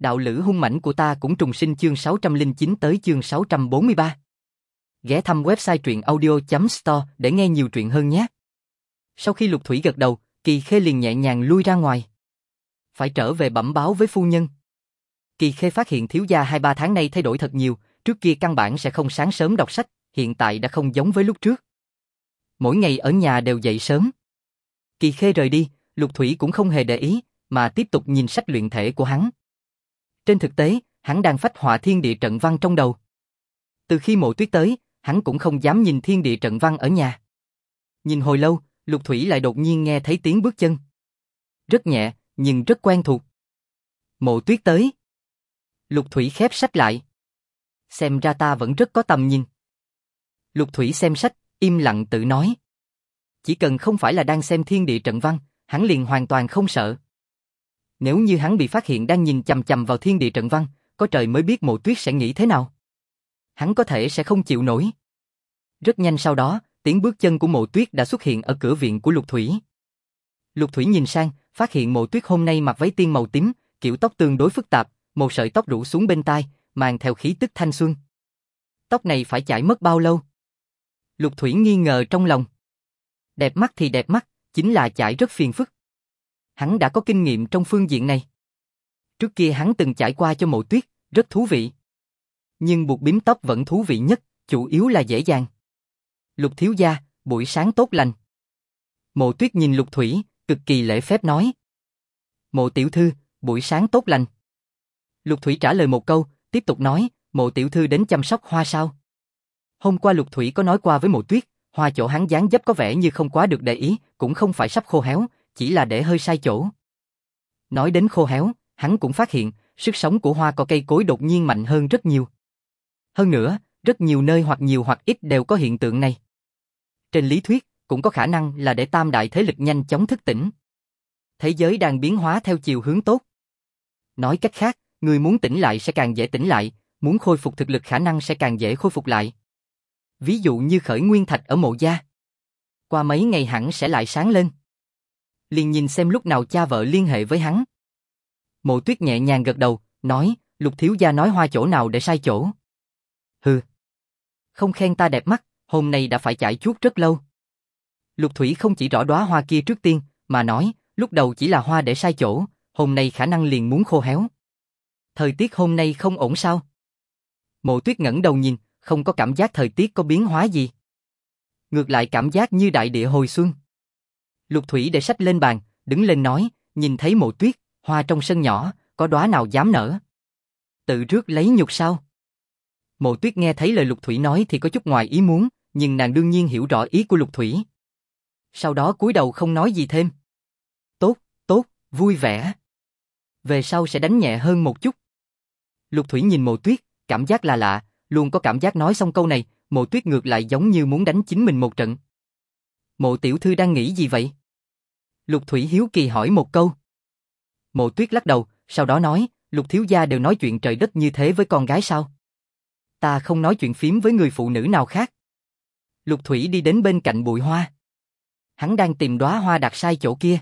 Đạo lữ hung mãnh của ta cũng trùng sinh chương 609 tới chương 643. Ghé thăm website truyệnaudio.store để nghe nhiều truyện hơn nhé. Sau khi Lục Thủy gật đầu, Kỳ Khê liền nhẹ nhàng lui ra ngoài. Phải trở về bẩm báo với phu nhân. Kỳ Khê phát hiện thiếu gia 2-3 tháng nay thay đổi thật nhiều, trước kia căn bản sẽ không sáng sớm đọc sách, hiện tại đã không giống với lúc trước. Mỗi ngày ở nhà đều dậy sớm. Kỳ Khê rời đi, Lục Thủy cũng không hề để ý, mà tiếp tục nhìn sách luyện thể của hắn. Trên thực tế, hắn đang phách họa thiên địa trận văn trong đầu. Từ khi Mộ Tuyết tới, hắn cũng không dám nhìn thiên địa trận văn ở nhà. Nhìn hồi lâu, Lục Thủy lại đột nhiên nghe thấy tiếng bước chân. Rất nhẹ, nhưng rất quen thuộc. Mộ Tuyết tới. Lục Thủy khép sách lại. Xem ra ta vẫn rất có tầm nhìn. Lục Thủy xem sách, im lặng tự nói. Chỉ cần không phải là đang xem thiên địa trận văn, hắn liền hoàn toàn không sợ. Nếu như hắn bị phát hiện đang nhìn chằm chằm vào thiên địa trận văn, có trời mới biết Mộ Tuyết sẽ nghĩ thế nào. Hắn có thể sẽ không chịu nổi. Rất nhanh sau đó, tiếng bước chân của Mộ Tuyết đã xuất hiện ở cửa viện của Lục Thủy. Lục Thủy nhìn sang, phát hiện Mộ Tuyết hôm nay mặc váy tiên màu tím, kiểu tóc tương đối phức tạp, một sợi tóc rủ xuống bên tai, mang theo khí tức thanh xuân. Tóc này phải chải mất bao lâu? Lục Thủy nghi ngờ trong lòng. Đẹp mắt thì đẹp mắt, chính là chải rất phiền phức. Hắn đã có kinh nghiệm trong phương diện này. Trước kia hắn từng trải qua cho Mộ Tuyết, rất thú vị. Nhưng buộc bím tóc vẫn thú vị nhất, chủ yếu là dễ dàng. Lục thiếu gia, buổi sáng tốt lành. Mộ Tuyết nhìn Lục Thủy, cực kỳ lễ phép nói. Mộ tiểu thư, buổi sáng tốt lành. Lục Thủy trả lời một câu, tiếp tục nói, Mộ tiểu thư đến chăm sóc hoa sao? Hôm qua Lục Thủy có nói qua với Mộ Tuyết, hoa chỗ hắn dáng dấp có vẻ như không quá được để ý, cũng không phải sắp khô héo, chỉ là để hơi sai chỗ. Nói đến khô héo, hắn cũng phát hiện, sức sống của hoa cỏ cây cối đột nhiên mạnh hơn rất nhiều. Hơn nữa, rất nhiều nơi hoặc nhiều hoặc ít đều có hiện tượng này. Trên lý thuyết, cũng có khả năng là để tam đại thế lực nhanh chóng thức tỉnh. Thế giới đang biến hóa theo chiều hướng tốt. Nói cách khác, người muốn tỉnh lại sẽ càng dễ tỉnh lại, muốn khôi phục thực lực khả năng sẽ càng dễ khôi phục lại. Ví dụ như khởi nguyên thạch ở Mộ gia. Qua mấy ngày hẳn sẽ lại sáng lên. Liền nhìn xem lúc nào cha vợ liên hệ với hắn. Mộ Tuyết nhẹ nhàng gật đầu, nói, Lục thiếu gia nói hoa chỗ nào để sai chỗ. Hừ. Không khen ta đẹp mắt, hôm nay đã phải chải chuốt rất lâu. Lục Thủy không chỉ rõ đóa hoa kia trước tiên, mà nói, lúc đầu chỉ là hoa để sai chỗ, hôm nay khả năng liền muốn khô héo. Thời tiết hôm nay không ổn sao? Mộ Tuyết ngẩng đầu nhìn, không có cảm giác thời tiết có biến hóa gì. Ngược lại cảm giác như đại địa hồi xuân. Lục Thủy để sách lên bàn, đứng lên nói, nhìn thấy Mộ Tuyết, hoa trong sân nhỏ, có đóa nào dám nở? Tự rước lấy nhục sao? Mộ Tuyết nghe thấy lời Lục Thủy nói thì có chút ngoài ý muốn, nhưng nàng đương nhiên hiểu rõ ý của Lục Thủy. Sau đó cúi đầu không nói gì thêm. Tốt, tốt, vui vẻ. Về sau sẽ đánh nhẹ hơn một chút. Lục Thủy nhìn Mộ Tuyết, cảm giác là lạ, luôn có cảm giác nói xong câu này, Mộ Tuyết ngược lại giống như muốn đánh chính mình một trận. Mộ tiểu thư đang nghĩ gì vậy? Lục Thủy hiếu kỳ hỏi một câu. Mộ Tuyết lắc đầu, sau đó nói, Lục thiếu gia đều nói chuyện trời đất như thế với con gái sao? Ta không nói chuyện phím với người phụ nữ nào khác. Lục Thủy đi đến bên cạnh bụi hoa. Hắn đang tìm đóa hoa đặt sai chỗ kia.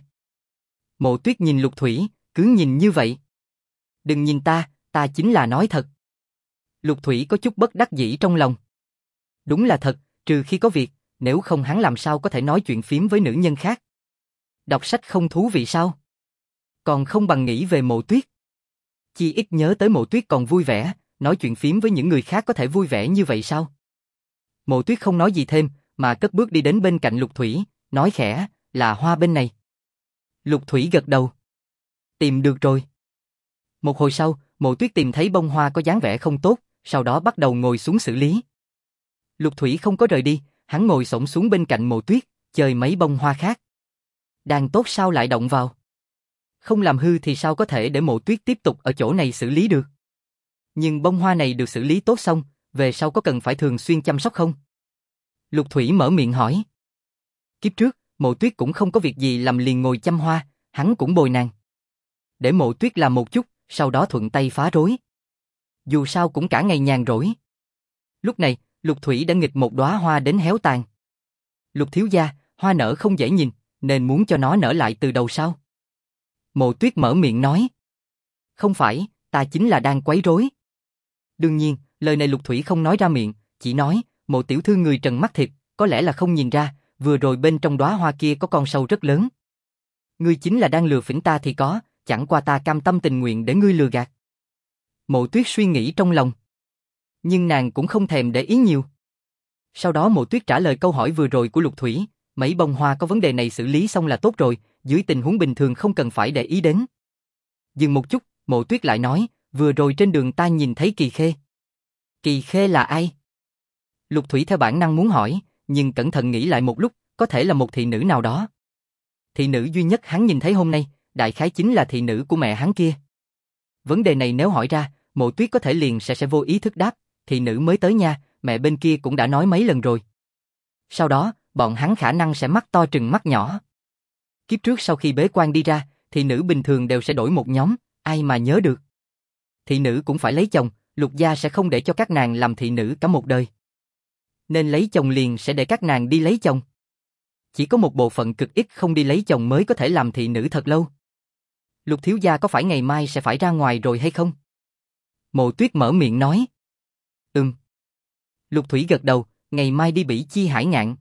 Mộ Tuyết nhìn Lục Thủy, cứ nhìn như vậy. Đừng nhìn ta chính là nói thật. Lục Thủy có chút bất đắc dĩ trong lòng. Đúng là thật, trừ khi có việc, nếu không hắn làm sao có thể nói chuyện phím với nữ nhân khác. Đọc sách không thú vị sao? Còn không bằng nghĩ về Mộ Tuyết. Chi ít nhớ tới Mộ Tuyết còn vui vẻ, nói chuyện phím với những người khác có thể vui vẻ như vậy sao? Mộ Tuyết không nói gì thêm, mà cất bước đi đến bên cạnh Lục Thủy, nói khẽ, là hoa bên này. Lục Thủy gật đầu. Tìm được rồi. Một hồi sau, Mộ Tuyết tìm thấy bông hoa có dáng vẻ không tốt, sau đó bắt đầu ngồi xuống xử lý. Lục Thủy không có rời đi, hắn ngồi xổm xuống bên cạnh Mộ Tuyết, chơi mấy bông hoa khác. Đang tốt sao lại động vào? Không làm hư thì sao có thể để Mộ Tuyết tiếp tục ở chỗ này xử lý được? Nhưng bông hoa này được xử lý tốt xong, về sau có cần phải thường xuyên chăm sóc không? Lục Thủy mở miệng hỏi. Kiếp trước, Mộ Tuyết cũng không có việc gì làm liền ngồi chăm hoa, hắn cũng bồi nàng. Để Mộ Tuyết làm một chút, sau đó thuận tay phá rối. Dù sao cũng cả ngày nhàn rỗi. Lúc này, Lục Thủy đã nghịch một đóa hoa đến héo tàn. Lục thiếu gia, hoa nở không dễ nhìn, nên muốn cho nó nở lại từ đầu sao? Mộ Tuyết mở miệng nói. Không phải, ta chính là đang quấy rối. Đương nhiên, lời này Lục Thủy không nói ra miệng, chỉ nói, Mộ tiểu thư người trần mắt thịt, có lẽ là không nhìn ra, vừa rồi bên trong đóa hoa kia có con sâu rất lớn. Ngươi chính là đang lừa phỉnh ta thì có, chẳng qua ta cam tâm tình nguyện để ngươi lừa gạt. Mộ Tuyết suy nghĩ trong lòng. Nhưng nàng cũng không thèm để ý nhiều. Sau đó Mộ Tuyết trả lời câu hỏi vừa rồi của Lục Thủy, mấy bông hoa có vấn đề này xử lý xong là tốt rồi, dưới tình huống bình thường không cần phải để ý đến. Dừng một chút, Mộ Tuyết lại nói, vừa rồi trên đường ta nhìn thấy Kỳ Khê. Kỳ Khê là ai? Lục Thủy theo bản năng muốn hỏi, nhưng cẩn thận nghĩ lại một lúc, có thể là một thị nữ nào đó. Thị nữ duy nhất hắn nhìn thấy hôm nay, đại khái chính là thị nữ của mẹ hắn kia. Vấn đề này nếu hỏi ra, Mộ Tuyết có thể liền sẽ vô ý thức đáp, thị nữ mới tới nha, mẹ bên kia cũng đã nói mấy lần rồi. Sau đó, bọn hắn khả năng sẽ mắt to trừng mắt nhỏ. Kiếp trước sau khi bế quan đi ra, thị nữ bình thường đều sẽ đổi một nhóm, ai mà nhớ được. Thị nữ cũng phải lấy chồng, Lục gia sẽ không để cho các nàng làm thị nữ cả một đời. Nên lấy chồng liền sẽ để các nàng đi lấy chồng. Chỉ có một bộ phận cực ít không đi lấy chồng mới có thể làm thị nữ thật lâu. Lục thiếu gia có phải ngày mai sẽ phải ra ngoài rồi hay không? Mộ Tuyết mở miệng nói. Lục Thủy gật đầu, ngày mai đi Bỉ Chi Hải Ngạn.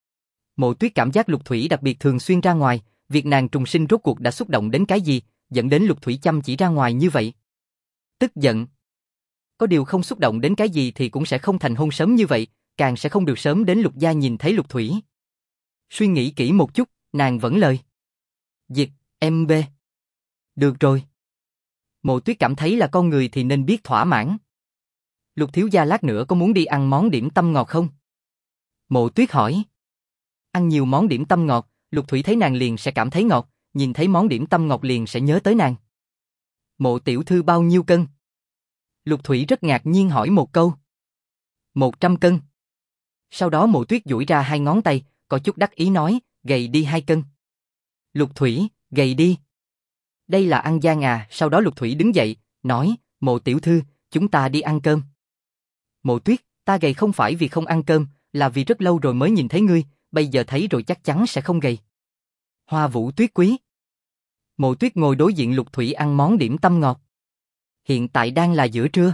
Mộ Tuyết cảm giác Lục Thủy đặc biệt thường xuyên ra ngoài, việc nàng trùng sinh rốt cuộc đã xúc động đến cái gì, dẫn đến Lục Thủy chăm chỉ ra ngoài như vậy. Tức giận. Có điều không xúc động đến cái gì thì cũng sẽ không thành hôn sớm như vậy, càng sẽ không được sớm đến Lục gia nhìn thấy Lục Thủy. Suy nghĩ kỹ một chút, nàng vẫn lời. Dịch, MB. Được rồi. Mộ Tuyết cảm thấy là con người thì nên biết thỏa mãn. Lục thiếu gia lát nữa có muốn đi ăn món điểm tâm ngọt không? Mộ Tuyết hỏi. Ăn nhiều món điểm tâm ngọt, Lục Thủy thấy nàng liền sẽ cảm thấy ngọt, nhìn thấy món điểm tâm ngọt liền sẽ nhớ tới nàng. Mộ tiểu thư bao nhiêu cân? Lục Thủy rất ngạc nhiên hỏi một câu. 100 cân. Sau đó Mộ Tuyết duỗi ra 2 ngón tay, có chút đắc ý nói, gầy đi 2 cân. Lục Thủy, gầy đi. Đây là ăn gian à, sau đó Lục Thủy đứng dậy, nói, Mộ tiểu thư, chúng ta đi ăn cơm. Mộ Tuyết, ta gầy không phải vì không ăn cơm, là vì rất lâu rồi mới nhìn thấy ngươi, bây giờ thấy rồi chắc chắn sẽ không gầy. Hoa Vũ Tuyết Quý. Mộ Tuyết ngồi đối diện Lục Thủy ăn món điểm tâm ngọt. Hiện tại đang là giữa trưa.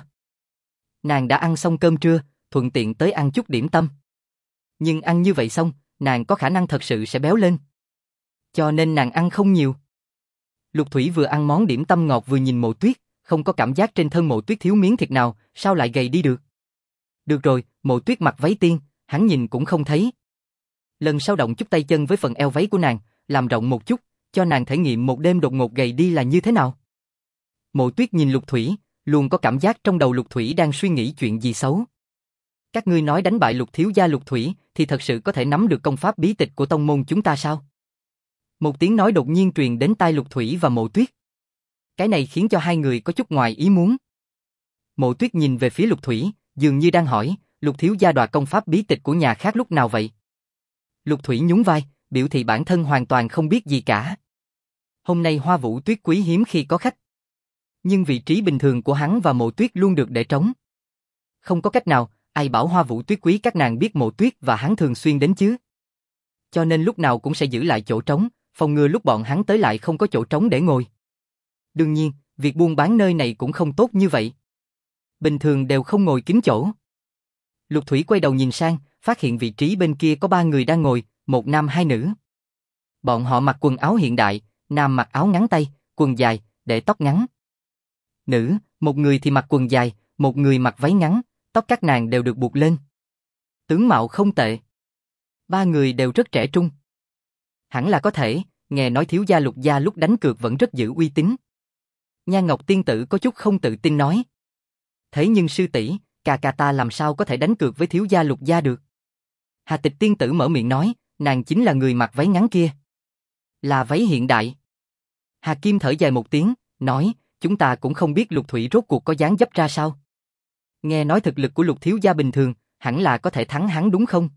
Nàng đã ăn xong cơm trưa, thuận tiện tới ăn chút điểm tâm. Nhưng ăn như vậy xong, nàng có khả năng thật sự sẽ béo lên. Cho nên nàng ăn không nhiều. Lục Thủy vừa ăn món điểm tâm ngọt vừa nhìn Mộ Tuyết, không có cảm giác trên thân Mộ Tuyết thiếu miếng thịt nào, sao lại gầy đi được. Được rồi, Mộ Tuyết mặc váy tiên, hắn nhìn cũng không thấy. Lần sau động chút tay chân với phần eo váy của nàng, làm rộng một chút, cho nàng thể nghiệm một đêm đột ngột gầy đi là như thế nào. Mộ Tuyết nhìn Lục Thủy, luôn có cảm giác trong đầu Lục Thủy đang suy nghĩ chuyện gì xấu. Các ngươi nói đánh bại Lục thiếu gia Lục Thủy thì thật sự có thể nắm được công pháp bí tịch của tông môn chúng ta sao? Một tiếng nói đột nhiên truyền đến tai Lục Thủy và Mộ Tuyết. Cái này khiến cho hai người có chút ngoài ý muốn. Mộ Tuyết nhìn về phía Lục Thủy, dường như đang hỏi, Lục thiếu gia đoạt công pháp bí tịch của nhà khác lúc nào vậy? Lục Thủy nhún vai, biểu thị bản thân hoàn toàn không biết gì cả. Hôm nay Hoa Vũ Tuyết Quý hiếm khi có khách. Nhưng vị trí bình thường của hắn và Mộ Tuyết luôn được để trống. Không có cách nào, ai bảo Hoa Vũ Tuyết Quý các nàng biết Mộ Tuyết và hắn thường xuyên đến chứ. Cho nên lúc nào cũng sẽ giữ lại chỗ trống, phòng ngừa lúc bọn hắn tới lại không có chỗ trống để ngồi. Đương nhiên, việc buôn bán nơi này cũng không tốt như vậy. Bình thường đều không ngồi kín chỗ. Lục Thủy quay đầu nhìn sang, phát hiện vị trí bên kia có 3 người đang ngồi, 1 nam 2 nữ. Bọn họ mặc quần áo hiện đại, nam mặc áo ngắn tay, quần dài, để tóc ngắn. Nữ, một người thì mặc quần dài, một người mặc váy ngắn, tóc các nàng đều được buộc lên. Tướng mạo không tệ. 3 người đều rất trẻ trung. Hẳn là có thể, nghe nói thiếu gia Lục gia lúc đánh cược vẫn rất giữ uy tín. Nhan Ngọc tiên tử có chút không tự tin nói. Thế nhưng sư tỷ, ca ta làm sao có thể đánh cược với thiếu gia Lục gia được? Hà Tịch tiên tử mở miệng nói, nàng chính là người mặc váy ngắn kia. Là váy hiện đại. Hà Kim thở dài một tiếng, nói, chúng ta cũng không biết Lục Thủy rốt cuộc có dáng dấp ra sao. Nghe nói thực lực của Lục thiếu gia bình thường, hẳn là có thể thắng hắn đúng không?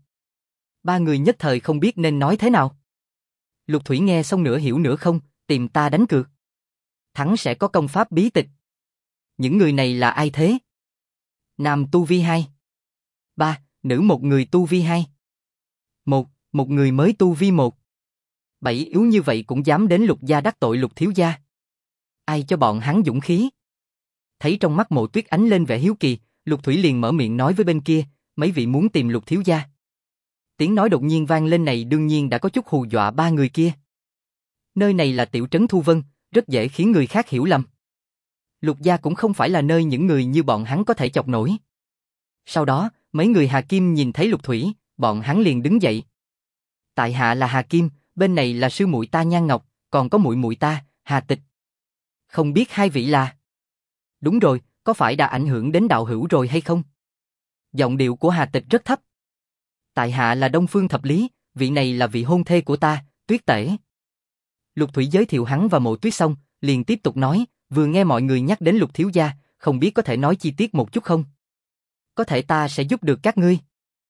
3 người nhất thời không biết nên nói thế nào. Lục Thủy nghe xong nửa hiểu nửa không, tìm ta đánh cược. Thắng sẽ có công pháp bí tịch. Những người này là ai thế? Nam tu vi 2. 3, nữ một người tu vi 2. Một người mới tu vi 1. 7 yếu như vậy cũng dám đến Lục gia đắc tội Lục thiếu gia. Ai cho bọn hắn dũng khí? thấy trong mắt Mộ Tuyết ánh lên vẻ hiếu kỳ, Lục Thủy liền mở miệng nói với bên kia, mấy vị muốn tìm Lục thiếu gia. Tiếng nói đột nhiên vang lên này đương nhiên đã có chút hù dọa ba người kia. Nơi này là tiểu trấn Thu Vân, rất dễ khiến người khác hiểu lầm. Lục gia cũng không phải là nơi những người như bọn hắn có thể chọc nổi. Sau đó, mấy người Hà Kim nhìn thấy Lục Thủy, bọn hắn liền đứng dậy. Tại hạ là Hà Kim, bên này là sư muội ta Nhan Ngọc, còn có muội muội ta, Hà Tịch. Không biết hai vị là? Đúng rồi, có phải đã ảnh hưởng đến đạo hữu rồi hay không? Giọng điệu của Hà Tịch rất thấp. Tại hạ là Đông Phương Thập Lý, vị này là vị hôn thê của ta, Tuyết Tể. Lục Thủy giới thiệu hắn và Mộ Tuyết xong, liền tiếp tục nói, vừa nghe mọi người nhắc đến Lục thiếu gia, không biết có thể nói chi tiết một chút không? Có thể ta sẽ giúp được các ngươi.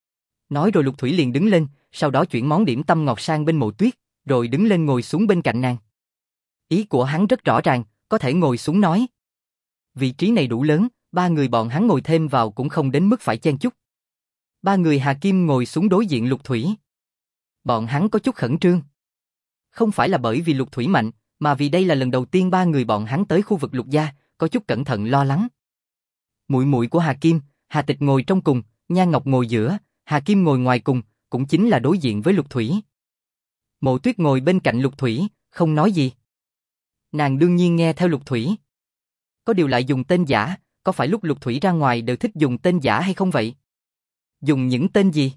Nói rồi Lục Thủy liền đứng lên, sau đó chuyển món điểm tâm ngọt sang bên Mộ Tuyết, rồi đứng lên ngồi xuống bên cạnh nàng. Ý của hắn rất rõ ràng, có thể ngồi xuống nói. Vị trí này đủ lớn, ba người bọn hắn ngồi thêm vào cũng không đến mức phải chen chúc. Ba người Hà Kim ngồi xuống đối diện Lục Thủy. Bọn hắn có chút khẩn trương. Không phải là bởi vì Lục Thủy mạnh, mà vì đây là lần đầu tiên ba người bọn hắn tới khu vực Lục gia, có chút cẩn thận lo lắng. Muội muội của Hà Kim, Hà Tịch ngồi trong cùng, Nhan Ngọc ngồi giữa, Hà Kim ngồi ngoài cùng, cũng chính là đối diện với Lục Thủy. Mộ Tuyết ngồi bên cạnh Lục Thủy, không nói gì. Nàng đương nhiên nghe theo Lục Thủy. Có điều lại dùng tên giả, có phải lúc Lục Thủy ra ngoài đều thích dùng tên giả hay không vậy? Dùng những tên gì?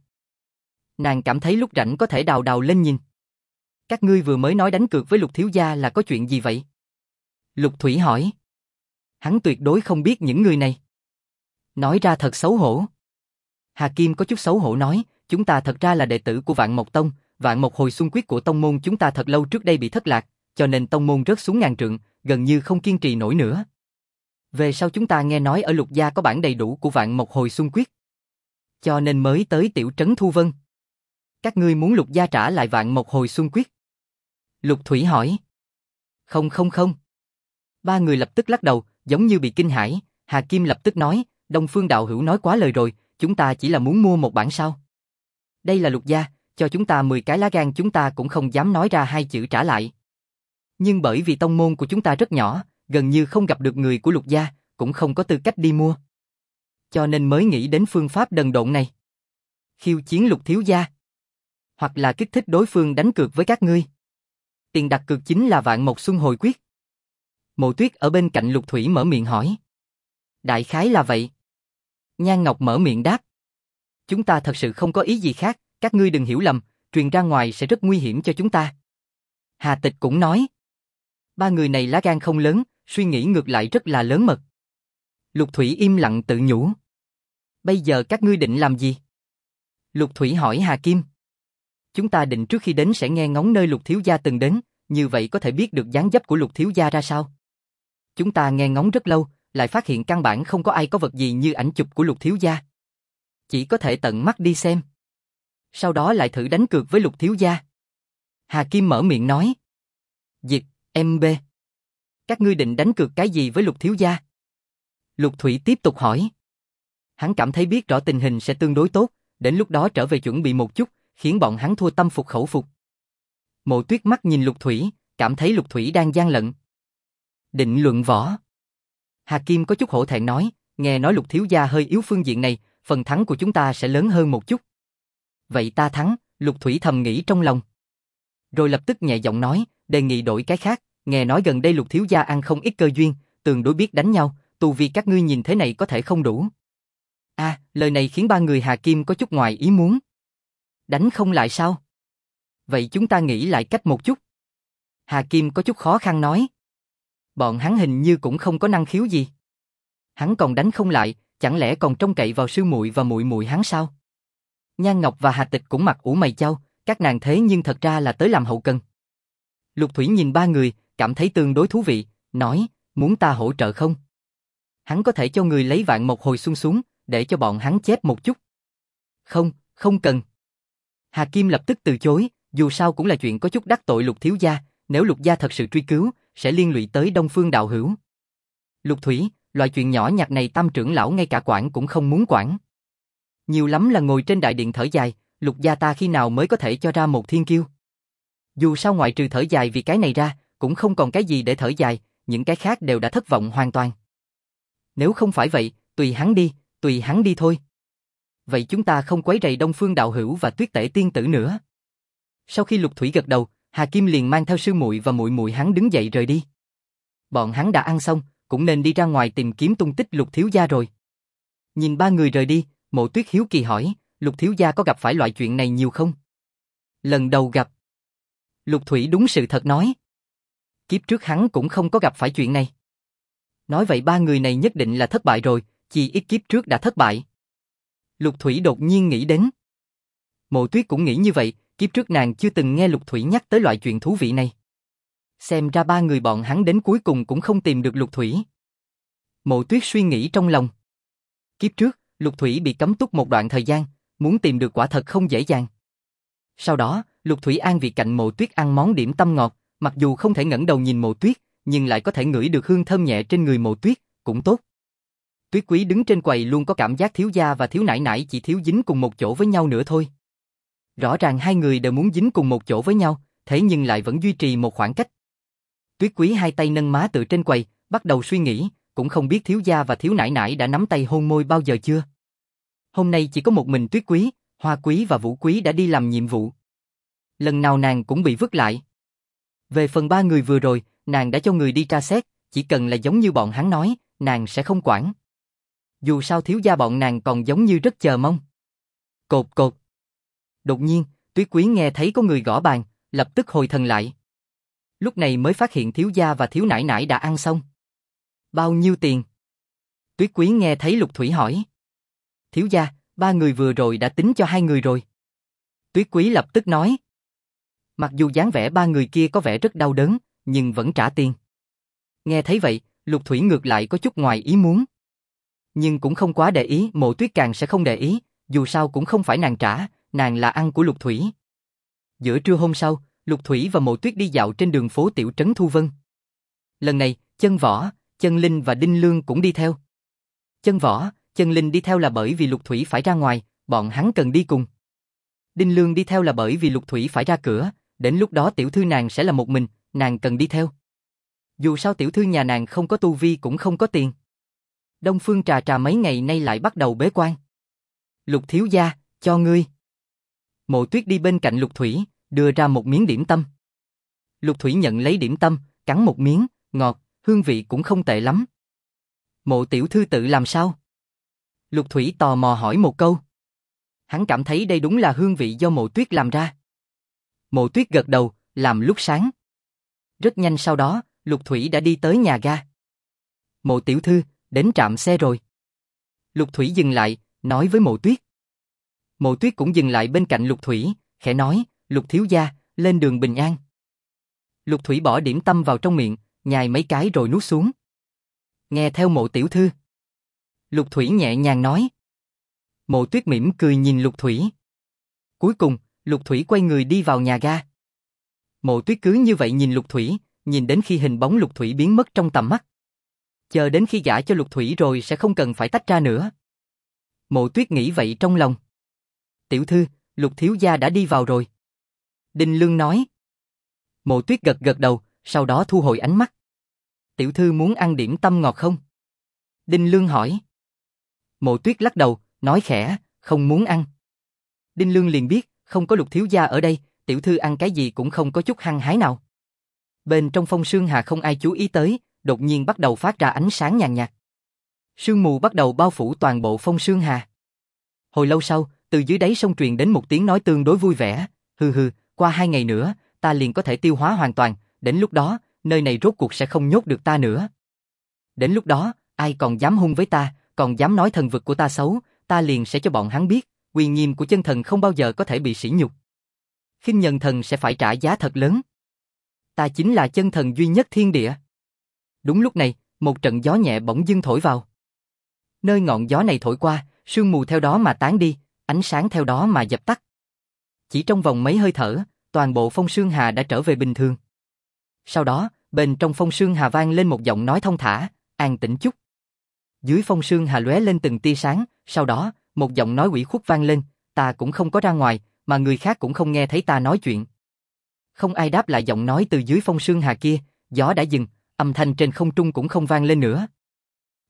Nàng cảm thấy lúc rảnh có thể đào đào lên nhìn. Các ngươi vừa mới nói đánh cược với Lục thiếu gia là có chuyện gì vậy? Lục Thủy hỏi. Hắn tuyệt đối không biết những người này. Nói ra thật xấu hổ. Hà Kim có chút xấu hổ nói, chúng ta thật ra là đệ tử của Vạn Mộc Tông, Vạn Mộc Hồi Xuân Quyết của tông môn chúng ta thật lâu trước đây bị thất lạc, cho nên tông môn rớt xuống ngàn trượng, gần như không kiên trì nổi nữa. Về sau chúng ta nghe nói ở Lục gia có bản đầy đủ của Vạn Mộc Hồi Xuân Quyết, cho nên mới tới tiểu trấn Thu Vân. Các ngươi muốn Lục gia trả lại Vạn Mộc Hồi Xuân Quyết? Lục Thủy hỏi. Không không không. Ba người lập tức lắc đầu, giống như bị kinh hãi. Hà Kim lập tức nói, Đông Phương đạo hữu nói quá lời rồi, chúng ta chỉ là muốn mua một bản sao. Đây là Lục gia, cho chúng ta 10 cái lá gan chúng ta cũng không dám nói ra hai chữ trả lại. Nhưng bởi vì tông môn của chúng ta rất nhỏ, gần như không gặp được người của Lục gia, cũng không có tư cách đi mua. Cho nên mới nghĩ đến phương pháp đần độn này. Khiêu chiến Lục thiếu gia. Hoặc là kích thích đối phương đánh cược với các ngươi. Tiền đặt cược chính là Vạn Mộc Xuân Hồi Quyết. Mộ Tuyết ở bên cạnh Lục Thủy mở miệng hỏi. Đại khái là vậy. Nhan Ngọc mở miệng đáp. Chúng ta thật sự không có ý gì khác, các ngươi đừng hiểu lầm, truyền ra ngoài sẽ rất nguy hiểm cho chúng ta. Hà Tịch cũng nói. Ba người này lá gan không lớn, suy nghĩ ngược lại rất là lớn mật. Lục Thủy im lặng tự nhủ. Bây giờ các ngươi định làm gì? Lục Thủy hỏi Hà Kim. Chúng ta định trước khi đến sẽ nghe ngóng nơi Lục thiếu gia từng đến, như vậy có thể biết được dáng dấp của Lục thiếu gia ra sao. Chúng ta nghe ngóng rất lâu, lại phát hiện căn bản không có ai có vật gì như ảnh chụp của Lục thiếu gia. Chỉ có thể tận mắt đi xem. Sau đó lại thử đánh cược với Lục thiếu gia. Hà Kim mở miệng nói. Dịch, MB. Các ngươi định đánh cược cái gì với Lục thiếu gia? Lục Thủy tiếp tục hỏi. Hắn cảm thấy biết rõ tình hình sẽ tương đối tốt, đến lúc đó trở về chuẩn bị một chút, khiến bọn hắn thua tâm phục khẩu phục. Mộ Tuyết mắt nhìn Lục Thủy, cảm thấy Lục Thủy đang gian lận. Định luận võ. Hà Kim có chút hổ thẹn nói, nghe nói Lục thiếu gia hơi yếu phương diện này, phần thắng của chúng ta sẽ lớn hơn một chút. Vậy ta thắng, Lục Thủy thầm nghĩ trong lòng. Rồi lập tức nhẹ giọng nói, đề nghị đổi cái khác, nghe nói gần đây Lục thiếu gia ăn không ít cơ duyên, tương đối biết đánh nhau, tu vi các ngươi nhìn thế này có thể không đủ. Lời này khiến ba người Hà Kim có chút ngoài ý muốn. Đánh không lại sao? Vậy chúng ta nghĩ lại cách một chút. Hà Kim có chút khó khăn nói. Bọn hắn hình như cũng không có năng khiếu gì. Hắn còn đánh không lại, chẳng lẽ còn trông cậy vào sư muội và muội muội hắn sao? Nhan Ngọc và Hà Tịch cũng mặt ủ mày chau, các nàng thế nhưng thật ra là tới làm hậu cần. Lục Thủy nhìn ba người, cảm thấy tương đối thú vị, nói, muốn ta hỗ trợ không? Hắn có thể cho người lấy Vạn Mộc Hồi Xuân xuống, để cho bọn hắn chép một chút. Không, không cần. Hà Kim lập tức từ chối, dù sao cũng là chuyện có chút đắc tội Lục thiếu gia, nếu Lục gia thật sự truy cứu, sẽ liên lụy tới Đông Phương đạo hữu. Lục Thủy, loại chuyện nhỏ nhặt này Tam trưởng lão ngay cả quản cũng không muốn quản. Nhiều lắm là ngồi trên đại điện thở dài, Lục gia ta khi nào mới có thể cho ra một thiên kiêu. Dù sao ngoại trừ thở dài vì cái này ra, cũng không còn cái gì để thở dài, những cái khác đều đã thất vọng hoàn toàn. Nếu không phải vậy, tùy hắn đi thôi. Vậy chúng ta không quấy rầy Đông Phương đạo hữu và Tuyết Tể tiên tử nữa. Sau khi Lục Thủy gật đầu, Hà Kim liền mang theo sư muội và muội muội hắn đứng dậy rời đi. Bọn hắn đã ăn xong, cũng nên đi ra ngoài tìm kiếm tung tích Lục thiếu gia rồi. Nhìn ba người rời đi, Mộ Tuyết hiếu kỳ hỏi, Lục thiếu gia có gặp phải loại chuyện này nhiều không? Lần đầu gặp. Lục Thủy đúng sự thật nói. Kiếp trước hắn cũng không có gặp phải chuyện này. Nói vậy ba người này nhất định là thất bại rồi, chỉ ít kiếp trước đã thất bại. Lục Thủy đột nhiên nghĩ đến. Mộ Tuyết cũng nghĩ như vậy, kiếp trước nàng chưa từng nghe Lục Thủy nhắc tới loại chuyện thú vị này. Xem ra ba người bọn hắn đến cuối cùng cũng không tìm được Lục Thủy. Mộ Tuyết suy nghĩ trong lòng. Kiếp trước, Lục Thủy bị cấm túc một đoạn thời gian, muốn tìm được quả thật không dễ dàng. Sau đó, Lục Thủy an vị cạnh Mộ Tuyết ăn món điểm tâm ngọt, mặc dù không thể ngẩng đầu nhìn Mộ Tuyết, nhưng lại có thể ngửi được hương thơm nhẹ trên người Mộ Tuyết, cũng tốt. Tuyết Quý đứng trên quầy luôn có cảm giác thiếu gia và thiếu nãi nãi chỉ thiếu dính cùng một chỗ với nhau nữa thôi. Rõ ràng hai người đều muốn dính cùng một chỗ với nhau, thế nhưng lại vẫn duy trì một khoảng cách. Tuyết Quý hai tay nâng má tựa trên quầy, bắt đầu suy nghĩ, cũng không biết thiếu gia và thiếu nãi nãi đã nắm tay hôn môi bao giờ chưa. Hôm nay chỉ có một mình Tuyết Quý, Hoa Quý và Vũ Quý đã đi làm nhiệm vụ. Lần nào nàng cũng bị vứt lại. Về phần ba người vừa rồi, nàng đã cho người đi tra xét, chỉ cần là giống như bọn hắn nói, nàng sẽ không quản. Dù sao thiếu gia bọn nàng còn giống như rất chờ mong. Cột cột. Đột nhiên, Tuyết Quý nghe thấy có người gõ bàn, lập tức hồi thần lại. Lúc này mới phát hiện thiếu gia và thiếu nãi nãi đã ăn xong. Bao nhiêu tiền? Tuyết Quý nghe thấy Lục Thủy hỏi. Thiếu gia, ba người vừa rồi đã tính cho hai người rồi. Tuyết Quý lập tức nói. Mặc dù dáng vẻ ba người kia có vẻ rất đau đớn, nhưng vẫn trả tiền. Nghe thấy vậy, Lục Thủy ngược lại có chút ngoài ý muốn. Nhưng cũng không quá để ý, Mộ Tuyết càng sẽ không để ý, dù sao cũng không phải nàng trả, nàng là ăn của Lục Thủy. Giữa trưa hôm sau, Lục Thủy và Mộ Tuyết đi dạo trên đường phố tiểu trấn Thu Vân. Lần này, Chân Võ, Chân Linh và Đinh Lương cũng đi theo. Chân Võ, Chân Linh đi theo là bởi vì Lục Thủy phải ra ngoài, bọn hắn cần đi cùng. Đinh Lương đi theo là bởi vì Lục Thủy phải ra cửa, đến lúc đó tiểu thư nàng sẽ là một mình, nàng cần đi theo. Dù sao tiểu thư nhà nàng không có tu vi cũng không có tiền. Đông Phương Trà Trà mấy ngày nay lại bắt đầu bế quan. Lục thiếu gia, cho ngươi. Mộ Tuyết đi bên cạnh Lục Thủy, đưa ra một miếng điểm tâm. Lục Thủy nhận lấy điểm tâm, cắn một miếng, ngọt, hương vị cũng không tệ lắm. Mộ tiểu thư tự làm sao? Lục Thủy tò mò hỏi một câu. Hắn cảm thấy đây đúng là hương vị do Mộ Tuyết làm ra. Mộ Tuyết gật đầu, làm lúc sáng. Rất nhanh sau đó, Lục Thủy đã đi tới nhà ga. Mộ tiểu thư, đến trạm xe rồi. Lục Thủy dừng lại, nói với Mộ Tuyết. Mộ Tuyết cũng dừng lại bên cạnh Lục Thủy, khẽ nói, Lục thiếu gia, lên đường bình an. Lục Thủy bỏ điểm tâm vào trong miệng, nhai mấy cái rồi nuốt xuống. Nghe theo Mộ tiểu thư. Lục Thủy nhẹ nhàng nói. Mộ Tuyết mỉm cười nhìn Lục Thủy. Cuối cùng, Lục Thủy quay người đi vào nhà ga. Mộ Tuyết cứ như vậy nhìn Lục Thủy, nhìn đến khi hình bóng Lục Thủy biến mất trong tầm mắt. Chờ đến khi gả cho Lục Thủy rồi sẽ không cần phải tách ra nữa. Mộ Tuyết nghĩ vậy trong lòng. Tiểu thư, Lục thiếu gia đã đi vào rồi. Đinh Lương nói. Mộ Tuyết gật gật đầu, sau đó thu hồi ánh mắt. Tiểu thư muốn ăn điểm tâm ngọt không? Đinh Lương hỏi. Mộ Tuyết lắc đầu, nói khẽ, không muốn ăn. Đinh Lương liền biết, không có Lục thiếu gia ở đây, tiểu thư ăn cái gì cũng không có chút hăng hái nào. Bên trong Phong Sương Hà không ai chú ý tới, đột nhiên bắt đầu phát ra ánh sáng nhàn nhạt. Sương mù bắt đầu bao phủ toàn bộ Phong Sương Hà. Hồi lâu sau, từ dưới đáy sông truyền đến một tiếng nói tương đối vui vẻ, hừ, qua 2 ngày nữa, ta liền có thể tiêu hóa hoàn toàn, đến lúc đó, nơi này rốt cuộc sẽ không nhốt được ta nữa. Đến lúc đó, ai còn dám hung với ta, còn dám nói thần vực của ta xấu, ta liền sẽ cho bọn hắn biết, uy nghiêm của chân thần không bao giờ có thể bị sỉ nhục. Khinh nhẫn thần sẽ phải trả giá thật lớn. Ta chính là chân thần duy nhất thiên địa. Đúng lúc này, một trận gió nhẹ bỗng dưng thổi vào. Nơi ngọn gió này thổi qua, sương mù theo đó mà tán đi, ánh sáng theo đó mà dập tắt. Chỉ trong vòng mấy hơi thở, toàn bộ Phong Sương Hà đã trở về bình thường. Sau đó, bên trong Phong Sương Hà vang lên một giọng nói thông thả, an tĩnh chút. Dưới Phong Sương Hà lóe lên từng tia sáng, sau đó, một giọng nói ủy khuất vang lên, ta cũng không có ra ngoài, mà người khác cũng không nghe thấy ta nói chuyện. Không ai đáp lại giọng nói từ dưới Phong Sương Hà kia, gió đã dừng, âm thanh trên không trung cũng không vang lên nữa.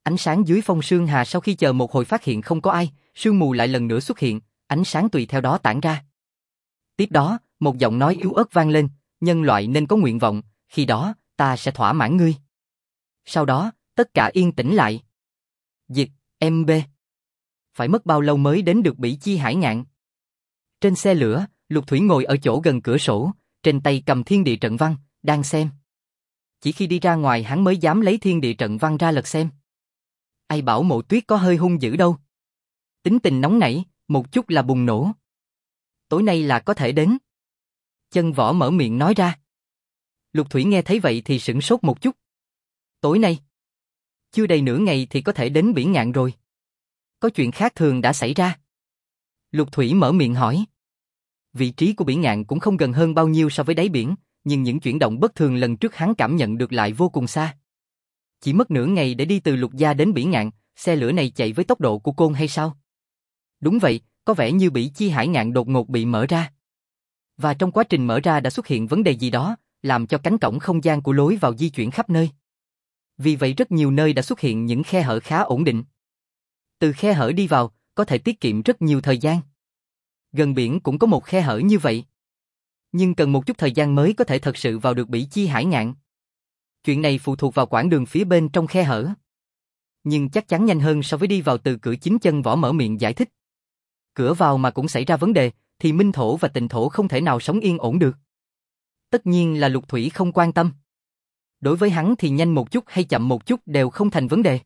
Ánh sáng dưới phong sương hà sau khi chờ một hồi phát hiện không có ai, sương mù lại lần nữa xuất hiện, ánh sáng tùy theo đó tản ra. Tiếp đó, một giọng nói yếu ớt vang lên, nhân loại nên có nguyện vọng, khi đó, ta sẽ thỏa mãn ngươi. Sau đó, tất cả yên tĩnh lại. Dịch, MB. Phải mất bao lâu mới đến được Bỉ Chi Hải Ngạn? Trên xe lửa, Lục Thủy ngồi ở chỗ gần cửa sổ, trên tay cầm thiên địa trận văn, đang xem. Chỉ khi đi ra ngoài hắn mới dám lấy thiên địa trận văn ra lật xem. Ai bảo Mộ Tuyết có hơi hung dữ đâu. Tính tình nóng nảy, một chút là bùng nổ. Tối nay là có thể đến. Chân Võ mở miệng nói ra. Lục Thủy nghe thấy vậy thì sửng sốt một chút. Tối nay? Chưa đầy nửa ngày thì có thể đến Bỉ Ngạn rồi. Có chuyện khác thường đã xảy ra. Lục Thủy mở miệng hỏi. Vị trí của Bỉ Ngạn cũng không gần hơn bao nhiêu so với đáy biển, nhưng những chuyển động bất thường lần trước hắn cảm nhận được lại vô cùng xa. Chỉ mất nửa ngày để đi từ Lục Gia đến Bỉ Ngạn, xe lửa này chạy với tốc độ của côn hay sao? Đúng vậy, có vẻ như Bỉ Chi Hải Ngạn đột ngột bị mở ra. Và trong quá trình mở ra đã xuất hiện vấn đề gì đó, làm cho cánh cổng không gian của lối vào di chuyển khắp nơi. Vì vậy rất nhiều nơi đã xuất hiện những khe hở khá ổn định. Từ khe hở đi vào, có thể tiết kiệm rất nhiều thời gian. Gần biển cũng có một khe hở như vậy. Nhưng cần một chút thời gian mới có thể thật sự vào được Bỉ Chi Hải Ngạn. Chuyện này phụ thuộc vào quãng đường phía bên trong khe hở. Nhưng chắc chắn nhanh hơn so với đi vào từ cửa chính. Chân Võ mở miệng giải thích. Cửa vào mà cũng xảy ra vấn đề, thì Minh Thổ và Tịnh Thổ không thể nào sống yên ổn được. Tất nhiên là Lục Thủy không quan tâm. Đối với hắn thì nhanh một chút hay chậm một chút đều không thành vấn đề.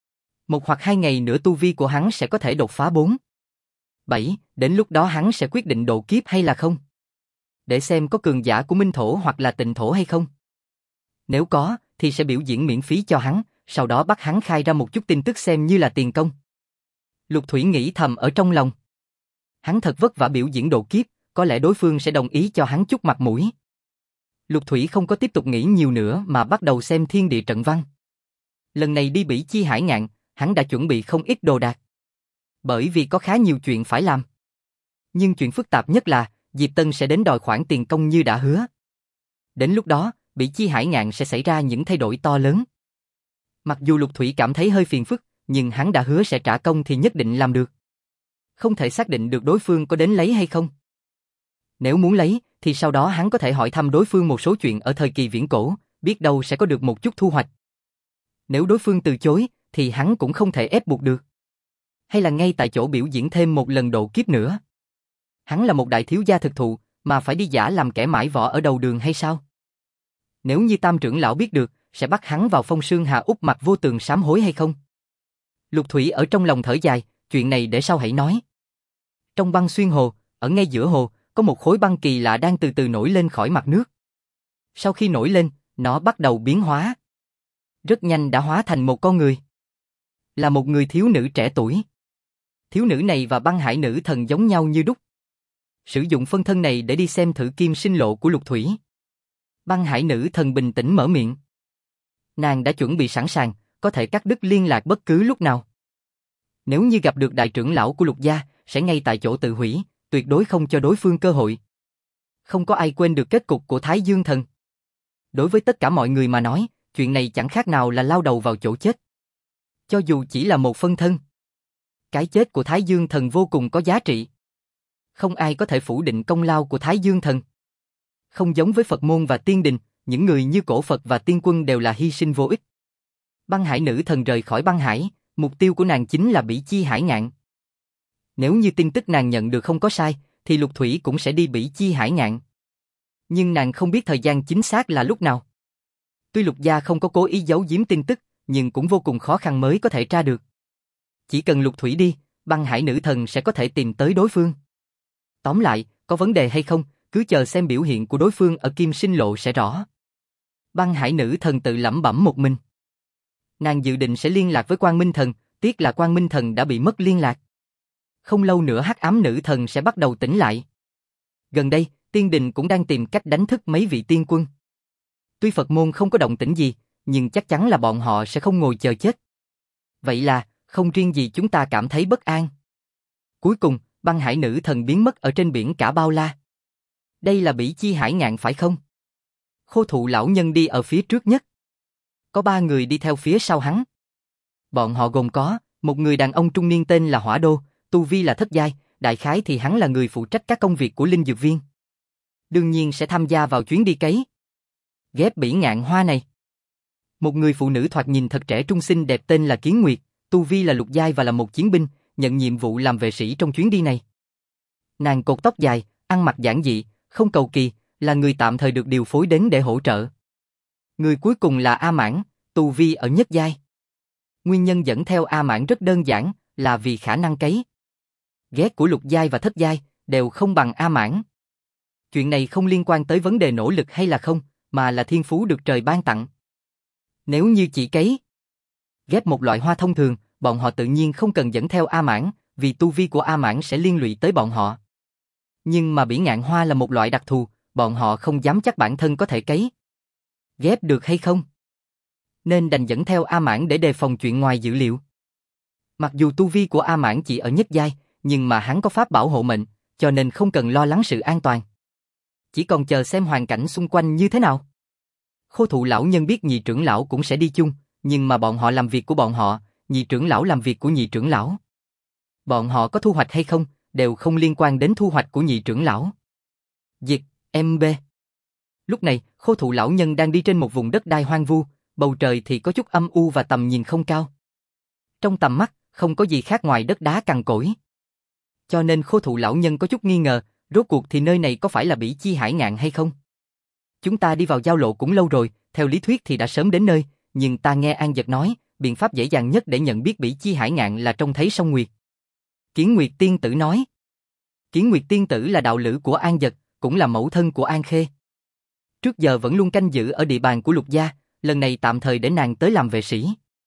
1 hoặc 2 ngày nữa tu vi của hắn sẽ có thể đột phá 4, 7, đến lúc đó hắn sẽ quyết định độ kiếp hay là không. Để xem có cường giả của Minh Thổ hoặc là Tịnh Thổ hay không. Nếu có, thì sẽ biểu diễn miễn phí cho hắn, sau đó bắt hắn khai ra một chút tin tức xem như là tiền công. Lục Thủy nghĩ thầm ở trong lòng. Hắn thật vất vả biểu diễn độ kiếp, có lẽ đối phương sẽ đồng ý cho hắn chút mặt mũi. Lục Thủy không có tiếp tục nghĩ nhiều nữa mà bắt đầu xem thiên địa trận văn. Lần này đi Bỉ Chi Hải Ngạn, hắn đã chuẩn bị không ít đồ đạc. Bởi vì có khá nhiều chuyện phải làm. Nhưng chuyện phức tạp nhất là, Diệp Tân sẽ đến đòi khoản tiền công như đã hứa. Đến lúc đó, Bỉ Chi Hải Ngạn sẽ xảy ra những thay đổi to lớn. Mặc dù Lục Thủy cảm thấy hơi phiền phức, nhưng hắn đã hứa sẽ trả công thì nhất định làm được. Không thể xác định được đối phương có đến lấy hay không. Nếu muốn lấy, thì sau đó hắn có thể hỏi thăm đối phương một số chuyện ở thời kỳ viễn cổ, biết đâu sẽ có được một chút thu hoạch. Nếu đối phương từ chối, thì hắn cũng không thể ép buộc được. Hay là ngay tại chỗ biểu diễn thêm một lần độ kiếp nữa. Hắn là một đại thiếu gia thực thụ, mà phải đi giả làm kẻ mãi võ ở đầu đường hay sao? Nếu như Tam trưởng lão biết được, sẽ bắt hắn vào phong sương hà úp mặt vô tường sám hối hay không? Lục Thủy ở trong lòng thở dài, chuyện này để sau hãy nói. Trong băng xuyên hồ, ở ngay giữa hồ, có một khối băng kỳ lạ đang từ từ nổi lên khỏi mặt nước. Sau khi nổi lên, nó bắt đầu biến hóa. Rất nhanh đã hóa thành một con người. Là một người thiếu nữ trẻ tuổi. Thiếu nữ này và băng hải nữ thần giống nhau như đúc. Sử dụng phân thân này để đi xem thử kim sinh lộ của Lục Thủy. Băng hải nữ thần bình tĩnh mở miệng. Nàng đã chuẩn bị sẵn sàng, có thể cắt đứt liên lạc bất cứ lúc nào. Nếu như gặp được đại trưởng lão của Lục gia, sẽ ngay tại chỗ tự hủy, tuyệt đối không cho đối phương cơ hội. Không có ai quên được kết cục của Thái Dương Thần. Đối với tất cả mọi người mà nói, chuyện này chẳng khác nào là lao đầu vào chỗ chết. Cho dù chỉ là một phân thân. Cái chết của Thái Dương Thần vô cùng có giá trị. Không ai có thể phủ định công lao của Thái Dương Thần. Không giống với Phật môn và tiên đình, những người như Cổ Phật và Tiên Quân đều là hy sinh vô ích. Băng hải nữ thần rời khỏi băng hải, mục tiêu của nàng chính là Bỉ Chi Hải Ngạn. Nếu như tin tức nàng nhận được không có sai, thì Lục Thủy cũng sẽ đi Bỉ Chi Hải Ngạn. Nhưng nàng không biết thời gian chính xác là lúc nào. Tuy Lục gia không có cố ý giấu giếm tin tức, nhưng cũng vô cùng khó khăn mới có thể tra được. Chỉ cần Lục Thủy đi, băng hải nữ thần sẽ có thể tìm tới đối phương. Tóm lại, có vấn đề hay không, cứ chờ xem biểu hiện của đối phương ở Kim Sinh Lộ sẽ rõ. Băng hải nữ thần tự lẩm bẩm một mình. Nàng dự định sẽ liên lạc với Quang Minh Thần, tiếc là Quang Minh Thần đã bị mất liên lạc. Không lâu nữa hắc ám nữ thần sẽ bắt đầu tỉnh lại. Gần đây, tiên đình cũng đang tìm cách đánh thức mấy vị tiên quân. Tuy Phật môn không có động tĩnh gì, nhưng chắc chắn là bọn họ sẽ không ngồi chờ chết. Vậy là, không riêng gì chúng ta cảm thấy bất an. Cuối cùng, băng hải nữ thần biến mất ở trên biển cả bao la. Đây là Bỉ Chi Hải Ngạn phải không? Khô thụ lão nhân đi ở phía trước nhất. Có 3 người đi theo phía sau hắn. Bọn họ gồm có một người đàn ông trung niên tên là Hỏa Đô, tu vi là thất giai, đại khái thì hắn là người phụ trách các công việc của linh dược viên. Đương nhiên sẽ tham gia vào chuyến đi cấy ghép bỉ ngạn hoa này. Một người phụ nữ thoạt nhìn thật trẻ trung xinh đẹp tên là Kiến Nguyệt, tu vi là lục giai và là một chiến binh, nhận nhiệm vụ làm vệ sĩ trong chuyến đi này. Nàng cột tóc dài, ăn mặc giản dị, không cầu kỳ, là người tạm thời được điều phối đến để hỗ trợ. Người cuối cùng là A Mãn, tu vi ở nhất giai. Nguyên nhân dẫn theo A Mãn rất đơn giản, là vì khả năng cấy ghét của lục giai và thất giai đều không bằng A Mãn. Chuyện này không liên quan tới vấn đề nỗ lực hay là không, mà là thiên phú được trời ban tặng. Nếu như chỉ cấy ghép một loại hoa thông thường, bọn họ tự nhiên không cần dẫn theo A Mãn, vì tu vi của A Mãn sẽ liên lụy tới bọn họ. Nhưng mà bỉ ngạn hoa là một loại đặc thù, bọn họ không dám chắc bản thân có thể cấy ghép được hay không. Nên đành dẫn theo A Mãn để đề phòng chuyện ngoài dữ liệu. Mặc dù tu vi của A Mãn chỉ ở nhất giai, nhưng mà hắn có pháp bảo hộ mệnh, cho nên không cần lo lắng sự an toàn. Chỉ còn chờ xem hoàn cảnh xung quanh như thế nào. Khô thụ lão nhân biết nhị trưởng lão cũng sẽ đi chung, nhưng mà bọn họ làm việc của bọn họ, nhị trưởng lão làm việc của nhị trưởng lão. Bọn họ có thu hoạch hay không, đều không liên quan đến thu hoạch của nhị trưởng lão. Diệt, MB. Lúc này, khô thụ lão nhân đang đi trên một vùng đất đai hoang vu, bầu trời thì có chút âm u và tầm nhìn không cao. Trong tầm mắt, không có gì khác ngoài đất đá cằn cỗi. Cho nên khô thụ lão nhân có chút nghi ngờ, rốt cuộc thì nơi này có phải là Bỉ Chi Hải Ngạn hay không? Chúng ta đi vào giao lộ cũng lâu rồi, theo lý thuyết thì đã sớm đến nơi, nhưng ta nghe An Dật nói, biện pháp dễ dàng nhất để nhận biết Bỉ Chi Hải Ngạn là trông thấy sông Nguyệt. Kiến Nguyệt tiên tử nói. Kiến Nguyệt tiên tử là đạo lữ của An Dật, cũng là mẫu thân của An Khê. Trước giờ vẫn luôn canh giữ ở địa bàn của Lục gia, lần này tạm thời để nàng tới làm vệ sĩ.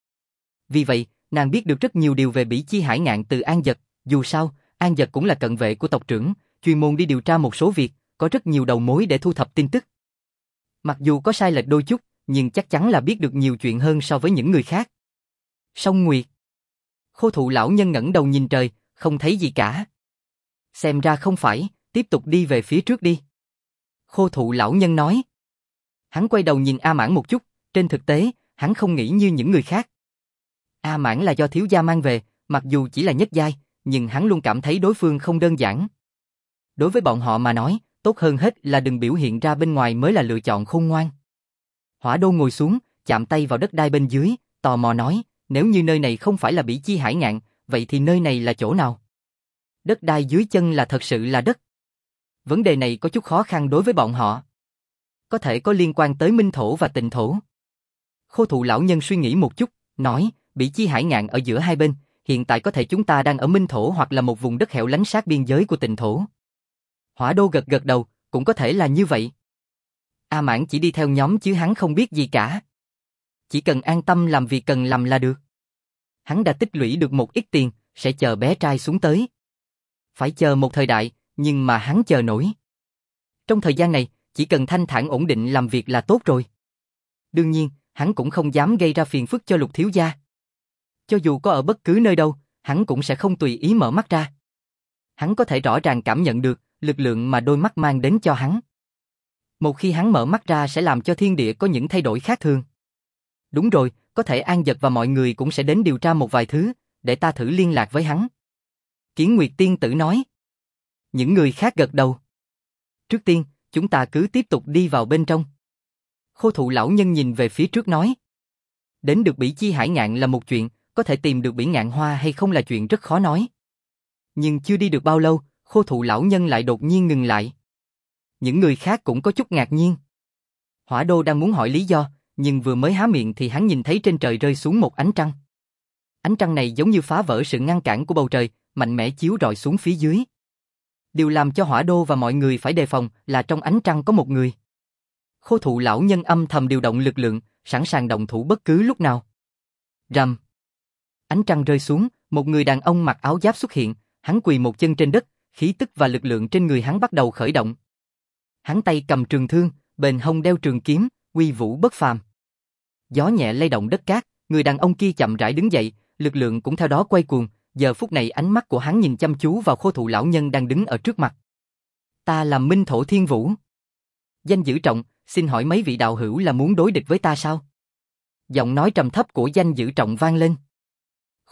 Vì vậy, nàng biết được rất nhiều điều về Bỉ Chi Hải Ngạn từ An Dật, dù sao, An Dật cũng là cận vệ của tộc trưởng, chuyên môn đi điều tra một số việc, có rất nhiều đầu mối để thu thập tin tức. Mặc dù có sai lệch đôi chút, nhưng chắc chắn là biết được nhiều chuyện hơn so với những người khác. Sông Nguyệt. Khô thụ lão nhân ngẩng đầu nhìn trời, không thấy gì cả. Xem ra không phải, tiếp tục đi về phía trước đi. Khô thụ lão nhân nói. Hắn quay đầu nhìn A Mãn một chút, trên thực tế, hắn không nghĩ như những người khác. A Mãn là do thiếu gia mang về, mặc dù chỉ là nhất giai, nhưng hắn luôn cảm thấy đối phương không đơn giản. Đối với bọn họ mà nói, tốt hơn hết là đừng biểu hiện ra bên ngoài mới là lựa chọn khôn ngoan. Hỏa Đô ngồi xuống, chạm tay vào đất đai bên dưới, tò mò nói, nếu như nơi này không phải là Bỉ Chi Hải Ngạn, vậy thì nơi này là chỗ nào? Đất đai dưới chân là thật sự là đất. Vấn đề này có chút khó khăn đối với bọn họ. Có thể có liên quan tới minh thổ và tịnh thổ. Khô thụ lão nhân suy nghĩ một chút, nói, Bỉ Chi Hải Ngạn ở giữa hai bên, hiện tại có thể chúng ta đang ở minh thổ hoặc là một vùng đất hẻo lánh sát biên giới của tịnh thổ. Hỏa Đô gật gật đầu, cũng có thể là như vậy. A Mãn chỉ đi theo nhóm chứ hắn không biết gì cả. Chỉ cần an tâm làm việc cần làm là được. Hắn đã tích lũy được một ít tiền, sẽ chờ bé trai xuống tới. Phải chờ một thời đại, nhưng mà hắn chờ nổi. Trong thời gian này, chỉ cần thanh thản ổn định làm việc là tốt rồi. Đương nhiên, hắn cũng không dám gây ra phiền phức cho Lục thiếu gia. Cho dù có ở bất cứ nơi đâu, hắn cũng sẽ không tùy ý mở mắt ra. Hắn có thể rõ ràng cảm nhận được lực lượng mà đôi mắt mang đến cho hắn. Một khi hắn mở mắt ra sẽ làm cho thiên địa có những thay đổi khác thường. Đúng rồi, có thể An Dật và mọi người cũng sẽ đến điều tra một vài thứ, để ta thử liên lạc với hắn. Kiến Nguyệt tiên tử nói. Những người khác gật đầu. Trước tiên, chúng ta cứ tiếp tục đi vào bên trong. Khô thụ lão nhân nhìn về phía trước nói. Đến được Bỉ Chi Hải Ngạn là một chuyện, có thể tìm được bỉ ngạn hoa hay không là chuyện rất khó nói. Nhưng chưa đi được bao lâu, khô thụ lão nhân lại đột nhiên ngừng lại. Những người khác cũng có chút ngạc nhiên. Hỏa Đô đang muốn hỏi lý do, nhưng vừa mới há miệng thì hắn nhìn thấy trên trời rơi xuống một ánh trăng. Ánh trăng này giống như phá vỡ sự ngăn cản của bầu trời, mạnh mẽ chiếu rọi xuống phía dưới. Điều làm cho Hỏa Đô và mọi người phải đề phòng là trong ánh trăng có một người. Khô thụ lão nhân âm thầm điều động lực lượng, sẵn sàng động thủ bất cứ lúc nào. Rầm. Ánh trăng rơi xuống, một người đàn ông mặc áo giáp xuất hiện, hắn quỳ một chân trên đất, khí tức và lực lượng trên người hắn bắt đầu khởi động. Hắn tay cầm trường thương, bên hông đeo trường kiếm, uy vũ bất phàm. Gió nhẹ lay động đất cát, người đàn ông kia chậm rãi đứng dậy, lực lượng cũng theo đó quay cuồng, giờ phút này ánh mắt của hắn nhìn chăm chú vào khô thụ lão nhân đang đứng ở trước mặt. Ta là Minh Thổ Thiên Vũ. Danh Dữ Trọng, xin hỏi mấy vị đạo hữu là muốn đối địch với ta sao? Giọng nói trầm thấp của Danh Dữ Trọng vang lên.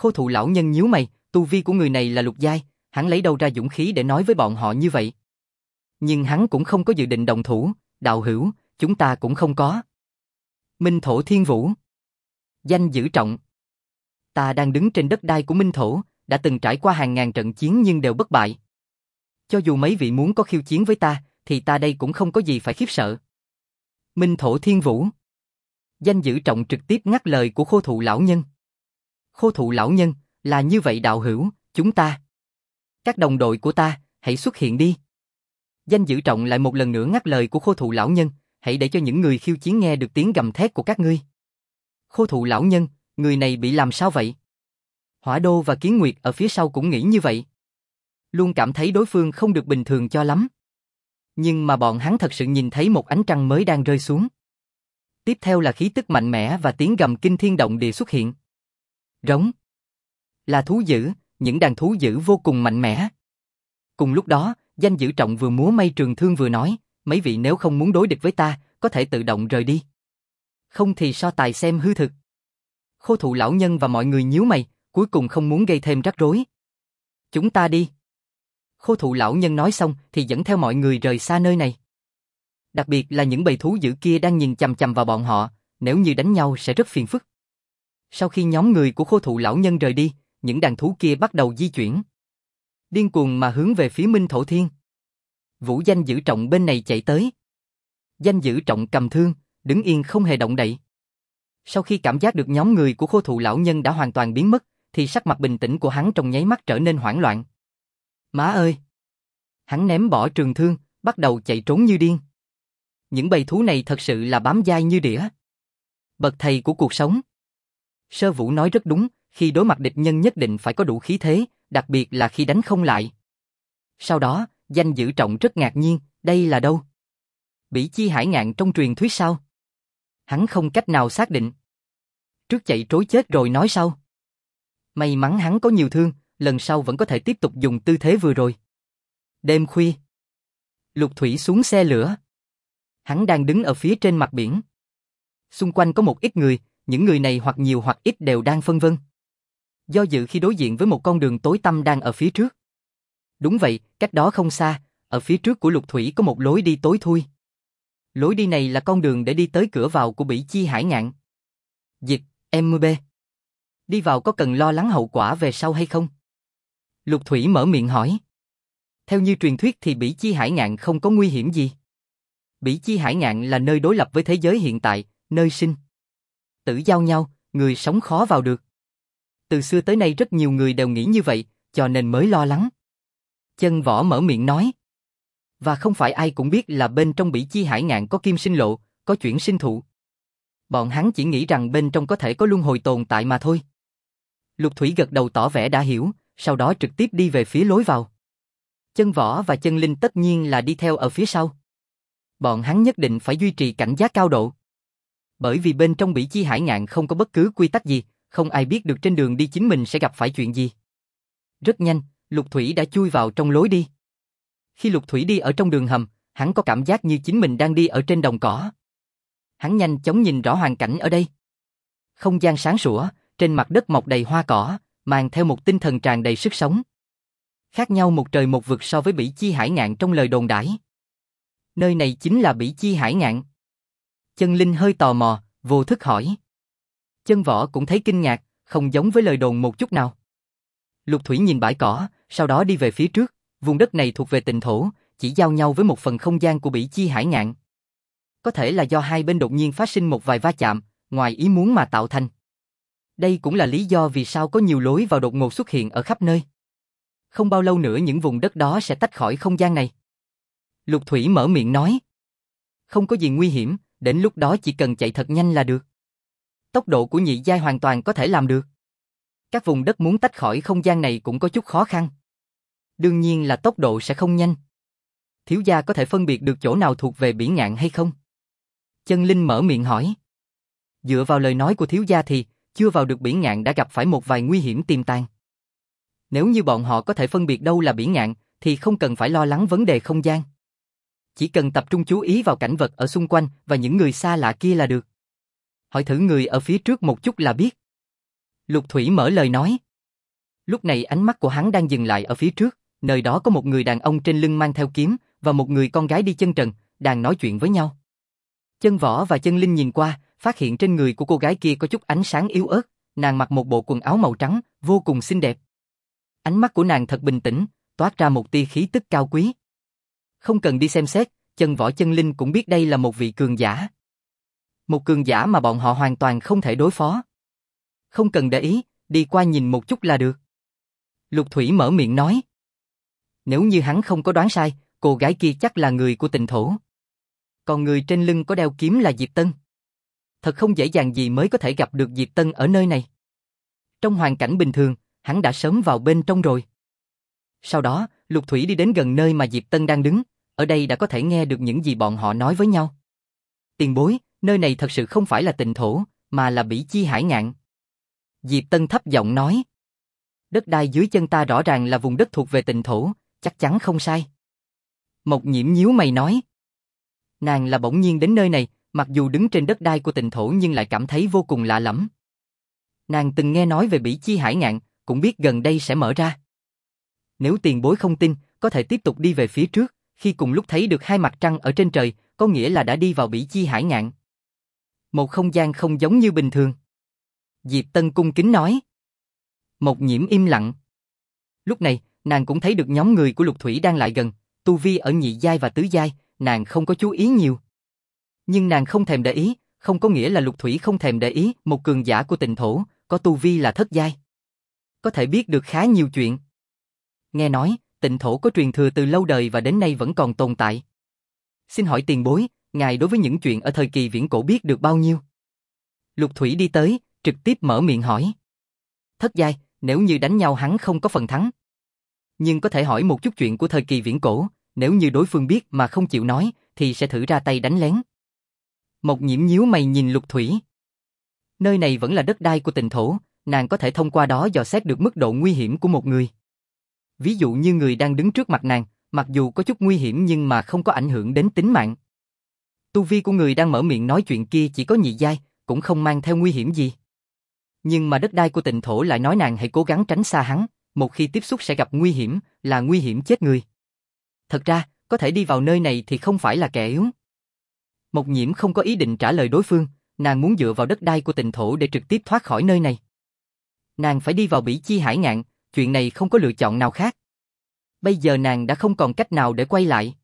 Khô thụ lão nhân nhíu mày, tu vi của người này là lục giai, hắn lấy đâu ra dũng khí để nói với bọn họ như vậy. Nhưng hắn cũng không có dự định động thủ, đạo hữu, chúng ta cũng không có. Minh thổ thiên vũ. Danh giữ trọng. Ta đang đứng trên đất đai của Minh thổ, đã từng trải qua hàng ngàn trận chiến nhưng đều bất bại. Cho dù mấy vị muốn có khiêu chiến với ta, thì ta đây cũng không có gì phải khiếp sợ. Minh thổ thiên vũ. Danh giữ trọng trực tiếp ngắt lời của khô thụ lão nhân. Khô thụ lão nhân, là như vậy đạo hữu, chúng ta. Các đồng đội của ta, hãy xuất hiện đi. Danh giữ trọng lại một lần nữa ngắt lời của khô thụ lão nhân, hãy để cho những người khiêu chiến nghe được tiếng gầm thét của các ngươi. Khô thụ lão nhân, người này bị làm sao vậy? Hỏa Đô và Kiến Nguyệt ở phía sau cũng nghĩ như vậy. Luôn cảm thấy đối phương không được bình thường cho lắm. Nhưng mà bọn hắn thật sự nhìn thấy một ánh trăng mới đang rơi xuống. Tiếp theo là khí tức mạnh mẽ và tiếng gầm kinh thiên động địa xuất hiện. Rống. Là thú dữ, những đàn thú dữ vô cùng mạnh mẽ. Cùng lúc đó, danh giữ trọng vừa múa may trường thương vừa nói, mấy vị nếu không muốn đối địch với ta, có thể tự động rời đi. Không thì so tài xem hư thực. Khô thụ lão nhân và mọi người nhíu mày, cuối cùng không muốn gây thêm rắc rối. Chúng ta đi. Khô thụ lão nhân nói xong thì dẫn theo mọi người rời xa nơi này. Đặc biệt là những bầy thú dữ kia đang nhìn chằm chằm vào bọn họ, nếu như đánh nhau sẽ rất phiền phức. Sau khi nhóm người của khô thụ lão nhân rời đi, những đàn thú kia bắt đầu di chuyển. Điên cuồng mà hướng về phía Minh Thổ Thiên. Vũ Danh giữ trọng bên này chạy tới. Danh giữ trọng cầm thương, đứng yên không hề động đậy. Sau khi cảm giác được nhóm người của khô thụ lão nhân đã hoàn toàn biến mất, thì sắc mặt bình tĩnh của hắn trong nháy mắt trở nên hoảng loạn. Má ơi! Hắn ném bỏ trường thương, bắt đầu chạy trốn như điên. Những bầy thú này thật sự là bám dai như đĩa. Bậc thầy của cuộc sống. Sơ Vũ nói rất đúng, khi đối mặt địch nhân nhất định phải có đủ khí thế, đặc biệt là khi đánh không lại. Sau đó, Danh giữ trọng rất ngạc nhiên, đây là đâu? Bỉ Chi Hải Ngạn trong truyền thuyết sao? Hắn không cách nào xác định. Trước chạy trối chết rồi nói sau. May mắn hắn có nhiều thương, lần sau vẫn có thể tiếp tục dùng tư thế vừa rồi. Đêm khuya. Lục Thủy xuống xe lửa. Hắn đang đứng ở phía trên mặt biển. Xung quanh có một ít người, những người này hoặc nhiều hoặc ít đều đang phân vân. Do dự khi đối diện với một con đường tối tăm đang ở phía trước. Đúng vậy, cách đó không xa, ở phía trước của Lục Thủy có một lối đi tối thui. Lối đi này là con đường để đi tới cửa vào của Bỉ Chi Hải Ngạn. Dịch, MB. Đi vào có cần lo lắng hậu quả về sau hay không? Lục Thủy mở miệng hỏi. Theo như truyền thuyết thì Bỉ Chi Hải Ngạn không có nguy hiểm gì. Bỉ Chi Hải Ngạn là nơi đối lập với thế giới hiện tại, nơi sinh tử giao nhau, người sống khó vào được. Từ xưa tới nay rất nhiều người đều nghĩ như vậy, cho nên mới lo lắng. Chân Võ mở miệng nói. Và không phải ai cũng biết là bên trong Bỉ Chi Hải Ngạn có kim sinh lộ, có chuyển sinh thụ. Bọn hắn chỉ nghĩ rằng bên trong có thể có luân hồi tồn tại mà thôi. Lục Thủy gật đầu tỏ vẻ đã hiểu, sau đó trực tiếp đi về phía lối vào. Chân Võ và Chân Linh tất nhiên là đi theo ở phía sau. Bọn hắn nhất định phải duy trì cảnh giác cao độ. Bởi vì bên trong Bỉ Chi Hải Ngạn không có bất cứ quy tắc gì, không ai biết được trên đường đi chính mình sẽ gặp phải chuyện gì. Rất nhanh, Lục Thủy đã chui vào trong lối đi. Khi Lục Thủy đi ở trong đường hầm, hắn có cảm giác như chính mình đang đi ở trên đồng cỏ. Hắn nhanh chóng nhìn rõ hoàn cảnh ở đây. Không gian sáng sủa, trên mặt đất mọc đầy hoa cỏ, mang theo một tinh thần tràn đầy sức sống. Khác nhau một trời một vực so với Bỉ Chi Hải Ngạn trong lời đồn đãi. Nơi này chính là Bỉ Chi Hải Ngạn. Chân Linh hơi tò mò, vô thức hỏi. Chân Võ cũng thấy kinh ngạc, không giống với lời đồn một chút nào. Lục Thủy nhìn bãi cỏ, sau đó đi về phía trước. Vùng đất này thuộc về tịnh thổ, chỉ giao nhau với một phần không gian của Bỉ Chi Hải Ngạn. Có thể là do hai bên đột nhiên phát sinh một vài va chạm, ngoài ý muốn mà tạo thành. Đây cũng là lý do vì sao có nhiều lối vào đột ngột xuất hiện ở khắp nơi. Không bao lâu nữa những vùng đất đó sẽ tách khỏi không gian này. Lục Thủy mở miệng nói. Không có gì nguy hiểm, đến lúc đó chỉ cần chạy thật nhanh là được. Tốc độ của nhị giai hoàn toàn có thể làm được. Các vùng đất muốn tách khỏi không gian này cũng có chút khó khăn. Đương nhiên là tốc độ sẽ không nhanh. Thiếu gia có thể phân biệt được chỗ nào thuộc về Bỉ Ngạn hay không? Chân Linh mở miệng hỏi. Dựa vào lời nói của thiếu gia thì, chưa vào được Bỉ Ngạn đã gặp phải một vài nguy hiểm tiềm tàng. Nếu như bọn họ có thể phân biệt đâu là Bỉ Ngạn, thì không cần phải lo lắng vấn đề không gian. Chỉ cần tập trung chú ý vào cảnh vật ở xung quanh và những người xa lạ kia là được. Hỏi thử người ở phía trước một chút là biết. Lục Thủy mở lời nói. Lúc này ánh mắt của hắn đang dừng lại ở phía trước, nơi đó có một người đàn ông trên lưng mang theo kiếm, và một người con gái đi chân trần, đang nói chuyện với nhau. Chân Võ và Chân Linh nhìn qua, phát hiện trên người của cô gái kia có chút ánh sáng yếu ớt, nàng mặc một bộ quần áo màu trắng, vô cùng xinh đẹp. Ánh mắt của nàng thật bình tĩnh, toát ra một tia khí tức cao quý. Không cần đi xem xét, Chân Võ Chân Linh cũng biết đây là một vị cường giả. Một cường giả mà bọn họ hoàn toàn không thể đối phó. Không cần để ý, đi qua nhìn một chút là được. Lục Thủy mở miệng nói. Nếu như hắn không có đoán sai, cô gái kia chắc là người của Tịnh Thổ. Còn người trên lưng có đeo kiếm là Diệp Tân. Thật không dễ dàng gì mới có thể gặp được Diệp Tân ở nơi này. Trong hoàn cảnh bình thường, hắn đã sớm vào bên trong rồi. Sau đó, Lục Thủy đi đến gần nơi mà Diệp Tân đang đứng, ở đây đã có thể nghe được những gì bọn họ nói với nhau. Tiền bối, nơi này thật sự không phải là Tịnh Thổ, mà là Bỉ Chi Hải Ngạn. Diệp Tân thấp giọng nói. Đất đai dưới chân ta rõ ràng là vùng đất thuộc về Tịnh Thổ, chắc chắn không sai. Mộc Nhiễm nhíu mày nói. Nàng là bỗng nhiên đến nơi này, mặc dù đứng trên đất đai của Tịnh Thổ nhưng lại cảm thấy vô cùng lạ lẫm. Nàng từng nghe nói về Bỉ Chi Hải Ngạn, cũng biết gần đây sẽ mở ra. Nếu tiền bối không tin, có thể tiếp tục đi về phía trước, khi cùng lúc thấy được hai mặt trăng ở trên trời, có nghĩa là đã đi vào Bỉ Chi Hải Ngạn. Một không gian không giống như bình thường. Diệp Tân cung kính nói. Mộc Nhiễm im lặng. Lúc này, nàng cũng thấy được nhóm người của Lục Thủy đang lại gần, tu vi ở nhị giai và tứ giai, nàng không có chú ý nhiều. Nhưng nàng không thèm để ý, không có nghĩa là Lục Thủy không thèm để ý, một cường giả của Tịnh Thổ, có tu vi là thất giai. Có thể biết được khá nhiều chuyện. Nghe nói, Tịnh Thổ có truyền thừa từ lâu đời và đến nay vẫn còn tồn tại. Xin hỏi tiền bối, ngài đối với những chuyện ở thời kỳ viễn cổ biết được bao nhiêu? Lục Thủy đi tới, trực tiếp mở miệng hỏi. Thất giai, nếu như đánh nhau hắn không có phần thắng. Nhưng có thể hỏi một chút chuyện của thời kỳ viễn cổ, nếu như đối phương biết mà không chịu nói, thì sẽ thử ra tay đánh lén. Mộc Nhiễm nhíu mày nhìn Lục Thủy. Nơi này vẫn là đất đai của Tịnh Thổ, nàng có thể thông qua đó dò xét được mức độ nguy hiểm của một người. Ví dụ như người đang đứng trước mặt nàng, mặc dù có chút nguy hiểm nhưng mà không có ảnh hưởng đến tính mạng. Tu vi của người đang mở miệng nói chuyện kia chỉ có nhị giai, cũng không mang theo nguy hiểm gì. Nhưng mà đất đai của Tịnh Thổ lại nói nàng hãy cố gắng tránh xa hắn, một khi tiếp xúc sẽ gặp nguy hiểm, là nguy hiểm chết người. Thật ra, có thể đi vào nơi này thì không phải là kẻ yếu. Mộc Nhiễm không có ý định trả lời đối phương, nàng muốn dựa vào đất đai của Tịnh Thổ để trực tiếp thoát khỏi nơi này. Nàng phải đi vào Bỉ Chi Hải Ngạn, chuyện này không có lựa chọn nào khác. Bây giờ nàng đã không còn cách nào để quay lại.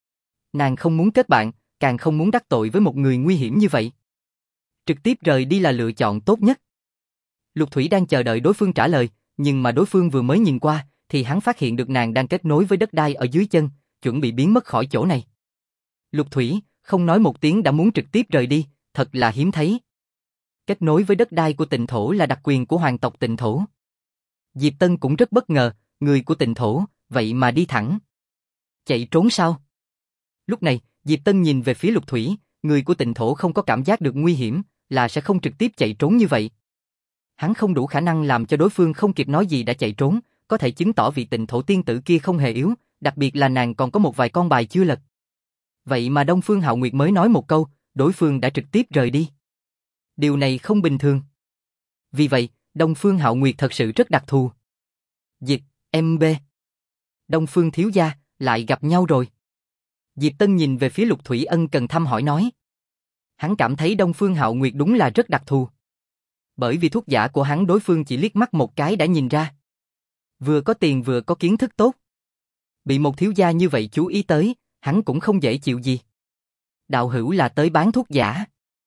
Nàng không muốn kết bạn, càng không muốn đắc tội với một người nguy hiểm như vậy. Trực tiếp rời đi là lựa chọn tốt nhất. Lục Thủy đang chờ đợi đối phương trả lời, nhưng mà đối phương vừa mới nhìn qua, thì hắn phát hiện được nàng đang kết nối với đất đai ở dưới chân, chuẩn bị biến mất khỏi chỗ này. Lục Thủy, không nói một tiếng đã muốn trực tiếp rời đi, thật là hiếm thấy. Kết nối với đất đai của Tịnh Thổ là đặc quyền của hoàng tộc Tịnh Thổ. Diệp Tân cũng rất bất ngờ, người của Tịnh Thổ, vậy mà đi thẳng. Chạy trốn sao? Lúc này, Diệp Tân nhìn về phía Lục Thủy, người của Tịnh Thổ không có cảm giác được nguy hiểm, là sẽ không trực tiếp chạy trốn như vậy. Hắn không đủ khả năng làm cho đối phương không kịp nói gì đã chạy trốn, có thể chứng tỏ vị Tịnh Thổ tiên tử kia không hề yếu, đặc biệt là nàng còn có một vài con bài chưa lật. Vậy mà Đông Phương Hạo Nguyệt mới nói một câu, đối phương đã trực tiếp rời đi. Điều này không bình thường. Vì vậy, Đông Phương Hạo Nguyệt thật sự rất đặc thù. Dịch, MB. Đông Phương thiếu gia, lại gặp nhau rồi. Diệp Tân nhìn về phía Lục Thủy ân cần thăm hỏi nói. Hắn cảm thấy Đông Phương Hạo Nguyệt đúng là rất đặc thù. Bởi vì thuốc giả của hắn đối phương chỉ liếc mắt một cái đã nhìn ra. Vừa có tiền vừa có kiến thức tốt. Bị một thiếu gia như vậy chú ý tới, hắn cũng không dễ chịu gì. Đạo hữu là tới bán thuốc giả.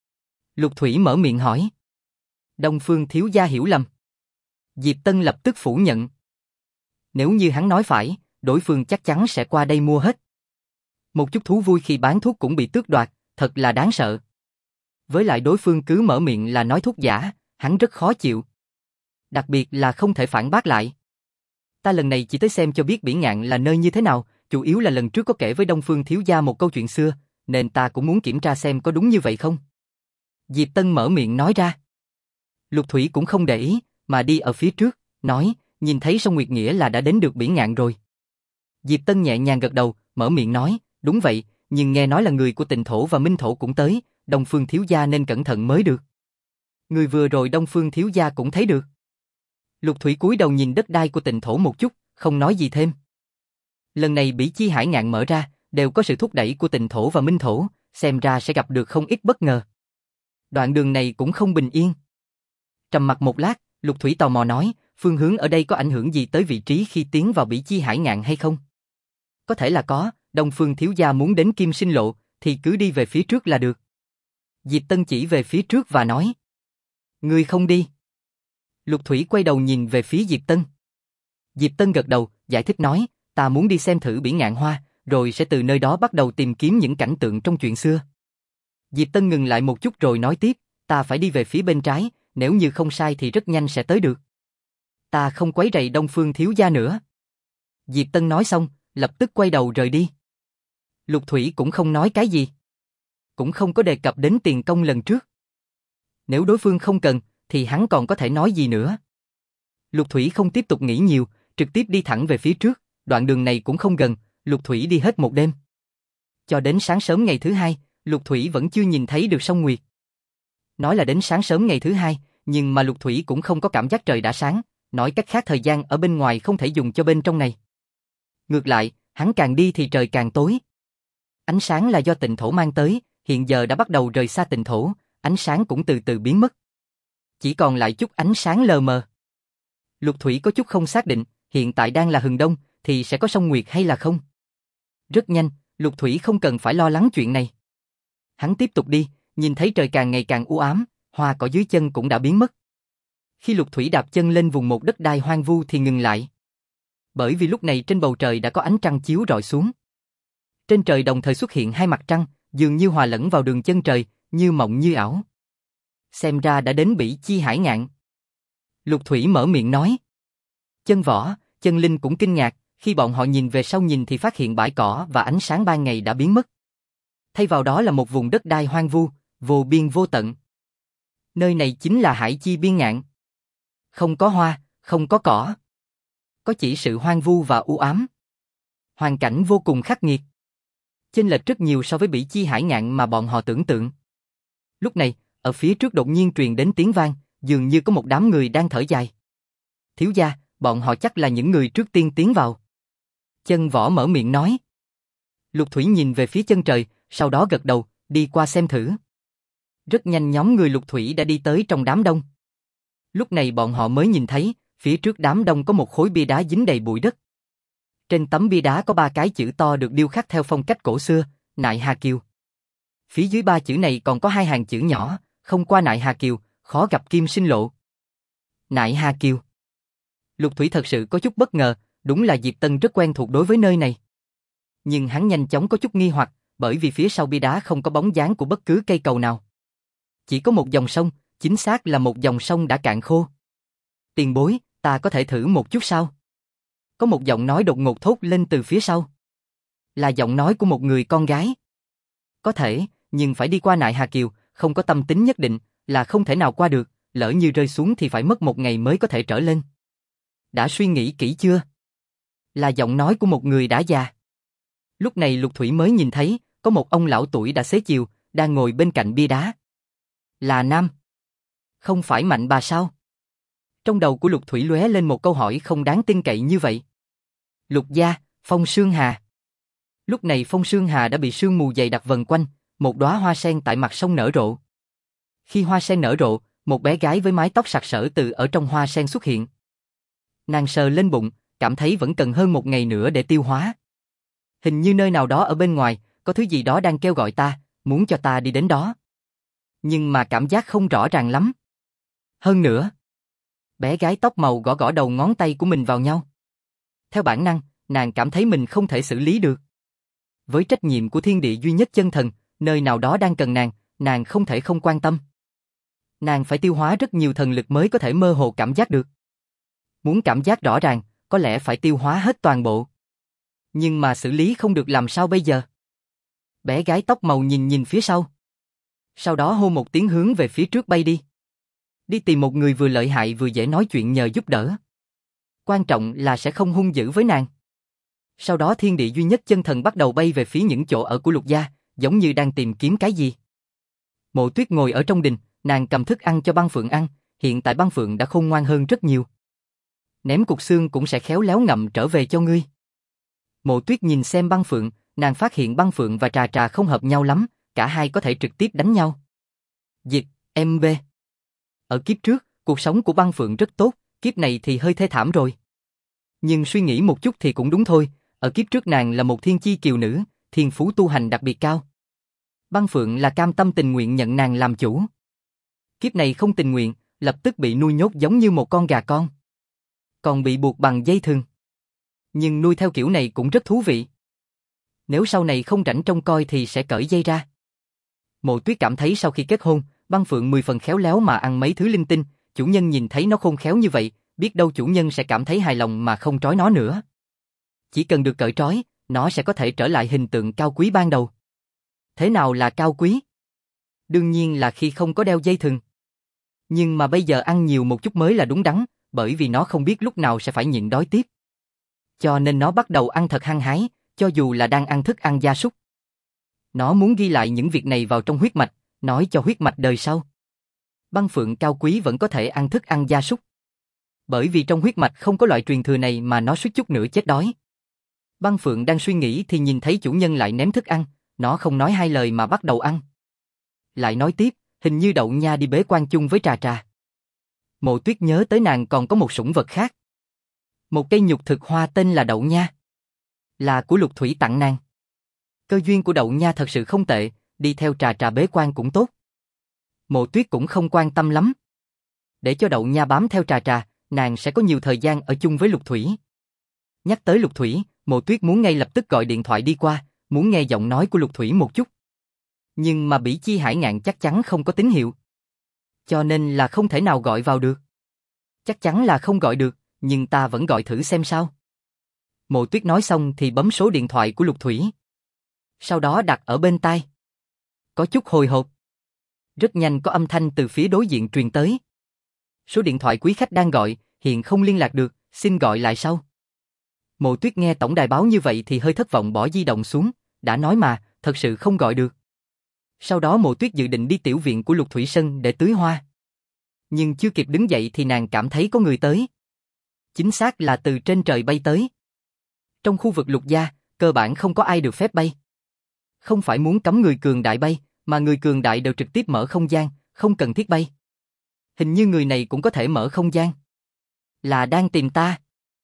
Lục Thủy mở miệng hỏi. Đông Phương thiếu gia hiểu lầm. Diệp Tân lập tức phủ nhận. Nếu như hắn nói phải, đối phương chắc chắn sẽ qua đây mua hết. Một chút thú vui khi bán thuốc cũng bị tước đoạt, thật là đáng sợ. Với lại đối phương cứ mở miệng là nói thuốc giả, hắn rất khó chịu. Đặc biệt là không thể phản bác lại. Ta lần này chỉ tới xem cho biết Bỉ Ngạn là nơi như thế nào, chủ yếu là lần trước có kể với Đông Phương thiếu gia một câu chuyện xưa, nên ta cũng muốn kiểm tra xem có đúng như vậy không. Diệp Tân mở miệng nói ra. Lục Thủy cũng không để ý, mà đi ở phía trước, nói, nhìn thấy sông Nguyệt Nghĩa là đã đến được Bỉ Ngạn rồi. Diệp Tân nhẹ nhàng gật đầu, mở miệng nói, đúng vậy, nhưng nghe nói là người của Tịnh Thổ và Minh Thổ cũng tới, Đông Phương thiếu gia nên cẩn thận mới được. Người vừa rồi Đông Phương thiếu gia cũng thấy được. Lục Thủy cúi đầu nhìn đất đai của Tịnh thổ một chút, không nói gì thêm. Lần này Bỉ Chi Hải Ngạn mở ra, đều có sự thúc đẩy của Tịnh thổ và Minh thổ, xem ra sẽ gặp được không ít bất ngờ. Đoạn đường này cũng không bình yên. Trầm mặc một lát, Lục Thủy tò mò nói, phương hướng ở đây có ảnh hưởng gì tới vị trí khi tiến vào Bỉ Chi Hải Ngạn hay không? Có thể là có, Đông Phương thiếu gia muốn đến Kim Sinh Lộ, thì cứ đi về phía trước là được. Diệp Tân chỉ về phía trước và nói. Ngươi không đi. Lục Thủy quay đầu nhìn về phía Diệp Tân. Diệp Tân gật đầu, giải thích nói, ta muốn đi xem thử biển Ngạn Hoa, rồi sẽ từ nơi đó bắt đầu tìm kiếm những cảnh tượng trong chuyện xưa. Diệp Tân ngừng lại một chút rồi nói tiếp, ta phải đi về phía bên trái, nếu như không sai thì rất nhanh sẽ tới được. Ta không quấy rầy Đông Phương thiếu gia nữa. Diệp Tân nói xong, lập tức quay đầu rời đi. Lục Thủy cũng không nói cái gì. Cũng không có đề cập đến tiền công lần trước. Nếu đối phương không cần, thì hắn còn có thể nói gì nữa. Lục Thủy không tiếp tục nghĩ nhiều, trực tiếp đi thẳng về phía trước, đoạn đường này cũng không gần, Lục Thủy đi hết một đêm. Cho đến sáng sớm ngày thứ hai, Lục Thủy vẫn chưa nhìn thấy được sông Nguyệt. Nói là đến sáng sớm ngày thứ hai, nhưng mà Lục Thủy cũng không có cảm giác trời đã sáng, nói cách khác thời gian ở bên ngoài không thể dùng cho bên trong này. Ngược lại, hắn càng đi thì trời càng tối. Ánh sáng là do Tịnh thổ mang tới, hiện giờ đã bắt đầu rời xa Tịnh thổ, ánh sáng cũng từ từ biến mất. Chỉ còn lại chút ánh sáng lờ mờ. Lục Thủy có chút không xác định, hiện tại đang là hừng đông, thì sẽ có sông Nguyệt hay là không? Rất nhanh, Lục Thủy không cần phải lo lắng chuyện này. Hắn tiếp tục đi, nhìn thấy trời càng ngày càng u ám, hoa cỏ dưới chân cũng đã biến mất. Khi Lục Thủy đạp chân lên vùng một đất đai hoang vu thì ngừng lại. Bởi vì lúc này trên bầu trời đã có ánh trăng chiếu rọi xuống. Trên trời đồng thời xuất hiện hai mặt trăng, dường như hòa lẫn vào đường chân trời, như mộng như ảo. Xem ra đã đến Bỉ Chi Hải Ngạn. Lục Thủy mở miệng nói. Chân Võ, Chân Linh cũng kinh ngạc, khi bọn họ nhìn về sau nhìn thì phát hiện bãi cỏ và ánh sáng ban ngày đã biến mất. Thay vào đó là một vùng đất đai hoang vu, vô biên vô tận. Nơi này chính là Hải Chi Biên Ngạn. Không có hoa, không có cỏ. Có chỉ sự hoang vu và u ám. Hoàn cảnh vô cùng khắc nghiệt. Chênh lệch rất nhiều so với Bỉ Chi Hải Ngạn mà bọn họ tưởng tượng. Lúc này, ở phía trước đột nhiên truyền đến tiếng vang, dường như có một đám người đang thở dài. Thiếu gia, bọn họ chắc là những người trước tiên tiến vào. Chân Võ mở miệng nói. Lục Thủy nhìn về phía chân trời, sau đó gật đầu, đi qua xem thử. Rất nhanh nhóm người Lục Thủy đã đi tới trong đám đông. Lúc này bọn họ mới nhìn thấy, phía trước đám đông có một khối bia đá dính đầy bụi đất. Trên tấm bia đá có 3 cái chữ to được điêu khắc theo phong cách cổ xưa, Nại Hà Kiều. Phía dưới 3 chữ này còn có 2 hàng chữ nhỏ, không qua Nại Hà Kiều, khó gặp Kim Sinh Lộ. Nại Hà Kiều. Lục Thủy thật sự có chút bất ngờ, đúng là Diệp Tân rất quen thuộc đối với nơi này. Nhưng hắn nhanh chóng có chút nghi hoặc, bởi vì phía sau bia đá không có bóng dáng của bất cứ cây cầu nào. Chỉ có một dòng sông, chính xác là một dòng sông đã cạn khô. Tiền bối, ta có thể thử một chút sao? Có một giọng nói đột ngột thốt lên từ phía sau. Là giọng nói của một người con gái. Có thể, nhưng phải đi qua Nại Hà Kiều, không có tâm tính nhất định, là không thể nào qua được, lỡ như rơi xuống thì phải mất 1 ngày mới có thể trở lên. Đã suy nghĩ kỹ chưa? Là giọng nói của một người đã già. Lúc này Lục Thủy mới nhìn thấy, có một ông lão tuổi đã xế chiều, đang ngồi bên cạnh bia đá. Là nam. Không phải Mạnh bà sao? Trong đầu của Lục Thủy lóe lên một câu hỏi không đáng tin cậy như vậy. Lục gia, Phong Sương Hà. Lúc này Phong Sương Hà đã bị sương mù dày đặc vần quanh, một đóa hoa sen tại mặt sông nở rộ. Khi hoa sen nở rộ, một bé gái với mái tóc sặc sỡ từ ở trong hoa sen xuất hiện. Nàng sờ lên bụng, cảm thấy vẫn cần hơn 1 ngày nữa để tiêu hóa. Hình như nơi nào đó ở bên ngoài, có thứ gì đó đang kêu gọi ta, muốn cho ta đi đến đó. Nhưng mà cảm giác không rõ ràng lắm. Hơn nữa, bé gái tóc màu gõ gõ đầu ngón tay của mình vào nhau. Theo bản năng, nàng cảm thấy mình không thể xử lý được. Với trách nhiệm của thiên địa duy nhất chân thần, nơi nào đó đang cần nàng không thể không quan tâm. Nàng phải tiêu hóa rất nhiều thần lực mới có thể mơ hồ cảm giác được. Muốn cảm giác rõ ràng, có lẽ phải tiêu hóa hết toàn bộ. Nhưng mà xử lý không được làm sao bây giờ? Bé gái tóc màu nhìn phía sau. Sau đó hô một tiếng hướng về phía trước bay đi. Đi tìm một người vừa lợi hại vừa dễ nói chuyện nhờ giúp đỡ. Quan trọng là sẽ không hung dữ với nàng. Sau đó thiên địa duy nhất chân thần bắt đầu bay về phía những chỗ ở của Lục gia, giống như đang tìm kiếm cái gì. Mộ Tuyết ngồi ở trong đình, nàng cầm thức ăn cho Băng Phượng ăn, hiện tại Băng Phượng đã khôn ngoan hơn rất nhiều. Ném cục xương cũng sẽ khéo léo ngậm trở về cho ngươi. Mộ Tuyết nhìn xem Băng Phượng, nàng phát hiện Băng Phượng và Trà Trà không hợp nhau lắm, cả hai có thể trực tiếp đánh nhau. Dịch, MB. Ở kiếp trước, cuộc sống của Băng Phượng rất tốt, kiếp này thì hơi thê thảm rồi. Nhưng suy nghĩ một chút thì cũng đúng thôi, ở kiếp trước nàng là một thiên chi kiều nữ, thiên phú tu hành đặc biệt cao. Băng Phượng là cam tâm tình nguyện nhận nàng làm chủ. Kiếp này không tình nguyện, lập tức bị nuôi nhốt giống như một con gà con. Còn bị buộc bằng dây thừng. Nhưng nuôi theo kiểu này cũng rất thú vị. Nếu sau này không rảnh trông coi thì sẽ cởi dây ra. Mộ Tuyết cảm thấy sau khi kết hôn, Băng Phượng 10 phần khéo léo mà ăn mấy thứ linh tinh, chủ nhân nhìn thấy nó khôn khéo như vậy, biết đâu chủ nhân sẽ cảm thấy hài lòng mà không trói nó nữa. Chỉ cần được cởi trói, nó sẽ có thể trở lại hình tượng cao quý ban đầu. Thế nào là cao quý? Đương nhiên là khi không có đeo dây thừng. Nhưng mà bây giờ ăn nhiều một chút mới là đúng đắn, bởi vì nó không biết lúc nào sẽ phải nhịn đói tiếp. Cho nên nó bắt đầu ăn thật hăng hái, cho dù là đang ăn thức ăn gia súc. Nó muốn ghi lại những việc này vào trong huyết mạch, nói cho huyết mạch đời sau. Băng Phượng cao quý vẫn có thể ăn thức ăn gia súc. Bởi vì trong huyết mạch không có loại truyền thừa này mà nó suýt chút nữa chết đói. Băng Phượng đang suy nghĩ thì nhìn thấy chủ nhân lại ném thức ăn, nó không nói hai lời mà bắt đầu ăn. Lại nói tiếp, hình như Đậu Nha đi bế quan chung với Trà Trà. Mộ Tuyết nhớ tới nàng còn có một sủng vật khác. Một cây nhục thực hoa tên là Đậu Nha. Là của Lục Thủy tặng nàng. Cơ duyên của Đậu Nha thật sự không tệ, đi theo Trà Trà bế quan cũng tốt. Mộ Tuyết cũng không quan tâm lắm. Để cho Đậu Nha bám theo Trà Trà, nàng sẽ có nhiều thời gian ở chung với Lục Thủy. Nhắc tới Lục Thủy, Mộ Tuyết muốn ngay lập tức gọi điện thoại đi qua, muốn nghe giọng nói của Lục Thủy một chút. Nhưng mà Bỉ Chi Hải Ngạn chắc chắn không có tín hiệu. Cho nên là không thể nào gọi vào được. Chắc chắn là không gọi được, nhưng ta vẫn gọi thử xem sao. Mộ Tuyết nói xong thì bấm số điện thoại của Lục Thủy. Sau đó đặt ở bên tai. Có chút hồi hộp. Rất nhanh có âm thanh từ phía đối diện truyền tới. Số điện thoại quý khách đang gọi, hiện không liên lạc được, xin gọi lại sau. Mộ Tuyết nghe tổng đài báo như vậy thì hơi thất vọng bỏ di động xuống, đã nói mà, thật sự không gọi được. Sau đó Mộ Tuyết dự định đi tiểu viện của Lục Thủy Sân để tưới hoa. Nhưng chưa kịp đứng dậy thì nàng cảm thấy có người tới. Chính xác là từ trên trời bay tới. Trong khu vực Lục gia, cơ bản không có ai được phép bay. Không phải muốn cấm người cường đại bay, mà người cường đại đều trực tiếp mở không gian, không cần thiết bay. Hình như người này cũng có thể mở không gian. Là đang tìm ta.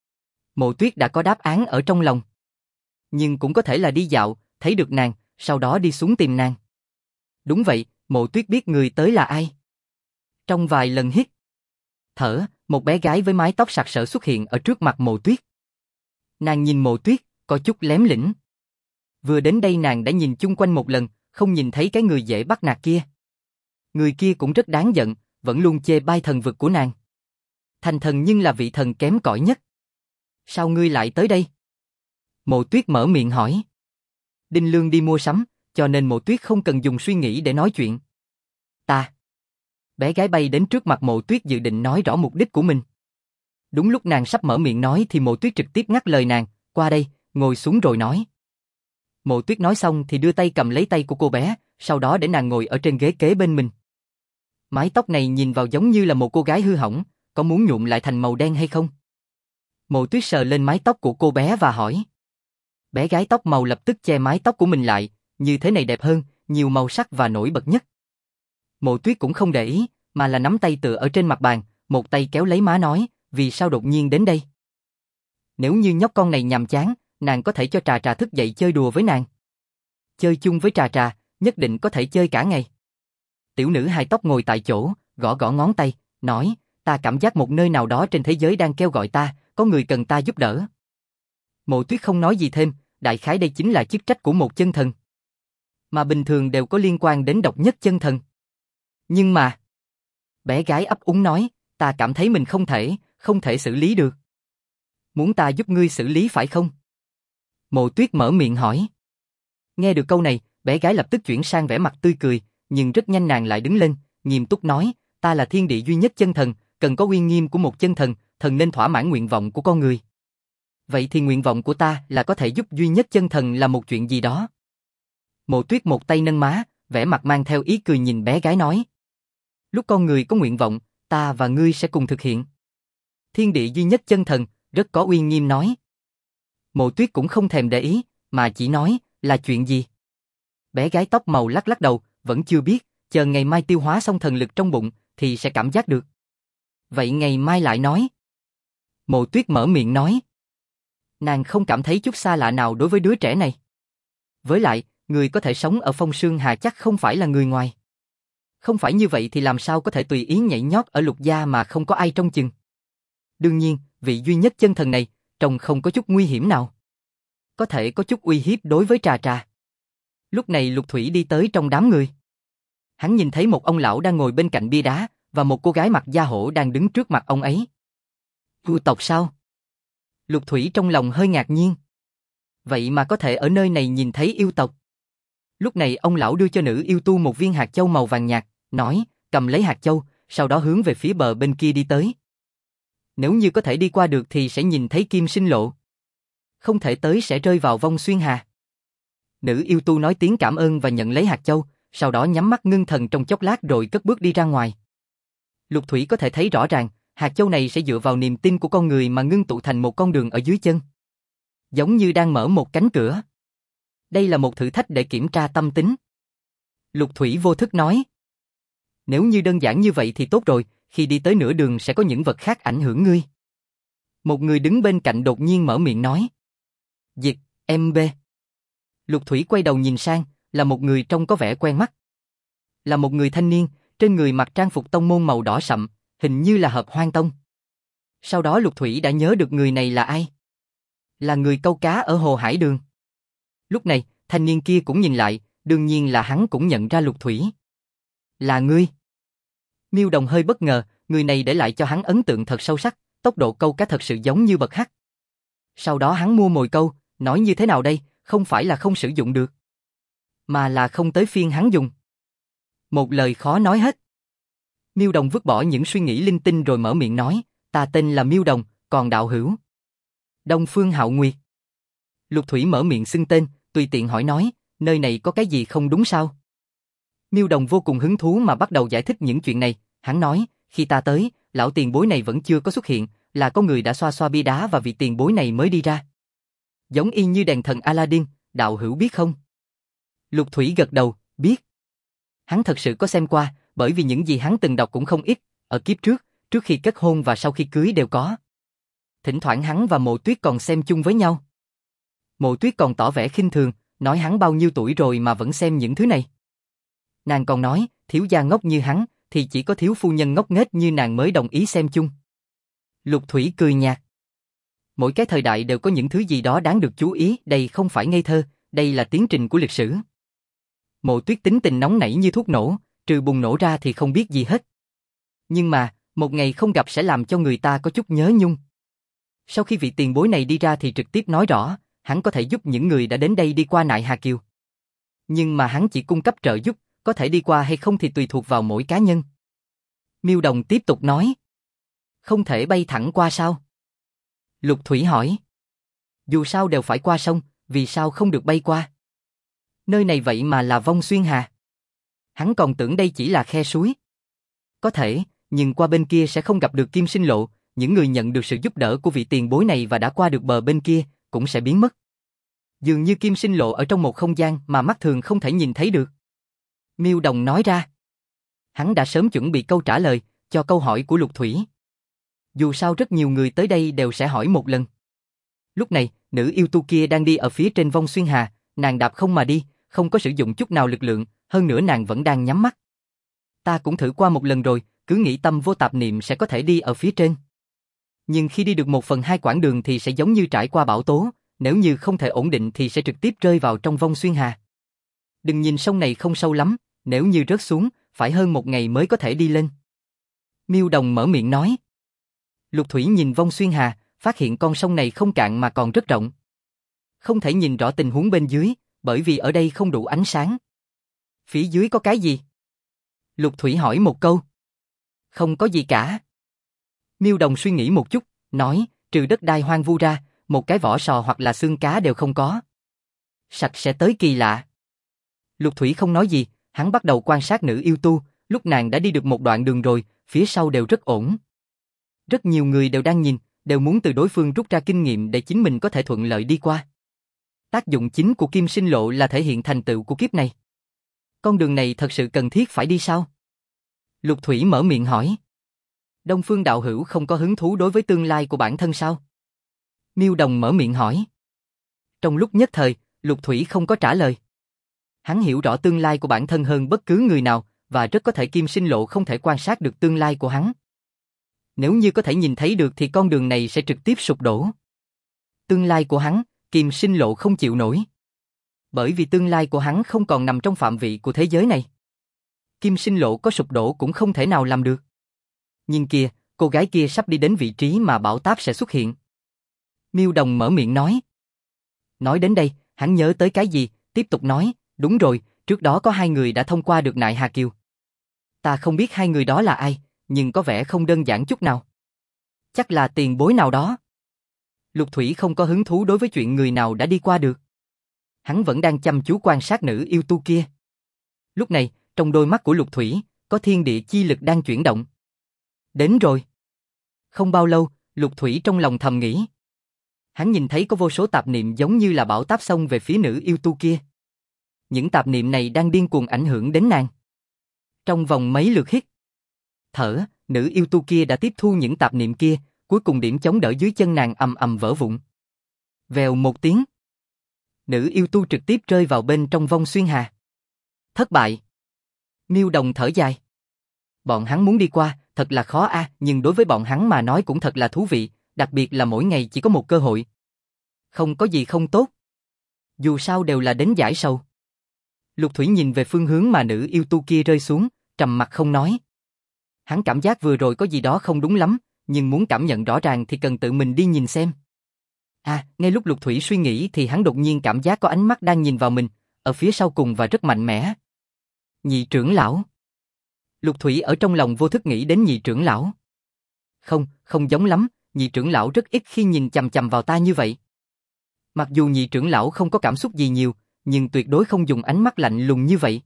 Mộ Tuyết đã có đáp án ở trong lòng. Nhưng cũng có thể là đi dạo, thấy được nàng, sau đó đi xuống tìm nàng. Đúng vậy, Mộ Tuyết biết người tới là ai. Trong vài lần hít thở, một bé gái với mái tóc sặc sỡ xuất hiện ở trước mặt Mộ Tuyết. Nàng nhìn Mộ Tuyết, có chút lém lĩnh. Vừa đến đây nàng đã nhìn chung quanh một lần, không nhìn thấy cái người dễ bắt nạt kia. Người kia cũng rất đáng giận, vẫn luôn chê bai thần vực của nàng. Thành thần nhưng là vị thần kém cỏi nhất. Sao ngươi lại tới đây? Mộ Tuyết mở miệng hỏi. Đinh Lương đi mua sắm, cho nên Mộ Tuyết không cần dùng suy nghĩ để nói chuyện. Ta. Bé gái bay đến trước mặt Mộ Tuyết dự định nói rõ mục đích của mình. Đúng lúc nàng sắp mở miệng nói thì Mộ Tuyết trực tiếp ngắt lời nàng, qua đây, ngồi xuống rồi nói. Mộ Tuyết nói xong thì đưa tay cầm lấy tay của cô bé, sau đó để nàng ngồi ở trên ghế kế bên mình. Mái tóc này nhìn vào giống như là một cô gái hư hỏng, có muốn nhuộm lại thành màu đen hay không? Mộ Tuyết sờ lên mái tóc của cô bé và hỏi. Bé gái tóc màu lập tức che mái tóc của mình lại, như thế này đẹp hơn, nhiều màu sắc và nổi bật nhất. Mộ Tuyết cũng không để ý, mà là nắm tay tựa ở trên mặt bàn, một tay kéo lấy má nói, vì sao đột nhiên đến đây? Nếu như nhóc con này nhàm chán, nàng có thể cho Trà Trà thức dậy chơi đùa với nàng. Chơi chung với Trà Trà, nhất định có thể chơi cả ngày. Tiểu nữ hài tóc ngồi tại chỗ, gõ gõ ngón tay, nói, ta cảm giác một nơi nào đó trên thế giới đang kêu gọi ta, có người cần ta giúp đỡ. Mộ Tuyết không nói gì thêm, đại khái đây chính là chức trách của một chân thần. Mà bình thường đều có liên quan đến độc nhất chân thần. Nhưng mà... Bé gái ấp úng nói, ta cảm thấy mình không thể xử lý được. Muốn ta giúp ngươi xử lý phải không? Mộ Tuyết mở miệng hỏi. Nghe được câu này, bé gái lập tức chuyển sang vẻ mặt tươi cười, nhưng rất nhanh nàng lại đứng lên, nghiêm túc nói, ta là thiên địa duy nhất chân thần, cần có uy nghiêm của một chân thần, thần nên thỏa mãn nguyện vọng của con người. Vậy thì nguyện vọng của ta là có thể giúp duy nhất chân thần là một chuyện gì đó. Mộ Tuyết một tay nâng má, vẻ mặt mang theo ý cười nhìn bé gái nói. Lúc con người có nguyện vọng, ta và ngươi sẽ cùng thực hiện. Thiên địa duy nhất chân thần, rất có uy nghiêm nói. Mộ Tuyết cũng không thèm để ý, mà chỉ nói, là chuyện gì? Bé gái tóc màu lắc lắc đầu, vẫn chưa biết, chờ ngày mai tiêu hóa xong thần lực trong bụng, thì sẽ cảm giác được. Vậy ngày mai lại nói. Mộ Tuyết mở miệng nói. Nàng không cảm thấy chút xa lạ nào đối với đứa trẻ này. Với lại, người có thể sống ở Phong Sương Hà chắc không phải là người ngoài. Không phải như vậy thì làm sao có thể tùy ý nhảy nhót ở Lục gia mà không có ai trông chừng. Đương nhiên, vị duy nhất chân thần này, trông không có chút nguy hiểm nào. Có thể có chút uy hiếp đối với Trà Trà. Lúc này Lục Thủy đi tới trong đám người. Hắn nhìn thấy một ông lão đang ngồi bên cạnh bia đá, và một cô gái mặc da hổ đang đứng trước mặt ông ấy. Yêu tộc sao? Lục Thủy trong lòng hơi ngạc nhiên. Vậy mà có thể ở nơi này nhìn thấy yêu tộc. Lúc này ông lão đưa cho nữ yêu tu một viên hạt châu màu vàng nhạt, nói, cầm lấy hạt châu, sau đó hướng về phía bờ bên kia đi tới. Nếu như có thể đi qua được thì sẽ nhìn thấy Kim Sinh Lộ. Không thể tới sẽ rơi vào Vong Xuyên Hà. Nữ yêu tu nói tiếng cảm ơn và nhận lấy hạt châu, sau đó nhắm mắt ngưng thần trong chốc lát rồi cất bước đi ra ngoài. Lục Thủy có thể thấy rõ ràng, hạt châu này sẽ dựa vào niềm tin của con người mà ngưng tụ thành một con đường ở dưới chân. Giống như đang mở một cánh cửa. Đây là một thử thách để kiểm tra tâm tính. Lục Thủy vô thức nói. Nếu như đơn giản như vậy thì tốt rồi, khi đi tới nửa đường sẽ có những vật khác ảnh hưởng ngươi. Một người đứng bên cạnh đột nhiên mở miệng nói. Diệt, MB. Lục Thủy quay đầu nhìn sang, là một người trông có vẻ quen mắt. Là một người thanh niên, trên người mặc trang phục tông môn màu đỏ sậm, hình như là Hợp Hoang Tông. Sau đó Lục Thủy đã nhớ được người này là ai. Là người câu cá ở Hồ Hải Đường. Lúc này, thanh niên kia cũng nhìn lại, đương nhiên là hắn cũng nhận ra Lục Thủy. Là ngươi. Miêu Đồng hơi bất ngờ, người này để lại cho hắn ấn tượng thật sâu sắc, tốc độ câu cá thật sự giống như bậc hắc. Sau đó hắn mua mồi câu, nói như thế nào đây, không phải là không sử dụng được, mà là không tới phiên hắn dùng. Một lời khó nói hết. Miêu Đồng vứt bỏ những suy nghĩ linh tinh rồi mở miệng nói, ta tên là Miêu Đồng, còn đạo hữu? Đông Phương Hạo Nguyệt. Lục Thủy mở miệng xưng tên, tùy tiện hỏi nói, nơi này có cái gì không đúng sao? Miêu Đồng vô cùng hứng thú mà bắt đầu giải thích những chuyện này, hắn nói, khi ta tới, lão tiền bối này vẫn chưa có xuất hiện, là có người đã xoa xoa bia đá và vị tiền bối này mới đi ra. Giống y như đèn thần Aladdin, đạo hữu biết không? Lục Thủy gật đầu, biết. Hắn thật sự có xem qua, bởi vì những gì hắn từng đọc cũng không ít, ở kiếp trước, trước khi kết hôn và sau khi cưới đều có. Thỉnh thoảng hắn và Mộ Tuyết còn xem chung với nhau. Mộ Tuyết còn tỏ vẻ khinh thường, nói hắn bao nhiêu tuổi rồi mà vẫn xem những thứ này. Nàng còn nói, thiếu gia ngốc như hắn, thì chỉ có thiếu phu nhân ngốc nghếch như nàng mới đồng ý xem chung. Lục Thủy cười nhạt. Mỗi cái thời đại đều có những thứ gì đó đáng được chú ý, đây không phải ngây thơ, đây là tiến trình của lịch sử. Mộ Tuyết tính tình nóng nảy như thuốc nổ, trừ bùng nổ ra thì không biết gì hết. Nhưng mà, một ngày không gặp sẽ làm cho người ta có chút nhớ nhung. Sau khi vị tiền bối này đi ra thì trực tiếp nói rõ, hắn có thể giúp những người đã đến đây đi qua Nại Hà Kiều. Nhưng mà hắn chỉ cung cấp trợ giúp, có thể đi qua hay không thì tùy thuộc vào mỗi cá nhân. Miêu Đồng tiếp tục nói. Không thể bay thẳng qua sao? Lục Thủy hỏi. Dù sao đều phải qua sông, vì sao không được bay qua? Nơi này vậy mà là Vong Xuyên Hà. Hắn còn tưởng đây chỉ là khe suối. Có thể, nhưng qua bên kia sẽ không gặp được Kim Sinh Lộ, những người nhận được sự giúp đỡ của vị tiền bối này và đã qua được bờ bên kia, cũng sẽ biến mất. Dường như Kim Sinh Lộ ở trong một không gian mà mắt thường không thể nhìn thấy được. Miêu Đồng nói ra. Hắn đã sớm chuẩn bị câu trả lời cho câu hỏi của Lục Thủy. Dù sao rất nhiều người tới đây đều sẽ hỏi một lần. Lúc này, nữ yêu tu kia đang đi ở phía trên Vong Xuyên Hà, nàng đạp không mà đi, không có sử dụng chút nào lực lượng, hơn nữa nàng vẫn đang nhắm mắt. Ta cũng thử qua một lần rồi, cứ nghĩ tâm vô tạp niệm sẽ có thể đi ở phía trên. Nhưng khi đi được 1/2 quãng đường thì sẽ giống như trải qua bão tố, nếu như không thể ổn định thì sẽ trực tiếp rơi vào trong Vong Xuyên Hà. Đừng nhìn sông này không sâu lắm, nếu như rớt xuống, phải hơn 1 ngày mới có thể đi lên. Miêu Đồng mở miệng nói. Lục Thủy nhìn Vong Xuyên Hà, phát hiện con sông này không cạn mà còn rất rộng. Không thể nhìn rõ tình huống bên dưới, bởi vì ở đây không đủ ánh sáng. Phía dưới có cái gì? Lục Thủy hỏi một câu. Không có gì cả. Miêu Đồng suy nghĩ một chút, nói, trừ đất đai hoang vu ra, một cái vỏ sò hoặc là xương cá đều không có. Sạch sẽ tới kỳ lạ. Lục Thủy không nói gì, hắn bắt đầu quan sát nữ yêu tu, lúc nàng đã đi được một đoạn đường rồi, phía sau đều rất ổn. Rất nhiều người đều đang nhìn, đều muốn từ đối phương rút ra kinh nghiệm để chính mình có thể thuận lợi đi qua. Tác dụng chính của Kim Sinh Lộ là thể hiện thành tựu của kiếp này. Con đường này thật sự cần thiết phải đi sao? Lục Thủy mở miệng hỏi. Đông Phương đạo hữu không có hứng thú đối với tương lai của bản thân sao? Miêu Đồng mở miệng hỏi. Trong lúc nhất thời, Lục Thủy không có trả lời. Hắn hiểu rõ tương lai của bản thân hơn bất cứ người nào, và rất có thể Kim Sinh Lộ không thể quan sát được tương lai của hắn. Nếu như có thể nhìn thấy được thì con đường này sẽ trực tiếp sụp đổ. Tương lai của hắn, Kim Sinh Lộ không chịu nổi. Bởi vì tương lai của hắn không còn nằm trong phạm vị của thế giới này. Kim Sinh Lộ có sụp đổ cũng không thể nào làm được. Nhìn kìa, cô gái kia sắp đi đến vị trí mà bão táp sẽ xuất hiện. Miêu Đồng mở miệng nói. Nói đến đây, hắn nhớ tới cái gì, tiếp tục nói, đúng rồi, trước đó có 2 người đã thông qua được Nại Hà Kiều. Ta không biết 2 người đó là ai, nhưng có vẻ không đơn giản chút nào. Chắc là tiền bối nào đó. Lục Thủy không có hứng thú đối với chuyện người nào đã đi qua được. Hắn vẫn đang chăm chú quan sát nữ yêu tu kia. Lúc này, trong đôi mắt của Lục Thủy, có thiên địa chi lực đang chuyển động. Đến rồi. Không bao lâu, Lục Thủy trong lòng thầm nghĩ. Hắn nhìn thấy có vô số tạp niệm giống như là bão táp xông về phía nữ yêu tu kia. Những tạp niệm này đang điên cuồng ảnh hưởng đến nàng. Trong vòng mấy lượt hít thở, nữ yêu tu kia đã tiếp thu những tạp niệm kia, cuối cùng điểm chống đỡ dưới chân nàng ầm ầm vỡ vụn. Vèo một tiếng. Nữ yêu tu trực tiếp rơi vào bên trong vong xuyên hà. Thất bại. Miêu Đồng thở dài. Bọn hắn muốn đi qua, thật là khó a, nhưng đối với bọn hắn mà nói cũng thật là thú vị, đặc biệt là mỗi ngày chỉ có một cơ hội. Không có gì không tốt. Dù sao đều là đến giải sầu. Lục Thủy nhìn về phương hướng mà nữ yêu tu kia rơi xuống, trầm mặt không nói. Hắn cảm giác vừa rồi có gì đó không đúng lắm, nhưng muốn cảm nhận rõ ràng thì cần tự mình đi nhìn xem. Ngay lúc Lục Thủy suy nghĩ thì hắn đột nhiên cảm giác có ánh mắt đang nhìn vào mình, ở phía sau cùng và rất mạnh mẽ. Nhị trưởng lão. Lục Thủy ở trong lòng vô thức nghĩ đến nhị trưởng lão. Không giống lắm, nhị trưởng lão rất ít khi nhìn chằm chằm vào ta như vậy. Mặc dù nhị trưởng lão không có cảm xúc gì nhiều, nhưng tuyệt đối không dùng ánh mắt lạnh lùng như vậy.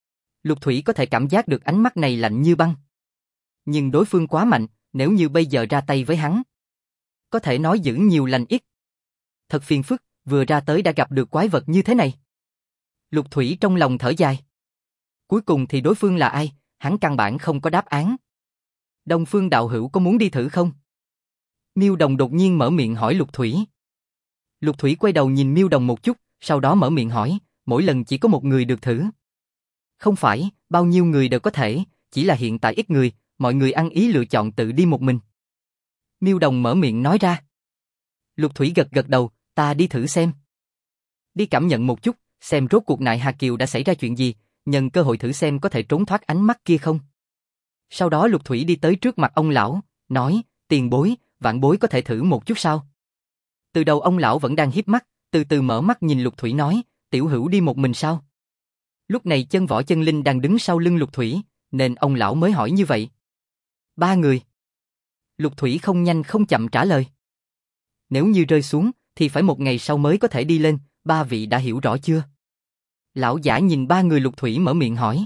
Lục Thủy có thể cảm giác được ánh mắt này lạnh như băng. Nhưng đối phương quá mạnh, nếu như bây giờ ra tay với hắn, có thể nói giữ nhiều lành ít. Thật phiền phức, vừa ra tới đã gặp được quái vật như thế này. Lục Thủy trong lòng thở dài. Cuối cùng thì đối phương là ai, hắn căn bản không có đáp án. Đông Phương đạo hữu có muốn đi thử không? Miêu Đồng đột nhiên mở miệng hỏi Lục Thủy. Lục Thủy quay đầu nhìn Miêu Đồng một chút, sau đó mở miệng hỏi, mỗi lần chỉ có một người được thử. Không phải, bao nhiêu người đều có thể, chỉ là hiện tại ít người, mọi người ăn ý lựa chọn tự đi một mình. Miêu Đồng mở miệng nói ra. Lục Thủy gật gật đầu, ta đi thử xem. Đi cảm nhận một chút, xem rốt cuộc Nại Hà Kiều đã xảy ra chuyện gì, nhân cơ hội thử xem có thể trốn thoát ánh mắt kia không. Sau đó Lục Thủy đi tới trước mặt ông lão, nói, tiền bối, vạn bối có thể thử một chút sao? Từ đầu ông lão vẫn đang híp mắt, từ từ mở mắt nhìn Lục Thủy nói, tiểu hữu đi một mình sao? Lúc này Chân Võ Chân Linh đang đứng sau lưng Lục Thủy, nên ông lão mới hỏi như vậy. 3 người. Lục Thủy không nhanh không chậm trả lời. Nếu như rơi xuống, thì phải 1 ngày sau mới có thể đi lên, 3 vị đã hiểu rõ chưa? Lão giả nhìn 3 người Lục Thủy mở miệng hỏi.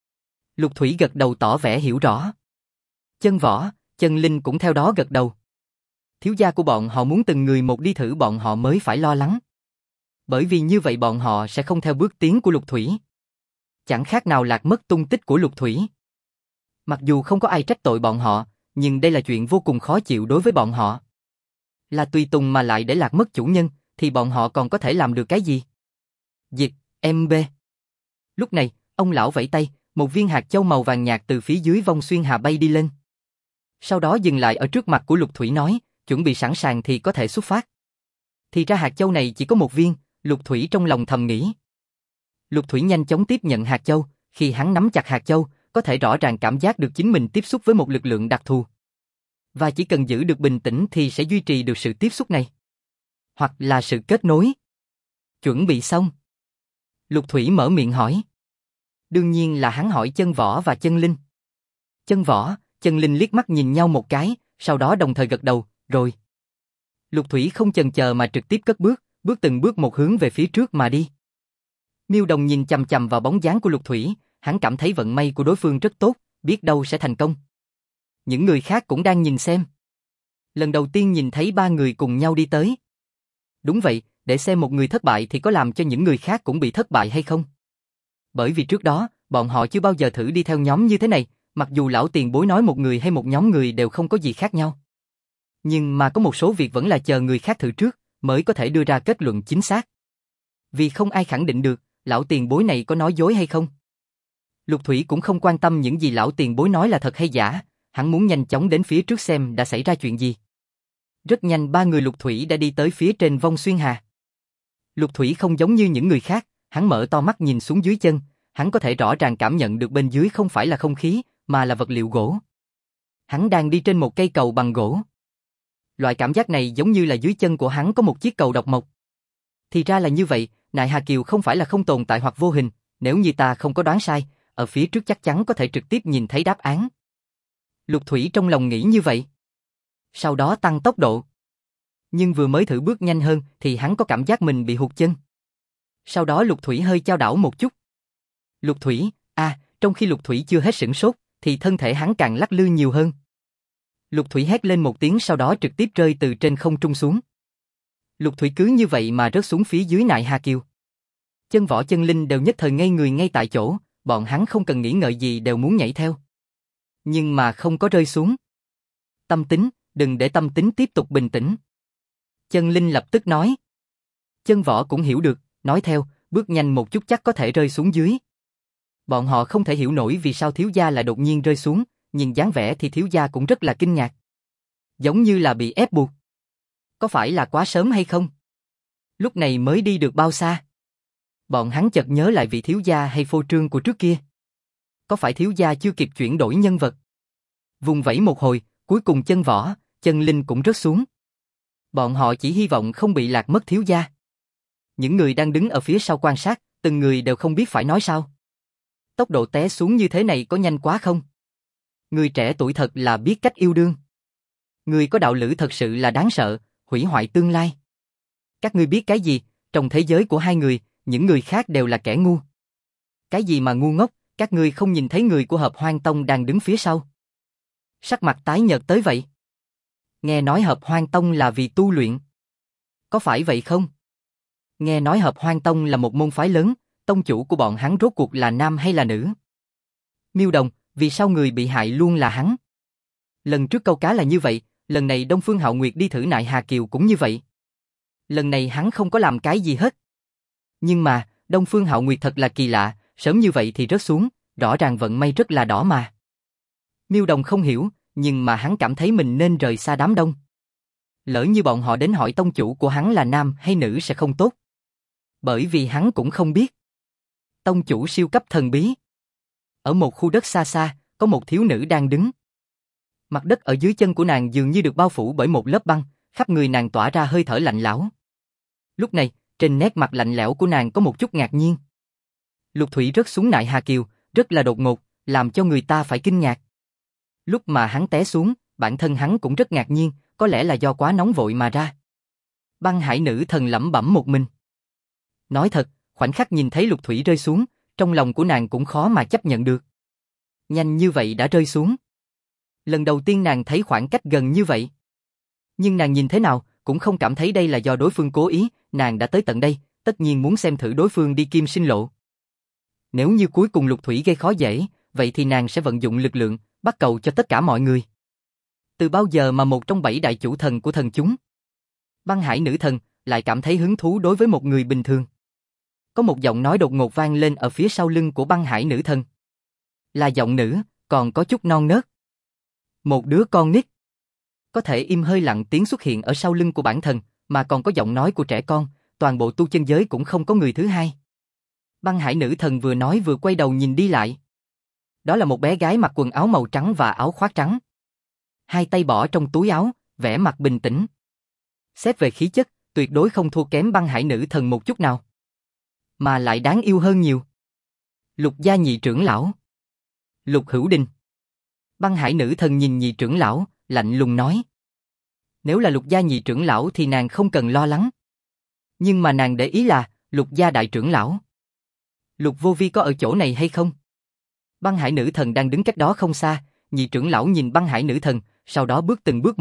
Lục Thủy gật đầu tỏ vẻ hiểu rõ. Chân Võ, Chân Linh cũng theo đó gật đầu. Thiếu gia của bọn họ muốn từng người một đi thử bọn họ mới phải lo lắng. Bởi vì như vậy bọn họ sẽ không theo bước tiến của Lục Thủy. Chẳng khác nào lạc mất tung tích của Lục Thủy. Mặc dù không có ai trách tội bọn họ, nhưng đây là chuyện vô cùng khó chịu đối với bọn họ. Là tùy tùng mà lại để lạc mất chủ nhân, thì bọn họ còn có thể làm được cái gì? Dịch, MB. Lúc này, ông lão vẫy tay, một viên hạt châu màu vàng nhạt từ phía dưới vong xuyên hà bay đi lên. Sau đó dừng lại ở trước mặt của Lục Thủy nói, chuẩn bị sẵn sàng thì có thể xuất phát. Thì ra hạt châu này chỉ có 1 viên, Lục Thủy trong lòng thầm nghĩ. Lục Thủy nhanh chóng tiếp nhận hạt châu, khi hắn nắm chặt hạt châu, có thể rõ ràng cảm giác được chính mình tiếp xúc với một lực lượng đặc thù. Và chỉ cần giữ được bình tĩnh thì sẽ duy trì được sự tiếp xúc này. Hoặc là sự kết nối. Chuẩn bị xong. Lục Thủy mở miệng hỏi. Đương nhiên là hắn hỏi Chân Võ và Chân Linh. Chân Võ, Chân Linh liếc mắt nhìn nhau một cái, sau đó đồng thời gật đầu, rồi. Lục Thủy không chần chờ mà trực tiếp cất bước, bước từng bước một hướng về phía trước mà đi. Miêu Đồng nhìn chằm chằm vào bóng dáng của Lục Thủy, hắn cảm thấy vận may của đối phương rất tốt, biết đâu sẽ thành công. Những người khác cũng đang nhìn xem. Lần đầu tiên nhìn thấy ba người cùng nhau đi tới. Đúng vậy, để xem một người thất bại thì có làm cho những người khác cũng bị thất bại hay không. Bởi vì trước đó, bọn họ chưa bao giờ thử đi theo nhóm như thế này, mặc dù lão tiền bối nói một người hay một nhóm người đều không có gì khác nhau. Nhưng mà có một số việc vẫn là chờ người khác thử trước, mới có thể đưa ra kết luận chính xác. Vì không ai khẳng định được, lão tiền bối này có nói dối hay không. Lục Thủy cũng không quan tâm những gì lão tiền bối nói là thật hay giả, hắn muốn nhanh chóng đến phía trước xem đã xảy ra chuyện gì. Rất nhanh ba người Lục Thủy đã đi tới phía trên vong xuyên hà. Lục Thủy không giống như những người khác, hắn mở to mắt nhìn xuống dưới chân, hắn có thể rõ ràng cảm nhận được bên dưới không phải là không khí, mà là vật liệu gỗ. Hắn đang đi trên một cây cầu bằng gỗ. Loại cảm giác này giống như là dưới chân của hắn có một chiếc cầu độc mộc. Thì ra là như vậy, Nại Hà Kiều không phải là không tồn tại hoặc vô hình, nếu như ta không có đoán sai, ở phía trước chắc chắn có thể trực tiếp nhìn thấy đáp án. Lục Thủy trong lòng nghĩ như vậy. Sau đó tăng tốc độ. Nhưng vừa mới thử bước nhanh hơn thì hắn có cảm giác mình bị hụt chân. Sau đó Lục Thủy hơi chao đảo một chút. Lục Thủy, trong khi Lục Thủy chưa hết sửng sốt, thì thân thể hắn càng lắc lư nhiều hơn. Lục Thủy hét lên một tiếng sau đó trực tiếp rơi từ trên không trung xuống. Lục Thủy cứ như vậy mà rớt xuống phía dưới Nại Hà Kiều. Chân Võ Chân Linh đều nhất thời ngây người ngay tại chỗ, bọn hắn không cần nghĩ ngợi gì đều muốn nhảy theo. Nhưng mà không có rơi xuống. Tâm Tính, đừng để Tâm Tính tiếp tục bình tĩnh. Chân Linh lập tức nói. Chân Võ cũng hiểu được, nói theo, bước nhanh một chút chắc có thể rơi xuống dưới. Bọn họ không thể hiểu nổi vì sao thiếu gia lại đột nhiên rơi xuống, nhìn dáng vẻ thì thiếu gia cũng rất là kinh ngạc. Giống như là bị ép buộc. Có phải là quá sớm hay không? Lúc này mới đi được bao xa? Bọn hắn chợt nhớ lại vị thiếu gia hay phô trương của trước kia. Có phải thiếu gia chưa kịp chuyển đổi nhân vật? Vùng vẫy một hồi, cuối cùng Chân Võ, Chân Linh cũng rớt xuống. Bọn họ chỉ hy vọng không bị lạc mất thiếu gia. Những người đang đứng ở phía sau quan sát, từng người đều không biết phải nói sao. Tốc độ té xuống như thế này có nhanh quá không? Người trẻ tuổi thật là biết cách yêu đương. Người có đạo lữ thật sự là đáng sợ, hủy hoại tương lai. Các ngươi biết cái gì, trong thế giới của hai người, những người khác đều là kẻ ngu. Cái gì mà ngu ngốc, các ngươi không nhìn thấy người của Hợp Hoan Tông đang đứng phía sau. Sắc mặt tái nhợt tới vậy. Nghe nói Hợp Hoan Tông là vì tu luyện. Có phải vậy không? Nghe nói Hợp Hoan Tông là một môn phái lớn, tông chủ của bọn hắn rốt cuộc là nam hay là nữ? Miêu Đồng, vì sao người bị hại luôn là hắn? Lần trước câu cá là như vậy, lần này Đông Phương Hạo Nguyệt đi thử Nại Hà Kiều cũng như vậy. Lần này hắn không có làm cái gì hết. Nhưng mà, Đông Phương Hạo Nguyệt thật là kỳ lạ, sớm như vậy thì rớt xuống, rõ ràng vận may rất là đỏ mà. Miêu Đồng không hiểu, nhưng mà hắn cảm thấy mình nên rời xa đám đông. Lỡ như bọn họ đến hỏi tông chủ của hắn là nam hay nữ sẽ không tốt. Bởi vì hắn cũng không biết. Tông chủ siêu cấp thần bí. Ở một khu đất xa xa, có một thiếu nữ đang đứng. Mặt đất ở dưới chân của nàng dường như được bao phủ bởi một lớp băng, khắp người nàng tỏa ra hơi thở lạnh lẽo. Lúc này, trên nét mặt lạnh lẽo của nàng có một chút ngạc nhiên. Lục Thủy rớt xuống Nại Hà Kiều, rất là đột ngột, làm cho người ta phải kinh ngạc. Lúc mà hắn té xuống, bản thân hắn cũng rất ngạc nhiên, có lẽ là do quá nóng vội mà ra. Băng Hải nữ thần lẩm bẩm một mình. Nói thật, khoảnh khắc nhìn thấy Lục Thủy rơi xuống, trong lòng của nàng cũng khó mà chấp nhận được. Nhanh như vậy đã rơi xuống. Lần đầu tiên nàng thấy khoảng cách gần như vậy. Nhưng nàng nhìn thế nào, cũng không cảm thấy đây là do đối phương cố ý, nàng đã tới tận đây, tất nhiên muốn xem thử đối phương đi kim sinh lộ. Nếu như cuối cùng Lục Thủy gây khó dễ, vậy thì nàng sẽ vận dụng lực lượng, bắt cầu cho tất cả mọi người. Từ bao giờ mà một trong 7 đại chủ thần của thần chúng, Băng Hải nữ thần, lại cảm thấy hứng thú đối với một người bình thường. Có một giọng nói đột ngột vang lên ở phía sau lưng của Băng Hải nữ thần. Là giọng nữ, còn có chút non nớt. Một đứa con nít. Có thể im hơi lặng tiếng xuất hiện ở sau lưng của bản thân, mà còn có giọng nói của trẻ con, toàn bộ tu chân giới cũng không có người thứ hai. Băng Hải nữ thần vừa nói vừa quay đầu nhìn đi lại. Đó là một bé gái mặc quần áo màu trắng và áo khoác trắng. Hai tay bỏ trong túi áo, vẻ mặt bình tĩnh. Xét về khí chất, tuyệt đối không thua kém Băng Hải nữ thần một chút nào. Mà lại đáng yêu hơn nhiều. Lục gia nhị trưởng lão. Lục Hữu Đình. Băng Hải nữ thần nhìn nhị trưởng lão, lạnh lùng nói. Nếu là Lục gia nhị trưởng lão thì nàng không cần lo lắng. Nhưng mà nàng để ý là, Lục gia đại trưởng lão. Lục Vô Vi có ở chỗ này hay không? Băng Hải nữ thần đang đứng cách đó không xa, nhị trưởng lão nhìn Băng Hải nữ thần, sau đó bước từng bước một,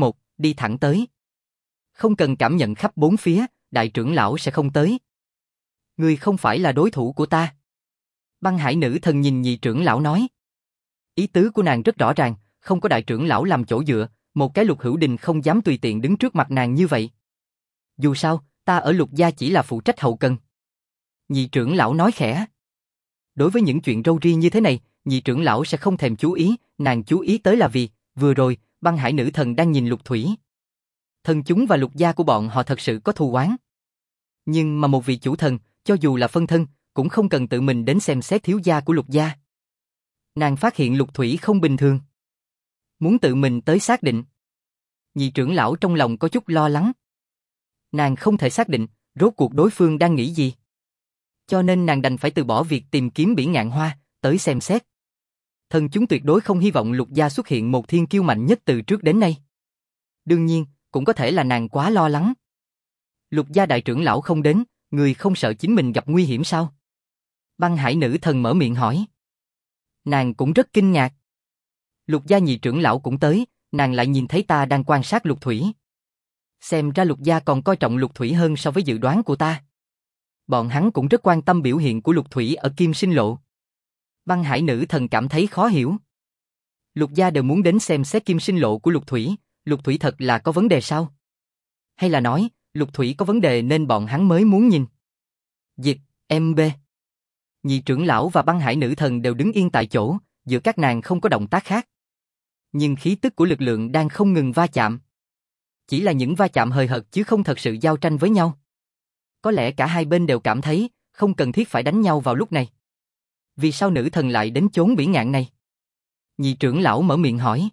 đi thẳng tới. Không cần cảm nhận khắp bốn phía, đại trưởng lão sẽ không tới. Ngươi không phải là đối thủ của ta. Băng hải nữ thần nhìn nhị trưởng lão nói. Ý tứ của nàng rất rõ ràng, không có đại trưởng lão làm chỗ dựa, một cái Lục Hữu Đình không dám tùy tiện đứng trước mặt nàng như vậy. Dù sao, ta ở Lục gia chỉ là phụ trách hậu cần. Nhị trưởng lão nói khẽ. Đối với những chuyện râu ria như thế này, nhị trưởng lão sẽ không thèm chú ý, nàng chú ý tới là vì, vừa rồi, băng hải nữ thần đang nhìn Lục Thủy. Thần chúng và Lục gia của bọn họ thật sự có thù oán. Nhưng mà một vị chủ thần, cho dù là phân thân, cũng không cần tự mình đến xem xét thiếu gia của Lục gia. Nàng phát hiện Lục Thủy không bình thường. Muốn tự mình tới xác định. Nhị trưởng lão trong lòng có chút lo lắng. Nàng không thể xác định, rốt cuộc đối phương đang nghĩ gì. Cho nên nàng đành phải từ bỏ việc tìm kiếm Bỉ Ngạn Hoa, tới xem xét. Thần chúng tuyệt đối không hy vọng Lục gia xuất hiện một thiên kiêu mạnh nhất từ trước đến nay. Đương nhiên, cũng có thể là nàng quá lo lắng. Lục gia đại trưởng lão không đến, người không sợ chính mình gặp nguy hiểm sao? Băng hải nữ thần mở miệng hỏi. Nàng cũng rất kinh ngạc. Lục gia nhị trưởng lão cũng tới, nàng lại nhìn thấy ta đang quan sát Lục Thủy. Xem ra Lục gia còn coi trọng Lục Thủy hơn so với dự đoán của ta. Bọn hắn cũng rất quan tâm biểu hiện của Lục Thủy ở Kim Sinh Lộ. Băng hải nữ thần cảm thấy khó hiểu. Lục gia đều muốn đến xem xét Kim Sinh Lộ của Lục Thủy, Lục Thủy thật là có vấn đề sao? Hay là nói, Lục Thủy có vấn đề nên bọn hắn mới muốn nhìn? Dịch, MB. Nhị trưởng lão và băng hải nữ thần đều đứng yên tại chỗ, giữa các nàng không có động tác khác. Nhưng khí tức của lực lượng đang không ngừng va chạm. Chỉ là những va chạm hời hợt chứ không thật sự giao tranh với nhau. Có lẽ cả hai bên đều cảm thấy không cần thiết phải đánh nhau vào lúc này. Vì sao nữ thần lại đến chốn Bỉ Ngạn này? Nhị trưởng lão mở miệng hỏi.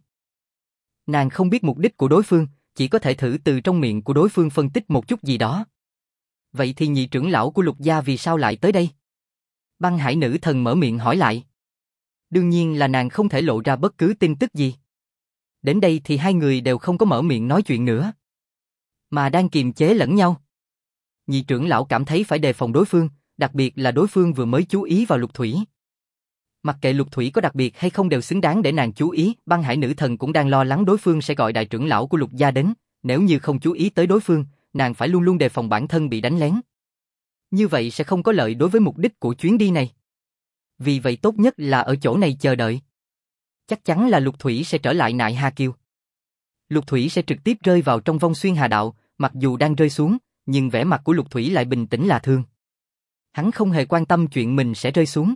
Nàng không biết mục đích của đối phương, chỉ có thể thử từ trong miệng của đối phương phân tích một chút gì đó. Vậy thì nhị trưởng lão của Lục gia vì sao lại tới đây? Băng hải nữ thần mở miệng hỏi lại. Đương nhiên là nàng không thể lộ ra bất cứ tin tức gì. Đến đây thì hai người đều không có mở miệng nói chuyện nữa, mà đang kiềm chế lẫn nhau. Nhị trưởng lão cảm thấy phải đề phòng đối phương, đặc biệt là đối phương vừa mới chú ý vào Lục Thủy. Mặc kệ Lục Thủy có đặc biệt hay không đều xứng đáng để nàng chú ý, băng hải nữ thần cũng đang lo lắng đối phương sẽ gọi đại trưởng lão của Lục gia đến, nếu như không chú ý tới đối phương, nàng phải luôn luôn đề phòng bản thân bị đánh lén. Như vậy sẽ không có lợi đối với mục đích của chuyến đi này. Vì vậy tốt nhất là ở chỗ này chờ đợi. Chắc chắn là Lục Thủy sẽ trở lại Nại Hà Kiều. Lục Thủy sẽ trực tiếp rơi vào trong vong xuyên hà đạo, mặc dù đang rơi xuống, nhưng vẻ mặt của Lục Thủy lại bình tĩnh lạ thường. Hắn không hề quan tâm chuyện mình sẽ rơi xuống.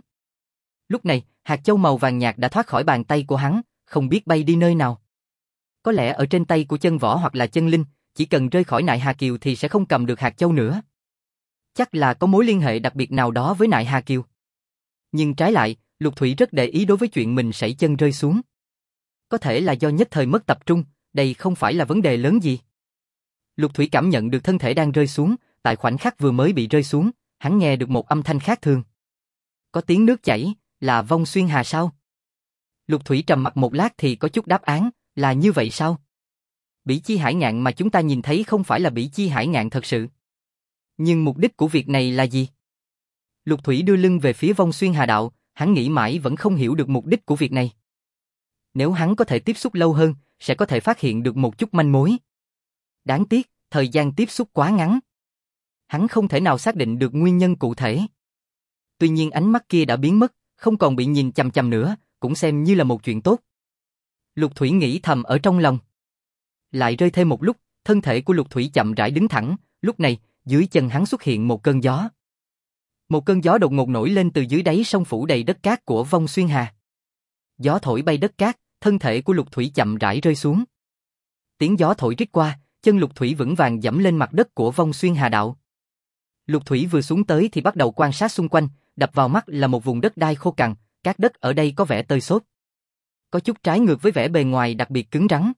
Lúc này, hạt châu màu vàng nhạt đã thoát khỏi bàn tay của hắn, không biết bay đi nơi nào. Có lẽ ở trên tay của chân võ hoặc là chân linh, chỉ cần rơi khỏi Nại Hà Kiều thì sẽ không cầm được hạt châu nữa. Chắc là có mối liên hệ đặc biệt nào đó với Nại Hà Kiều. Nhưng trái lại, Lục Thủy rất để ý đối với chuyện mình sẩy chân rơi xuống. Có thể là do nhất thời mất tập trung, đây không phải là vấn đề lớn gì. Lục Thủy cảm nhận được thân thể đang rơi xuống, tại khoảnh khắc vừa mới bị rơi xuống, hắn nghe được một âm thanh khác thường. Có tiếng nước chảy, là vong xuyên hà sao? Lục Thủy trầm mặc một lát thì có chút đáp án, là như vậy sao? Bỉ Chi Hải Ngạn mà chúng ta nhìn thấy không phải là Bỉ Chi Hải Ngạn thật sự. Nhưng mục đích của việc này là gì? Lục Thủy đưa lưng về phía vong xuyên hà đạo, hắn nghĩ mãi vẫn không hiểu được mục đích của việc này. Nếu hắn có thể tiếp xúc lâu hơn, sẽ có thể phát hiện được một chút manh mối. Đáng tiếc, thời gian tiếp xúc quá ngắn. Hắn không thể nào xác định được nguyên nhân cụ thể. Tuy nhiên ánh mắt kia đã biến mất, không còn bị nhìn chằm chằm nữa, cũng xem như là một chuyện tốt. Lục Thủy nghĩ thầm ở trong lòng. Lại rơi thêm một lúc, thân thể của Lục Thủy chậm rãi đứng thẳng, lúc này, dưới chân hắn xuất hiện một cơn gió. Một cơn gió đột ngột nổi lên từ dưới đáy sông phủ đầy đất cát của vong xuyên hà. Gió thổi bay đất cát, thân thể của Lục Thủy chậm rãi rơi xuống. Tiếng gió thổi rít qua, chân Lục Thủy vững vàng dẫm lên mặt đất của vong xuyên hà đạo. Lục Thủy vừa xuống tới thì bắt đầu quan sát xung quanh, đập vào mắt là một vùng đất đai khô cằn, cát đất ở đây có vẻ tơi xốp. Có chút trái ngược với vẻ bề ngoài đặc biệt cứng rắn.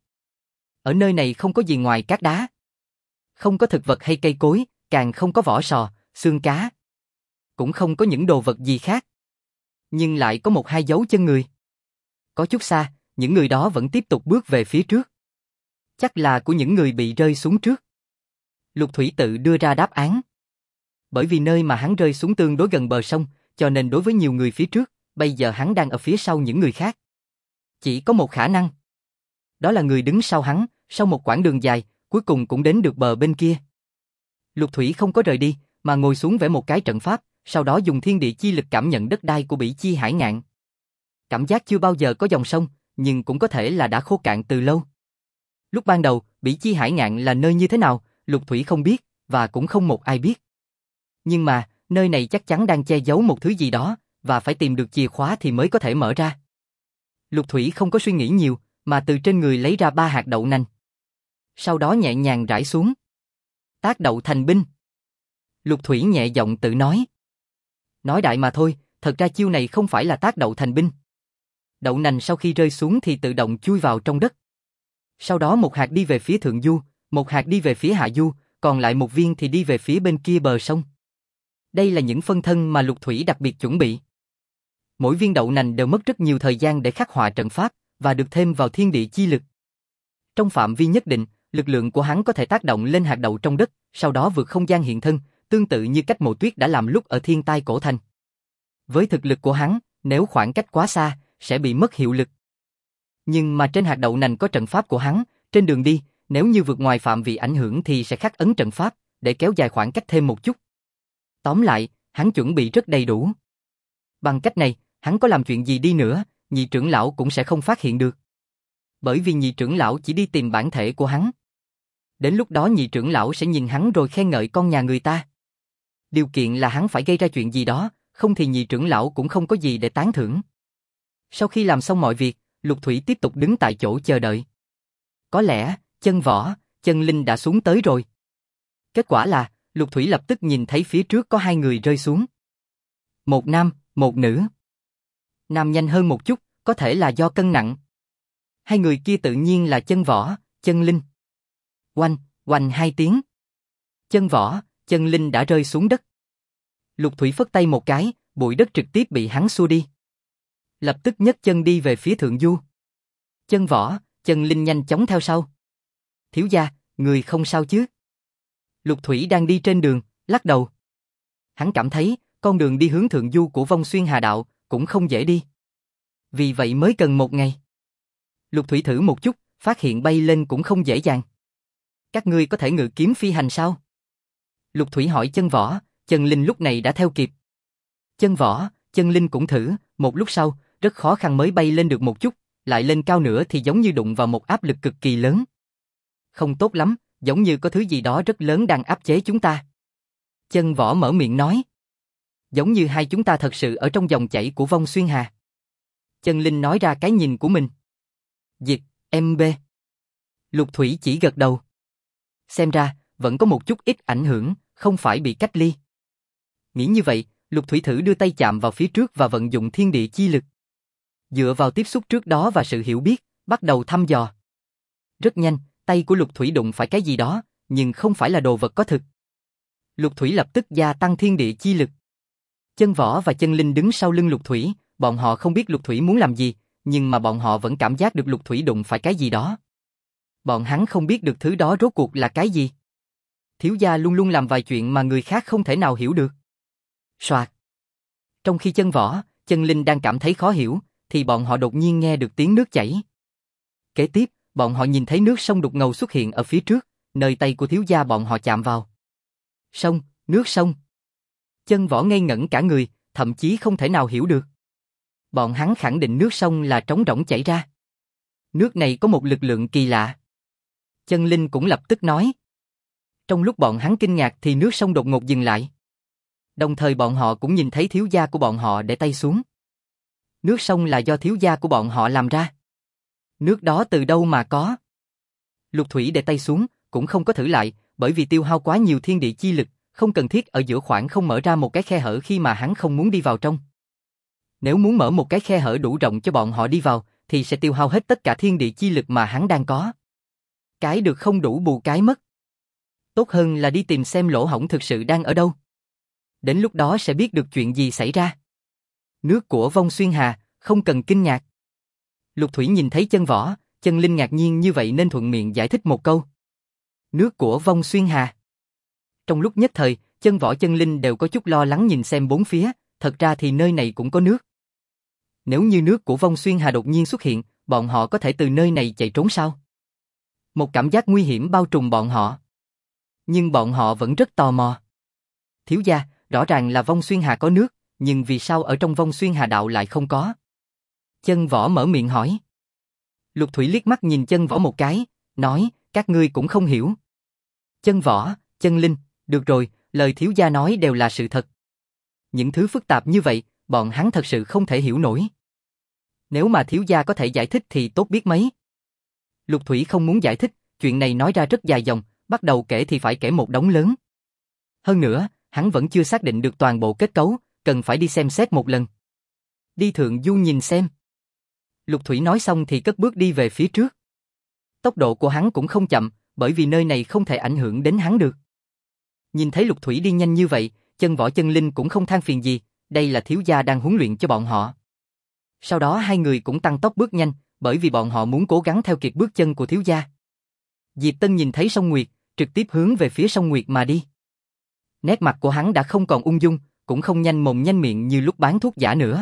Ở nơi này không có gì ngoài cát đá. Không có thực vật hay cây cối, càng không có vỏ sò, xương cá. Cũng không có những đồ vật gì khác. Nhưng lại có một hai dấu chân người. Có chút xa, những người đó vẫn tiếp tục bước về phía trước. Chắc là của những người bị rơi xuống trước. Lục Thủy tự đưa ra đáp án. Bởi vì nơi mà hắn rơi xuống tương đối gần bờ sông, cho nên đối với nhiều người phía trước, bây giờ hắn đang ở phía sau những người khác. Chỉ có một khả năng. Đó là người đứng sau hắn, sau một quãng đường dài, cuối cùng cũng đến được bờ bên kia. Lục Thủy không có rời đi, mà ngồi xuống vẽ một cái trận pháp, sau đó dùng thiên địa chi lực cảm nhận đất đai của Bỉ Chi Hải Ngạn. Cảm giác chưa bao giờ có dòng sông, nhưng cũng có thể là đã khô cạn từ lâu. Lúc ban đầu, Bỉ Chi Hải Ngạn là nơi như thế nào, Lục Thủy không biết, và cũng không một ai biết. Nhưng mà, nơi này chắc chắn đang che giấu một thứ gì đó, và phải tìm được chìa khóa thì mới có thể mở ra. Lục Thủy không có suy nghĩ nhiều, mà từ trên người lấy ra 3 hạt đậu nành. Sau đó nhẹ nhàng rải xuống. Tác đậu thành binh. Lục Thủy nhẹ giọng tự nói. Nói đại mà thôi, thật ra chiêu này không phải là tác đậu thành binh. Đậu nành sau khi rơi xuống thì tự động chui vào trong đất. Sau đó một hạt đi về phía thượng du, một hạt đi về phía hạ du, còn lại một viên thì đi về phía bên kia bờ sông. Đây là những phân thân mà Lục Thủy đặc biệt chuẩn bị. Mỗi viên đậu nành đều mất rất nhiều thời gian để khắc họa trận pháp, và được thêm vào thiên địa chi lực. Trong phạm vi nhất định, lực lượng của hắn có thể tác động lên hạt đậu trong đất, sau đó vượt không gian hiện thân, tương tự như cách Mộ Tuyết đã làm lúc ở Thiên Tai Cổ Thành. Với thực lực của hắn, nếu khoảng cách quá xa, sẽ bị mất hiệu lực. Nhưng mà trên hạt đậu nành có trận pháp của hắn, trên đường đi, nếu như vượt ngoài phạm vi ảnh hưởng thì sẽ khắc ấn trận pháp, để kéo dài khoảng cách thêm một chút. Tóm lại, hắn chuẩn bị rất đầy đủ. Bằng cách này, hắn có làm chuyện gì đi nữa, nhị trưởng lão cũng sẽ không phát hiện được. Bởi vì nhị trưởng lão chỉ đi tìm bản thể của hắn. Đến lúc đó nhị trưởng lão sẽ nhìn hắn rồi khen ngợi con nhà người ta. Điều kiện là hắn phải gây ra chuyện gì đó, không thì nhị trưởng lão cũng không có gì để tán thưởng. Sau khi làm xong mọi việc, Lục Thủy tiếp tục đứng tại chỗ chờ đợi. Có lẽ, Chân Võ, Chân Linh đã xuống tới rồi. Kết quả là, Lục Thủy lập tức nhìn thấy phía trước có 2 người rơi xuống. Một nam, một nữ. Nam nhanh hơn một chút, có thể là do cân nặng. 2 người kia tự nhiên là Chân Võ, Chân Linh. Oanh, oanh 2 tiếng. Chân Võ, Chân Linh đã rơi xuống đất. Lục Thủy phất tay một cái, bụi đất trực tiếp bị hắn xua đi. Lập tức nhấc chân đi về phía thượng du. Chân Võ, Chân Linh nhanh chóng theo sau. Thiếu gia, người không sao chứ? Lục Thủy đang đi trên đường, lắc đầu. Hắn cảm thấy, con đường đi hướng thượng du của Vong Xuyên Hà Đạo cũng không dễ đi. Vì vậy mới cần 1 ngày. Lục Thủy thử một chút, phát hiện bay lên cũng không dễ dàng. Các ngươi có thể ngự kiếm phi hành sao? Lục Thủy hỏi Chân Võ, Chân Linh lúc này đã theo kịp. Chân Võ, Chân Linh cũng thử, một lúc sau, rất khó khăn mới bay lên được một chút, lại lên cao nữa thì giống như đụng vào một áp lực cực kỳ lớn. Không tốt lắm, giống như có thứ gì đó rất lớn đang áp chế chúng ta. Chân Võ mở miệng nói. Giống như hai chúng ta thật sự ở trong dòng chảy của Vong Xuyên Hà. Chân Linh nói ra cái nhìn của mình. Dịch, MB. Lục Thủy chỉ gật đầu. Xem ra, vẫn có một chút ít ảnh hưởng, không phải bị cách ly. Nghĩ như vậy, Lục Thủy thử đưa tay chạm vào phía trước và vận dụng thiên địa chi lực. Dựa vào tiếp xúc trước đó và sự hiểu biết, bắt đầu thăm dò. Rất nhanh, tay của Lục Thủy đụng phải cái gì đó, nhưng không phải là đồ vật có thực. Lục Thủy lập tức gia tăng thiên địa chi lực. Chân Võ và Chân Linh đứng sau lưng Lục Thủy, bọn họ không biết Lục Thủy muốn làm gì, nhưng mà bọn họ vẫn cảm giác được Lục Thủy đụng phải cái gì đó. Bọn hắn không biết được thứ đó rốt cuộc là cái gì. Thiếu gia luôn luôn làm vài chuyện mà người khác không thể nào hiểu được. Soạt. Trong khi Chân Võ, Chân Linh đang cảm thấy khó hiểu, thì bọn họ đột nhiên nghe được tiếng nước chảy. Kế tiếp, bọn họ nhìn thấy nước sông đục ngầu xuất hiện ở phía trước, nơi tay của thiếu gia bọn họ chạm vào. Sông, nước sông. Chân Võ ngây ngẩn cả người, thậm chí không thể nào hiểu được. Bọn hắn khẳng định nước sông là trống rỗng chảy ra. Nước này có một lực lượng kỳ lạ. Chân Linh cũng lập tức nói. Trong lúc bọn hắn kinh ngạc thì nước sông đột ngột dừng lại. Đồng thời bọn họ cũng nhìn thấy thiếu gia của bọn họ để tay xuống. Nước sông là do thiếu gia của bọn họ làm ra. Nước đó từ đâu mà có? Lục Thủy để tay xuống, cũng không có thử lại, bởi vì tiêu hao quá nhiều thiên địa chi lực, không cần thiết ở giữa khoảng không mở ra một cái khe hở khi mà hắn không muốn đi vào trong. Nếu muốn mở một cái khe hở đủ rộng cho bọn họ đi vào, thì sẽ tiêu hao hết tất cả thiên địa chi lực mà hắn đang có. Cái được không đủ bù cái mất. Tốt hơn là đi tìm xem lỗ hổng thực sự đang ở đâu. Đến lúc đó sẽ biết được chuyện gì xảy ra. Nước của Vong Xuyên Hà, không cần kinh ngạc. Lục Thủy nhìn thấy Chân Võ, Chân Linh ngạc nhiên như vậy nên thuận miệng giải thích một câu. Nước của Vong Xuyên Hà. Trong lúc nhất thời, Chân Võ Chân Linh đều có chút lo lắng nhìn xem bốn phía, thật ra thì nơi này cũng có nước. Nếu như nước của Vong Xuyên Hà đột nhiên xuất hiện, bọn họ có thể từ nơi này chạy trốn sao? Một cảm giác nguy hiểm bao trùm bọn họ. Nhưng bọn họ vẫn rất tò mò. Thiếu gia, rõ ràng là Vong Xuyên Hà có nước, nhưng vì sao ở trong Vong Xuyên Hà đạo lại không có? Chân Võ mở miệng hỏi. Lục Thủy liếc mắt nhìn Chân Võ một cái, nói, các ngươi cũng không hiểu. Chân Võ, Chân Linh, được rồi, lời thiếu gia nói đều là sự thật. Những thứ phức tạp như vậy, bọn hắn thật sự không thể hiểu nổi. Nếu mà thiếu gia có thể giải thích thì tốt biết mấy. Lục Thủy không muốn giải thích, chuyện này nói ra rất dài dòng, bắt đầu kể thì phải kể một đống lớn. Hơn nữa, hắn vẫn chưa xác định được toàn bộ kết cấu, cần phải đi xem xét một lần. Đi thượng du nhìn xem. Lục Thủy nói xong thì cất bước đi về phía trước. Tốc độ của hắn cũng không chậm, bởi vì nơi này không thể ảnh hưởng đến hắn được. Nhìn thấy Lục Thủy đi nhanh như vậy, Chân Võ Chân Linh cũng không than phiền gì, đây là thiếu gia đang huấn luyện cho bọn họ. Sau đó hai người cũng tăng tốc bước nhanh, bởi vì bọn họ muốn cố gắng theo kịp bước chân của thiếu gia. Diệp Tân nhìn thấy Song Nguyệt, trực tiếp hướng về phía Song Nguyệt mà đi. Nét mặt của hắn đã không còn ung dung, cũng không nhanh mồm nhanh miệng như lúc bán thuốc giả nữa.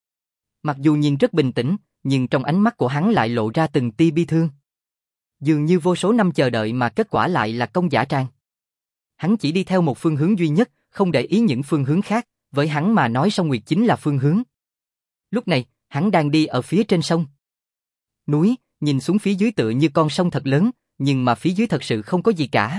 Mặc dù nhìn rất bình tĩnh, nhưng trong ánh mắt của hắn lại lộ ra từng tia bi thương. Dường như vô số năm chờ đợi mà kết quả lại là công giả trang. Hắn chỉ đi theo một phương hướng duy nhất, không để ý những phương hướng khác, với hắn mà nói Song Nguyệt chính là phương hướng. Lúc này, hắn đang đi ở phía trên sông. Núi, nhìn xuống phía dưới tựa như con sông thật lớn, nhưng mà phía dưới thật sự không có gì cả.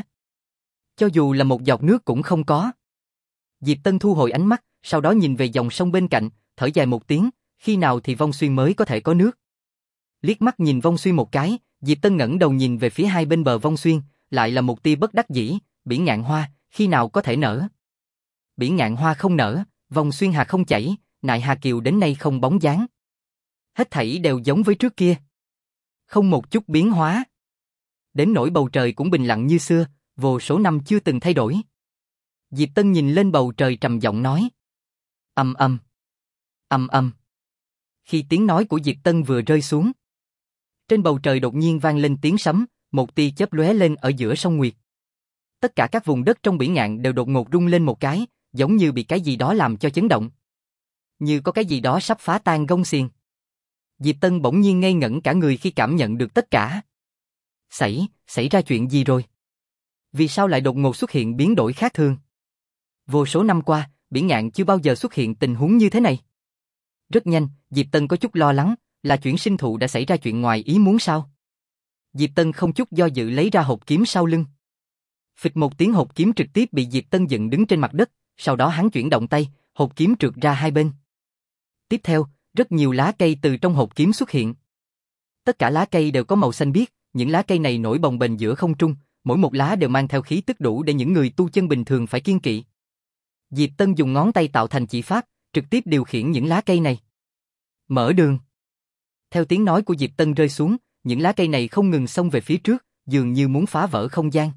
Cho dù là một giọt nước cũng không có. Diệp Tân thu hồi ánh mắt, sau đó nhìn về dòng sông bên cạnh, thở dài một tiếng, khi nào thì Vong Xuyên mới có thể có nước. Liếc mắt nhìn Vong Xuyên một cái, Diệp Tân ngẩng đầu nhìn về phía hai bên bờ Vong Xuyên, lại là một tia bất đắc dĩ, Biển Ngạn Hoa, khi nào có thể nở? Biển Ngạn Hoa không nở, Vong Xuyên Hà không chảy, Nại Hà Kiều đến nay không bóng dáng. Hết thảy đều giống với trước kia. Không một chút biến hóa. Đến nỗi bầu trời cũng bình lặng như xưa, vô số năm chưa từng thay đổi. Diệp Tân nhìn lên bầu trời trầm giọng nói. Ầm ầm. Ầm ầm. Khi tiếng nói của Diệp Tân vừa rơi xuống, trên bầu trời đột nhiên vang lên tiếng sấm, một tia chớp lóe lên ở giữa sông Nguyệt. Tất cả các vùng đất trong biển ngạn đều đột ngột rung lên một cái, giống như bị cái gì đó làm cho chấn động. Như có cái gì đó sắp phá tan gông xiềng. Diệp Tân bỗng nhiên ngây ngẩn cả người khi cảm nhận được tất cả. Xảy ra chuyện gì rồi? Vì sao lại đột ngột xuất hiện biến đổi khác thường? Vô số năm qua, biển ngạn chưa bao giờ xuất hiện tình huống như thế này. Rất nhanh, Diệp Tân có chút lo lắng, là chuyển sinh thụ đã xảy ra chuyện ngoài ý muốn sao? Diệp Tân không chút do dự lấy ra hộp kiếm sau lưng. Phịch một tiếng hộp kiếm trực tiếp bị Diệp Tân dựng đứng trên mặt đất, sau đó hắn chuyển động tay, hộp kiếm trượt ra hai bên. Tiếp theo, rất nhiều lá cây từ trong hộp kiếm xuất hiện. Tất cả lá cây đều có màu xanh biếc, những lá cây này nổi bồng bềnh giữa không trung, mỗi một lá đều mang theo khí tức đủ để những người tu chân bình thường phải kiêng kỵ. Diệp Tân dùng ngón tay tạo thành chỉ pháp, trực tiếp điều khiển những lá cây này. Mở đường. Theo tiếng nói của Diệp Tân rơi xuống, những lá cây này không ngừng xông về phía trước, dường như muốn phá vỡ không gian.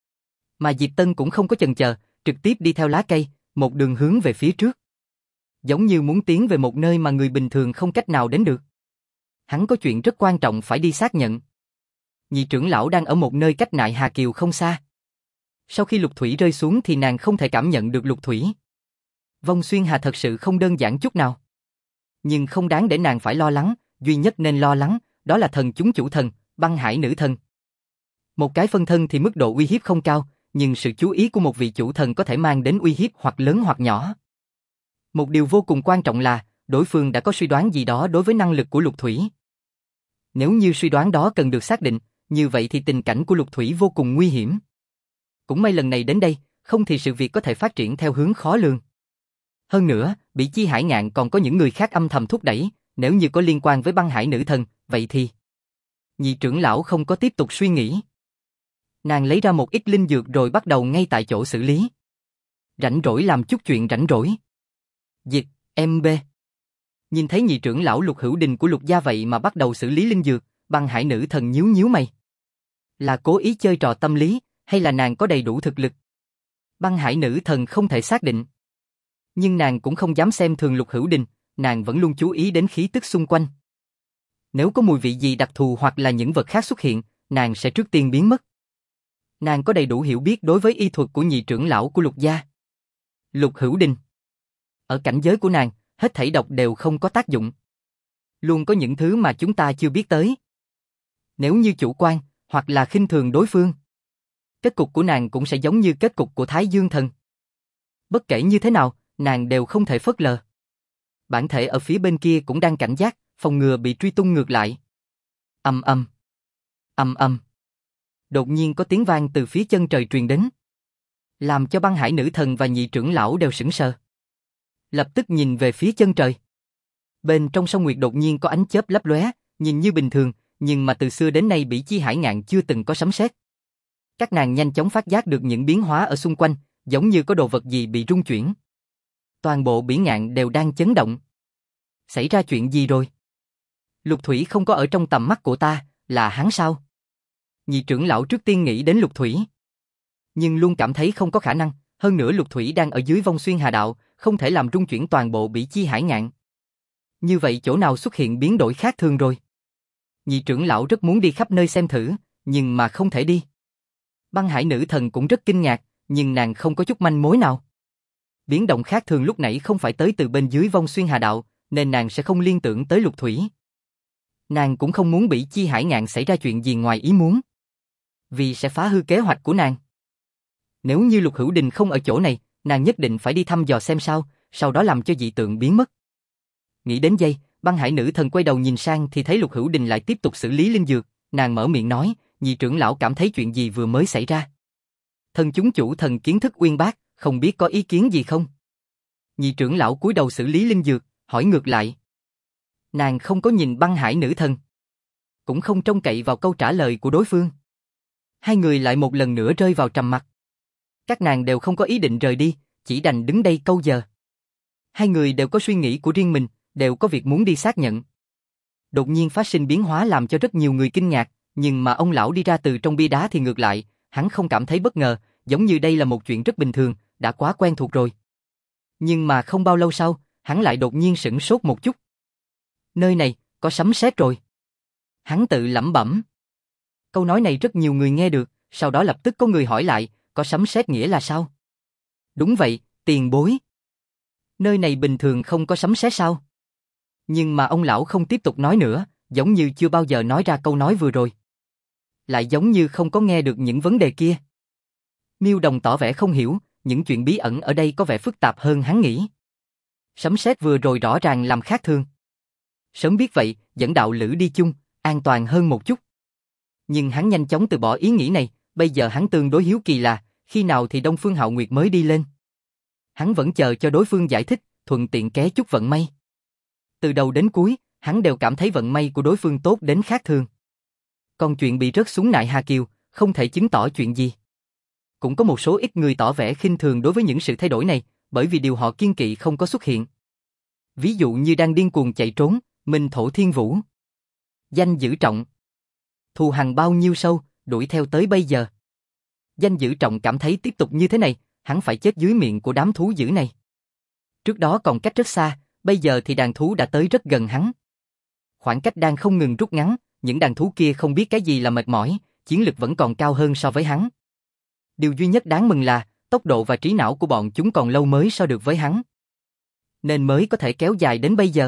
Mà Diệp Tân cũng không có chần chờ, trực tiếp đi theo lá cây, một đường hướng về phía trước. Giống như muốn tiến về một nơi mà người bình thường không cách nào đến được. Hắn có chuyện rất quan trọng phải đi xác nhận. Nhị trưởng lão đang ở một nơi cách Nại Hà Kiều không xa. Sau khi Lục Thủy rơi xuống thì nàng không thể cảm nhận được Lục Thủy. Vong Xuyên Hà thật sự không đơn giản chút nào. Nhưng không đáng để nàng phải lo lắng, duy nhất nên lo lắng, đó là thần chúng chủ thần, băng hải nữ thần. Một cái phân thân thì mức độ uy hiếp không cao, nhưng sự chú ý của một vị chủ thần có thể mang đến uy hiếp hoặc lớn hoặc nhỏ. Một điều vô cùng quan trọng là, đối phương đã có suy đoán gì đó đối với năng lực của Lục Thủy. Nếu như suy đoán đó cần được xác định, như vậy thì tình cảnh của Lục Thủy vô cùng nguy hiểm. Cũng may lần này đến đây, không thì sự việc có thể phát triển theo hướng khó lường. Hơn nữa, Bỉ Chi Hải Ngạn còn có những người khác âm thầm thúc đẩy, nếu như có liên quan với băng hải nữ thần, vậy thì... Nhị trưởng lão không có tiếp tục suy nghĩ. Nàng lấy ra một ít linh dược rồi bắt đầu ngay tại chỗ xử lý. Rảnh rỗi làm chút chuyện rảnh rỗi. Dịch, MB. Nhìn thấy nhị trưởng lão Lục Hữu Đình của Lục gia vậy mà bắt đầu xử lý linh dược, băng hải nữ thần nhíu nhíu mày. Là cố ý chơi trò tâm lý, hay là nàng có đầy đủ thực lực? Băng hải nữ thần không thể xác định. Nhưng nàng cũng không dám xem thường Lục Hữu Đình, nàng vẫn luôn chú ý đến khí tức xung quanh. Nếu có mùi vị gì đặc thù hoặc là những vật khác xuất hiện, nàng sẽ trước tiên biến mất. Nàng có đầy đủ hiểu biết đối với y thuật của nhị trưởng lão của Lục gia. Lục Hữu Đình. Ở cảnh giới của nàng, hết thảy độc đều không có tác dụng. Luôn có những thứ mà chúng ta chưa biết tới. Nếu như chủ quan, hoặc là khinh thường đối phương. Kết cục của nàng cũng sẽ giống như kết cục của Thái Dương Thần. Bất kể như thế nào, nàng đều không thể phớt lờ. Bản thể ở phía bên kia cũng đang cảnh giác, phòng ngừa bị truy tung ngược lại. Ầm ầm, ầm ầm. Đột nhiên có tiếng vang từ phía chân trời truyền đến, làm cho Băng Hải Nữ Thần và nhị trưởng lão đều sững sờ. Lập tức nhìn về phía chân trời. Bên trong sông Nguyệt đột nhiên có ánh chớp lấp lóe, nhìn như bình thường, nhưng mà từ xưa đến nay Bỉ Chi Hải Ngạn chưa từng có sấm sét. Các nàng nhanh chóng phát giác được những biến hóa ở xung quanh, giống như có đồ vật gì bị rung chuyển. Toàn bộ Bỉ Ngạn đều đang chấn động. Xảy ra chuyện gì rồi? Lục Thủy không có ở trong tầm mắt của ta, là hắn sao? Nhị trưởng lão trước tiên nghĩ đến Lục Thủy, nhưng luôn cảm thấy không có khả năng, hơn nữa Lục Thủy đang ở dưới Vong Xuyên Hà Đạo, không thể làm rung chuyển toàn bộ Bỉ Chi Hải Ngạn. Như vậy chỗ nào xuất hiện biến đổi khác thường rồi? Nhị trưởng lão rất muốn đi khắp nơi xem thử, nhưng mà không thể đi. Băng Hải Nữ Thần cũng rất kinh ngạc, nhưng nàng không có chút manh mối nào. Biến động khác thường lúc nãy không phải tới từ bên dưới Vong Xuyên Hà Đạo, nên nàng sẽ không liên tưởng tới Lục Thủy. Nàng cũng không muốn Bỉ Chi Hải Ngạn xảy ra chuyện gì ngoài ý muốn, vì sẽ phá hư kế hoạch của nàng. Nếu như Lục Hữu Đình không ở chỗ này, nàng nhất định phải đi thăm dò xem sao, sau đó làm cho dị tượng biến mất. Nghĩ đến đây, Băng Hải Nữ Thần quay đầu nhìn sang thì thấy Lục Hữu Đình lại tiếp tục xử lý linh dược, nàng mở miệng nói, nhị trưởng lão cảm thấy chuyện gì vừa mới xảy ra. Thần chúng chủ thần kiến thức uyên bác, không biết có ý kiến gì không? Nhị trưởng lão cúi đầu xử lý linh dược, hỏi ngược lại. Nàng không có nhìn Băng Hải Nữ Thần, cũng không trông cậy vào câu trả lời của đối phương. Hai người lại một lần nữa rơi vào trầm mặc. Các nàng đều không có ý định rời đi, chỉ đành đứng đây câu giờ. Hai người đều có suy nghĩ của riêng mình, đều có việc muốn đi xác nhận. Đột nhiên phát sinh biến hóa làm cho rất nhiều người kinh ngạc, nhưng mà ông lão đi ra từ trong bia đá thì ngược lại, hắn không cảm thấy bất ngờ, giống như đây là một chuyện rất bình thường, đã quá quen thuộc rồi. Nhưng mà không bao lâu sau, hắn lại đột nhiên sửng sốt một chút. Nơi này, có sấm sét rồi. Hắn tự lẩm bẩm. Câu nói này rất nhiều người nghe được, sau đó lập tức có người hỏi lại, có sấm sét nghĩa là sao? Đúng vậy, tiền bối. Nơi này bình thường không có sấm sét sao? Nhưng mà ông lão không tiếp tục nói nữa, giống như chưa bao giờ nói ra câu nói vừa rồi. Lại giống như không có nghe được những vấn đề kia. Miêu Đồng tỏ vẻ không hiểu, những chuyện bí ẩn ở đây có vẻ phức tạp hơn hắn nghĩ. Sấm sét vừa rồi rõ ràng làm khác thường. Sớm biết vậy, dẫn đạo lữ đi chung, an toàn hơn một chút. Nhưng hắn nhanh chóng từ bỏ ý nghĩ này, bây giờ hắn tương đối hiếu kỳ là, khi nào thì Đông Phương Hạo Nguyệt mới đi lên. Hắn vẫn chờ cho đối phương giải thích, thuận tiện ké chút vận may. Từ đầu đến cuối, hắn đều cảm thấy vận may của đối phương tốt đến khác thường. Còn chuyện bị rớt xuống Nại Hà Kiều, không thể chứng tỏ chuyện gì. Cũng có một số ít người tỏ vẻ khinh thường đối với những sự thay đổi này, bởi vì điều họ kiêng kỵ không có xuất hiện. Ví dụ như đang điên cuồng chạy trốn, Minh Thổ Thiên Vũ. Danh giữ trọng. Thù hằn bao nhiêu sâu, đuổi theo tới bây giờ. Danh giữ trọng cảm thấy tiếp tục như thế này, hắn phải chết dưới miệng của đám thú dữ này. Trước đó còn cách rất xa, bây giờ thì đàn thú đã tới rất gần hắn. Khoảng cách đang không ngừng rút ngắn, những đàn thú kia không biết cái gì là mệt mỏi, chiến lực vẫn còn cao hơn so với hắn. Điều duy nhất đáng mừng là, tốc độ và trí não của bọn chúng còn lâu mới so được với hắn. Nên mới có thể kéo dài đến bây giờ.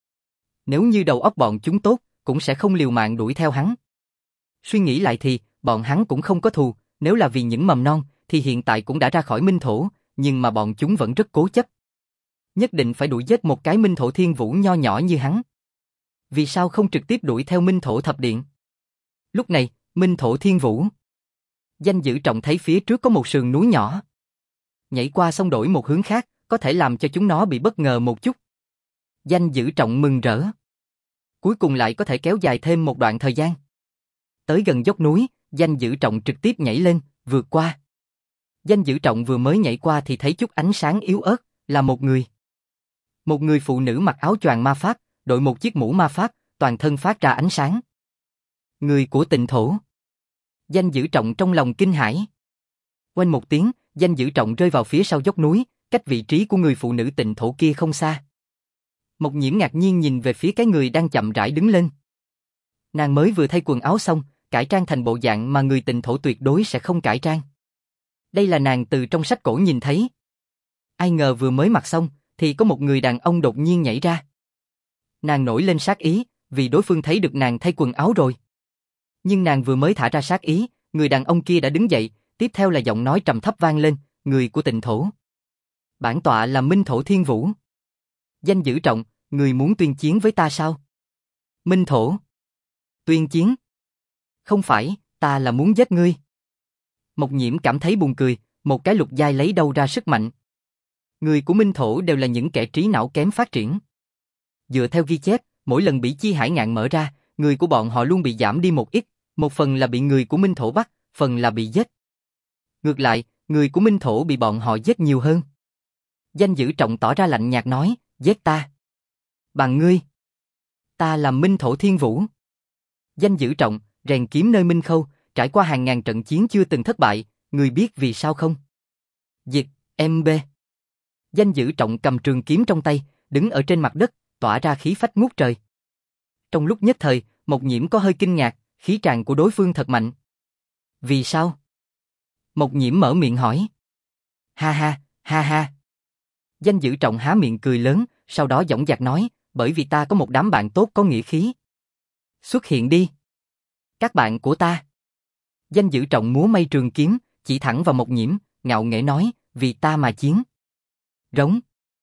Nếu như đầu óc bọn chúng tốt, cũng sẽ không liều mạng đuổi theo hắn. Suy nghĩ lại thì, bọn hắn cũng không có thù, nếu là vì những mầm non, thì hiện tại cũng đã ra khỏi Minh Thổ, nhưng mà bọn chúng vẫn rất cố chấp. Nhất định phải đuổi giết một cái Minh Thổ Thiên Vũ nho nhỏ như hắn. Vì sao không trực tiếp đuổi theo Minh Thổ Thập Điện? Lúc này, Minh Thổ Thiên Vũ. Danh giữ trọng thấy phía trước có một sườn núi nhỏ. Nhảy qua xong đổi một hướng khác, có thể làm cho chúng nó bị bất ngờ một chút. Danh giữ trọng mừng rỡ. Cuối cùng lại có thể kéo dài thêm một đoạn thời gian. Tới gần dốc núi, danh giữ trọng trực tiếp nhảy lên, vượt qua. Danh giữ trọng vừa mới nhảy qua thì thấy chút ánh sáng yếu ớt, là một người. Một người phụ nữ mặc áo choàng ma pháp, đội một chiếc mũ ma pháp, toàn thân phát ra ánh sáng. Người của Tịnh Thổ. Danh giữ trọng trong lòng kinh hãi. Oanh một tiếng, danh giữ trọng rơi vào phía sau dốc núi, cách vị trí của người phụ nữ Tịnh Thổ kia không xa. Mộc Nhiễm ngạc nhiên nhìn về phía cái người đang chậm rãi đứng lên. Nàng mới vừa thay quần áo xong, cải trang thành bộ dạng mà người Tịnh Thổ tuyệt đối sẽ không cải trang. Đây là nàng từ trong sách cổ nhìn thấy. Ai ngờ vừa mới mặc xong, thì có một người đàn ông đột nhiên nhảy ra. Nàng nổi lên sát ý, vì đối phương thấy được nàng thay quần áo rồi. Nhưng nàng vừa mới thả ra sát ý, người đàn ông kia đã đứng dậy, tiếp theo là giọng nói trầm thấp vang lên, người của Tịnh Thổ. Bản tọa là Minh Thổ Thiên Vũ. Danh dữ trọng, người muốn tuyên chiến với ta sao? Minh Thổ. Tuyên chiến? Không phải, ta là muốn giết ngươi. Mộc Nhiễm cảm thấy buồn cười, một cái lục giai lấy đâu ra sức mạnh. Người của Minh Thổ đều là những kẻ trí não kém phát triển. Dựa theo ghi chép, mỗi lần Bỉ Chi Hải Ngạn mở ra, người của bọn họ luôn bị giảm đi một ít, một phần là bị người của Minh Thổ bắt, phần là bị giết. Ngược lại, người của Minh Thổ bị bọn họ giết nhiều hơn. Danh dữ trọng tỏ ra lạnh nhạt nói, giết ta. Bằng ngươi. Ta là Minh Thổ Thiên Vũ. Danh dữ trọng, rèn kiếm nơi Minh Khâu, trải qua hàng ngàn trận chiến chưa từng thất bại, người biết vì sao không? Diệt, MB. Danh dữ trọng cầm trường kiếm trong tay, đứng ở trên mặt đất, tỏa ra khí phách ngút trời. Trong lúc nhất thời, Mộc Nhiễm có hơi kinh ngạc, khí tràng của đối phương thật mạnh. Vì sao? Mộc Nhiễm mở miệng hỏi. Ha ha, ha ha. Danh dữ trọng há miệng cười lớn, sau đó dõng dạc nói, bởi vì ta có một đám bạn tốt có nghĩa khí. Xuất hiện đi. Các bạn của ta. Danh dữ trọng múa may trường kiếm, chỉ thẳng vào Mộc Nhiễm, ngạo nghễ nói, vì ta mà chiến. Rống.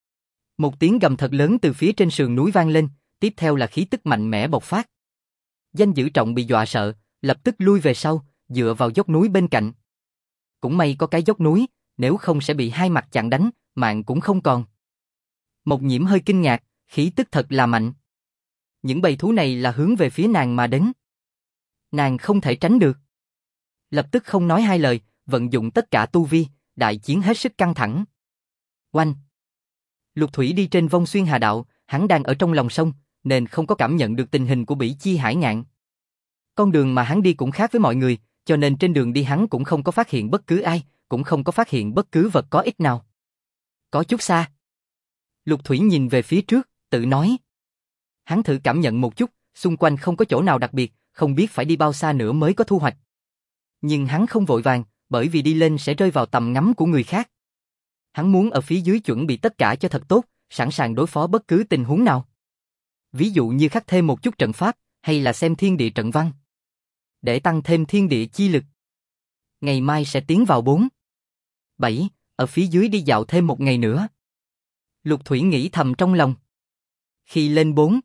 Một tiếng gầm thật lớn từ phía trên sườn núi vang lên, tiếp theo là khí tức mạnh mẽ bộc phát. Danh dữ trọng bị dọa sợ, lập tức lui về sau, dựa vào dốc núi bên cạnh. Cũng may có cái dốc núi, nếu không sẽ bị hai mặt chặn đánh, mạng cũng không còn. Mộc Nhiễm hơi kinh ngạc, khí tức thật là mạnh. Những bầy thú này là hướng về phía nàng mà đến. Nàng không thể tránh được. Lập tức không nói hai lời, vận dụng tất cả tu vi, đại chiến hết sức căng thẳng. Oanh! Lục Thủy đi trên vong xuyên hà đạo, hắn đang ở trong lòng sông, nên không có cảm nhận được tình hình của Bỉ Chi Hải Ngạn. Con đường mà hắn đi cũng khác với mọi người, cho nên trên đường đi hắn cũng không có phát hiện bất cứ ai, cũng không có phát hiện bất cứ vật có ích nào. Có chút xa. Lục Thủy nhìn về phía trước, tự nói. Hắn thử cảm nhận một chút, xung quanh không có chỗ nào đặc biệt, không biết phải đi bao xa nữa mới có thu hoạch. Nhưng hắn không vội vàng, bởi vì đi lên sẽ rơi vào tầm ngắm của người khác. Hắn muốn ở phía dưới chuẩn bị tất cả cho thật tốt, sẵn sàng đối phó bất cứ tình huống nào. Ví dụ như khắc thêm một chút trận pháp, hay là xem thiên địa trận văn. Để tăng thêm thiên địa chi lực. Ngày mai sẽ tiến vào 4, 7, ở phía dưới đi dạo thêm một ngày nữa. Lục Thủy nghĩ thầm trong lòng. Khi lên 4,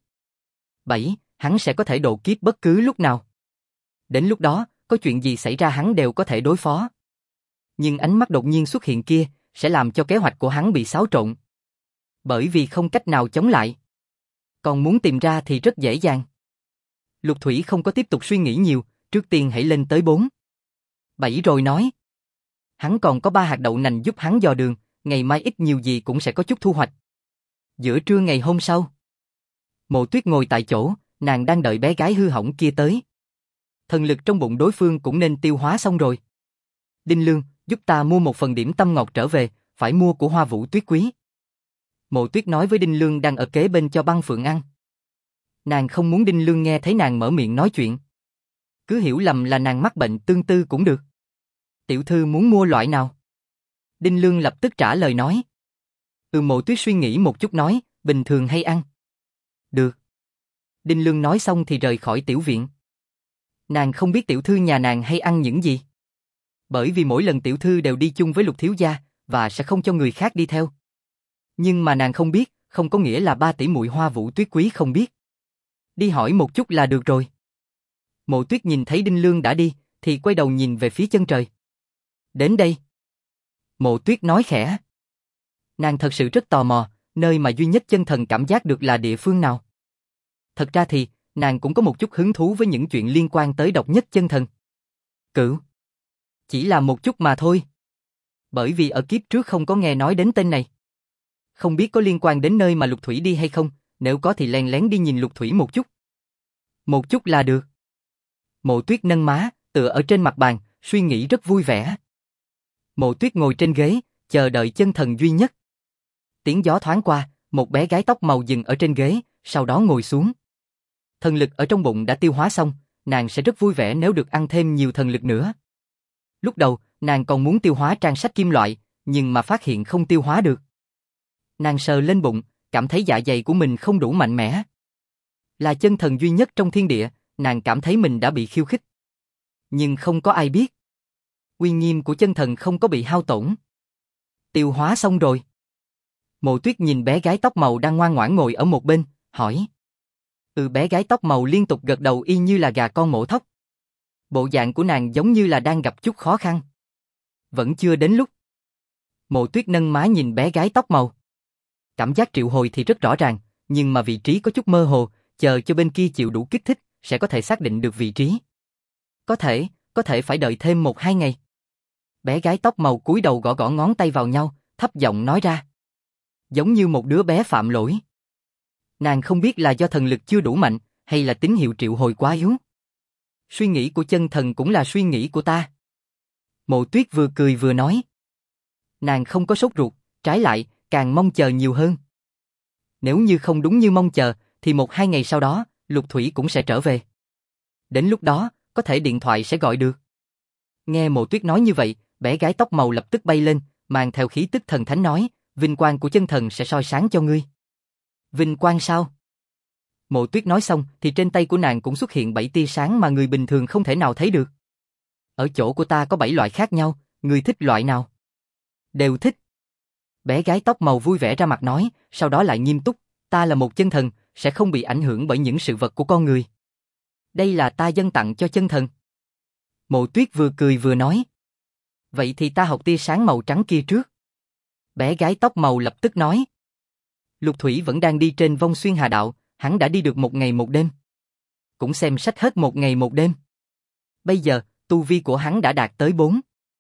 7, hắn sẽ có thể độ kiếp bất cứ lúc nào. Đến lúc đó, có chuyện gì xảy ra hắn đều có thể đối phó. Nhưng ánh mắt đột nhiên xuất hiện kia, sẽ làm cho kế hoạch của hắn bị xáo trộn. Bởi vì không cách nào chống lại. Còn muốn tìm ra thì rất dễ dàng. Lục Thủy không có tiếp tục suy nghĩ nhiều, trước tiên hãy lên tới 4, 7 rồi nói. Hắn còn có 3 hạt đậu nành giúp hắn dò đường, ngày mai ít nhiều gì cũng sẽ có chút thu hoạch. Giữa trưa ngày hôm sau, Mộ Tuyết ngồi tại chỗ, nàng đang đợi bé gái hư hỏng kia tới. Thần lực trong bụng đối phương cũng nên tiêu hóa xong rồi. Đinh Lương, giúp ta mua một phần điểm tâm ngọt trở về, phải mua của Hoa Vũ Tuyết Quý. Mộ Tuyết nói với Đinh Lương đang ở kế bên cho Băng Phượng ăn. Nàng không muốn Đinh Lương nghe thấy nàng mở miệng nói chuyện. Cứ hiểu lầm là nàng mắc bệnh tương tư cũng được. Tiểu thư muốn mua loại nào? Đinh Lương lập tức trả lời nói. Mộ Tuyết suy nghĩ một chút nói, bình thường hay ăn. Được. Đinh Lương nói xong thì rời khỏi tiểu viện. Nàng không biết tiểu thư nhà nàng hay ăn những gì. Bởi vì mỗi lần tiểu thư đều đi chung với Lục thiếu gia, và sẽ không cho người khác đi theo. Nhưng mà nàng không biết, không có nghĩa là 3 tỷ muội Hoa Vũ Tuyết Quý không biết. Đi hỏi một chút là được rồi. Mộ Tuyết nhìn thấy Đinh Lương đã đi, thì quay đầu nhìn về phía chân trời. Đến đây. Mộ Tuyết nói khẽ. Nàng thật sự rất tò mò, nơi mà duy nhất chân thần cảm giác được là địa phương nào. Thật ra thì, nàng cũng có một chút hứng thú với những chuyện liên quan tới độc nhất chân thần. Cửu. Chỉ là một chút mà thôi. Bởi vì ở kiếp trước không có nghe nói đến tên này. Không biết có liên quan đến nơi mà Lục Thủy đi hay không, nếu có thì len lén đi nhìn Lục Thủy một chút. Một chút là được. Mộ Tuyết nâng má, tựa ở trên mặt bàn, suy nghĩ rất vui vẻ. Mộ Tuyết ngồi trên ghế, chờ đợi chân thần duy nhất. Tiếng gió thoáng qua, một bé gái tóc màu dừng ở trên ghế, sau đó ngồi xuống. Thần lực ở trong bụng đã tiêu hóa xong, nàng sẽ rất vui vẻ nếu được ăn thêm nhiều thần lực nữa. Lúc đầu, nàng còn muốn tiêu hóa trang sách kim loại, nhưng mà phát hiện không tiêu hóa được. Nàng sờ lên bụng, cảm thấy dạ dày của mình không đủ mạnh mẽ. Là chân thần duy nhất trong thiên địa, nàng cảm thấy mình đã bị khiêu khích. nhưng không có ai biết. Uy nghiêm của chân thần không có bị hao tổn. Tiêu hóa xong rồi. Mộ Tuyết nhìn bé gái tóc màu đang ngoan ngoãn ngồi ở một bên, hỏi. Bé gái tóc màu liên tục gật đầu y như là gà con mổ thóc. Bộ dạng của nàng giống như là đang gặp chút khó khăn. Vẫn chưa đến lúc. Mộ Tuyết nâng má nhìn bé gái tóc màu. Cảm giác triệu hồi thì rất rõ ràng, nhưng mà vị trí có chút mơ hồ, chờ cho bên kia chịu đủ kích thích, sẽ có thể xác định được vị trí. Có thể phải đợi thêm 1-2 ngày. Bé gái tóc màu cúi đầu gõ gõ ngón tay vào nhau, thấp giọng nói ra. Giống như một đứa bé phạm lỗi. Nàng không biết là do thần lực chưa đủ mạnh, hay là tín hiệu triệu hồi quá yếu. Suy nghĩ của chân thần cũng là suy nghĩ của ta. Mộ Tuyết vừa cười vừa nói. Nàng không có sốt ruột, trái lại, càng mong chờ nhiều hơn. Nếu như không đúng như mong chờ, thì 1-2 ngày sau đó, Lục Thủy cũng sẽ trở về. Đến lúc đó, có thể điện thoại sẽ gọi được. Nghe Mộ Tuyết nói như vậy, bé gái tóc màu lập tức bay lên, mang theo khí tức thần thánh nói, vinh quang của chân thần sẽ soi sáng cho ngươi. Vinh quang sao? Mộ Tuyết nói xong thì trên tay của nàng cũng xuất hiện 7 tia sáng mà người bình thường không thể nào thấy được. Ở chỗ của ta có 7 loại khác nhau, ngươi thích loại nào? Đều thích. Bé gái tóc màu vui vẻ ra mặt nói, sau đó lại nghiêm túc, ta là một chân thần, sẽ không bị ảnh hưởng bởi những sự vật của con người. Đây là ta dâng tặng cho chân thần. Mộ Tuyết vừa cười vừa nói. Vậy thì ta học tia sáng màu trắng kia trước. Bé gái tóc màu lập tức nói. Lục Thủy vẫn đang đi trên vong xuyên hà đạo, hắn đã đi được 1 ngày 1 đêm. Cũng xem sách hết 1 ngày 1 đêm. Bây giờ, tu vi của hắn đã đạt tới 4.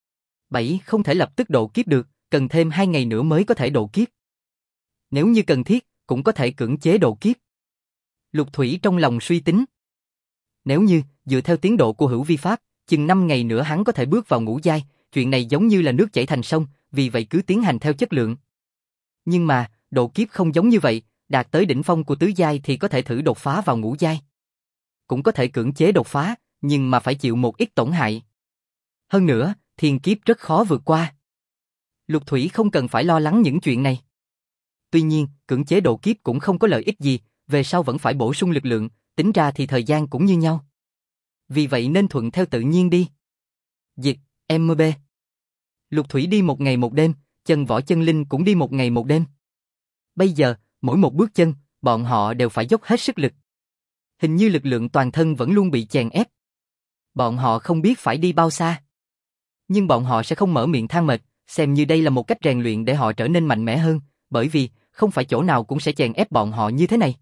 7 không thể lập tức độ kiếp được, cần thêm 2 ngày nữa mới có thể độ kiếp. Nếu như cần thiết, cũng có thể cưỡng chế độ kiếp. Lục Thủy trong lòng suy tính. Nếu như, dựa theo tiến độ của Hữu Vi Pháp, chừng 5 ngày nữa hắn có thể bước vào ngũ giai, chuyện này giống như là nước chảy thành sông, vì vậy cứ tiến hành theo chất lượng. Nhưng mà, độ kiếp không giống như vậy, đạt tới đỉnh phong của tứ giai thì có thể thử đột phá vào ngũ giai. Cũng có thể cưỡng chế đột phá, nhưng mà phải chịu một ít tổn hại. Hơn nữa, thiên kiếp rất khó vượt qua. Lục Thủy không cần phải lo lắng những chuyện này. Tuy nhiên, cưỡng chế độ kiếp cũng không có lợi ích gì, về sau vẫn phải bổ sung lực lượng, tính ra thì thời gian cũng như nhau. Vì vậy nên thuận theo tự nhiên đi. Dịch, MB. Lục Thủy đi 1 ngày 1 đêm, Chân Võ Chân Linh cũng đi 1 ngày 1 đêm. Bây giờ, mỗi một bước chân, bọn họ đều phải dốc hết sức lực. Hình như lực lượng toàn thân vẫn luôn bị chèn ép. Bọn họ không biết phải đi bao xa. Nhưng bọn họ sẽ không mở miệng than mệt, xem như đây là một cách rèn luyện để họ trở nên mạnh mẽ hơn, bởi vì không phải chỗ nào cũng sẽ chèn ép bọn họ như thế này.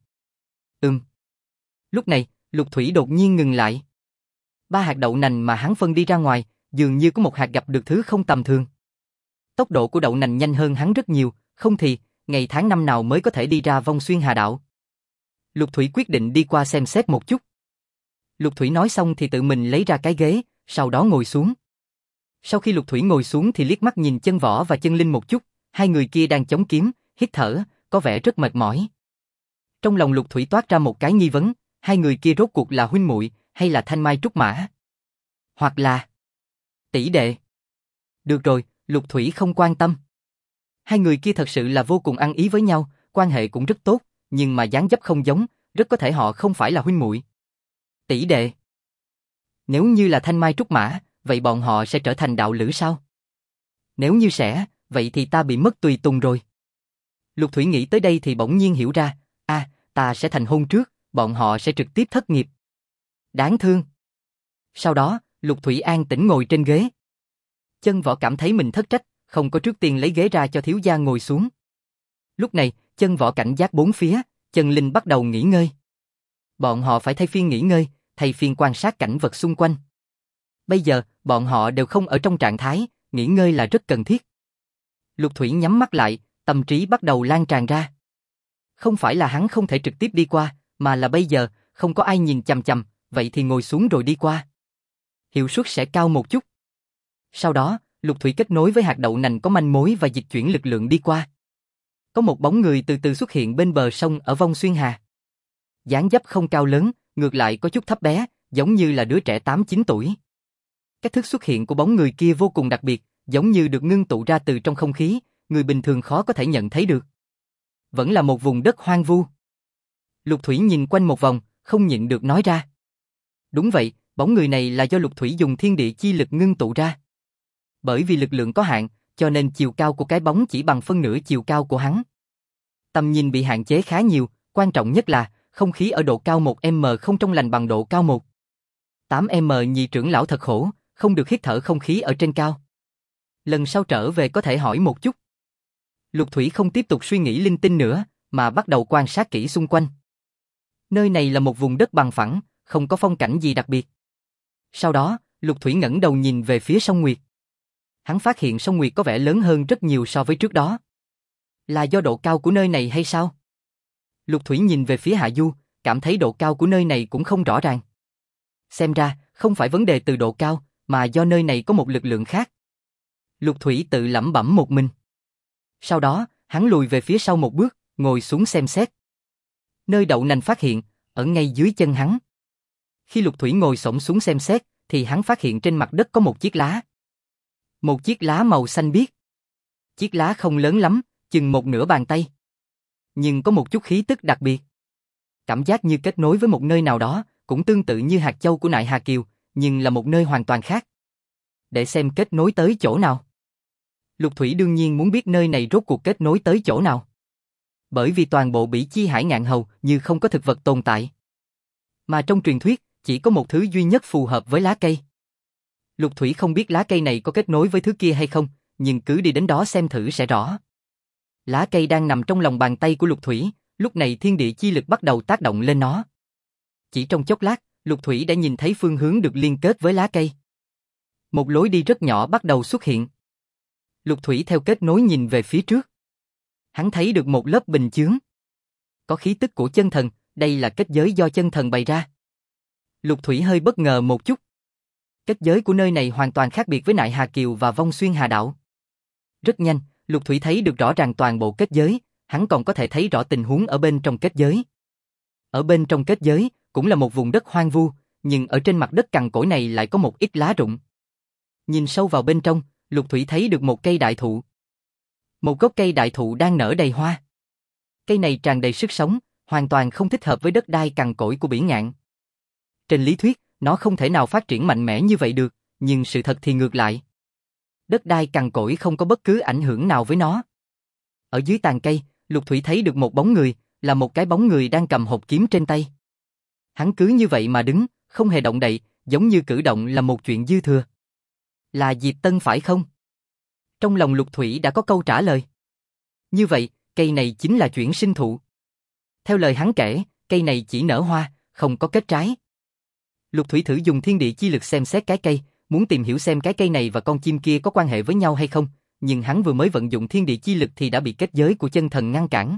Lúc này, Lục Thủy đột nhiên ngừng lại. 3 hạt đậu nành mà hắn phân đi ra ngoài, dường như có một hạt gặp được thứ không tầm thường. Tốc độ của đậu nành nhanh hơn hắn rất nhiều, không thì, ngày tháng năm nào mới có thể đi ra vong xuyên hà đạo. Lục Thủy quyết định đi qua xem xét một chút. Lục Thủy nói xong thì tự mình lấy ra cái ghế, sau đó ngồi xuống. Sau khi Lục Thủy ngồi xuống thì liếc mắt nhìn Chân Võ và Chân Linh một chút, hai người kia đang chống kiếm, hít thở, có vẻ rất mệt mỏi. Trong lòng Lục Thủy toát ra một cái nghi vấn, hai người kia rốt cuộc là huynh muội hay là thanh mai trúc mã? Hoặc là tỷ đệ? Được rồi, Lục Thủy không quan tâm. Hai người kia thật sự là vô cùng ăn ý với nhau, quan hệ cũng rất tốt, nhưng mà dáng dấp không giống, rất có thể họ không phải là huynh muội. Tỷ đệ? Nếu như là thanh mai trúc mã, vậy bọn họ sẽ trở thành đạo lữ sao? Nếu như sẽ, vậy thì ta bị mất tùy tùng rồi. Lục Thủy nghĩ tới đây thì bỗng nhiên hiểu ra, ta sẽ thành hôn trước, bọn họ sẽ trực tiếp thất nghiệp. Đáng thương. Sau đó, Lục Thủy an tĩnh ngồi trên ghế. Chân Võ cảm thấy mình thất trách, không có trước tiên lấy ghế ra cho thiếu gia ngồi xuống. Lúc này, Chân Võ cảnh giác bốn phía, Chân Linh bắt đầu nghỉ ngơi. Bọn họ phải thay phiên nghỉ ngơi, thay phiên quan sát cảnh vật xung quanh. Bây giờ, bọn họ đều không ở trong trạng thái, nghỉ ngơi là rất cần thiết. Lục Thủy nhắm mắt lại, tâm trí bắt đầu lan tràn ra. Không phải là hắn không thể trực tiếp đi qua, mà là bây giờ, không có ai nhìn chằm chằm, vậy thì ngồi xuống rồi đi qua. Hiệu suất sẽ cao một chút. Sau đó, Lục Thủy kết nối với hạt đậu nành có manh mối và dịch chuyển lực lượng đi qua. Có một bóng người từ từ xuất hiện bên bờ sông ở vong xuyên hà. Dáng dấp không cao lớn, ngược lại có chút thấp bé, giống như là đứa trẻ 8-9 tuổi. Cách thức xuất hiện của bóng người kia vô cùng đặc biệt, giống như được ngưng tụ ra từ trong không khí, người bình thường khó có thể nhận thấy được. Vẫn là một vùng đất hoang vu. Lục Thủy nhìn quanh một vòng, không nhịn được nói ra. Đúng vậy, Bóng người này là do Lục Thủy dùng thiên địa chi lực ngưng tụ ra. Bởi vì lực lượng có hạn, cho nên chiều cao của cái bóng chỉ bằng phân nửa chiều cao của hắn. Tầm nhìn bị hạn chế khá nhiều, quan trọng nhất là không khí ở độ cao 1m không trong lành bằng độ cao 1,8m. Nhị trưởng lão thật khổ, không được hít thở không khí ở trên cao. Lần sau trở về có thể hỏi một chút. Lục Thủy không tiếp tục suy nghĩ linh tinh nữa, mà bắt đầu quan sát kỹ xung quanh. Nơi này là một vùng đất bằng phẳng, không có phong cảnh gì đặc biệt. Sau đó, Lục Thủy ngẩng đầu nhìn về phía sông Nguyệt. Hắn phát hiện sông Nguyệt có vẻ lớn hơn rất nhiều so với trước đó. Là do độ cao của nơi này hay sao? Lục Thủy nhìn về phía hạ du, cảm thấy độ cao của nơi này cũng không rõ ràng. Xem ra, không phải vấn đề từ độ cao, mà do nơi này có một lực lượng khác. Lục Thủy tự lẩm bẩm một mình. Sau đó, hắn lùi về phía sau một bước, ngồi xuống xem xét. Nơi đậu nành phát hiện, ở ngay dưới chân hắn. Khi Lục Thủy ngồi xổm xuống xem xét, thì hắn phát hiện trên mặt đất có một chiếc lá. Một chiếc lá màu xanh biếc. Chiếc lá không lớn lắm, chừng một nửa bàn tay. Nhưng có một chút khí tức đặc biệt. Cảm giác như kết nối với một nơi nào đó, cũng tương tự như hạt châu của Nại Hà Kiều, nhưng là một nơi hoàn toàn khác. Để xem kết nối tới chỗ nào. Lục Thủy đương nhiên muốn biết nơi này rốt cuộc kết nối tới chỗ nào. Bởi vì toàn bộ Bỉ Chi Hải ngạn hầu như không có thực vật tồn tại. Mà trong truyền thuyết, chỉ có một thứ duy nhất phù hợp với lá cây. Lục Thủy không biết lá cây này có kết nối với thứ kia hay không, nhưng cứ đi đến đó xem thử sẽ rõ. Lá cây đang nằm trong lòng bàn tay của Lục Thủy, lúc này thiên địa chi lực bắt đầu tác động lên nó. Chỉ trong chốc lát, Lục Thủy đã nhìn thấy phương hướng được liên kết với lá cây. Một lối đi rất nhỏ bắt đầu xuất hiện. Lục Thủy theo kết nối nhìn về phía trước. Hắn thấy được một lớp bình chướng. Có khí tức của chân thần, đây là kết giới do chân thần bày ra. Lục Thủy hơi bất ngờ một chút. Kết giới của nơi này hoàn toàn khác biệt với Nại Hà Kiều và Vong Xuyên Hà Đạo. Rất nhanh, Lục Thủy thấy được rõ ràng toàn bộ kết giới, hắn còn có thể thấy rõ tình huống ở bên trong kết giới. Ở bên trong kết giới, cũng là một vùng đất hoang vu, nhưng ở trên mặt đất cằn cỗi này lại có một ít lá rụng. Nhìn sâu vào bên trong, Lục Thủy thấy được một cây đại thụ. Một gốc cây đại thụ đang nở đầy hoa. Cây này tràn đầy sức sống, hoàn toàn không thích hợp với đất đai cằn cỗi của Bỉ Ngạn. Trên lý thuyết, nó không thể nào phát triển mạnh mẽ như vậy được, nhưng sự thật thì ngược lại. Đất đai cằn cỗi không có bất cứ ảnh hưởng nào với nó. Ở dưới tàn cây, Lục Thủy thấy được một bóng người, là một cái bóng người đang cầm hộp kiếm trên tay. Hắn cứ như vậy mà đứng, không hề động đậy, giống như cử động là một chuyện dư thừa. Là Diệp Tân phải không? Trong lòng Lục Thủy đã có câu trả lời. Như vậy, cây này chính là chuyển sinh thụ. Theo lời hắn kể, cây này chỉ nở hoa, không có kết trái. Lục Thủy thử dùng thiên địa chi lực xem xét cái cây, muốn tìm hiểu xem cái cây này và con chim kia có quan hệ với nhau hay không, nhưng hắn vừa mới vận dụng thiên địa chi lực thì đã bị kết giới của chân thần ngăn cản.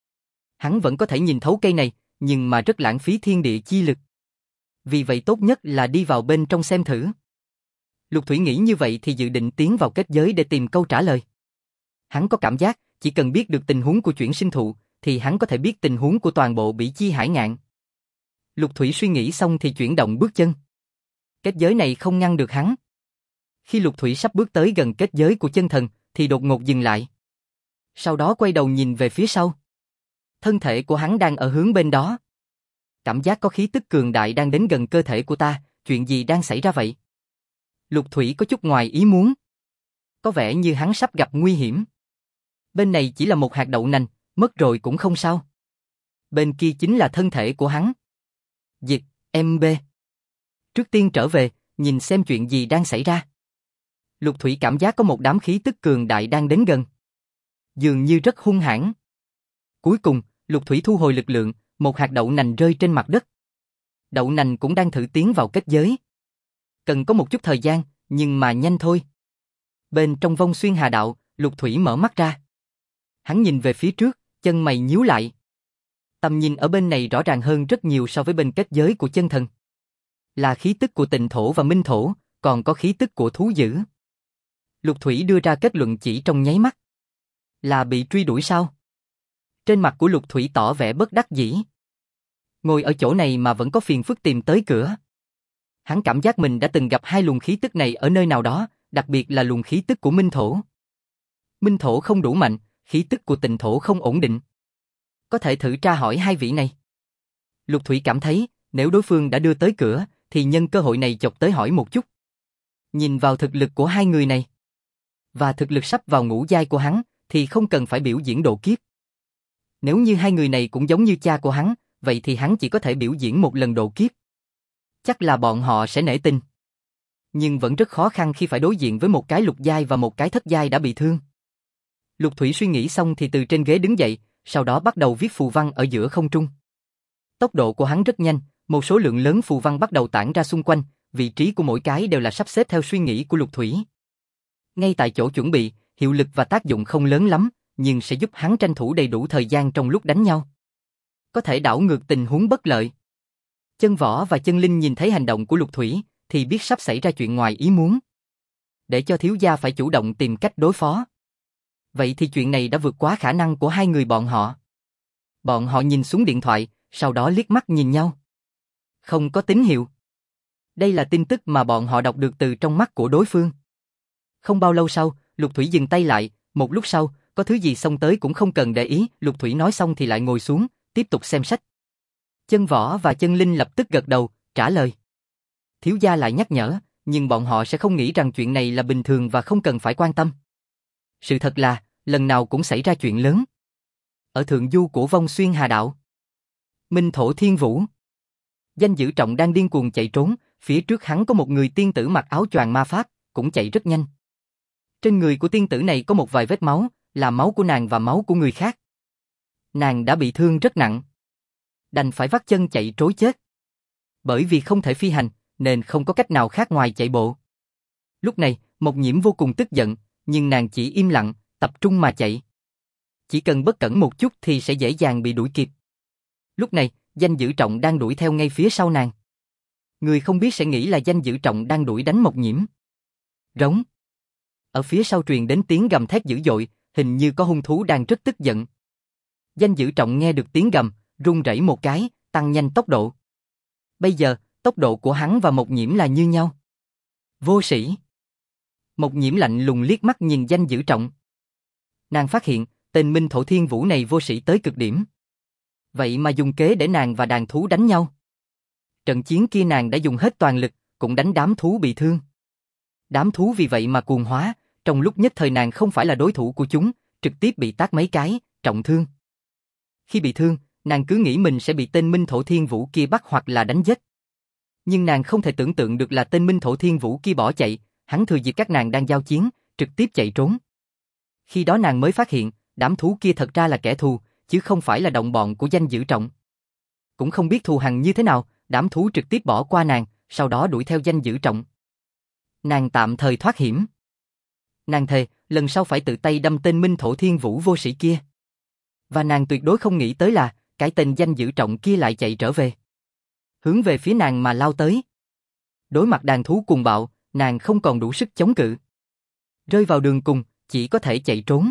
Hắn vẫn có thể nhìn thấu cây này, nhưng mà rất lãng phí thiên địa chi lực. Vì vậy tốt nhất là đi vào bên trong xem thử. Lục Thủy nghĩ như vậy thì dự định tiến vào kết giới để tìm câu trả lời. Hắn có cảm giác, chỉ cần biết được tình huống của chuyển sinh thụ, thì hắn có thể biết tình huống của toàn bộ Bỉ Chi Hải ngạn. Lục Thủy suy nghĩ xong thì chuyển động bước chân. Kết giới này không ngăn được hắn. Khi Lục Thủy sắp bước tới gần kết giới của chân thần, thì đột ngột dừng lại. Sau đó quay đầu nhìn về phía sau. Thân thể của hắn đang ở hướng bên đó. Cảm giác có khí tức cường đại đang đến gần cơ thể của ta, chuyện gì đang xảy ra vậy? Lục Thủy có chút ngoài ý muốn. Có vẻ như hắn sắp gặp nguy hiểm. Bên này chỉ là một hạt đậu nành, mất rồi cũng không sao. Bên kia chính là thân thể của hắn. Dịch, MB. Trước tiên trở về, nhìn xem chuyện gì đang xảy ra. Lục Thủy cảm giác có một đám khí tức cường đại đang đến gần. Dường như rất hung hãn. Cuối cùng, Lục Thủy thu hồi lực lượng, một hạt đậu nành rơi trên mặt đất. Đậu nành cũng đang thử tiến vào kết giới. Cần có một chút thời gian, nhưng mà nhanh thôi. Bên trong Vong Xuyên Hà Đạo, Lục Thủy mở mắt ra. Hắn nhìn về phía trước, chân mày nhíu lại. Tầm nhìn ở bên này rõ ràng hơn rất nhiều so với bên kết giới của chân thần. Là khí tức của Tịnh Thổ và Minh Thổ, còn có khí tức của thú dữ. Lục Thủy đưa ra kết luận chỉ trong nháy mắt. Là bị truy đuổi sao? Trên mặt của Lục Thủy tỏ vẻ bất đắc dĩ. Ngồi ở chỗ này mà vẫn có phiền phức tìm tới cửa. Hắn cảm giác mình đã từng gặp hai luồng khí tức này ở nơi nào đó, đặc biệt là luồng khí tức của Minh Thổ. Minh Thổ không đủ mạnh, khí tức của Tịnh Thổ không ổn định. Có thể thử tra hỏi hai vị này. Lục Thủy cảm thấy, nếu đối phương đã đưa tới cửa, thì nhân cơ hội này chọc tới hỏi một chút. Nhìn vào thực lực của hai người này, và thực lực sắp vào ngũ giai của hắn, thì không cần phải biểu diễn độ kiếp. Nếu như hai người này cũng giống như cha của hắn, vậy thì hắn chỉ có thể biểu diễn một lần độ kiếp. Chắc là bọn họ sẽ nể tình. Nhưng vẫn rất khó khăn khi phải đối diện với một cái lục giai và một cái thất giai đã bị thương. Lục Thủy suy nghĩ xong thì từ trên ghế đứng dậy, sau đó bắt đầu viết phù văn ở giữa không trung. Tốc độ của hắn rất nhanh, một số lượng lớn phù văn bắt đầu tản ra xung quanh, vị trí của mỗi cái đều là sắp xếp theo suy nghĩ của Lục Thủy. Ngay tại chỗ chuẩn bị, hiệu lực và tác dụng không lớn lắm, nhưng sẽ giúp hắn tranh thủ đầy đủ thời gian trong lúc đánh nhau. Có thể đảo ngược tình huống bất lợi. Chân Võ và Chân Linh nhìn thấy hành động của Lục Thủy, thì biết sắp xảy ra chuyện ngoài ý muốn. Để cho thiếu gia phải chủ động tìm cách đối phó. Vậy thì chuyện này đã vượt quá khả năng của hai người bọn họ. Bọn họ nhìn xuống điện thoại, sau đó liếc mắt nhìn nhau. Không có tín hiệu. Đây là tin tức mà bọn họ đọc được từ trong mắt của đối phương. Không bao lâu sau, Lục Thủy dừng tay lại, một lúc sau, có thứ gì xông tới cũng không cần để ý, Lục Thủy nói xong thì lại ngồi xuống, tiếp tục xem sách. Chân Võ và Chân Linh lập tức gật đầu, trả lời. Thiếu gia lại nhắc nhở, nhưng bọn họ sẽ không nghĩ rằng chuyện này là bình thường và không cần phải quan tâm. Sự thật là, lần nào cũng xảy ra chuyện lớn. Ở thượng du của Vong Xuyên Hà Đạo, Minh Thổ Thiên Vũ, Danh Dữ Trọng đang điên cuồng chạy trốn, phía trước hắn có một người tiên tử mặc áo choàng ma pháp, cũng chạy rất nhanh. Trên người của tiên tử này có một vài vết máu, là máu của nàng và máu của người khác. Nàng đã bị thương rất nặng, đành phải vắt chân chạy trối chết. Bởi vì không thể phi hành, nên không có cách nào khác ngoài chạy bộ. Lúc này, Mộc Nhiễm vô cùng tức giận, nhưng nàng chỉ im lặng, tập trung mà chạy. Chỉ cần bất cẩn một chút thì sẽ dễ dàng bị đuổi kịp. Lúc này, Danh Dữ Trọng đang đuổi theo ngay phía sau nàng. Người không biết sẽ nghĩ là Danh Dữ Trọng đang đuổi đánh Mộc Nhiễm. Rống. Ở phía sau truyền đến tiếng gầm thét dữ dội, hình như có hung thú đang rất tức giận. Danh Dữ Trọng nghe được tiếng gầm, run rẩy một cái, tăng nhanh tốc độ. Bây giờ, tốc độ của hắn và Mộc Nhiễm là như nhau. Vô sĩ. Mộc Nhiễm lạnh lùng liếc mắt nhìn Danh Dữ Trọng. Nàng phát hiện, tên Minh Thổ Thiên Vũ này vô sĩ tới cực điểm. Vậy mà dùng kế để nàng và đàn thú đánh nhau. Trận chiến kia nàng đã dùng hết toàn lực, cũng đánh đám thú bị thương. Đám thú vì vậy mà cuồng hóa, trong lúc nhất thời nàng không phải là đối thủ của chúng, trực tiếp bị tát mấy cái, trọng thương. Khi bị thương, nàng cứ nghĩ mình sẽ bị tên Minh Thổ Thiên Vũ kia bắt hoặc là đánh giết. Nhưng nàng không thể tưởng tượng được là tên Minh Thổ Thiên Vũ kia bỏ chạy, hắn thừa dịp các nàng đang giao chiến, trực tiếp chạy trốn. Khi đó nàng mới phát hiện, đám thú kia thật ra là kẻ thù, chứ không phải là đồng bọn của Danh Dữ Trọng. Cũng không biết thù hằn như thế nào, đám thú trực tiếp bỏ qua nàng, sau đó đuổi theo Danh Dữ Trọng. Nàng tạm thời thoát hiểm. Nàng thề, lần sau phải tự tay đâm tên Minh Thổ Thiên Vũ vô sĩ kia. Và nàng tuyệt đối không nghĩ tới là, cái tên Danh Dữ Trọng kia lại chạy trở về. Hướng về phía nàng mà lao tới. Đối mặt đàn thú cuồng bạo, nàng không còn đủ sức chống cự. Rơi vào đường cùng, chỉ có thể chạy trốn.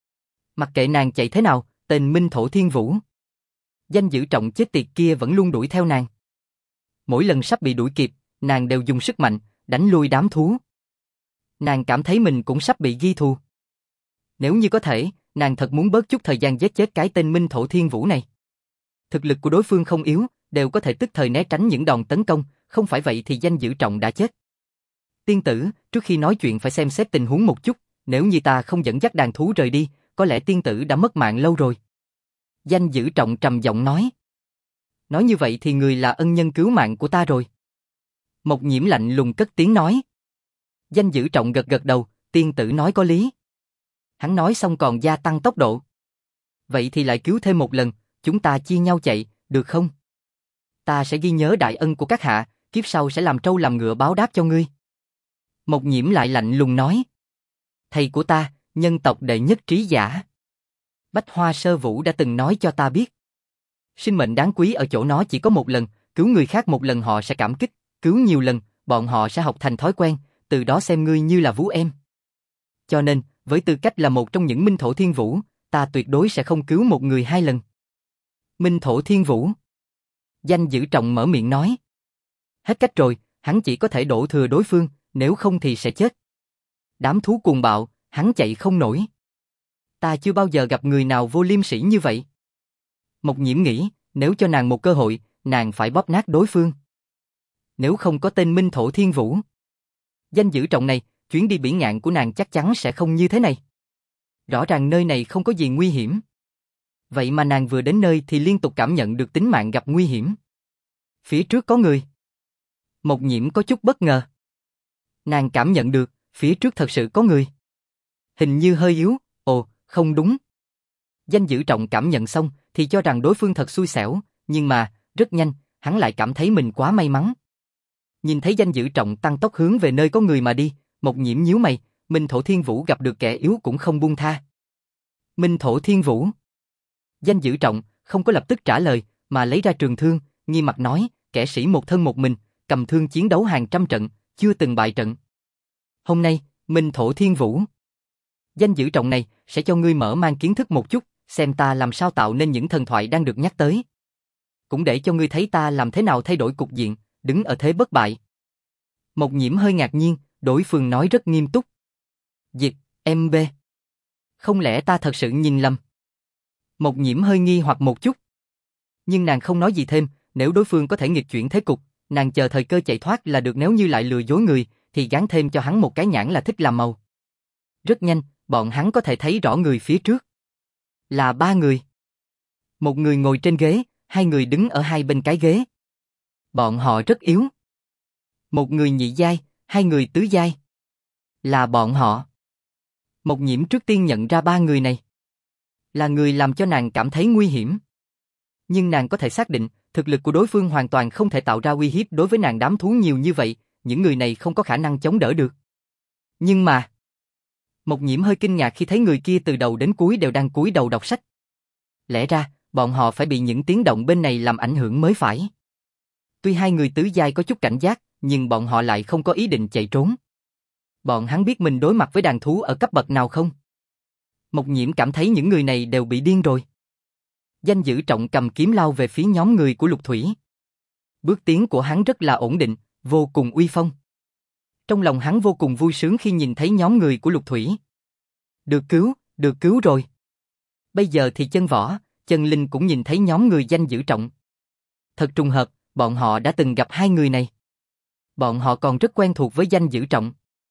Mặc kệ nàng chạy thế nào, tên Minh Thổ Thiên Vũ, Danh Dữ Trọng chết tiệt kia vẫn luôn đuổi theo nàng. Mỗi lần sắp bị đuổi kịp, nàng đều dùng sức mạnh, đánh lui đám thú. Nàng cảm thấy mình cũng sắp bị ghi thù. Nếu như có thể, nàng thật muốn bớt chút thời gian giết chết cái tên Minh Thổ Thiên Vũ này. Thực lực của đối phương không yếu, đều có thể tức thời né tránh những đòn tấn công, không phải vậy thì Danh Dữ Trọng đã chết. Tiên tử, trước khi nói chuyện phải xem xét tình huống một chút, nếu như ta không dẫn dắt đàn thú rời đi, có lẽ tiên tử đã mất mạng lâu rồi. Danh Dữ Trọng trầm giọng nói. Nói như vậy thì người là ân nhân cứu mạng của ta rồi. Mộc Nhiễm lạnh lùng cất tiếng nói. Danh Dữ Trọng gật gật đầu, tiên tử nói có lý. Hắn nói xong còn gia tăng tốc độ. Vậy thì lại cứu thêm một lần, chúng ta chia nhau chạy, được không? Ta sẽ ghi nhớ đại ân của các hạ, kiếp sau sẽ làm trâu làm ngựa báo đáp cho ngươi. Mộc Nhiễm lại lạnh lùng nói. Thầy của ta, nhân tộc đệ nhất trí giả. Bách Hoa Sơ Vũ đã từng nói cho ta biết. Sinh mệnh đáng quý ở chỗ nó chỉ có một lần, cứu người khác một lần họ sẽ cảm kích, cứu nhiều lần, bọn họ sẽ học thành thói quen, từ đó xem ngươi như là vú em. Cho nên, với tư cách là một trong những Minh Thổ Thiên Vũ, ta tuyệt đối sẽ không cứu một người hai lần. Minh Thổ Thiên Vũ. Danh Dữ Trọng mở miệng nói. Hết cách rồi, hắn chỉ có thể đổ thừa đối phương, nếu không thì sẽ chết. Đám thú cuồng bạo, hắn chạy không nổi. Ta chưa bao giờ gặp người nào vô liêm sỉ như vậy. Mộc Nhiễm nghĩ, nếu cho nàng một cơ hội, nàng phải bóp nát đối phương. Nếu không có tên Minh Thổ Thiên Vũ, danh dự trọng này, chuyến đi biển ngạn của nàng chắc chắn sẽ không như thế này. Rõ ràng nơi này không có gì nguy hiểm. Vậy mà nàng vừa đến nơi thì liên tục cảm nhận được tính mạng gặp nguy hiểm. Phía trước có người. Mộc Nhiễm có chút bất ngờ. Nàng cảm nhận được, phía trước thật sự có người. Hình như hơi yếu, ồ, không đúng. Danh dự trọng cảm nhận xong thì cho rằng đối phương thật xui xẻo, nhưng mà, rất nhanh, hắn lại cảm thấy mình quá may mắn. Nhìn thấy danh dự trọng tăng tốc hướng về nơi có người mà đi, Mộc Nhiễm nhíu mày, Minh Thổ Thiên Vũ gặp được kẻ yếu cũng không buông tha. Minh Thổ Thiên Vũ. Danh dự trọng không có lập tức trả lời, mà lấy ra trường thương, nghiêm mặt nói, kẻ sĩ một thân một mình, cầm thương chiến đấu hàng trăm trận, chưa từng bại trận. Hôm nay, Minh Thổ Thiên Vũ. Danh dự trọng này sẽ cho ngươi mở mang kiến thức một chút, xem ta làm sao tạo nên những thần thoại đang được nhắc tới. Cũng để cho ngươi thấy ta làm thế nào thay đổi cục diện, đứng ở thế bất bại. Mộc Nhiễm hơi ngạc nhiên, đối phương nói rất nghiêm túc. Diệt, MB. Không lẽ ta thật sự nhìn lầm? Mộc Nhiễm hơi nghi hoặc một chút. Nhưng nàng không nói gì thêm, nếu đối phương có thể nghịch chuyển thế cục, nàng chờ thời cơ chạy thoát là được, nếu như lại lừa dối người, thì gán thêm cho hắn một cái nhãn là thích làm màu. Rất nhanh, bọn hắn có thể thấy rõ người phía trước. Là 3 người. Một người ngồi trên ghế, 2 người đứng ở hai bên cái ghế. Bọn họ rất yếu. Một người nhị giai, 2 người tứ giai. Là bọn họ. Mộc Nhiễm trước tiên nhận ra 3 người này. Là người làm cho nàng cảm thấy nguy hiểm. Nhưng nàng có thể xác định, thực lực của đối phương hoàn toàn không thể tạo ra uy hiếp đối với nàng, đám thú nhiều như vậy, những người này không có khả năng chống đỡ được. Nhưng mà... Mộc Nhiễm hơi kinh ngạc khi thấy người kia từ đầu đến cuối đều đang cúi đầu đọc sách. Lẽ ra, bọn họ phải bị những tiếng động bên này làm ảnh hưởng mới phải. Tuy 2 người tứ giai có chút cảnh giác, nhưng bọn họ lại không có ý định chạy trốn. Bọn hắn biết mình đối mặt với đàn thú ở cấp bậc nào không? Mộc Nhiễm cảm thấy những người này đều bị điên rồi. Danh dự trọng cầm kiếm lao về phía nhóm người của Lục Thủy. Bước tiến của hắn rất là ổn định, vô cùng uy phong. Trong lòng hắn vô cùng vui sướng khi nhìn thấy nhóm người của Lục Thủy. Được cứu rồi. Bây giờ thì Chân Võ, Chân Linh cũng nhìn thấy nhóm người danh dự trọng. Thật trùng hợp, bọn họ đã từng gặp 2 người này. Bọn họ còn rất quen thuộc với danh dự trọng.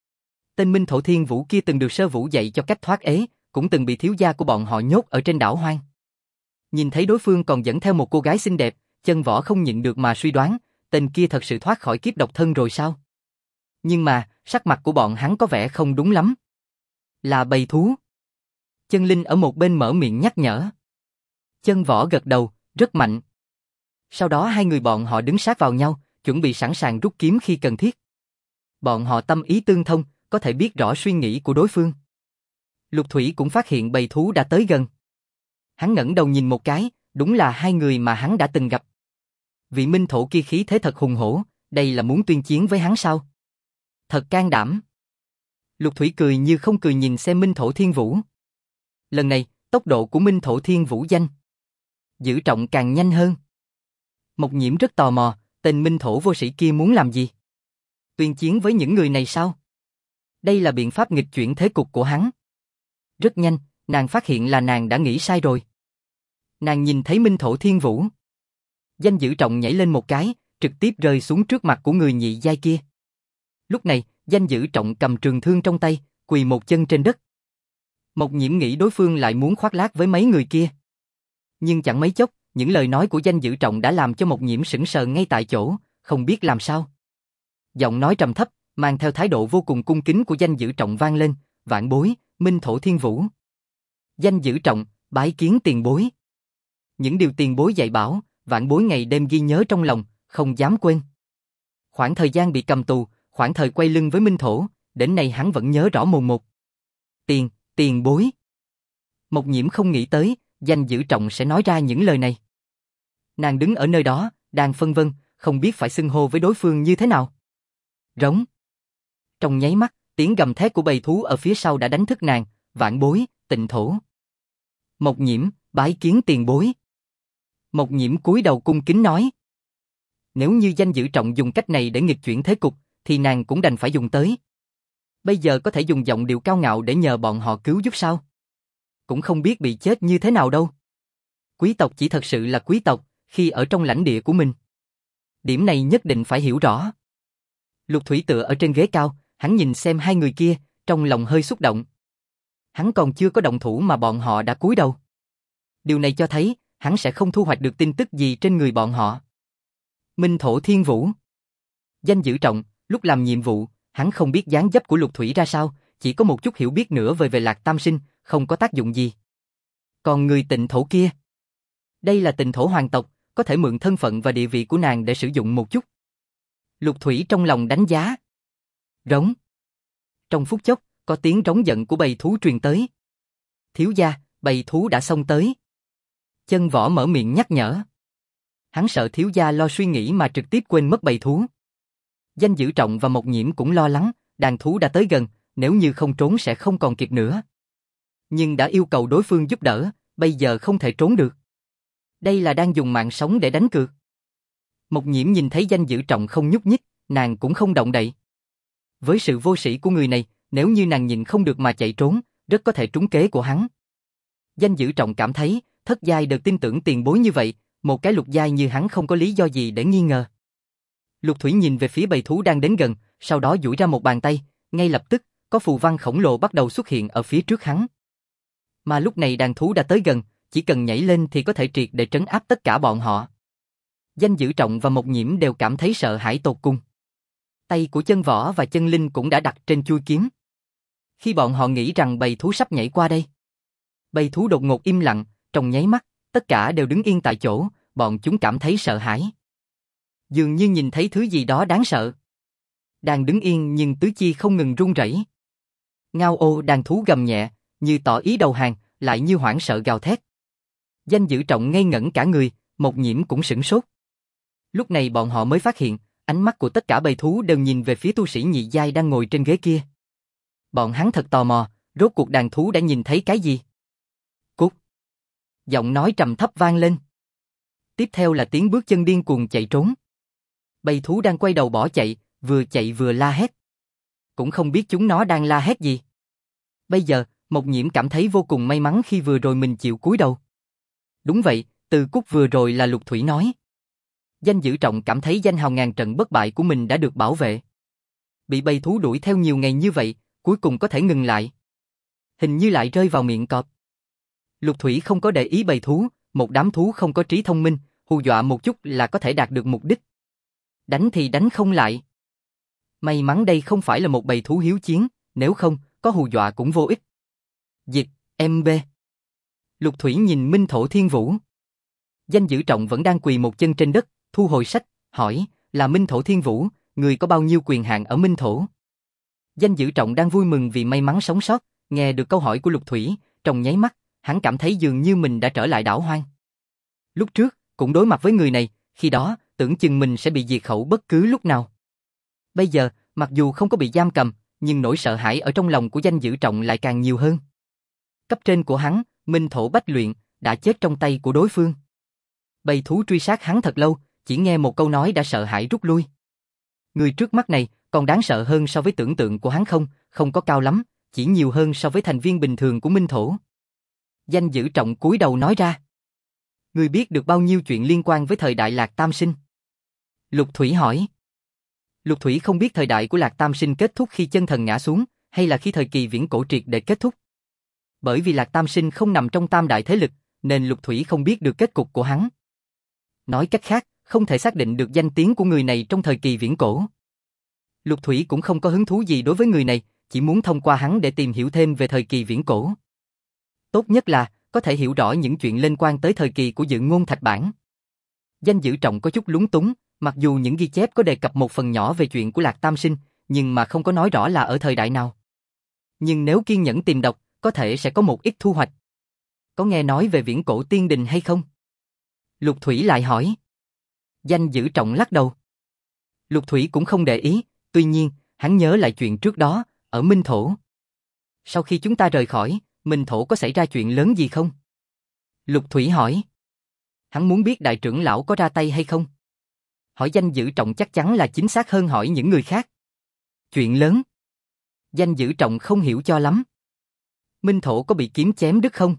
Tên Minh Thổ Thiên Vũ kia từng được Sơ Vũ dạy cho cách thoát ế, cũng từng bị thiếu gia của bọn họ nhốt ở trên đảo hoang. Nhìn thấy đối phương còn dẫn theo một cô gái xinh đẹp, Chân Võ không nhịn được mà suy đoán, tên kia thật sự thoát khỏi kiếp độc thân rồi sao? Nhưng mà, sắc mặt của bọn hắn có vẻ không đúng lắm. Là bầy thú. Chân Linh ở một bên mở miệng nhắc nhở. Chân Võ gật đầu, rất mạnh. Sau đó 2 người bọn họ đứng sát vào nhau, chuẩn bị sẵn sàng rút kiếm khi cần thiết. Bọn họ tâm ý tương thông, có thể biết rõ suy nghĩ của đối phương. Lục Thủy cũng phát hiện bầy thú đã tới gần. Hắn ngẩng đầu nhìn một cái, đúng là 2 người mà hắn đã từng gặp. Vị Minh Thổ kia khí thế thật hùng hổ, đây là muốn tuyên chiến với hắn sao? Thật can đảm. Lục Thủy cười như không cười nhìn xem Minh Thổ Thiên Vũ. Lần này, tốc độ của Minh Thổ Thiên Vũ danh giữ trọng càng nhanh hơn. Mộc Nhiễm rất tò mò, tên Minh Thổ vô sĩ kia muốn làm gì? Tuyên chiến với những người này sao? Đây là biện pháp nghịch chuyển thế cục của hắn. Rất nhanh, nàng phát hiện là nàng đã nghĩ sai rồi. Nàng nhìn thấy Minh Thổ Thiên Vũ. Danh giữ trọng nhảy lên một cái, trực tiếp rơi xuống trước mặt của người nhị giai kia. Lúc này, danh giữ trọng cầm trường thương trong tay, quỳ một chân trên đất. Mộc Nhiễm nghĩ đối phương lại muốn khoác lác với mấy người kia. Nhưng chẳng mấy chốc, những lời nói của danh giữ trọng đã làm cho Mộc Nhiễm sững sờ ngay tại chỗ, không biết làm sao. Giọng nói trầm thấp, mang theo thái độ vô cùng cung kính của danh giữ trọng vang lên, vạn bối, Minh Thổ Thiên Vũ. Danh giữ trọng, bái kiến tiền bối. Những điều tiền bối dạy bảo, vạn bối ngày đêm ghi nhớ trong lòng, không dám quên. Khoảng thời gian bị cầm tù, khoảng thời quay lưng với Minh Thổ, đến nay hắn vẫn nhớ rõ mồn một. Tiền bối. Mộc Nhiễm không nghĩ tới, danh giữ trọng sẽ nói ra những lời này. Nàng đứng ở nơi đó, đang phân vân, không biết phải xưng hô với đối phương như thế nào. Rống. Trong nháy mắt, tiếng gầm thét của bầy thú ở phía sau đã đánh thức nàng, vạn bối, Tịnh Thổ. Mộc Nhiễm, bái kiến tiền bối. Mộc Nhiễm cúi đầu cung kính nói. Nếu như danh giữ trọng dùng cách này để nghịch chuyển thế cục, thì nàng cũng đành phải dùng tới. Bây giờ có thể dùng giọng điệu cao ngạo để nhờ bọn họ cứu giúp sao? Cũng không biết bị chết như thế nào đâu. Quý tộc chỉ thật sự là quý tộc, khi ở trong lãnh địa của mình. Điểm này nhất định phải hiểu rõ. Lục Thủy tựa ở trên ghế cao, hắn nhìn xem hai người kia, trong lòng hơi xúc động. Hắn còn chưa có động thủ mà bọn họ đã cúi đầu. Điều này cho thấy, hắn sẽ không thu hoạch được tin tức gì trên người bọn họ. Minh Thổ Thiên Vũ. Danh dự trọng, lúc làm nhiệm vụ, hắn không biết dáng dấp của Lục Thủy ra sao, chỉ có một chút hiểu biết nữa về Lạc Tam Sinh, không có tác dụng gì. Còn người Tịnh Thổ kia, đây là Tịnh Thổ hoàng tộc, có thể mượn thân phận và địa vị của nàng để sử dụng một chút. Lục Thủy trong lòng đánh giá. Rống. Trong phút chốc, có tiếng rống giận của bầy thú truyền tới. Thiếu gia, bầy thú đã xông tới. Chân Võ mở miệng nhắc nhở. Hắn sợ thiếu gia lo suy nghĩ mà trực tiếp quên mất bầy thú. Danh Dữ Trọng và Mộc Nhiễm cũng lo lắng, đàn thú đã tới gần, nếu như không trốn sẽ không còn kịp nữa. Nhưng đã yêu cầu đối phương giúp đỡ, bây giờ không thể trốn được. Đây là đang dùng mạng sống để đánh cược. Mộc Nhiễm nhìn thấy Danh Dữ Trọng không nhúc nhích, nàng cũng không động đậy. Với sự vô sĩ của người này, nếu như nàng nhịn không được mà chạy trốn, rất có thể trúng kế của hắn. Danh Dữ Trọng cảm thấy, thất giai được tin tưởng tiền bối như vậy, một cái lục giai như hắn không có lý do gì để nghi ngờ. Lục Thủy nhìn về phía bầy thú đang đến gần, sau đó duỗi ra một bàn tay, ngay lập tức, có phù văn khổng lồ bắt đầu xuất hiện ở phía trước hắn. Mà lúc này đàn thú đã tới gần, chỉ cần nhảy lên thì có thể triệt để trấn áp tất cả bọn họ. Danh Dữ Trọng và Mộc Nhiễm đều cảm thấy sợ hãi tột cùng. Tay của Chân Võ và Chân Linh cũng đã đặt trên chuôi kiếm. Khi bọn họ nghĩ rằng bầy thú sắp nhảy qua đây, bầy thú đột ngột im lặng, trong nháy mắt, tất cả đều đứng yên tại chỗ, bọn chúng cảm thấy sợ hãi. Dường như nhìn thấy thứ gì đó đáng sợ. Đang đứng yên nhưng tứ chi không ngừng run rẩy. Ngao ô đàn thú gầm nhẹ, như tỏ ý đầu hàng, lại như hoảng sợ gào thét. Danh Dữ Trọng ngây ngẩn cả người, Mộc Nhiễm cũng sửng sốt. Lúc này bọn họ mới phát hiện, ánh mắt của tất cả bầy thú đều nhìn về phía tu sĩ nhị giai đang ngồi trên ghế kia. Bọn hắn thật tò mò, rốt cuộc đàn thú đã nhìn thấy cái gì? Cút! Giọng nói trầm thấp vang lên. Tiếp theo là tiếng bước chân điên cuồng chạy trốn. Bầy thú đang quay đầu bỏ chạy vừa la hét. Cũng không biết chúng nó đang la hét gì. Bây giờ, Mộc Nhiễm cảm thấy vô cùng may mắn khi vừa rồi mình chịu cúi đầu. Đúng vậy, từ cút vừa rồi là Lục Thủy nói. Danh Dữ Trọng cảm thấy danh hào ngàn trận bất bại của mình đã được bảo vệ. Bị bầy thú đuổi theo nhiều ngày như vậy, cuối cùng có thể ngừng lại. Hình như lại rơi vào miệng cọp. Lục Thủy không có để ý bầy thú, một đám thú không có trí thông minh, hù dọa một chút là có thể đạt được mục đích. Đánh thì đánh không lại. May mắn đây không phải là một bầy thú hiếu chiến, nếu không, có hù dọa cũng vô ích. Dịch, MB. Lục Thủy nhìn Minh Thổ Thiên Vũ. Danh Dữ Trọng vẫn đang quỳ một chân trên đất, thu hồi sách, hỏi, là Minh Thổ Thiên Vũ, người có bao nhiêu quyền hạn ở Minh Thổ? Danh Dữ Trọng đang vui mừng vì may mắn sống sót, nghe được câu hỏi của Lục Thủy, trong nháy mắt, hắn cảm thấy dường như mình đã trở lại đảo hoang. Lúc trước, cũng đối mặt với người này, khi đó, tưởng chừng mình sẽ bị diệt khẩu bất cứ lúc nào. Bây giờ, mặc dù không có bị giam cầm, nhưng nỗi sợ hãi ở trong lòng của Danh Dữ Trọng lại càng nhiều hơn. Cấp trên của hắn, Minh Thổ Bách Luyện, đã chết trong tay của đối phương. Bầy thú truy sát hắn thật lâu, chỉ nghe một câu nói đã sợ hãi rút lui. Người trước mắt này còn đáng sợ hơn so với tưởng tượng của hắn không, không có cao lắm, chỉ nhiều hơn so với thành viên bình thường của Minh Thổ. Danh Dữ Trọng cúi đầu nói ra. Người biết được bao nhiêu chuyện liên quan với thời đại Lạc Tam Sinh? Lục Thủy hỏi. Lục Thủy không biết thời đại của Lạc Tam Sinh kết thúc khi chân thần ngã xuống, hay là khi thời kỳ viễn cổ triệt để kết thúc. Bởi vì Lạc Tam Sinh không nằm trong tam đại thế lực, nên Lục Thủy không biết được kết cục của hắn. Nói cách khác, không thể xác định được danh tiếng của người này trong thời kỳ viễn cổ. Lục Thủy cũng không có hứng thú gì đối với người này, chỉ muốn thông qua hắn để tìm hiểu thêm về thời kỳ viễn cổ. Tốt nhất là, có thể hiểu rõ những chuyện liên quan tới thời kỳ của Dự Ngôn Thạch Bản. Danh Dữ Trọng có chút lúng túng, mặc dù những ghi chép có đề cập một phần nhỏ về chuyện của Lạc Tam Sinh, nhưng mà không có nói rõ là ở thời đại nào. Nhưng nếu kiên nhẫn tìm đọc, có thể sẽ có một ít thu hoạch. Có nghe nói về viễn cổ tiên đình hay không? Lục Thủy lại hỏi. Danh Dữ Trọng lắc đầu. Lục Thủy cũng không để ý, tuy nhiên, hắn nhớ lại chuyện trước đó, ở Minh Thổ. Sau khi chúng ta rời khỏi, Minh Thổ có xảy ra chuyện lớn gì không? Lục Thủy hỏi. Hắn muốn biết đại trưởng lão có ra tay hay không? Hỏi Danh Dữ Trọng chắc chắn là chính xác hơn hỏi những người khác. Chuyện lớn. Danh Dữ Trọng không hiểu cho lắm. Minh Thổ có bị kiếm chém đứt không?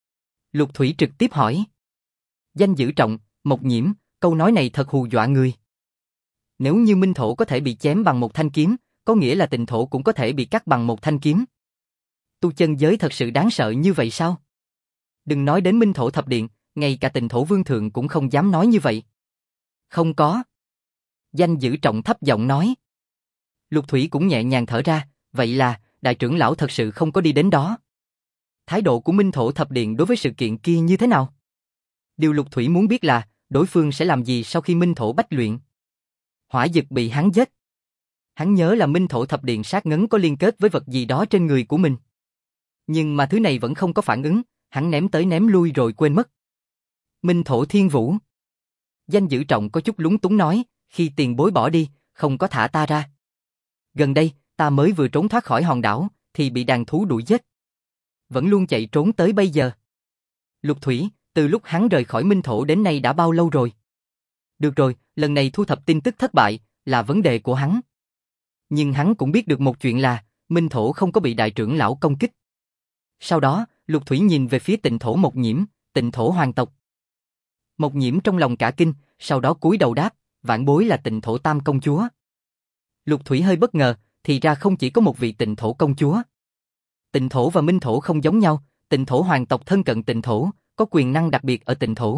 Lục Thủy trực tiếp hỏi. Danh Dữ Trọng, Mộc Nhiễm, câu nói này thật hù dọa người. Nếu như Minh Thổ có thể bị chém bằng một thanh kiếm, có nghĩa là Tịnh Thổ cũng có thể bị cắt bằng một thanh kiếm. Tu chân giới thật sự đáng sợ như vậy sao? Đừng nói đến Minh Thổ thập điện, ngay cả Tịnh Thổ vương thượng cũng không dám nói như vậy. Không có. Danh Dữ Trọng thấp giọng nói. Lục Thủy cũng nhẹ nhàng thở ra, vậy là, đại trưởng lão thật sự không có đi đến đó. Thái độ của Minh Thổ thập điện đối với sự kiện kia như thế nào? Điều Lục Thủy muốn biết là, đối phương sẽ làm gì sau khi Minh Thổ bách luyện. Hỏa Dực bị hắn giết. Hắn nhớ là Minh Thổ thập điện sát ngấn có liên kết với vật gì đó trên người của mình. Nhưng mà thứ này vẫn không có phản ứng, hắn ném tới ném lui rồi quên mất. Minh Thổ Thiên Vũ. Danh Dữ Trọng có chút lúng túng nói, khi tiền bối bỏ đi, không có thả ta ra. Gần đây, ta mới vừa trốn thoát khỏi hòn đảo, thì bị đàn thú đuổi giết. Vẫn luôn chạy trốn tới bây giờ. Lục Thủy, từ lúc hắn rời khỏi Minh Thổ đến nay đã bao lâu rồi? Được rồi, lần này thu thập tin tức thất bại, là vấn đề của hắn. Nhưng hắn cũng biết được một chuyện là, Minh Thổ không có bị đại trưởng lão công kích. Sau đó, Lục Thủy nhìn về phía Tịnh Thổ Mộc Nhiễm, Tịnh Thổ hoàng tộc. Mộc Nhiễm trong lòng cả kinh, sau đó cúi đầu đáp, vãn bối là Tịnh Thổ Tam công chúa. Lục Thủy hơi bất ngờ, thì ra không chỉ có một vị Tịnh Thổ công chúa. Tịnh Thổ và Minh Thổ không giống nhau, Tịnh Thổ hoàng tộc thân cận Tịnh Thổ, có quyền năng đặc biệt ở Tịnh Thổ.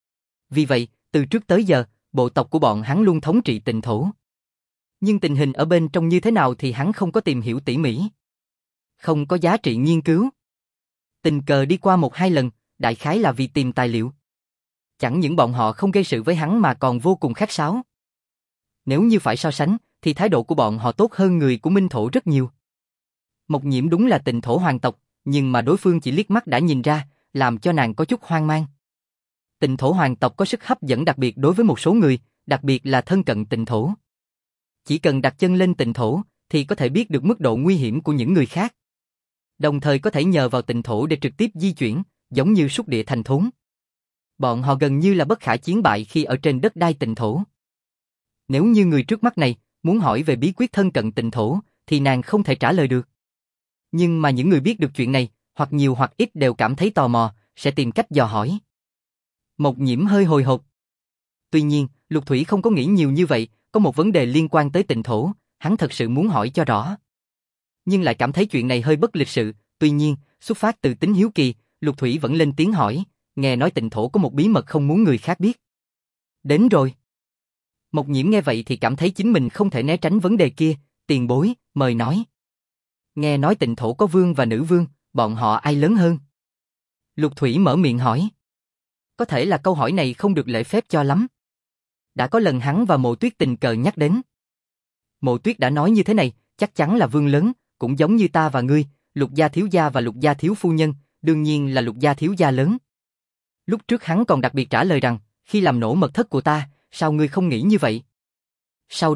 Vì vậy, từ trước tới giờ, bộ tộc của bọn hắn luôn thống trị Tịnh Thổ. Nhưng tình hình ở bên trong như thế nào thì hắn không có tìm hiểu tỉ mỉ. Không có giá trị nghiên cứu. Tình cờ đi qua một hai lần, đại khái là vì tìm tài liệu. Chẳng những bọn họ không gây sự với hắn mà còn vô cùng khách sáo. Nếu như phải so sánh, thì thái độ của bọn họ tốt hơn người của Minh Thổ rất nhiều. Mộc Nhiễm đúng là Tịnh Thổ hoàng tộc, nhưng mà đối phương chỉ liếc mắt đã nhìn ra, làm cho nàng có chút hoang mang. Tịnh Thổ hoàng tộc có sức hấp dẫn đặc biệt đối với một số người, đặc biệt là thân cận Tịnh Thổ. Chỉ cần đặt chân lên Tịnh Thổ, thì có thể biết được mức độ nguy hiểm của những người khác. Đồng thời có thể nhờ vào Tịnh Thổ để trực tiếp di chuyển, giống như súc địa thành thốn. Bọn họ gần như là bất khả chiến bại khi ở trên đất đai Tịnh Thổ. Nếu như người trước mắt này muốn hỏi về bí quyết thân cận Tịnh Thổ, thì nàng không thể trả lời được. Nhưng mà những người biết được chuyện này, hoặc nhiều hoặc ít đều cảm thấy tò mò, sẽ tìm cách dò hỏi. Mộc Nhiễm hơi hồi hộp. Tuy nhiên, Lục Thủy không có nghĩ nhiều như vậy, có một vấn đề liên quan tới Tịnh Thổ, hắn thật sự muốn hỏi cho rõ. Nhưng lại cảm thấy chuyện này hơi bất lịch sự, tuy nhiên, xuất phát từ tính hiếu kỳ, Lục Thủy vẫn lên tiếng hỏi, nghe nói Tịnh Thổ có một bí mật không muốn người khác biết. Đến rồi. Mộc Nhiễm nghe vậy thì cảm thấy chính mình không thể né tránh vấn đề kia, tiền bối, mời nói. Nghe nói Tịnh Thổ có vương và nữ vương, bọn họ ai lớn hơn? Lục Thủy mở miệng hỏi. Có thể là câu hỏi này không được lễ phép cho lắm. Đã có lần hắn và Mộ Tuyết tình cờ nhắc đến. Mộ Tuyết đã nói như thế này, chắc chắn là vương lớn, cũng giống như ta và ngươi, Lục gia thiếu gia và Lục gia thiếu phu nhân, đương nhiên là Lục gia thiếu gia lớn. Lúc trước hắn còn đặc biệt trả lời rằng, khi làm nổ mật thất của ta, sao ngươi không nghĩ như vậy? Sau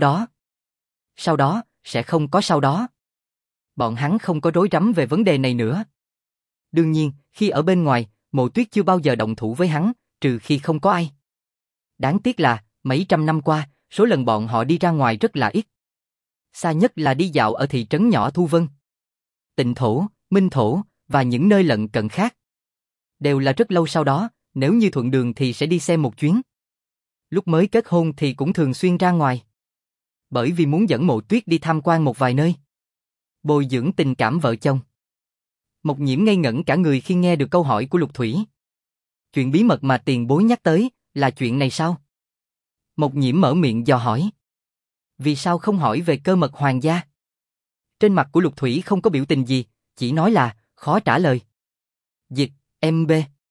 đó, sẽ không có sau đó. Bọn hắn không có rối rắm về vấn đề này nữa. Đương nhiên, khi ở bên ngoài, Mộ Tuyết chưa bao giờ động thủ với hắn, trừ khi không có ai. Đáng tiếc là, mấy trăm năm qua, số lần bọn họ đi ra ngoài rất là ít. Xa nhất là đi dạo ở thị trấn nhỏ Thu Vân. Tịnh Thổ, Minh Thổ, và những nơi lân cận khác. Đều là rất lâu sau đó, nếu như thuận đường thì sẽ đi xem một chuyến. Lúc mới kết hôn thì cũng thường xuyên ra ngoài. Bởi vì muốn dẫn Mộ Tuyết đi tham quan một vài nơi. Bồi dưỡng tình cảm vợ chồng. Mộc Nhiễm ngây ngẩn cả người khi nghe được câu hỏi của Lục Thủy. Chuyện bí mật mà tiền bối nhắc tới, là chuyện này sao? Mộc Nhiễm mở miệng dò hỏi. Vì sao không hỏi về cơ mật hoàng gia? Trên mặt của Lục Thủy không có biểu tình gì, chỉ nói là, khó trả lời. Dịch, MB.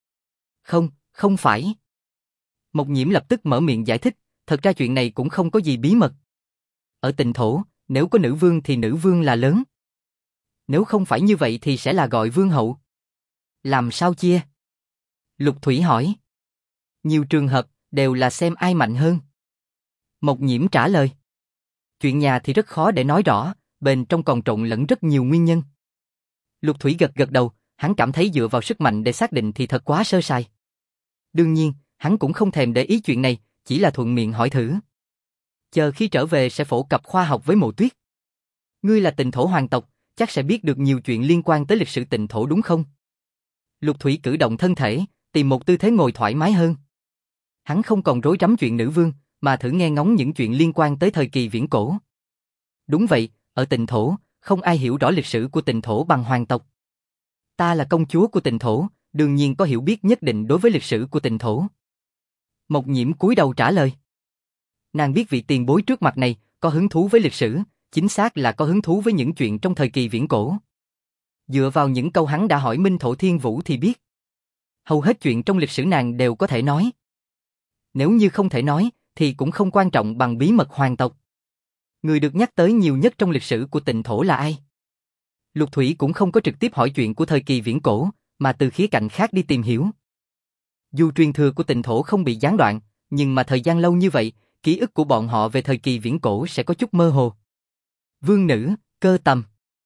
Không phải. Mộc Nhiễm lập tức mở miệng giải thích, thật ra chuyện này cũng không có gì bí mật. Ở Tịnh Thổ, nếu có nữ vương thì nữ vương là lớn. Nếu không phải như vậy thì sẽ là gọi vương hậu. Làm sao chia? Lục Thủy hỏi. Nhiều trường hợp, đều là xem ai mạnh hơn. Mộc Nhiễm trả lời. Chuyện nhà thì rất khó để nói rõ, bên trong còn trộn lẫn rất nhiều nguyên nhân. Lục Thủy gật gật đầu, hắn cảm thấy dựa vào sức mạnh để xác định thì thật quá sơ sài. Đương nhiên, hắn cũng không thèm để ý chuyện này, chỉ là thuận miệng hỏi thử. Chờ khi trở về sẽ phổ cập khoa học với Mộ Tuyết. Ngươi là Tịnh Thổ hoàng tộc, chắc sẽ biết được nhiều chuyện liên quan tới lịch sử Tịnh Thổ đúng không? Lục Thủy cử động thân thể, tìm một tư thế ngồi thoải mái hơn. Hắn không còn rối rắm chuyện nữ vương, mà thử nghe ngóng những chuyện liên quan tới thời kỳ viễn cổ. Đúng vậy, ở Tịnh Thổ, không ai hiểu rõ lịch sử của Tịnh Thổ bằng hoàng tộc. Ta là công chúa của Tịnh Thổ, đương nhiên có hiểu biết nhất định đối với lịch sử của Tịnh Thổ. Mộc Nhiễm cúi đầu trả lời. Nàng biết vị tiền bối trước mặt này có hứng thú với lịch sử, chính xác là có hứng thú với những chuyện trong thời kỳ viễn cổ. Dựa vào những câu hắn đã hỏi Minh Thổ Thiên Vũ thì biết. Hầu hết chuyện trong lịch sử nàng đều có thể nói. Nếu như không thể nói, thì cũng không quan trọng bằng bí mật hoàng tộc. Người được nhắc tới nhiều nhất trong lịch sử của Tịnh Thổ là ai? Lục Thủy cũng không có trực tiếp hỏi chuyện của thời kỳ viễn cổ, mà từ khía cạnh khác đi tìm hiểu. Dù truyền thừa của Tịnh Thổ không bị gián đoạn, nhưng mà thời gian lâu như vậy, ký ức của bọn họ về thời kỳ viễn cổ sẽ có chút mơ hồ. Vương nữ, Cơ Tầm.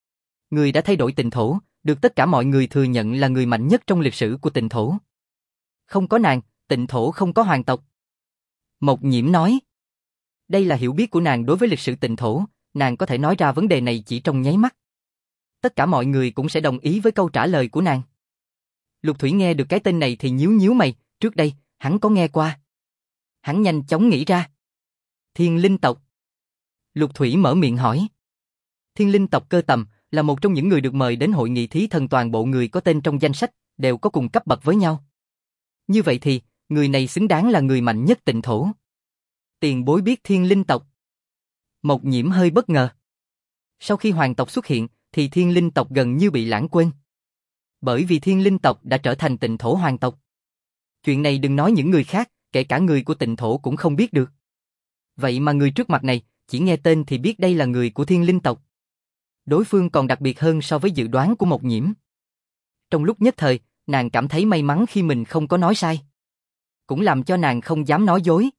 Người đã thay đổi Tịnh Thổ, được tất cả mọi người thừa nhận là người mạnh nhất trong lịch sử của Tịnh Thổ. Không có nàng, Tịnh Thổ không có hoàng tộc. Mộc Nhiễm nói. Đây là hiểu biết của nàng đối với lịch sử Tịnh Thổ, nàng có thể nói ra vấn đề này chỉ trong nháy mắt. Tất cả mọi người cũng sẽ đồng ý với câu trả lời của nàng. Lục Thủy nghe được cái tên này thì nhíu nhíu mày, trước đây, hắn có nghe qua. Hắn nhanh chóng nghĩ ra. Thiên Linh tộc. Lục Thủy mở miệng hỏi. Thiên Linh tộc Cơ Tầm là một trong những người được mời đến hội nghị thí thần, toàn bộ người có tên trong danh sách đều có cùng cấp bậc với nhau. Như vậy thì, người này xứng đáng là người mạnh nhất Tịnh Thổ. Tiền bối biết Thiên Linh tộc. Mộc Nhiễm hơi bất ngờ. Sau khi hoàng tộc xuất hiện, thì Thiên Linh tộc gần như bị lãng quên. Bởi vì Thiên Linh tộc đã trở thành Tịnh Thổ hoàng tộc. Chuyện này đừng nói những người khác, kể cả người của Tịnh Thổ cũng không biết được. Vậy mà người trước mặt này, chỉ nghe tên thì biết đây là người của Thiên Linh tộc. Đối phương còn đặc biệt hơn so với dự đoán của Mộc Nhiễm. Trong lúc nhất thời, nàng cảm thấy may mắn khi mình không có nói sai. Cũng làm cho nàng không dám nói dối.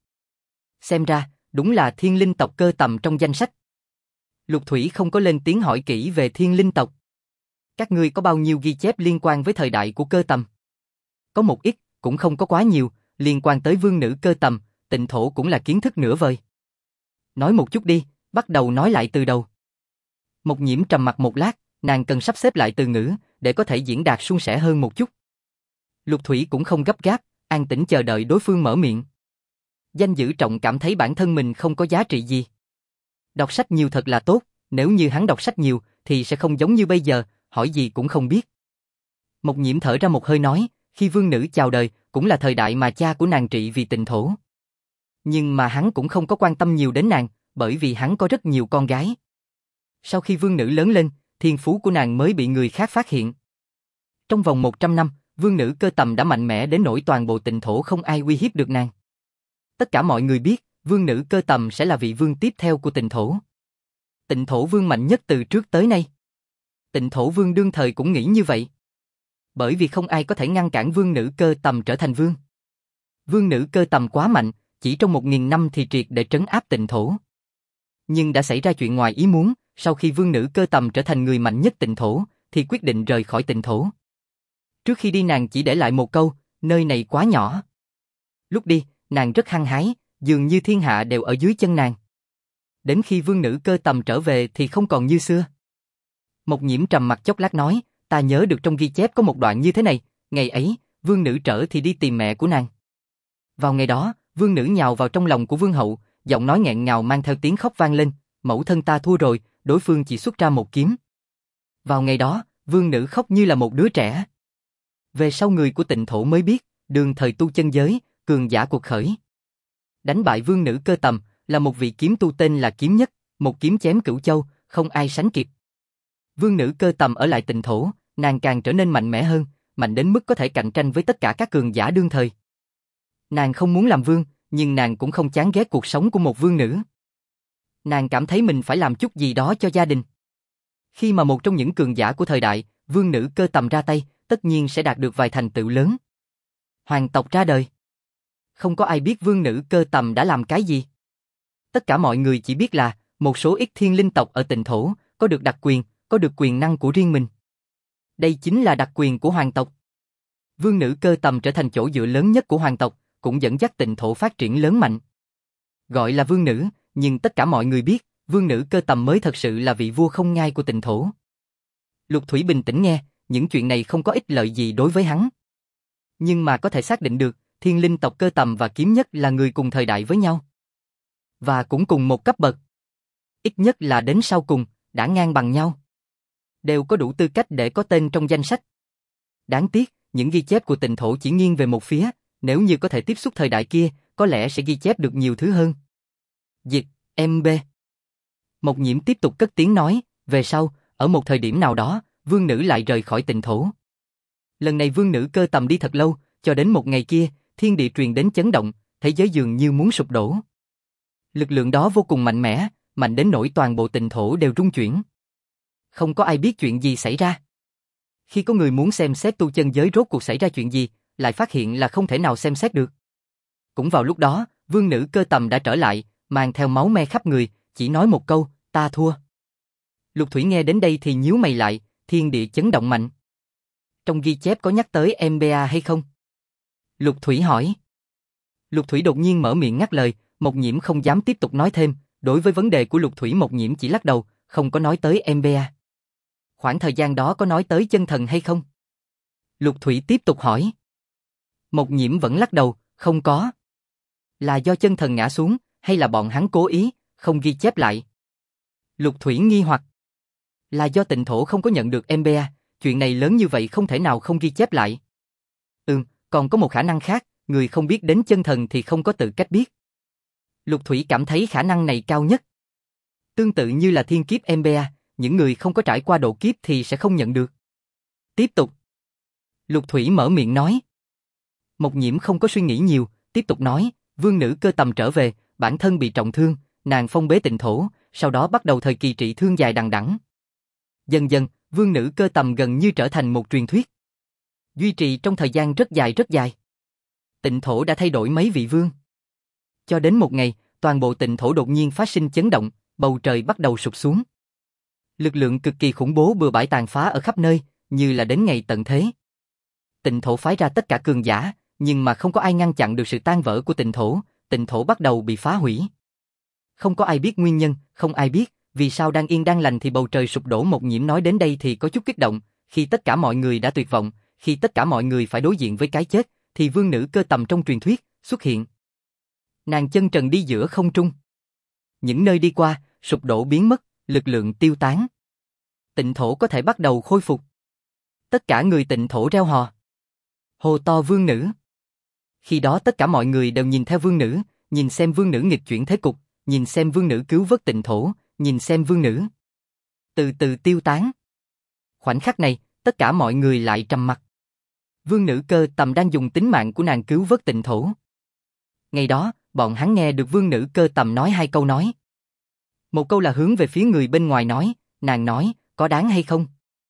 Xem ra, đúng là Thiên Linh tộc Cơ Tầm trong danh sách. Lục Thủy không có lên tiếng hỏi kỹ về Thiên Linh tộc. Các ngươi có bao nhiêu ghi chép liên quan với thời đại của Cơ Tầm? Có một ít, cũng không có quá nhiều, liên quan tới vương nữ Cơ Tầm, Tịnh Thổ cũng là kiến thức nửa vời. Nói một chút đi, bắt đầu nói lại từ đầu. Mộc Nhiễm trầm mặc một lát, nàng cần sắp xếp lại từ ngữ, để có thể diễn đạt suôn sẻ hơn một chút. Lục Thủy cũng không gấp gáp, an tĩnh chờ đợi đối phương mở miệng. Danh Dữ Trọng cảm thấy bản thân mình không có giá trị gì. Đọc sách nhiều thật là tốt, nếu như hắn đọc sách nhiều, thì sẽ không giống như bây giờ, hỏi gì cũng không biết. Mộc Nhiễm thở ra một hơi nói, khi vương nữ chào đời, cũng là thời đại mà cha của nàng trị vì Tịnh Thổ. Nhưng mà hắn cũng không có quan tâm nhiều đến nàng, bởi vì hắn có rất nhiều con gái. Sau khi vương nữ lớn lên, thiên phú của nàng mới bị người khác phát hiện. Trong vòng 100 năm, vương nữ Cơ Tầm đã mạnh mẽ đến nỗi toàn bộ Tịnh Thổ không ai uy hiếp được nàng. Tất cả mọi người biết, vương nữ Cơ Tầm sẽ là vị vương tiếp theo của Tịnh Thổ. Tịnh Thổ vương mạnh nhất từ trước tới nay. Tịnh Thổ vương đương thời cũng nghĩ như vậy. Bởi vì không ai có thể ngăn cản vương nữ Cơ Tầm trở thành vương. Vương nữ Cơ Tầm quá mạnh, chỉ trong 1000 năm thì triệt để trấn áp Tịnh Thổ. Nhưng đã xảy ra chuyện ngoài ý muốn, sau khi vương nữ Cơ Tầm trở thành người mạnh nhất Tịnh Thổ, thì quyết định rời khỏi Tịnh Thổ. Trước khi đi nàng chỉ để lại một câu, nơi này quá nhỏ. Lúc đi, nàng rất hăng hái, dường như thiên hạ đều ở dưới chân nàng. Đến khi vương nữ Cơ Tầm trở về thì không còn như xưa. Mộc Nhiễm trầm mặc chốc lát nói, ta nhớ được trong ghi chép có một đoạn như thế này, ngày ấy, vương nữ trở thì đi tìm mẹ của nàng. Vào ngày đó, vương nữ nhào vào trong lòng của vương hậu, giọng nói nghẹn ngào mang theo tiếng khóc vang lên, mẫu thân ta thua rồi, đối phương chỉ xuất ra một kiếm. Vào ngày đó, vương nữ khóc như là một đứa trẻ. Về sau người của Tịnh Thổ mới biết, đường thời tu chân giới, cường giả cuộc khởi. Đánh bại vương nữ Cơ Tầm là một vị kiếm tu tên là Kiếm Nhất, một kiếm chém cửu châu, không ai sánh kịp. Vương nữ Cơ Tầm ở lại Tịnh Thổ, nàng càng trở nên mạnh mẽ hơn, mạnh đến mức có thể cạnh tranh với tất cả các cường giả đương thời. Nàng không muốn làm vương, nhưng nàng cũng không chán ghét cuộc sống của một vương nữ. Nàng cảm thấy mình phải làm chút gì đó cho gia đình. Khi mà một trong những cường giả của thời đại, vương nữ Cơ Tầm ra tay, tất nhiên sẽ đạt được vài thành tựu lớn. Hoàng tộc ra đời. Không có ai biết vương nữ Cơ Tầm đã làm cái gì. Tất cả mọi người chỉ biết là, một số ít thiên linh tộc ở Tịnh Thổ, có được đặc quyền, có được quyền năng của riêng mình. Đây chính là đặc quyền của hoàng tộc. Vương nữ Cơ Tầm trở thành chỗ dựa lớn nhất của hoàng tộc, cũng dẫn dắt Tịnh Thổ phát triển lớn mạnh. Gọi là vương nữ, nhưng tất cả mọi người biết, vương nữ Cơ Tầm mới thật sự là vị vua không ngai của Tịnh Thổ. Lục Thủy bình tĩnh nghe, những chuyện này không có ích lợi gì đối với hắn. Nhưng mà có thể xác định được, thiên linh tộc Cơ Tầm và Kiếm Nhất là người cùng thời đại với nhau. và cũng cùng một cấp bậc. Ít nhất là đến sau cùng, đã ngang bằng nhau. Đều có đủ tư cách để có tên trong danh sách. Đáng tiếc, những ghi chép của Tịnh Thổ chỉ nghiêng về một phía, nếu như có thể tiếp xúc thời đại kia, có lẽ sẽ ghi chép được nhiều thứ hơn. Diệt, MB. Mộc Nhiễm tiếp tục cất tiếng nói, về sau, ở một thời điểm nào đó, vương nữ lại rời khỏi Tịnh Thổ. Lần này vương nữ Cơ Tầm đi thật lâu, cho đến một ngày kia, thiên địa truyền đến chấn động, thế giới dường như muốn sụp đổ. Lực lượng đó vô cùng mạnh mẽ, mạnh đến nỗi toàn bộ Tịnh Thổ đều rung chuyển. Không có ai biết chuyện gì xảy ra. Khi có người muốn xem xét tu chân giới rốt cuộc xảy ra chuyện gì, lại phát hiện là không thể nào xem xét được. Cũng vào lúc đó, vương nữ Cơ Tầm đã trở lại, mang theo máu me khắp người, chỉ nói một câu, ta thua. Lục Thủy nghe đến đây thì nhíu mày lại, thiên địa chấn động mạnh. Trong ghi chép có nhắc tới MBA hay không? Lục Thủy hỏi. Lục Thủy đột nhiên mở miệng ngắt lời, Mộc Nhiễm không dám tiếp tục nói thêm, đối với vấn đề của Lục Thủy Mộc Nhiễm chỉ lắc đầu, không có nói tới MBA. Khoảng thời gian đó có nói tới chân thần hay không? Lục Thủy tiếp tục hỏi. Mộc Nhiễm vẫn lắc đầu, không có. Là do chân thần ngã xuống, hay là bọn hắn cố ý, không ghi chép lại? Lục Thủy nghi hoặc. Là do Tịnh Thổ không có nhận được MBA, chuyện này lớn như vậy không thể nào không ghi chép lại. Còn có một khả năng khác, người không biết đến chân thần thì không có tự cách biết. Lục Thủy cảm thấy khả năng này cao nhất. Tương tự như là thiên kiếp MBA, những người không có trải qua độ kiếp thì sẽ không nhận được. Tiếp tục. Lục Thủy mở miệng nói. Mộc Nhiễm không có suy nghĩ nhiều, tiếp tục nói, vương nữ Cơ Tầm trở về, bản thân bị trọng thương, nàng phong bế Tịnh Thổ, sau đó bắt đầu thời kỳ trị thương dài đằng đẵng. Dần dần, vương nữ Cơ Tầm gần như trở thành một truyền thuyết. Duy trì trong thời gian rất dài rất dài. Tịnh Thổ đã thay đổi mấy vị vương. Cho đến một ngày, toàn bộ Tịnh Thổ đột nhiên phát sinh chấn động, bầu trời bắt đầu sụp xuống. Lực lượng cực kỳ khủng bố bừa bãi tàn phá ở khắp nơi, như là đến ngày tận thế. Tịnh Thổ phái ra tất cả cường giả, nhưng mà không có ai ngăn chặn được sự tan vỡ của Tịnh Thổ bắt đầu bị phá hủy. Không có ai biết nguyên nhân, không ai biết vì sao đang yên đang lành thì bầu trời sụp đổ. Mộc Nhiễm nói đến đây thì có chút kích động, khi tất cả mọi người đã tuyệt vọng, khi tất cả mọi người phải đối diện với cái chết, thì vương nữ Cơ Tầm trong truyền thuyết xuất hiện. Nàng chân trần đi giữa không trung. Những nơi đi qua, sụp đổ biến mất, lực lượng tiêu tán. Tịnh Thổ có thể bắt đầu khôi phục. Tất cả người Tịnh Thổ reo hò. Hô to vương nữ. Khi đó tất cả mọi người đều nhìn theo vương nữ, nhìn xem vương nữ nghịch chuyển thế cục, nhìn xem vương nữ cứu vớt Tịnh Thổ, nhìn xem vương nữ từ từ tiêu tán. Khoảnh khắc này, tất cả mọi người lại trầm mặc. Vương nữ Cơ Tầm đang dùng tính mạng của nàng cứu vớt Tịnh Thổ. Ngày đó, bọn hắn nghe được vương nữ Cơ Tầm nói hai câu nói. Một câu là hướng về phía người bên ngoài nói, nàng nói, có đáng hay không?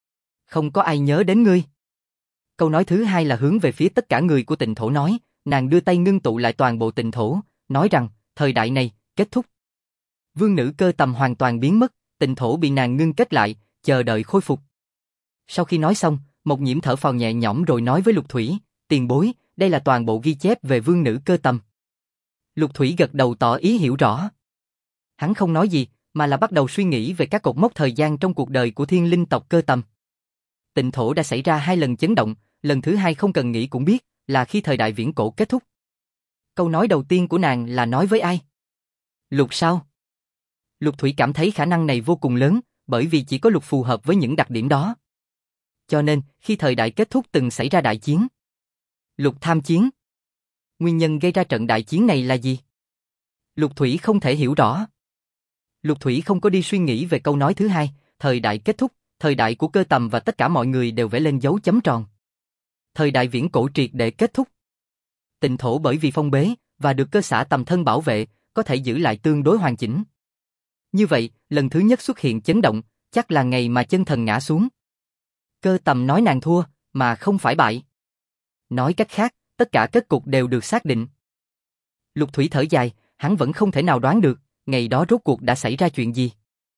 Không có ai nhớ đến ngươi. Câu nói thứ hai là hướng về phía tất cả người của Tịnh Thổ nói, nàng đưa tay ngưng tụ lại toàn bộ Tịnh Thổ, nói rằng, thời đại này, kết thúc. Vương nữ Cơ Tầm hoàn toàn biến mất, Tịnh Thổ bị nàng ngưng kết lại, chờ đợi khôi phục. Sau khi nói xong, Mộc Nhiễm thở phào nhẹ nhõm rồi nói với Lục Thủy, tiền bối, đây là toàn bộ ghi chép về vương nữ Cơ Tầm. Lục Thủy gật đầu tỏ ý hiểu rõ. Hắn không nói gì, mà là bắt đầu suy nghĩ về các cột mốc thời gian trong cuộc đời của thiên linh tộc Cơ Tầm. Tịnh Thổ đã xảy ra 2 lần chấn động, lần thứ 2 không cần nghĩ cũng biết, là khi thời đại viễn cổ kết thúc. Câu nói đầu tiên của nàng là nói với ai? Lục sao? Lục Thủy cảm thấy khả năng này vô cùng lớn, bởi vì chỉ có Lục phù hợp với những đặc điểm đó. Cho nên, khi thời đại kết thúc từng xảy ra đại chiến. Lục tham chiến. Nguyên nhân gây ra trận đại chiến này là gì? Lục Thủy không thể hiểu rõ. Lục Thủy không có đi suy nghĩ về câu nói thứ hai, thời đại kết thúc, thời đại của Cơ Tầm và tất cả mọi người đều vẽ lên dấu chấm tròn. Thời đại viễn cổ triệt để kết thúc. Tịnh Thổ bởi vì phong bế và được cơ xã tầm thân bảo vệ, có thể giữ lại tương đối hoàn chỉnh. Như vậy, lần thứ nhất xuất hiện chấn động, chắc là ngày mà chân thần ngã xuống. Cơ Tầm nói nàng thua, mà không phải bại. Nói cách khác, tất cả kết cục đều được xác định. Lục Thủy thở dài, hắn vẫn không thể nào đoán được, ngày đó rốt cuộc đã xảy ra chuyện gì.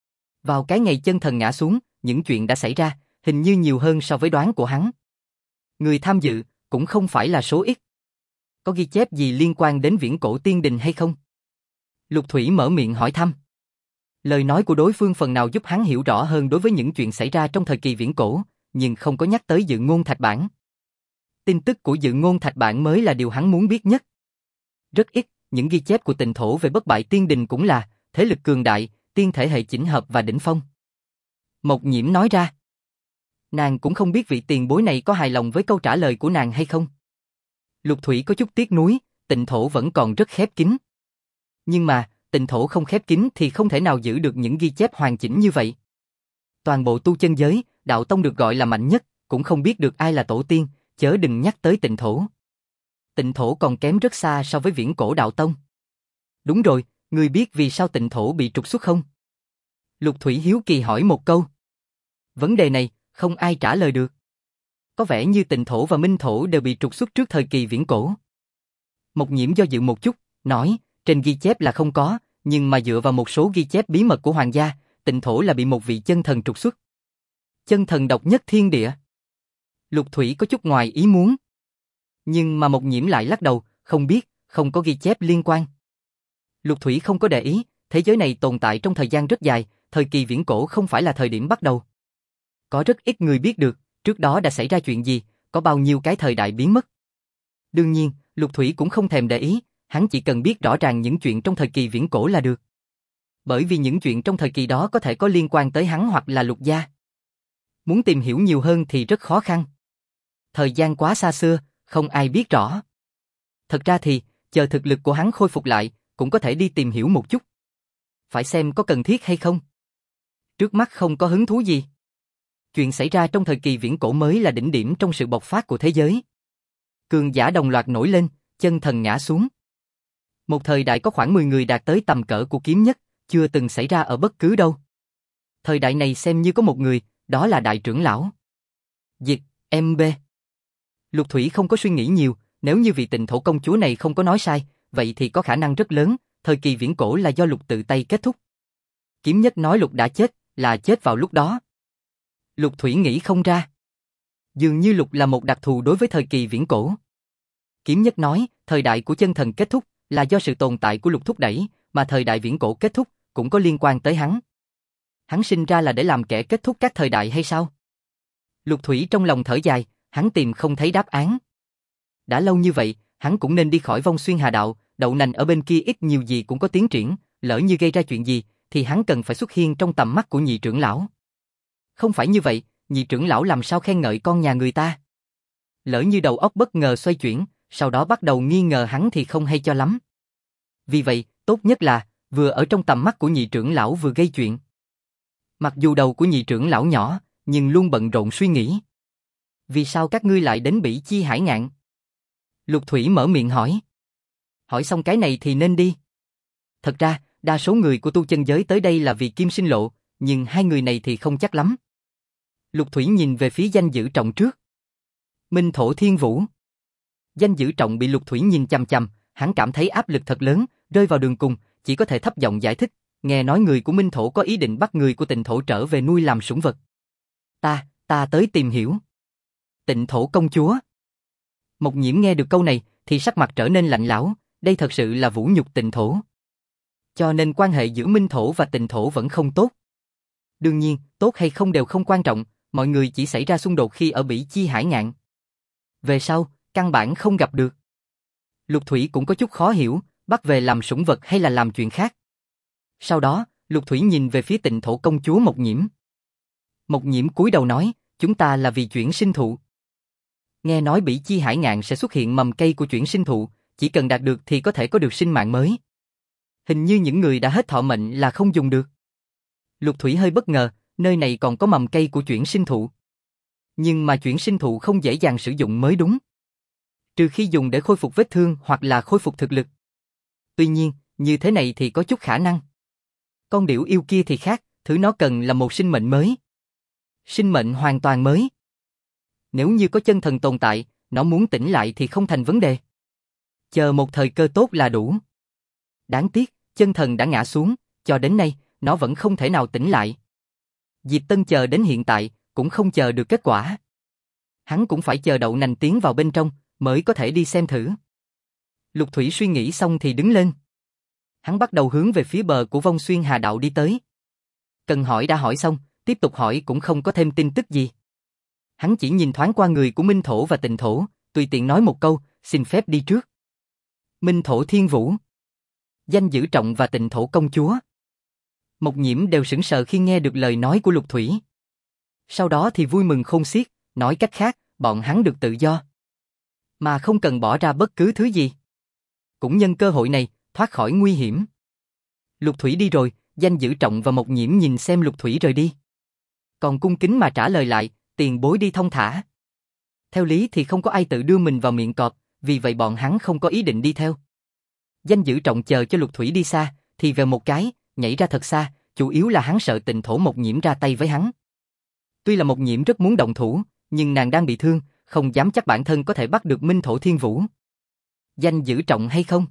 Vào cái ngày chân thần ngã xuống, những chuyện đã xảy ra, hình như nhiều hơn so với đoán của hắn. Người tham dự, cũng không phải là số ít. Có ghi chép gì liên quan đến viễn cổ tiên đình hay không? Lục Thủy mở miệng hỏi thăm. Lời nói của đối phương phần nào giúp hắn hiểu rõ hơn đối với những chuyện xảy ra trong thời kỳ viễn cổ, nhưng không có nhắc tới Dự Ngôn Thạch Bản. Tin tức của Dự Ngôn Thạch Bản mới là điều hắn muốn biết nhất. Rất ít, những ghi chép của Tịnh Thổ về bất bại tiên đình cũng là thế lực cường đại, tiên thể hệ chỉnh hợp và đỉnh phong. Mộc Nhiễm nói ra. Nàng cũng không biết vị tiền bối này có hài lòng với câu trả lời của nàng hay không. Lục Thủy có chút tiếc nuối, Tịnh Thổ vẫn còn rất khép kín. Nhưng mà, Tịnh Thổ không khép kín thì không thể nào giữ được những ghi chép hoàn chỉnh như vậy. Toàn bộ tu chân giới, đạo tông được gọi là mạnh nhất, cũng không biết được ai là tổ tiên, chớ đừng nhắc tới Tịnh Thổ. Tịnh Thổ còn kém rất xa so với viễn cổ đạo tông. Đúng rồi, ngươi biết vì sao Tịnh Thổ bị trục xuất không? Lục Thủy hiếu kỳ hỏi một câu. Vấn đề này, không ai trả lời được. Có vẻ như Tịnh Thổ và Minh Thổ đều bị trục xuất trước thời kỳ viễn cổ. Mộc Nhiễm do dự một chút, nói, trên ghi chép là không có, nhưng mà dựa vào một số ghi chép bí mật của hoàng gia, Tịnh Thổ là bị một vị chân thần trục xuất. Chân thần độc nhất thiên địa. Lục Thủy có chút ngoài ý muốn. Nhưng mà Mộc Nhiễm lại lắc đầu, không biết, không có ghi chép liên quan. Lục Thủy không có để ý, thế giới này tồn tại trong thời gian rất dài, thời kỳ viễn cổ không phải là thời điểm bắt đầu. Có rất ít người biết được, trước đó đã xảy ra chuyện gì, có bao nhiêu cái thời đại biến mất. Đương nhiên, Lục Thủy cũng không thèm để ý, hắn chỉ cần biết rõ ràng những chuyện trong thời kỳ viễn cổ là được. Bởi vì những chuyện trong thời kỳ đó có thể có liên quan tới hắn hoặc là Lục gia. Muốn tìm hiểu nhiều hơn thì rất khó khăn. Thời gian quá xa xưa, không ai biết rõ. Thật ra thì, chờ thực lực của hắn khôi phục lại, cũng có thể đi tìm hiểu một chút. Phải xem có cần thiết hay không. Trước mắt không có hứng thú gì. Chuyện xảy ra trong thời kỳ viễn cổ mới là đỉnh điểm trong sự bộc phát của thế giới. Cường giả đồng loạt nổi lên, chân thần ngã xuống. Một thời đại có khoảng 10 người đạt tới tầm cỡ của kiếm nhất, chưa từng xảy ra ở bất cứ đâu. Thời đại này xem như có một người, đó là đại trưởng lão. Diệt, MB. Lục Thủy không có suy nghĩ nhiều, nếu như vị Tịnh Thổ công chúa này không có nói sai, vậy thì có khả năng rất lớn, thời kỳ viễn cổ là do Lục tự tay kết thúc. Kiếm nhất nói Lục đã chết, là chết vào lúc đó. Lục Thủy nghĩ không ra. Dường như Lục là một đặc thù đối với thời kỳ viễn cổ. Kiếm nhất nói, thời đại của chân thần kết thúc, là do sự tồn tại của Lục thúc đẩy, mà thời đại viễn cổ kết thúc, cũng có liên quan tới hắn. Hắn sinh ra là để làm kẻ kết thúc các thời đại hay sao? Lục Thủy trong lòng thở dài, hắn tìm không thấy đáp án. Đã lâu như vậy, hắn cũng nên đi khỏi Vong Xuyên Hà Đạo, đậu nành ở bên kia ít nhiều gì cũng có tiến triển, lỡ như gây ra chuyện gì, thì hắn cần phải xuất hiện trong tầm mắt của nhị trưởng lão. Không phải như vậy, nhị trưởng lão làm sao khen ngợi con nhà người ta? Lỡ như đầu óc bất ngờ xoay chuyển, sau đó bắt đầu nghi ngờ hắn thì không hay cho lắm. Vì vậy, tốt nhất là, vừa ở trong tầm mắt của nhị trưởng lão vừa gây chuyện. Mặc dù đầu của nhị trưởng lão nhỏ, nhưng luôn bận rộn suy nghĩ. Vì sao các ngươi lại đến Bỉ Chi Hải Ngạn? Lục Thủy mở miệng hỏi. Hỏi xong cái này thì nên đi. Thật ra, đa số người của tu chân giới tới đây là vì Kim Sinh Lộ, nhưng hai người này thì không chắc lắm. Lục Thủy nhìn về phía Danh Dữ Trọng trước. Minh Thổ Thiên Vũ. Danh Dữ Trọng bị Lục Thủy nhìn chằm chằm, hắn cảm thấy áp lực thật lớn, rơi vào đường cùng, chỉ có thể thấp giọng giải thích, nghe nói người của Minh Thổ có ý định bắt người của Tịnh Thổ trở về nuôi làm sủng vật. Ta tới tìm hiểu. Tịnh Thổ công chúa. Mộc Nhiễm nghe được câu này thì sắc mặt trở nên lạnh lẽo, đây thật sự là vũ nhục Tịnh Thổ. Cho nên quan hệ giữa Minh Thổ và Tịnh Thổ vẫn không tốt. Đương nhiên, tốt hay không đều không quan trọng, mọi người chỉ xảy ra xung đột khi ở Bỉ Chi Hải Ngạn. Về sau, căn bản không gặp được. Lục Thủy cũng có chút khó hiểu, bắt về làm sủng vật hay là làm chuyện khác. Sau đó, Lục Thủy nhìn về phía Tịnh Thổ công chúa Mộc Nhiễm. Mộc Nhiễm cúi đầu nói, chúng ta là vì chuyển sinh thụ. Nghe nói Bỉ Chi Hải Ngạn sẽ xuất hiện mầm cây của chuyển sinh thụ, chỉ cần đạt được thì có thể có được sinh mạng mới. Hình như những người đã hết thọ mệnh là không dùng được. Lục Thủy hơi bất ngờ, nơi này còn có mầm cây của chuyển sinh thụ. Nhưng mà chuyển sinh thụ không dễ dàng sử dụng mới đúng. Trừ khi dùng để khôi phục vết thương hoặc là khôi phục thực lực. Tuy nhiên, như thế này thì có chút khả năng. Con điểu yêu kia thì khác, thứ nó cần là một sinh mệnh mới. Sinh mệnh hoàn toàn mới. Nếu như có chân thần tồn tại, nó muốn tỉnh lại thì không thành vấn đề. Chờ một thời cơ tốt là đủ. Đáng tiếc, chân thần đã ngã xuống, cho đến nay, nó vẫn không thể nào tỉnh lại. Diệp Tân chờ đến hiện tại, cũng không chờ được kết quả. Hắn cũng phải chờ đậu nành tiến vào bên trong, mới có thể đi xem thử. Lục Thủy suy nghĩ xong thì đứng lên. Hắn bắt đầu hướng về phía bờ của Vong Xuyên Hà Đạo đi tới. Cần hỏi đã hỏi xong, tiếp tục hỏi cũng không có thêm tin tức gì. Hắn chỉ nhìn thoáng qua người của Minh Thổ và Tịnh Thổ, tùy tiện nói một câu, xin phép đi trước. Minh Thổ Thiên Vũ. Danh Dữ Trọng và Tịnh Thổ công chúa. Mộc Nhiễm đều sững sờ khi nghe được lời nói của Lục Thủy. Sau đó thì vui mừng khôn xiết, nói cách khác, bọn hắn được tự do. Mà không cần bỏ ra bất cứ thứ gì. Cũng nhân cơ hội này, thoát khỏi nguy hiểm. Lục Thủy đi rồi, Danh Dữ Trọng và Mộc Nhiễm nhìn xem Lục Thủy rời đi. Còn cung kính mà trả lời lại, tiền bối đi thong thả. Theo lý thì không có ai tự đưa mình vào miệng cọp, vì vậy bọn hắn không có ý định đi theo. Danh Dữ Trọng chờ cho Lục Thủy đi xa, thì về một cái, nhảy ra thật xa, chủ yếu là hắn sợ Tịnh Thổ Mộc Nhiễm ra tay với hắn. Tuy là Mộc Nhiễm rất muốn động thủ, nhưng nàng đang bị thương, không dám chắc bản thân có thể bắt được Minh Thổ Thiên Vũ. Danh Dữ Trọng hay không?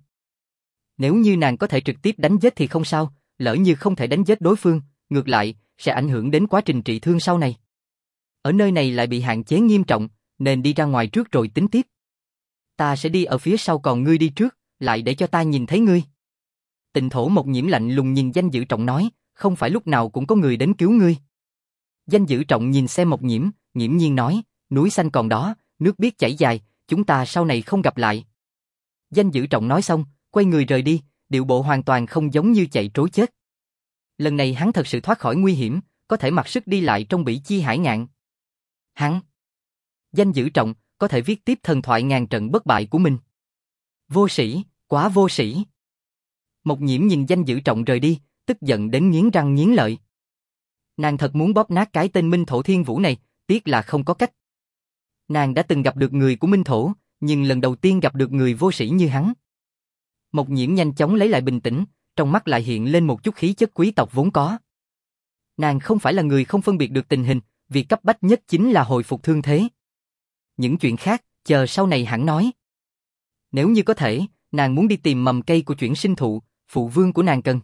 Nếu như nàng có thể trực tiếp đánh giết thì không sao, lỡ như không thể đánh giết đối phương, ngược lại, sẽ ảnh hưởng đến quá trình trị thương sau này. Ở nơi này lại bị hạn chế nghiêm trọng, nên đi ra ngoài trước rồi tính tiếp. Ta sẽ đi ở phía sau còn ngươi đi trước, lại để cho ta nhìn thấy ngươi. Tịnh Thổ Mộc Nhiễm lạnh lùng nhìn Danh Dữ Trọng nói, không phải lúc nào cũng có người đến cứu ngươi. Danh Dữ Trọng nhìn xem Mộc Nhiễm, nghiễm nhiên nói, núi xanh còn đó, nước biết chảy dài, chúng ta sau này không gặp lại. Danh Dữ Trọng nói xong, quay người rời đi, điệu bộ hoàn toàn không giống như chạy trối chết. Lần này hắn thật sự thoát khỏi nguy hiểm, có thể mặc sức đi lại trong Bỉ Chi Hải Ngạn. Hắn, Danh Dữ Trọng, có thể viết tiếp thần thoại ngàn trận bất bại của mình. Vô sĩ, quá vô sĩ. Mộc Nhiễm nhìn Danh Dữ Trọng rời đi, tức giận đến nghiến răng nghiến lợi. Nàng thật muốn bóp nát cái tên Minh Thổ Thiên Vũ này, tiếc là không có cách. Nàng đã từng gặp được người của Minh Thổ, nhưng lần đầu tiên gặp được người vô sĩ như hắn. Mộc Nhiễm nhanh chóng lấy lại bình tĩnh, trong mắt lại hiện lên một chút khí chất quý tộc vốn có. Nàng không phải là người không phân biệt được tình hình, việc cấp bách nhất chính là hồi phục thương thế. Những chuyện khác, chờ sau này hẳn nói. Nếu như có thể, nàng muốn đi tìm mầm cây của chuyển sinh thụ, phụ vương của nàng cần.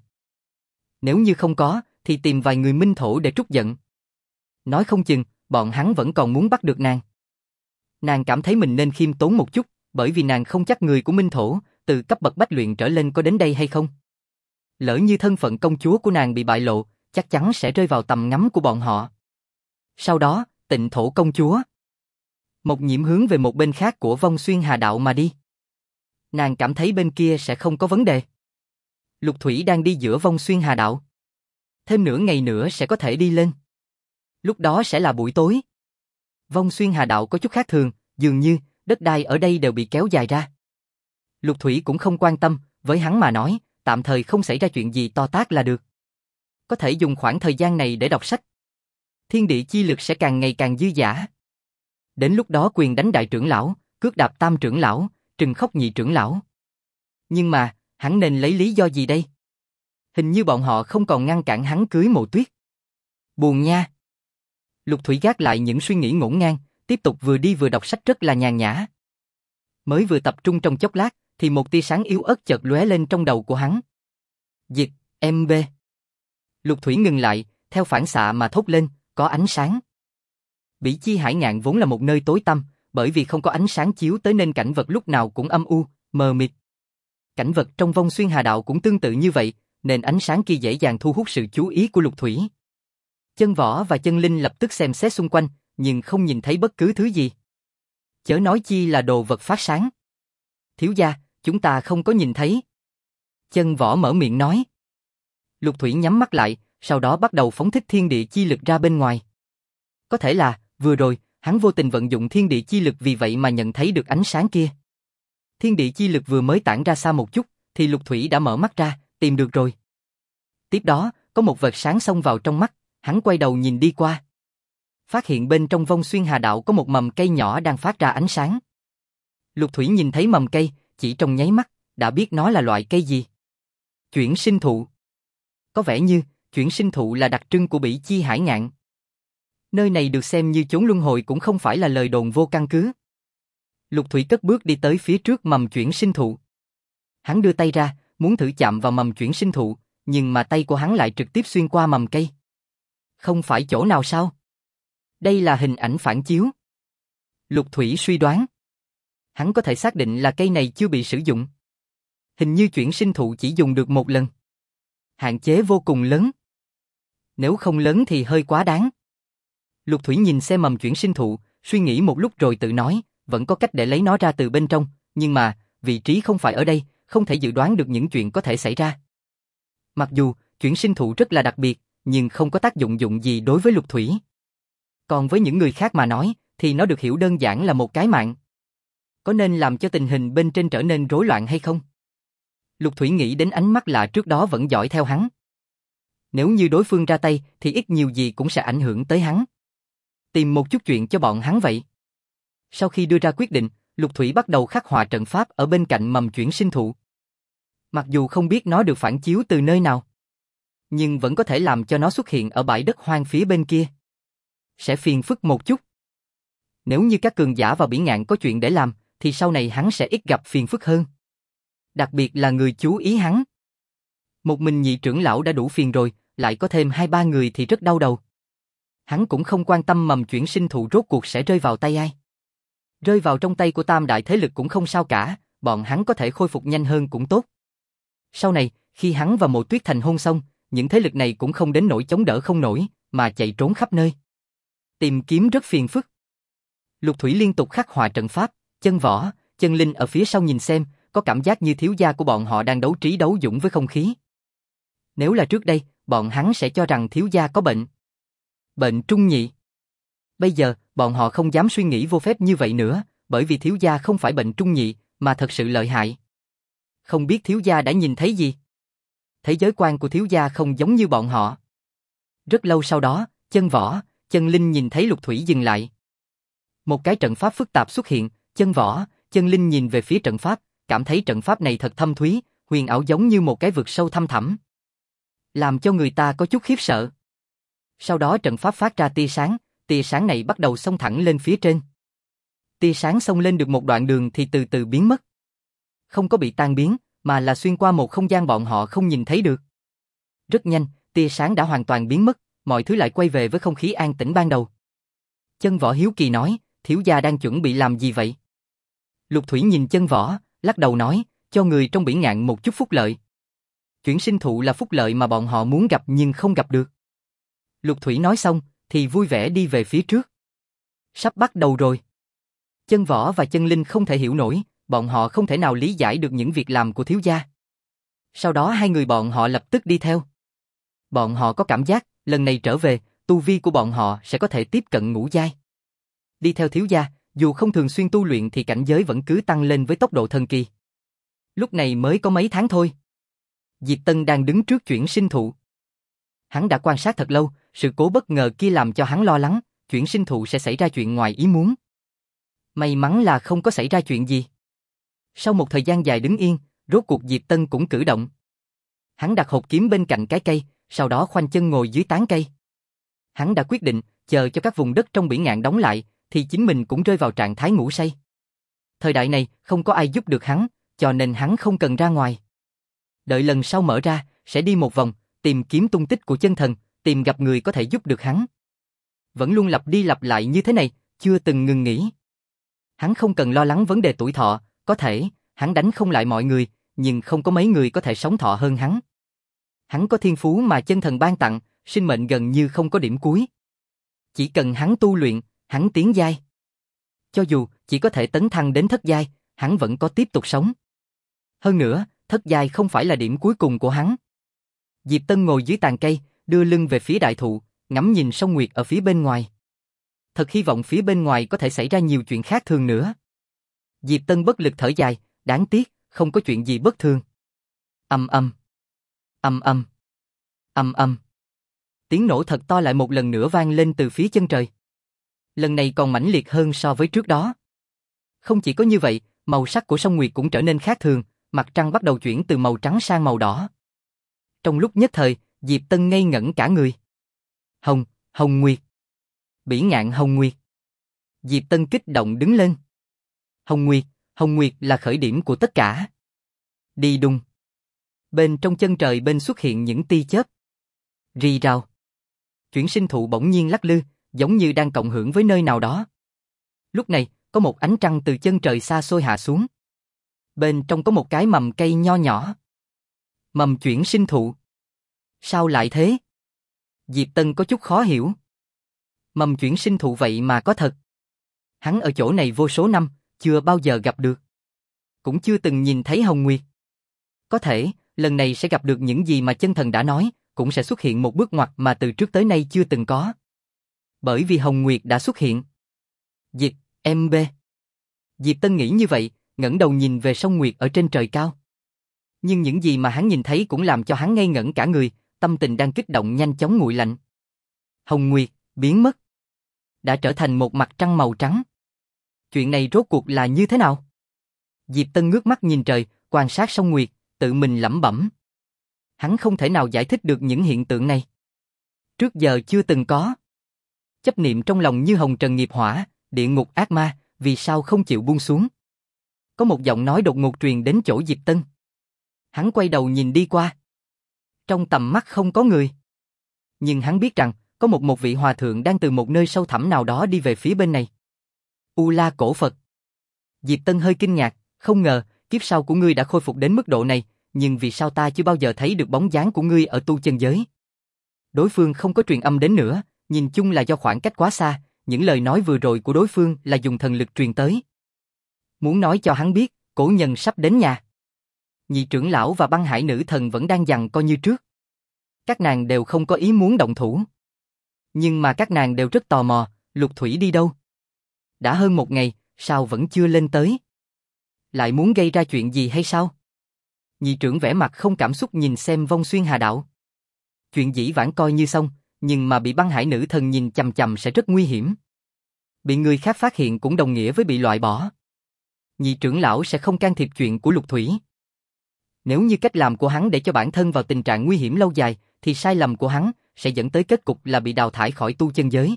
Nếu như không có, thì tìm vài người Minh Thổ để trút giận. Nói không chừng, bọn hắn vẫn còn muốn bắt được nàng. Nàng cảm thấy mình nên khiêm tốn một chút, bởi vì nàng không chắc người của Minh Thổ, từ cấp bậc bách luyện trở lên có đến đây hay không. Lỡ như thân phận công chúa của nàng bị bại lộ, chắc chắn sẽ rơi vào tầm ngắm của bọn họ. Sau đó, Tịnh Thổ công chúa. Mộc Nhiễm hướng về một bên khác của Vong Xuyên Hà Đạo mà đi. Nàng cảm thấy bên kia sẽ không có vấn đề. Lục Thủy đang đi giữa Vong Xuyên Hà Đạo. Thêm nửa ngày nữa sẽ có thể đi lên. Lúc đó sẽ là buổi tối. Vong Xuyên Hà Đạo có chút khác thường, dường như đất đai ở đây đều bị kéo dài ra. Lục Thủy cũng không quan tâm, với hắn mà nói, tạm thời không xảy ra chuyện gì to tát là được. Có thể dùng khoảng thời gian này để đọc sách. Thiên địa chi lực sẽ càng ngày càng dư dả. Đến lúc đó quyền đánh đại trưởng lão, cước đạp tam trưởng lão, trừng khóc nhị trưởng lão. Nhưng mà, hắn nên lấy lý do gì đây? Hình như bọn họ không còn ngăn cản hắn cưới Mộ Tuyết. Buồn nha. Lục Thủy gác lại những suy nghĩ ngổn ngang, tiếp tục vừa đi vừa đọc sách rất là nhàn nhã. Mới vừa tập trung trong chốc lát, thì một tia sáng yếu ớt chợt lóe lên trong đầu của hắn. Dịch, MB. Lục Thủy ngừng lại, theo phản xạ mà thốt lên, có ánh sáng. Bỉ Chi Hải Ngạn vốn là một nơi tối tăm, bởi vì không có ánh sáng chiếu tới nên cảnh vật lúc nào cũng âm u, mờ mịt. Cảnh vật trong Vong Xuyên Hà Đạo cũng tương tự như vậy, nên ánh sáng kia dễ dàng thu hút sự chú ý của Lục Thủy. Chân Võ và Chân Linh lập tức xem xét xung quanh, nhưng không nhìn thấy bất cứ thứ gì. Chớ nói chi là đồ vật phát sáng. Thiếu gia, chúng ta không có nhìn thấy. Chân Võ mở miệng nói. Lục Thủy nhắm mắt lại, sau đó bắt đầu phóng thích thiên địa chi lực ra bên ngoài. Có thể là, vừa rồi, hắn vô tình vận dụng thiên địa chi lực vì vậy mà nhận thấy được ánh sáng kia. Thiên địa chi lực vừa mới tản ra xa một chút, thì Lục Thủy đã mở mắt ra, tìm được rồi. Tiếp đó, có một vệt sáng xông vào trong mắt, hắn quay đầu nhìn đi qua. Phát hiện bên trong Vong Xuyên Hà Đạo có một mầm cây nhỏ đang phát ra ánh sáng. Lục Thủy nhìn thấy mầm cây, chỉ trong nháy mắt, đã biết nó là loại cây gì. Chuyển sinh thụ. Có vẻ như, chuyển sinh thụ là đặc trưng của Bỉ Chi Hải Ngạn. Nơi này được xem như chốn luân hồi cũng không phải là lời đồn vô căn cứ. Lục Thủy cất bước đi tới phía trước mầm chuyển sinh thụ. Hắn đưa tay ra, muốn thử chạm vào mầm chuyển sinh thụ, nhưng mà tay của hắn lại trực tiếp xuyên qua mầm cây. Không phải chỗ nào sao? Đây là hình ảnh phản chiếu. Lục Thủy suy đoán. Hắn có thể xác định là cây này chưa bị sử dụng. Hình như chuyển sinh thụ chỉ dùng được một lần. Hạn chế vô cùng lớn. Nếu không lớn thì hơi quá đáng. Lục Thủy nhìn xem mầm chuyển sinh thụ, suy nghĩ một lúc rồi tự nói, vẫn có cách để lấy nó ra từ bên trong, nhưng mà, vị trí không phải ở đây, không thể dự đoán được những chuyện có thể xảy ra. Mặc dù chuyển sinh thụ rất là đặc biệt, nhưng không có tác dụng gì đối với Lục Thủy. Còn với những người khác mà nói, thì nó được hiểu đơn giản là một cái mạng. Có nên làm cho tình hình bên trên trở nên rối loạn hay không? Lục Thủy nghĩ đến ánh mắt lạ trước đó vẫn dõi theo hắn. Nếu như đối phương ra tay thì ít nhiều gì cũng sẽ ảnh hưởng tới hắn. Tìm một chút chuyện cho bọn hắn vậy. Sau khi đưa ra quyết định, Lục Thủy bắt đầu khắc họa trận pháp ở bên cạnh mầm chuyển sinh thụ. Mặc dù không biết nó được phản chiếu từ nơi nào, nhưng vẫn có thể làm cho nó xuất hiện ở bãi đất hoang phía bên kia. Sẽ phiền phức một chút. Nếu như các cường giả vào Bỉ Ngạn có chuyện để làm, thì sau này hắn sẽ ít gặp phiền phức hơn. Đặc biệt là người chú ý hắn. Một mình nhị trưởng lão đã đủ phiền rồi, lại có thêm 2-3 người thì rất đau đầu. Hắn cũng không quan tâm mầm chuyển sinh thụ rốt cuộc sẽ rơi vào tay ai. Rơi vào trong tay của tam đại thế lực cũng không sao cả, bọn hắn có thể khôi phục nhanh hơn cũng tốt. Sau này, khi hắn và Mộ Tuyết thành hôn xong, những thế lực này cũng không đến nỗi chống đỡ không nổi, mà chạy trốn khắp nơi. Tìm kiếm rất phiền phức. Lục Thủy liên tục khắc họa trận pháp, Chân Võ, Chân Linh ở phía sau nhìn xem, có cảm giác như thiếu gia của bọn họ đang đấu trí đấu dũng với không khí. Nếu là trước đây, bọn hắn sẽ cho rằng thiếu gia có bệnh. Bệnh trung nhị. Bây giờ, bọn họ không dám suy nghĩ vô phép như vậy nữa, bởi vì thiếu gia không phải bệnh trung nhị, mà thật sự lợi hại. Không biết thiếu gia đã nhìn thấy gì? Thế giới quan của thiếu gia không giống như bọn họ. Rất lâu sau đó, Chân Võ, Chân Linh nhìn thấy Lục Thủy dừng lại. Một cái trận pháp phức tạp xuất hiện, Chân Võ, Chân Linh nhìn về phía trận pháp, cảm thấy trận pháp này thật thâm thúy, huyền ảo giống như một cái vực sâu thăm thẳm. Làm cho người ta có chút khiếp sợ. Sau đó trận pháp phát ra tia sáng này bắt đầu xông thẳng lên phía trên. Tia sáng xông lên được một đoạn đường thì từ từ biến mất. Không có bị tan biến, mà là xuyên qua một không gian bọn họ không nhìn thấy được. Rất nhanh, tia sáng đã hoàn toàn biến mất, mọi thứ lại quay về với không khí an tĩnh ban đầu. Chân Võ hiếu kỳ nói, thiếu gia đang chuẩn bị làm gì vậy? Lục Thủy nhìn Chân Võ, lắc đầu nói, cho người trong Bỉ Ngạn một chút phúc lợi. Chuyển sinh thụ là phúc lợi mà bọn họ muốn gặp nhưng không gặp được. Lục Thủy nói xong, thì vui vẻ đi về phía trước. Sắp bắt đầu rồi. Chân Võ và Chân Linh không thể hiểu nổi, bọn họ không thể nào lý giải được những việc làm của thiếu gia. Sau đó hai người bọn họ lập tức đi theo. Bọn họ có cảm giác, lần này trở về, tu vi của bọn họ sẽ có thể tiếp cận ngũ giai. Đi theo thiếu gia, dù không thường xuyên tu luyện thì cảnh giới vẫn cứ tăng lên với tốc độ thần kỳ. Lúc này mới có mấy tháng thôi. Diệp Tân đang đứng trước chuyển sinh thụ. Hắn đã quan sát thật lâu, sự cố bất ngờ kia làm cho hắn lo lắng, chuyển sinh thụ sẽ xảy ra chuyện ngoài ý muốn. May mắn là không có xảy ra chuyện gì. Sau một thời gian dài đứng yên, rốt cuộc Diệp Tân cũng cử động. Hắn đặt hộp kiếm bên cạnh cái cây, sau đó khoanh chân ngồi dưới tán cây. Hắn đã quyết định, chờ cho các vùng đất trong Bỉ Ngạn đóng lại, thì chính mình cũng rơi vào trạng thái ngủ say. Thời đại này, không có ai giúp được hắn, cho nên hắn không cần ra ngoài. Đợi lần sau mở ra, sẽ đi một vòng, tìm kiếm tung tích của chân thần, tìm gặp người có thể giúp được hắn. Vẫn luôn lặp đi lặp lại như thế này, chưa từng ngừng nghỉ. Hắn không cần lo lắng vấn đề tuổi thọ, có thể, hắn đánh không lại mọi người, nhưng không có mấy người có thể sống thọ hơn hắn. Hắn có thiên phú mà chân thần ban tặng, sinh mệnh gần như không có điểm cuối. Chỉ cần hắn tu luyện, hắn tiến giai. Cho dù chỉ có thể tấn thăng đến thất giai, hắn vẫn có tiếp tục sống. Hơn nữa, thất giai không phải là điểm cuối cùng của hắn. Diệp Tân ngồi dưới tàn cây, đưa lưng về phía đại thụ, ngắm nhìn sông Nguyệt ở phía bên ngoài. Thật hy vọng phía bên ngoài có thể xảy ra nhiều chuyện khác thường nữa. Diệp Tân bất lực thở dài, đáng tiếc, không có chuyện gì bất thường. Ầm ầm, ầm ầm, ầm ầm. Tiếng nổ thật to lại một lần nữa vang lên từ phía chân trời. Lần này còn mãnh liệt hơn so với trước đó. Không chỉ có như vậy, màu sắc của sông Nguyệt cũng trở nên khác thường, mặt trăng bắt đầu chuyển từ màu trắng sang màu đỏ. Trong lúc nhất thời, Diệp Tân ngây ngẩn cả người. Hồng Nguyệt. Bỉ Ngạn Hồng Nguyệt. Diệp Tân kích động đứng lên. Hồng Nguyệt là khởi điểm của tất cả. Đi đùng. Bên trong chân trời bên xuất hiện những tia chớp. Rì rào. Chuyển sinh thụ bỗng nhiên lắc lư, giống như đang cộng hưởng với nơi nào đó. Lúc này, có một ánh trăng từ chân trời xa xôi hạ xuống. Bên trong có một cái mầm cây nho nhỏ. Mầm chuyển sinh thụ. Sao lại thế? Diệp Tân có chút khó hiểu. Mầm chuyển sinh thụ vậy mà có thật. Hắn ở chỗ này vô số năm, chưa bao giờ gặp được. Cũng chưa từng nhìn thấy Hồng Nguyệt. Có thể, lần này sẽ gặp được những gì mà chân thần đã nói, cũng sẽ xuất hiện một bước ngoặt mà từ trước tới nay chưa từng có. Bởi vì Hồng Nguyệt đã xuất hiện. Diệp, MB. Diệp Tân nghĩ như vậy, ngẩng đầu nhìn về sông Nguyệt ở trên trời cao. Nhưng những gì mà hắn nhìn thấy cũng làm cho hắn ngây ngẩn cả người, tâm tình đang kích động nhanh chóng nguội lạnh. Hồng Nguyệt, biến mất. Đã trở thành một mặt trăng màu trắng. Chuyện này rốt cuộc là như thế nào? Diệp Tân ngước mắt nhìn trời, quan sát sông Nguyệt, tự mình lẩm bẩm. Hắn không thể nào giải thích được những hiện tượng này. Trước giờ chưa từng có. Chấp niệm trong lòng như hồng trần nghiệp hỏa, địa ngục ác ma, vì sao không chịu buông xuống? Có một giọng nói đột ngột truyền đến chỗ Diệp Tân. Hắn quay đầu nhìn đi qua. Trong tầm mắt không có người. Nhưng hắn biết rằng, có một vị hòa thượng đang từ một nơi sâu thẳm nào đó đi về phía bên này. U La Cổ Phật. Diệp Tân hơi kinh ngạc, không ngờ, kiếp sau của ngươi đã khôi phục đến mức độ này, nhưng vì sao ta chưa bao giờ thấy được bóng dáng của ngươi ở tu chân giới? Đối phương không có truyền âm đến nữa, nhìn chung là do khoảng cách quá xa, những lời nói vừa rồi của đối phương là dùng thần lực truyền tới. Muốn nói cho hắn biết, cổ nhân sắp đến nhà. Nhị trưởng lão và băng hải nữ thần vẫn đang giằng co như trước. Các nàng đều không có ý muốn động thủ. Nhưng mà các nàng đều rất tò mò, Lục Thủy đi đâu? Đã hơn một ngày, sao vẫn chưa lên tới? Lại muốn gây ra chuyện gì hay sao? Nhị trưởng vẻ mặt không cảm xúc nhìn xem Vong Xuyên Hà Đạo. Chuyện dĩ vãng coi như xong, nhưng mà bị băng hải nữ thần nhìn chằm chằm sẽ rất nguy hiểm. Bị người khác phát hiện cũng đồng nghĩa với bị loại bỏ. Nhị trưởng lão sẽ không can thiệp chuyện của Lục Thủy. Nếu như cách làm của hắn để cho bản thân vào tình trạng nguy hiểm lâu dài, thì sai lầm của hắn sẽ dẫn tới kết cục là bị đào thải khỏi tu chân giới.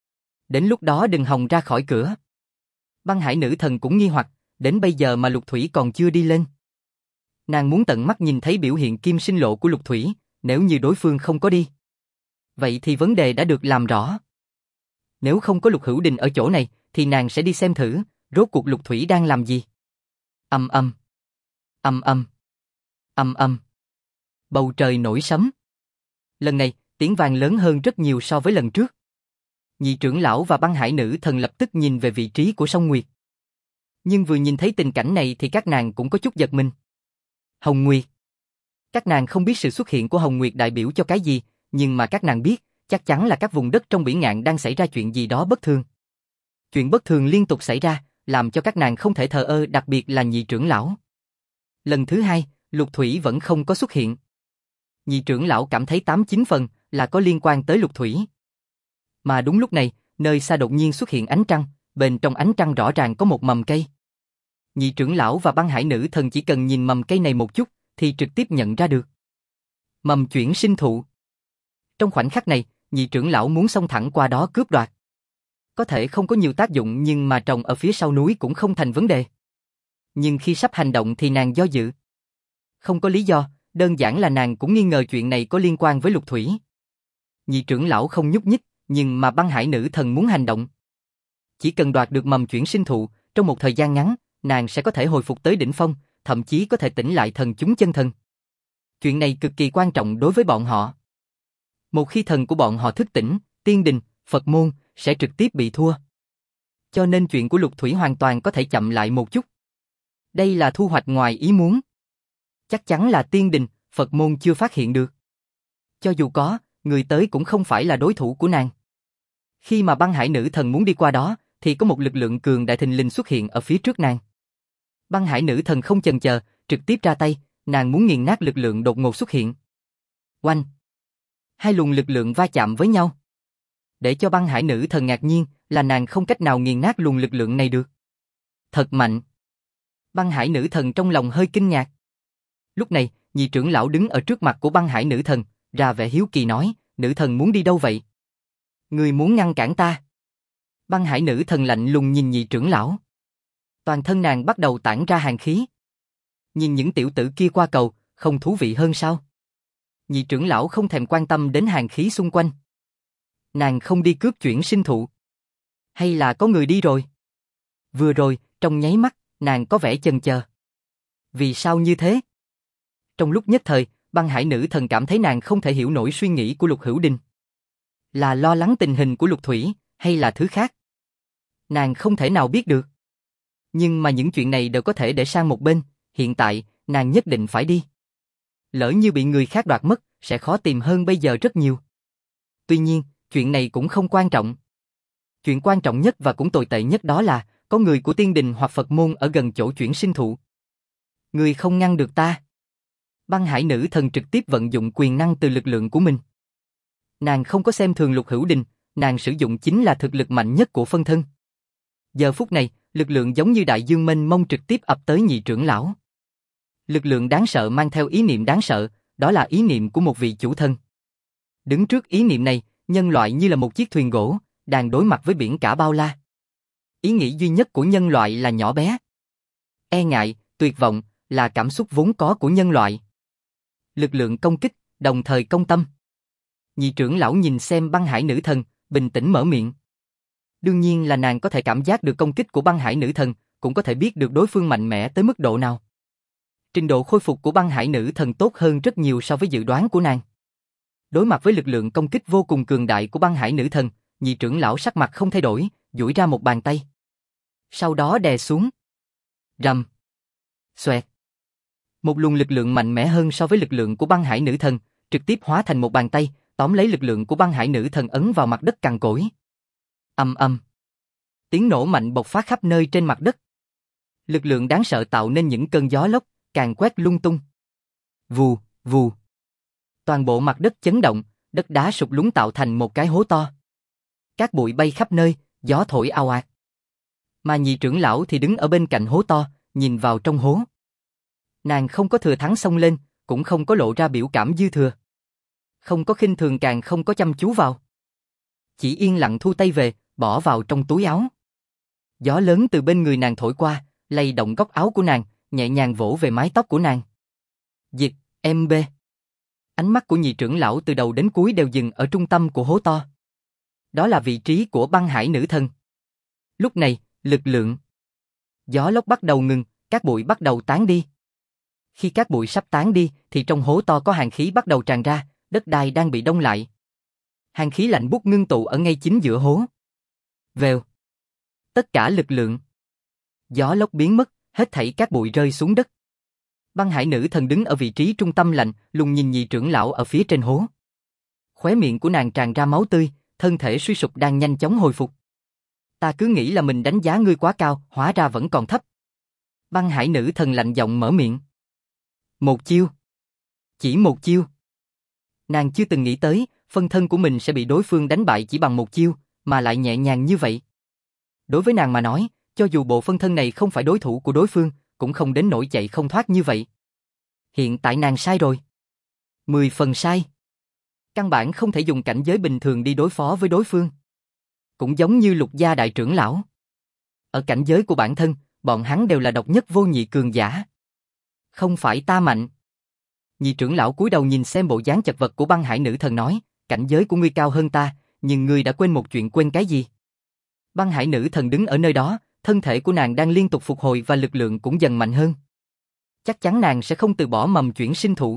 Đến lúc đó đừng hòng ra khỏi cửa. Băng hải nữ thần cũng nghi hoặc, đến bây giờ mà Lục Thủy còn chưa đi lên. Nàng muốn tận mắt nhìn thấy biểu hiện kim sinh lộ của Lục Thủy, nếu như đối phương không có đi. Vậy thì vấn đề đã được làm rõ. Nếu không có Lục Hữu Đình ở chỗ này, thì nàng sẽ đi xem thử, rốt cuộc Lục Thủy đang làm gì. Ầm ầm, ầm ầm, ầm ầm. Bầu trời nổi sấm. Lần này, tiếng vang lớn hơn rất nhiều so với lần trước. Nhị trưởng lão và băng hải nữ thần lập tức nhìn về vị trí của sông Nguyệt. Nhưng vừa nhìn thấy tình cảnh này thì các nàng cũng có chút giật mình. Hồng Nguyệt. Các nàng không biết sự xuất hiện của Hồng Nguyệt đại biểu cho cái gì, nhưng mà các nàng biết, chắc chắn là các vùng đất trong Bỉ Ngạn đang xảy ra chuyện gì đó bất thường. Chuyện bất thường liên tục xảy ra, làm cho các nàng không thể thờ ơ, đặc biệt là nhị trưởng lão. Lần thứ hai, Lục Thủy vẫn không có xuất hiện. Nhị trưởng lão cảm thấy 8-9 phần là có liên quan tới Lục Thủy. Mà đúng lúc này, nơi xa đột nhiên xuất hiện ánh trăng, bên trong ánh trăng rõ ràng có một mầm cây. Nhị trưởng lão và băng hải nữ thần chỉ cần nhìn mầm cây này một chút, thì trực tiếp nhận ra được. Mầm chuyển sinh thụ. Trong khoảnh khắc này, nhị trưởng lão muốn xông thẳng qua đó cướp đoạt. Có thể không có nhiều tác dụng nhưng mà trồng ở phía sau núi cũng không thành vấn đề. Nhưng khi sắp hành động thì nàng do dự. Không có lý do, đơn giản là nàng cũng nghi ngờ chuyện này có liên quan với Lục Thủy. Nhị trưởng lão không nhúc nhích, nhưng mà băng hải nữ thần muốn hành động. Chỉ cần đoạt được mầm chuyển sinh thụ, trong một thời gian ngắn, nàng sẽ có thể hồi phục tới đỉnh phong, thậm chí có thể tỉnh lại thần chúng chân thần. Chuyện này cực kỳ quan trọng đối với bọn họ. Một khi thần của bọn họ thức tỉnh, tiên đình, Phật môn sẽ trực tiếp bị thua. Cho nên chuyện của Lục Thủy hoàn toàn có thể chậm lại một chút. Đây là thu hoạch ngoài ý muốn. Chắc chắn là tiên đình, Phật môn chưa phát hiện được. Cho dù có, người tới cũng không phải là đối thủ của nàng. Khi mà băng hải nữ thần muốn đi qua đó, thì có một lực lượng cường đại thình lình xuất hiện ở phía trước nàng. Băng hải nữ thần không chần chờ, trực tiếp ra tay, nàng muốn nghiền nát lực lượng đột ngột xuất hiện. Oanh! Hai luồng lực lượng va chạm với nhau. Để cho băng hải nữ thần ngạc nhiên là nàng không cách nào nghiền nát luồng lực lượng này được. Thật mạnh! Băng hải nữ thần trong lòng hơi kinh ngạc. Lúc này, nhị trưởng lão đứng ở trước mặt của băng hải nữ thần, ra vẻ hiếu kỳ nói, nữ thần muốn đi đâu vậy? Người muốn ngăn cản ta. Băng hải nữ thần lạnh lùng nhìn nhị trưởng lão. Toàn thân nàng bắt đầu tản ra hàn khí. Nhìn những tiểu tử kia qua cầu, không thú vị hơn sao? Nhị trưởng lão không thèm quan tâm đến hàn khí xung quanh. Nàng không đi cướp chuyển sinh thụ. Hay là có người đi rồi? Vừa rồi, trong nháy mắt, nàng có vẻ chần chờ. Vì sao như thế? Trong lúc nhất thời, băng hải nữ thần cảm thấy nàng không thể hiểu nổi suy nghĩ của Lục Hữu Đình. Là lo lắng tình hình của Lục Thủy, hay là thứ khác? Nàng không thể nào biết được. Nhưng mà những chuyện này đều có thể để sang một bên, hiện tại, nàng nhất định phải đi. Lỡ như bị người khác đoạt mất, sẽ khó tìm hơn bây giờ rất nhiều. Tuy nhiên, chuyện này cũng không quan trọng. Chuyện quan trọng nhất và cũng tồi tệ nhất đó là, có người của tiên đình hoặc Phật môn ở gần chỗ chuyển sinh thụ. Người không ngăn được ta. Băng Hải Nữ Thần trực tiếp vận dụng quyền năng từ lực lượng của mình. Nàng không có xem thường Lục Hữu Đình, nàng sử dụng chính là thực lực mạnh nhất của phân thân. Giờ phút này, lực lượng giống như đại dương mênh mông trực tiếp ập tới nhị trưởng lão. Lực lượng đáng sợ mang theo ý niệm đáng sợ, đó là ý niệm của một vị chủ thân. Đứng trước ý niệm này, nhân loại như là một chiếc thuyền gỗ, đang đối mặt với biển cả bao la. Ý nghĩ duy nhất của nhân loại là nhỏ bé. E ngại, tuyệt vọng, là cảm xúc vốn có của nhân loại. Lực lượng công kích, đồng thời công tâm. Nhị trưởng lão nhìn xem Băng Hải Nữ Thần, bình tĩnh mở miệng. Đương nhiên là nàng có thể cảm giác được công kích của Băng Hải Nữ Thần, cũng có thể biết được đối phương mạnh mẽ tới mức độ nào. Trình độ khôi phục của Băng Hải Nữ Thần tốt hơn rất nhiều so với dự đoán của nàng. Đối mặt với lực lượng công kích vô cùng cường đại của Băng Hải Nữ Thần, nhị trưởng lão sắc mặt không thay đổi, duỗi ra một bàn tay. Sau đó đè xuống. Rầm. Xoẹt. Một luồng lực lượng mạnh mẽ hơn so với lực lượng của Băng Hải Nữ Thần, trực tiếp hóa thành một bàn tay, tóm lấy lực lượng của Băng Hải Nữ Thần ấn vào mặt đất cằn cỗi. Ầm ầm. Tiếng nổ mạnh bộc phát khắp nơi trên mặt đất. Lực lượng đáng sợ tạo nên những cơn gió lốc, càn quét lung tung. Vù, vù. Toàn bộ mặt đất chấn động, đất đá sụt lún tạo thành một cái hố to. Cát bụi bay khắp nơi, gió thổi ào ạt. Mà nhị trưởng lão thì đứng ở bên cạnh hố to, nhìn vào trong hố. Nàng không có thừa thắng xông lên, cũng không có lộ ra biểu cảm dư thừa. Không có khinh thường càng không có chăm chú vào. Chỉ yên lặng thu tay về, bỏ vào trong túi áo. Gió lớn từ bên người nàng thổi qua, lay động góc áo của nàng, nhẹ nhàng vỗ về mái tóc của nàng. Dịch, MB. Ánh mắt của nhị trưởng lão từ đầu đến cuối đều dừng ở trung tâm của hố to. Đó là vị trí của Băng Hải Nữ Thần. Lúc này, lực lượng. Gió lốc bắt đầu ngừng, cát bụi bắt đầu tán đi. Khi cát bụi sắp tán đi, thì trong hố to có hàn khí bắt đầu tràn ra, đất đai đang bị đông lại. Hàn khí lạnh buốt ngưng tụ ở ngay chính giữa hố. Vèo. Tất cả lực lượng. Gió lốc biến mất, hết thảy cát bụi rơi xuống đất. Băng Hải Nữ Thần đứng ở vị trí trung tâm lạnh, lùng nhìn nhị trưởng lão ở phía trên hố. Khóe miệng của nàng tràn ra máu tươi, thân thể suy sụp đang nhanh chóng hồi phục. Ta cứ nghĩ là mình đánh giá ngươi quá cao, hóa ra vẫn còn thấp. Băng Hải Nữ Thần lạnh giọng mở miệng. Một chiêu. Chỉ một chiêu. Nàng chưa từng nghĩ tới, phân thân của mình sẽ bị đối phương đánh bại chỉ bằng một chiêu, mà lại nhẹ nhàng như vậy. Đối với nàng mà nói, cho dù bộ phân thân này không phải đối thủ của đối phương, cũng không đến nỗi chạy không thoát như vậy. Hiện tại nàng sai rồi. 10 phần sai. Căn bản không thể dùng cảnh giới bình thường đi đối phó với đối phương. Cũng giống như Lục gia đại trưởng lão. Ở cảnh giới của bản thân, bọn hắn đều là độc nhất vô nhị cường giả. Không phải ta mạnh. Nhị trưởng lão cúi đầu nhìn xem bộ dáng chật vật của Băng Hải Nữ Thần nói, cảnh giới của ngươi cao hơn ta, nhưng ngươi đã quên một chuyện. Quên cái gì? Băng Hải Nữ Thần đứng ở nơi đó, thân thể của nàng đang liên tục phục hồi và lực lượng cũng dần mạnh hơn. Chắc chắn nàng sẽ không từ bỏ mầm chuyển sinh thụ.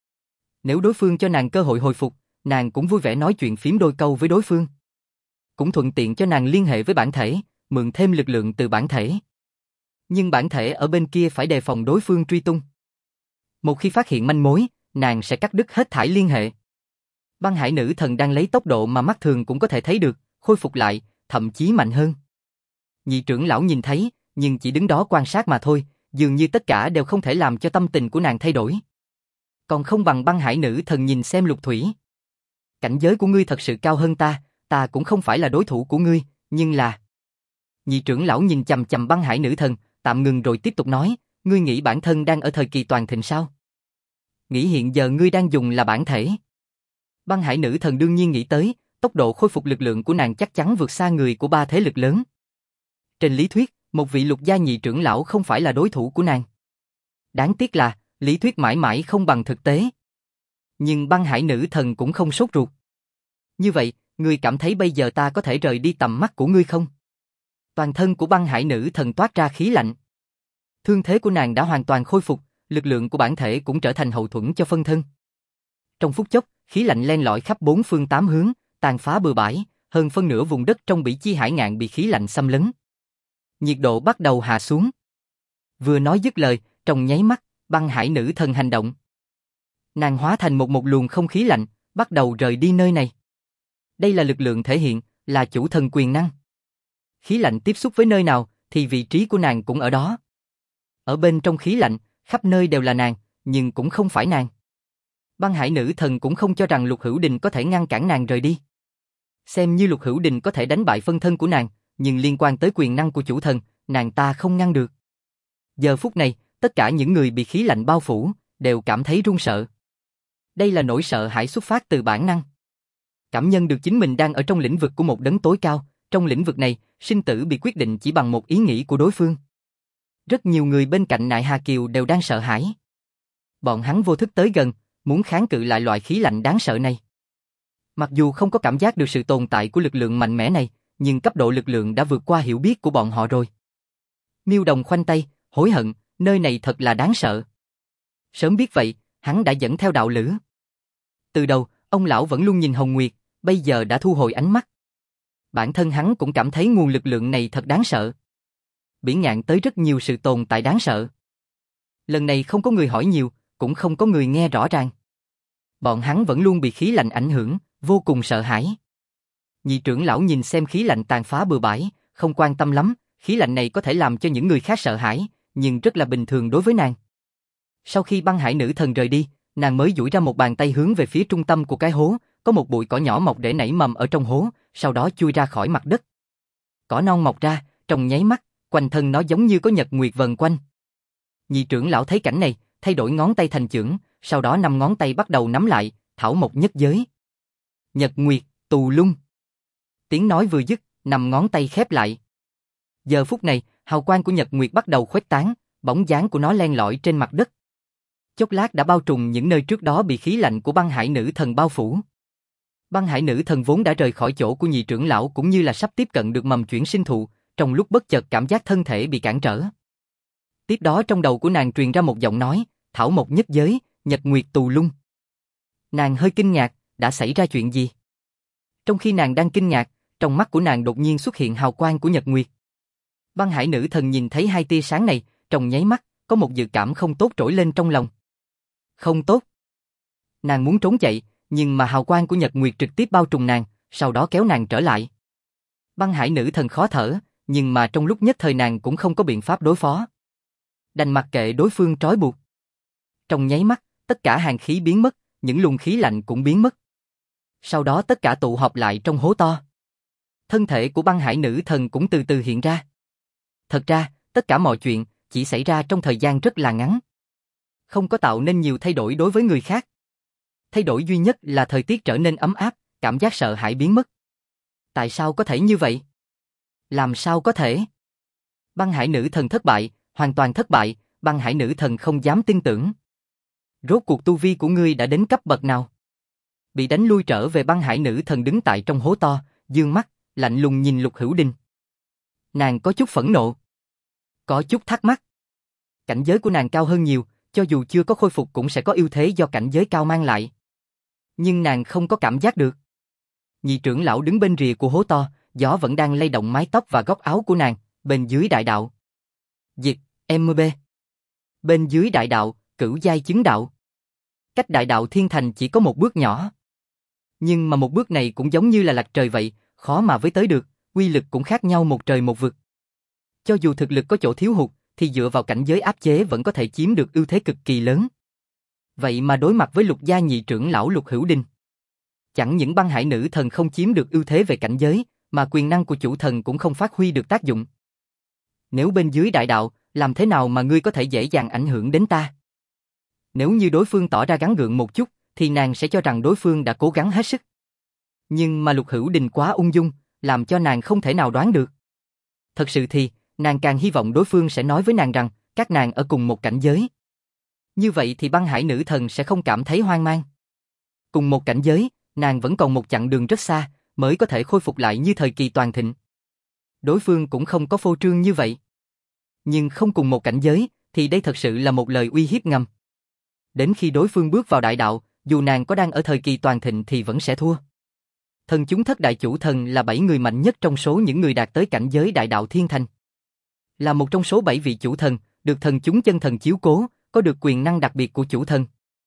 Nếu đối phương cho nàng cơ hội hồi phục, nàng cũng vui vẻ nói chuyện phím đôi câu với đối phương. Cũng thuận tiện cho nàng liên hệ với bản thể, mượn thêm lực lượng từ bản thể. Nhưng bản thể ở bên kia phải đề phòng đối phương truy tung. Một khi phát hiện manh mối, nàng sẽ cắt đứt hết thảy liên hệ. Băng Hải Nữ Thần đang lấy tốc độ mà mắt thường cũng có thể thấy được, khôi phục lại, thậm chí mạnh hơn. Nhị trưởng lão nhìn thấy, nhưng chỉ đứng đó quan sát mà thôi, dường như tất cả đều không thể làm cho tâm tình của nàng thay đổi. Còn không bằng Băng Hải Nữ Thần nhìn xem Lục Thủy. Cảnh giới của ngươi thật sự cao hơn ta, ta cũng không phải là đối thủ của ngươi, nhưng là... Nhị trưởng lão nhìn chằm chằm Băng Hải Nữ Thần, tạm ngừng rồi tiếp tục nói, ngươi nghĩ bản thân đang ở thời kỳ toàn thịnh sao? Nghĩ hiện giờ ngươi đang dùng là bản thể. Băng Hải Nữ Thần đương nhiên nghĩ tới, tốc độ khôi phục lực lượng của nàng chắc chắn vượt xa người của ba thế lực lớn. Trên lý thuyết, một vị Lục gia nhị trưởng lão không phải là đối thủ của nàng. Đáng tiếc là, lý thuyết mãi mãi không bằng thực tế. Nhưng Băng Hải Nữ Thần cũng không sốt ruột. Như vậy, ngươi cảm thấy bây giờ ta có thể rời đi tầm mắt của ngươi không? Toàn thân của Băng Hải Nữ Thần toát ra khí lạnh. Thương thế của nàng đã hoàn toàn khôi phục, lực lượng của bản thể cũng trở thành hậu thuẫn cho phân thân. Trong phút chốc, khí lạnh len lỏi khắp bốn phương tám hướng, tàn phá bừa bãi, hơn phân nửa vùng đất trong Bỉ Chi Hải Ngạn bị khí lạnh xâm lấn. Nhiệt độ bắt đầu hạ xuống. Vừa nói dứt lời, trong nháy mắt, Băng Hải Nữ Thần hành động. Nàng hóa thành một luồng không khí lạnh, bắt đầu rời đi nơi này. Đây là lực lượng thể hiện, là chủ thần quyền năng. Khí lạnh tiếp xúc với nơi nào, thì vị trí của nàng cũng ở đó. Ở bên trong khí lạnh, khắp nơi đều là nàng, nhưng cũng không phải nàng. Băng Hải Nữ Thần cũng không cho rằng Lục Hữu Đình có thể ngăn cản nàng rời đi. Xem như Lục Hữu Đình có thể đánh bại phân thân của nàng, nhưng liên quan tới quyền năng của chủ thần, nàng ta không ngăn được. Giờ phút này, tất cả những người bị khí lạnh bao phủ, đều cảm thấy run sợ. Đây là nỗi sợ hãi xuất phát từ bản năng. Cảm nhận được chính mình đang ở trong lĩnh vực của một đấng tối cao, trong lĩnh vực này, sinh tử bị quyết định chỉ bằng một ý nghĩ của đối phương. Rất nhiều người bên cạnh Nại Hà Kiều đều đang sợ hãi. Bọn hắn vô thức tới gần, muốn kháng cự lại loại khí lạnh đáng sợ này. Mặc dù không có cảm giác được sự tồn tại của lực lượng mạnh mẽ này, nhưng cấp độ lực lượng đã vượt qua hiểu biết của bọn họ rồi. Miêu Đồng khoanh tay, hối hận, nơi này thật là đáng sợ. Sớm biết vậy, hắn đã dẫn theo đạo lữ. Từ đầu, ông lão vẫn luôn nhìn Hồng Nguyệt, bây giờ đã thu hồi ánh mắt. Bản thân hắn cũng cảm thấy nguồn lực lượng này thật đáng sợ. Biển ngạn tới rất nhiều sự tồn tại đáng sợ. Lần này không có người hỏi nhiều, cũng không có người nghe rõ ràng. Bọn hắn vẫn luôn bị khí lạnh ảnh hưởng, vô cùng sợ hãi. Nhị trưởng lão nhìn xem khí lạnh tàn phá bừa bãi, không quan tâm lắm, khí lạnh này có thể làm cho những người khác sợ hãi, nhưng rất là bình thường đối với nàng. Sau khi Băng Hải Nữ Thần rời đi, nàng mới duỗi ra một bàn tay hướng về phía trung tâm của cái hố, có một bụi cỏ nhỏ mọc để nảy mầm ở trong hố, sau đó chui ra khỏi mặt đất. Cỏ non mọc ra, trong nháy mắt, quanh thân nó giống như có nhật nguyệt vần quanh. Nhị trưởng lão thấy cảnh này, thay đổi ngón tay thành chưởng, sau đó 5 ngón tay bắt đầu nắm lại, thảo mộc nhất giới. Nhật nguyệt, tù lung. Tiếng nói vừa dứt, 5 ngón tay khép lại. Giờ phút này, hào quang của nhật nguyệt bắt đầu khuếch tán, bóng dáng của nó len lỏi trên mặt đất. Chốc lát đã bao trùm những nơi trước đó bị khí lạnh của Băng Hải Nữ Thần bao phủ. Băng Hải Nữ Thần vốn đã rời khỏi chỗ của nhị trưởng lão cũng như là sắp tiếp cận được mầm chuyển sinh thụ, trong lúc bất chợt cảm giác thân thể bị cản trở. Tiếp đó trong đầu của nàng truyền ra một giọng nói, thảo mộc nhất giới, nhật nguyệt tù lung. Nàng hơi kinh ngạc, đã xảy ra chuyện gì? Trong khi nàng đang kinh ngạc, trong mắt của nàng đột nhiên xuất hiện hào quang của nhật nguyệt. Băng Hải Nữ Thần nhìn thấy hai tia sáng này, trong nháy mắt, có một dự cảm không tốt trỗi lên trong lòng. Không tốt. Nàng muốn trốn chạy, nhưng mà hào quang của nhật nguyệt trực tiếp bao trùm nàng, sau đó kéo nàng trở lại. Băng Hải Nữ Thần khó thở, nhưng mà trong lúc nhất thời nàng cũng không có biện pháp đối phó. Đành mặc kệ đối phương trói buộc. Trong nháy mắt, tất cả hàn khí biến mất, những luồng khí lạnh cũng biến mất. Sau đó tất cả tụ họp lại trong hố to. Thân thể của Băng Hải Nữ Thần cũng từ từ hiện ra. Thật ra, tất cả mọi chuyện chỉ xảy ra trong thời gian rất là ngắn. Không có tạo nên nhiều thay đổi đối với người khác. Thay đổi duy nhất là thời tiết trở nên ấm áp, cảm giác sợ hãi biến mất. Tại sao có thể như vậy? Làm sao có thể? Băng Hải Nữ Thần thất bại, hoàn toàn thất bại, Băng Hải Nữ Thần không dám tin tưởng. Rốt cuộc tu vi của ngươi đã đến cấp bậc nào? Bị đánh lui trở về Băng Hải Nữ Thần đứng tại trong hố to, dương mắt, lạnh lùng nhìn Lục Hữu Đình. Nàng có chút phẫn nộ. Có chút thắc mắc. Cảnh giới của nàng cao hơn nhiều, cho dù chưa có khôi phục cũng sẽ có ưu thế do cảnh giới cao mang lại. Nhưng nàng không có cảm giác được. Nhị trưởng lão đứng bên rìa của hố to, gió vẫn đang lay động mái tóc và góc áo của nàng, bên dưới đại đạo. Dịch, MB. Bên dưới đại đạo, cửu giai chứng đạo. Cách đại đạo thiên thành chỉ có một bước nhỏ. Nhưng mà một bước này cũng giống như là lạch trời vậy, khó mà với tới được, uy lực cũng khác nhau một trời một vực. Cho dù thực lực có chỗ thiếu hụt, thì dựa vào cảnh giới áp chế vẫn có thể chiếm được ưu thế cực kỳ lớn. Vậy mà đối mặt với Lục gia nhị trưởng lão Lục Hữu Đình, chẳng những Băng Hải Nữ Thần không chiếm được ưu thế về cảnh giới, mà quyền năng của chủ thần cũng không phát huy được tác dụng. Nếu bên dưới đại đạo, làm thế nào mà ngươi có thể dễ dàng ảnh hưởng đến ta? Nếu như đối phương tỏ ra gắng gượng một chút, thì nàng sẽ cho rằng đối phương đã cố gắng hết sức. Nhưng mà Lục Hữu Đình quá ung dung, làm cho nàng không thể nào đoán được. Thật sự thì, nàng càng hy vọng đối phương sẽ nói với nàng rằng, các nàng ở cùng một cảnh giới. Như vậy thì Băng Hải Nữ Thần sẽ không cảm thấy hoang mang. Cùng một cảnh giới, nàng vẫn còn một chặng đường rất xa, mới có thể khôi phục lại như thời kỳ toàn thịnh. Đối phương cũng không có phô trương như vậy. Nhưng không cùng một cảnh giới, thì đây thật sự là một lời uy hiếp ngầm. Đến khi đối phương bước vào đại đạo, dù nàng có đang ở thời kỳ toàn thịnh thì vẫn sẽ thua. Thần chúng thất đại chủ thần là 7 người mạnh nhất trong số những người đạt tới cảnh giới đại đạo thiên thành. Là một trong số 7 vị chủ thần, được thần chúng chân thần chiếu cố, có được quyền năng đặc biệt của chủ thần.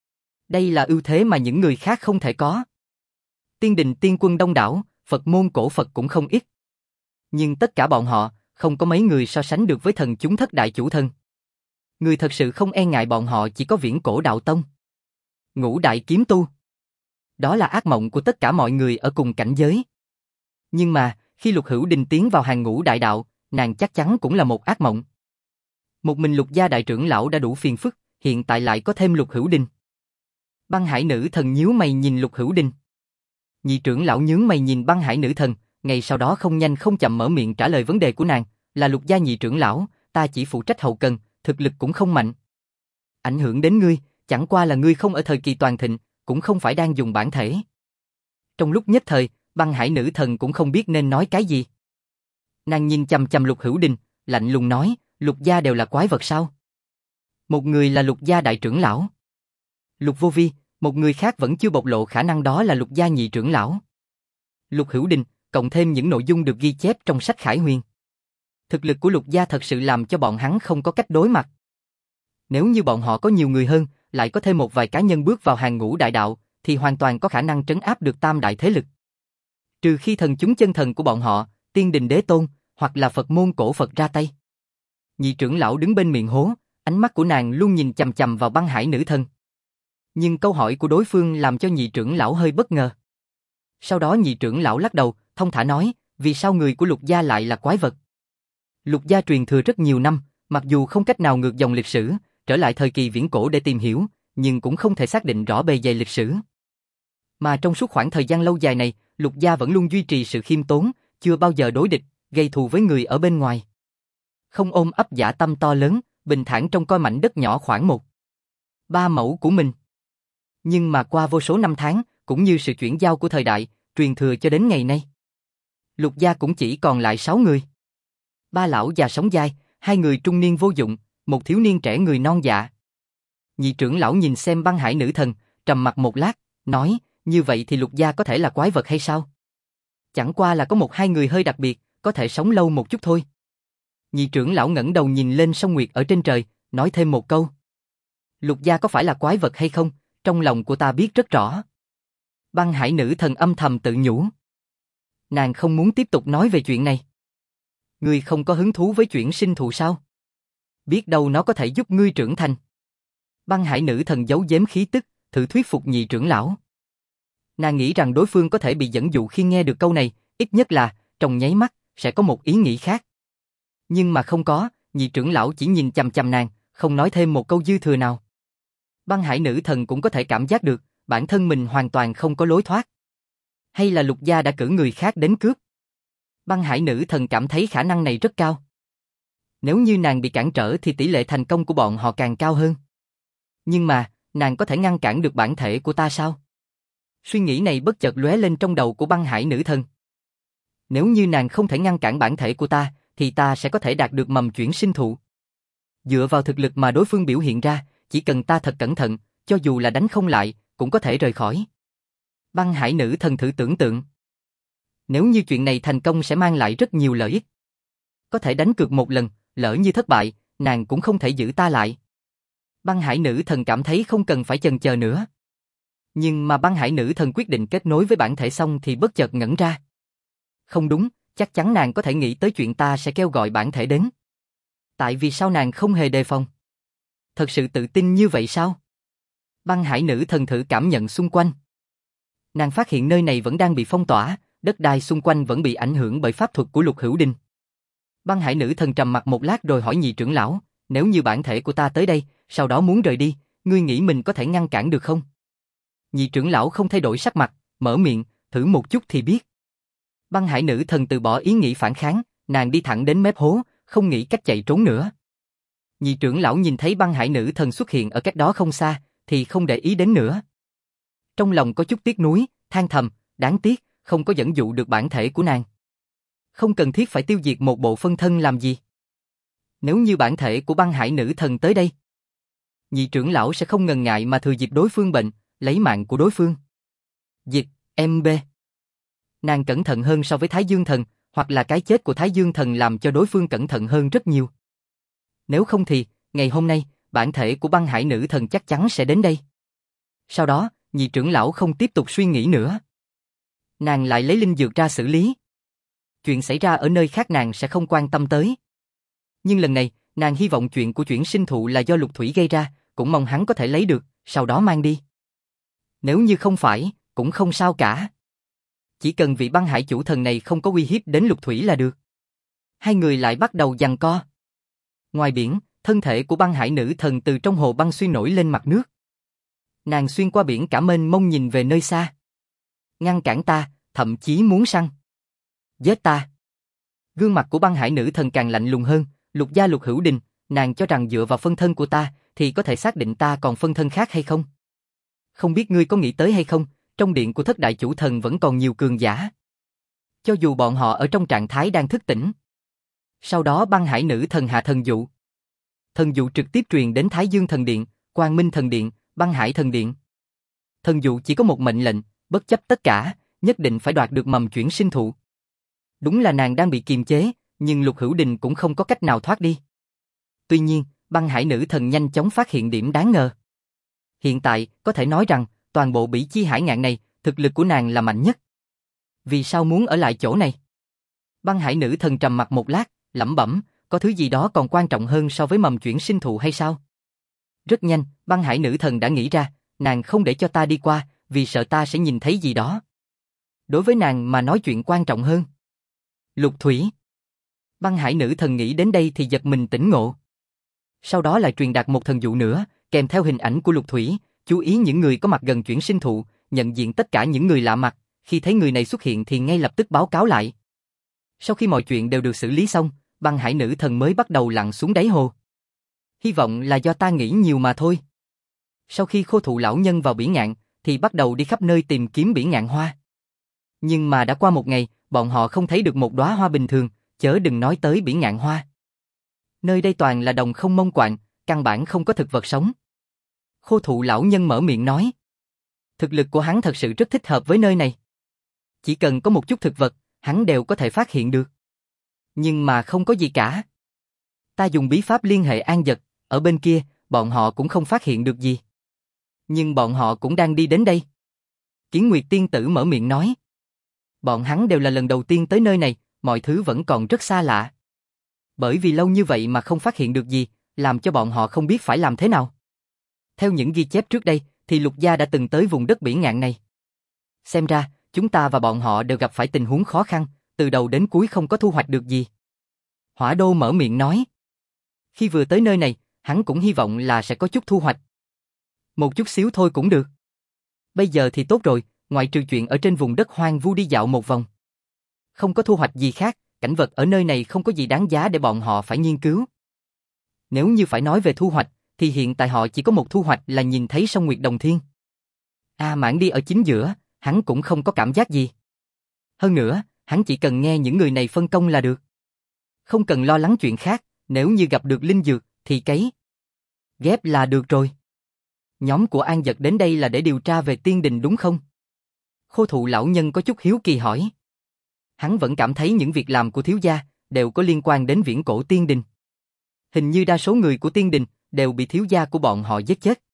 Đây là ưu thế mà những người khác không thể có. Tiên đình tiên quân đông đảo, Phật môn cổ Phật cũng không ít. Nhưng tất cả bọn họ, không có mấy người so sánh được với thần chúng thất đại chủ thần. Người thật sự không e ngại bọn họ chỉ có Viễn Cổ Đạo Tông. Ngũ đại kiếm tu. Đó là ác mộng của tất cả mọi người ở cùng cảnh giới. Nhưng mà, khi Lục Hữu Đình tiến vào hàng ngũ đại đạo, nàng chắc chắn cũng là một ác mộng. Một mình Lục gia đại trưởng lão đã đủ phiền phức, hiện tại lại có thêm Lục Hữu Đình. Băng Hải nữ thần nhíu mày nhìn Lục Hữu Đình. Nhị trưởng lão nhướng mày nhìn Băng Hải nữ thần, ngày sau đó không nhanh không chậm mở miệng trả lời vấn đề của nàng, là Lục gia nhị trưởng lão, ta chỉ phụ trách hậu cần, thực lực cũng không mạnh. Ảnh hưởng đến ngươi, chẳng qua là ngươi không ở thời kỳ toàn thịnh, cũng không phải đang dùng bản thể. Trong lúc nhất thời, Băng Hải nữ thần cũng không biết nên nói cái gì. Nàng nhìn chằm chằm Lục Hữu Đình, lạnh lùng nói, Lục gia đều là quái vật sao? Một người là Lục gia đại trưởng lão. Lục Vô Vi, một người khác vẫn chưa bộc lộ khả năng đó là Lục gia nhị trưởng lão. Lục Hữu Đình, cộng thêm những nội dung được ghi chép trong sách Khải Huyền. Thực lực của Lục gia thật sự làm cho bọn hắn không có cách đối mặt. Nếu như bọn họ có nhiều người hơn, lại có thêm một vài cá nhân bước vào hàng ngũ đại đạo, thì hoàn toàn có khả năng trấn áp được tam đại thế lực. Trừ khi thần chúng chân thần của bọn họ, Tiên Đình Đế Tôn, hoặc là Phật môn cổ Phật ra tay. Nhị trưởng lão đứng bên miệng hố, ánh mắt của nàng luôn nhìn chằm chằm vào Băng Hải nữ thần. Nhưng câu hỏi của đối phương làm cho nhị trưởng lão hơi bất ngờ. Sau đó nhị trưởng lão lắc đầu, thông thả nói, vì sao người của Lục gia lại là quái vật? Lục gia truyền thừa rất nhiều năm, mặc dù không cách nào ngược dòng lịch sử, trở lại thời kỳ viễn cổ để tìm hiểu, nhưng cũng không thể xác định rõ bề dày lịch sử. Mà trong suốt khoảng thời gian lâu dài này, Lục gia vẫn luôn duy trì sự khiêm tốn, chưa bao giờ đối địch, gây thù với người ở bên ngoài. Không ôm ấp dã tâm to lớn, bình thản trong coi mảnh đất nhỏ khoảng 1/3 mẫu của mình. Nhưng mà qua vô số năm tháng, cũng như sự chuyển giao của thời đại, truyền thừa cho đến ngày nay, Lục gia cũng chỉ còn lại 6 người. 3 lão già sống dai, 2 người trung niên vô dụng, một thiếu niên trẻ người non dạ. Nhị trưởng lão nhìn xem Băng Hải nữ thần, trầm mặc một lát, nói, như vậy thì Lục gia có thể là quái vật hay sao? Chẳng qua là có 1-2 người hơi đặc biệt, có thể sống lâu một chút thôi. Nhị trưởng lão ngẩng đầu nhìn lên sông Nguyệt ở trên trời, nói thêm một câu. Lục gia có phải là quái vật hay không, trong lòng của ta biết rất rõ. Băng Hải nữ thần âm thầm tự nhủ. Nàng không muốn tiếp tục nói về chuyện này. Ngươi không có hứng thú với chuyện sinh thù sao? Biết đâu nó có thể giúp ngươi trưởng thành. Băng Hải nữ thần giấu giếm khí tức, thử thuyết phục nhị trưởng lão. Nàng nghĩ rằng đối phương có thể bị dẫn dụ khi nghe được câu này, ít nhất là, trong nháy mắt, sẽ có một ý nghĩ khác. Nhưng mà không có, nhị trưởng lão chỉ nhìn chằm chằm nàng, không nói thêm một câu dư thừa nào. Băng Hải nữ thần cũng có thể cảm giác được, bản thân mình hoàn toàn không có lối thoát. Hay là Lục gia đã cử người khác đến cướp? Băng Hải nữ thần cảm thấy khả năng này rất cao. Nếu như nàng bị cản trở thì tỷ lệ thành công của bọn họ càng cao hơn. Nhưng mà, nàng có thể ngăn cản được bản thể của ta sao? Suy nghĩ này bất chợt lóe lên trong đầu của Băng Hải nữ thần. Nếu như nàng không thể ngăn cản bản thể của ta, thì ta sẽ có thể đạt được mầm chuyển sinh thụ. Dựa vào thực lực mà đối phương biểu hiện ra, chỉ cần ta thật cẩn thận, cho dù là đánh không lại, cũng có thể rời khỏi. Băng Hải nữ thần thử tưởng tượng. Nếu như chuyện này thành công sẽ mang lại rất nhiều lợi ích. Có thể đánh cược một lần, lỡ như thất bại, nàng cũng không thể giữ ta lại. Băng Hải nữ thần cảm thấy không cần phải chần chờ nữa. Nhưng mà Băng Hải nữ thần quyết định kết nối với bản thể xong thì bất chợt ngẩn ra. Không đúng, chắc chắn nàng có thể nghĩ tới chuyện ta sẽ kêu gọi bản thể đến. Tại vì sao nàng không hề đề phòng? Thật sự tự tin như vậy sao? Băng Hải nữ thần thử cảm nhận xung quanh. Nàng phát hiện nơi này vẫn đang bị phong tỏa, đất đai xung quanh vẫn bị ảnh hưởng bởi pháp thuật của Lục Hữu Đình. Băng Hải nữ thần trầm mặc một lát rồi hỏi nhị trưởng lão, nếu như bản thể của ta tới đây, sau đó muốn rời đi, ngươi nghĩ mình có thể ngăn cản được không? Nhị trưởng lão không thay đổi sắc mặt, mở miệng, thử một chút thì biết. Băng Hải nữ thần từ bỏ ý nghĩ phản kháng, nàng đi thẳng đến mép hố, không nghĩ cách chạy trốn nữa. Nhị trưởng lão nhìn thấy Băng Hải nữ thần xuất hiện ở cách đó không xa, thì không để ý đến nữa. Trong lòng có chút tiếc nuối, than thầm, đáng tiếc, không có dẫn dụ được bản thể của nàng. Không cần thiết phải tiêu diệt một bộ phân thân làm gì. Nếu như bản thể của Băng Hải nữ thần tới đây, nhị trưởng lão sẽ không ngần ngại mà thừa dịp đối phương bệnh, lấy mạng của đối phương. Dịch, MB. Nàng cẩn thận hơn so với Thái Dương thần, hoặc là cái chết của Thái Dương thần làm cho đối phương cẩn thận hơn rất nhiều. Nếu không thì, ngày hôm nay, bản thể của Băng Hải nữ thần chắc chắn sẽ đến đây. Sau đó, nhị trưởng lão không tiếp tục suy nghĩ nữa. Nàng lại lấy linh dược ra xử lý. Chuyện xảy ra ở nơi khác nàng sẽ không quan tâm tới. Nhưng lần này, nàng hy vọng chuyện của chuyển sinh thụ là do Lục Thủy gây ra, cũng mong hắn có thể lấy được, sau đó mang đi. Nếu như không phải, cũng không sao cả. Chỉ cần vị băng hải chủ thần này không có uy hiếp đến Lục Thủy là được. Hai người lại bắt đầu giằng co. Ngoài biển, thân thể của băng hải nữ thần từ trong hồ băng xuyên nổi lên mặt nước. Nàng xuyên qua biển cả mênh mông nhìn về nơi xa. Ngăn cản ta, thậm chí muốn săn. Giết ta. Gương mặt của băng hải nữ thần càng lạnh lùng hơn, Lục gia Lục Hữu Đình, nàng cho rằng dựa vào phân thân của ta thì có thể xác định ta còn phân thân khác hay không? Không biết ngươi có nghĩ tới hay không, trong điện của thất đại chủ thần vẫn còn nhiều cường giả. Cho dù bọn họ ở trong trạng thái đang thức tỉnh. Sau đó băng hải nữ thần hạ thần dụ. Thần dụ trực tiếp truyền đến Thái Dương thần điện, Quang Minh thần điện, Băng Hải thần điện. Thần dụ chỉ có một mệnh lệnh, bất chấp tất cả, nhất định phải đoạt được mầm chuyển sinh thụ. Đúng là nàng đang bị kiềm chế, nhưng Lục Hữu Đình cũng không có cách nào thoát đi. Tuy nhiên, băng hải nữ thần nhanh chóng phát hiện điểm đáng ngờ. Hiện tại, có thể nói rằng, toàn bộ Bỉ Chi hải ngạn này, thực lực của nàng là mạnh nhất. Vì sao muốn ở lại chỗ này? Băng hải nữ thần trầm mặc một lát, lẩm bẩm, có thứ gì đó còn quan trọng hơn so với mầm chuyển sinh thụ hay sao? Rất nhanh, băng hải nữ thần đã nghĩ ra, nàng không để cho ta đi qua, vì sợ ta sẽ nhìn thấy gì đó. Đối với nàng mà nói chuyện quan trọng hơn. Lục Thủy. Băng hải nữ thần nghĩ đến đây thì giật mình tỉnh ngộ. Sau đó lại truyền đạt một thần dụ nữa, kèm theo hình ảnh của Lục Thủy, chú ý những người có mặt gần chuyển sinh thụ, nhận diện tất cả những người lạ mặt, khi thấy người này xuất hiện thì ngay lập tức báo cáo lại. Sau khi mọi chuyện đều được xử lý xong, băng hải nữ thần mới bắt đầu lặn xuống đáy hồ. Hy vọng là do ta nghĩ nhiều mà thôi. Sau khi Khô Thụ lão nhân vào Bỉ Ngạn, thì bắt đầu đi khắp nơi tìm kiếm Bỉ Ngạn hoa. Nhưng mà đã qua một ngày, bọn họ không thấy được một đóa hoa bình thường, chớ đừng nói tới Bỉ Ngạn hoa. Nơi đây toàn là đồng không mông quạng, căn bản không có thực vật sống. Khô Thụ lão nhân mở miệng nói. Thực lực của hắn thật sự rất thích hợp với nơi này. Chỉ cần có một chút thực vật, hắn đều có thể phát hiện được. Nhưng mà không có gì cả. Ta dùng bí pháp liên hệ An Dật, ở bên kia, bọn họ cũng không phát hiện được gì. Nhưng bọn họ cũng đang đi đến đây. Kiến Nguyệt tiên tử mở miệng nói. Bọn hắn đều là lần đầu tiên tới nơi này, mọi thứ vẫn còn rất xa lạ. Bởi vì lâu như vậy mà không phát hiện được gì, làm cho bọn họ không biết phải làm thế nào. Theo những ghi chép trước đây, thì Lục gia đã từng tới vùng đất Bỉ Ngạn này. Xem ra, chúng ta và bọn họ đều gặp phải tình huống khó khăn, từ đầu đến cuối không có thu hoạch được gì. Hỏa Đô mở miệng nói. Khi vừa tới nơi này, hắn cũng hy vọng là sẽ có chút thu hoạch. Một chút xíu thôi cũng được. Bây giờ thì tốt rồi, ngoại trừ chuyện ở trên vùng đất hoang vu đi dạo một vòng. Không có thu hoạch gì khác, cảnh vật ở nơi này không có gì đáng giá để bọn họ phải nghiên cứu. Nếu như phải nói về thu hoạch, thì hiện tại họ chỉ có một thu hoạch là nhìn thấy sông Nguyệt Đồng Thiên. A Mãn đi ở chính giữa, hắn cũng không có cảm giác gì. Hơn nữa, hắn chỉ cần nghe những người này phân công là được. Không cần lo lắng chuyện khác, nếu như gặp được linh dược, thì cấy ghép là được rồi. Nhóm của An Dật đến đây là để điều tra về tiên đình đúng không? Khô Thụ lão nhân có chút hiếu kỳ hỏi. Hắn vẫn cảm thấy những việc làm của thiếu gia đều có liên quan đến viễn cổ tiên đình. Hình như đa số người của tiên đình đều bị thiếu gia của bọn họ giết chết.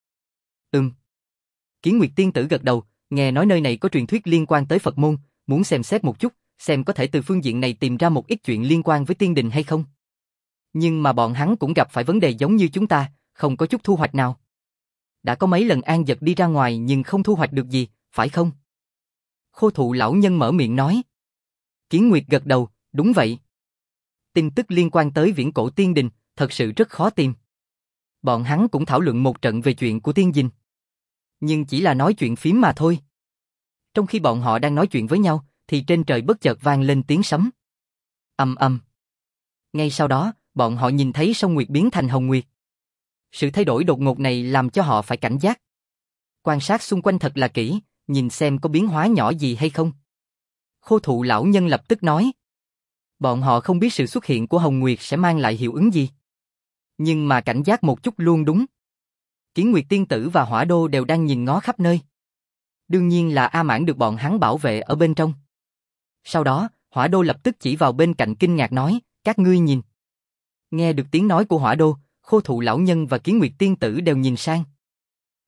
Kiến Nguyệt tiên tử gật đầu, nghe nói nơi này có truyền thuyết liên quan tới Phật môn, muốn xem xét một chút, xem có thể từ phương diện này tìm ra một ít chuyện liên quan với tiên đình hay không. Nhưng mà bọn hắn cũng gặp phải vấn đề giống như chúng ta, không có chút thu hoạch nào. Đã có mấy lần An Dật đi ra ngoài nhưng không thu hoạch được gì, phải không? Khô Thụ lão nhân mở miệng nói. Kiến Nguyệt gật đầu, đúng vậy. Tin tức liên quan tới viễn cổ tiên đình, thật sự rất khó tìm. Bọn hắn cũng thảo luận một trận về chuyện của tiên dinh. Nhưng chỉ là nói chuyện phím mà thôi. Trong khi bọn họ đang nói chuyện với nhau, thì trên trời bất chợt vang lên tiếng sấm. Ầm ầm. Ngay sau đó, bọn họ nhìn thấy sông Nguyệt biến thành Hồng Nguyệt. Sự thay đổi đột ngột này làm cho họ phải cảnh giác. Quan sát xung quanh thật là kỹ, nhìn xem có biến hóa nhỏ gì hay không. Khô Thụ lão nhân lập tức nói. Bọn họ không biết sự xuất hiện của Hồng Nguyệt sẽ mang lại hiệu ứng gì. Nhưng mà cảnh giác một chút luôn đúng. Kiến Nguyệt tiên tử và Hỏa Đô đều đang nhìn ngó khắp nơi. Đương nhiên là A Mãn được bọn hắn bảo vệ ở bên trong. Sau đó, Hỏa Đô lập tức chỉ vào bên cạnh kinh ngạc nói, các ngươi nhìn. Nghe được tiếng nói của Hỏa Đô, Khô Thụ lão nhân và Kiến Nguyệt tiên tử đều nhìn sang.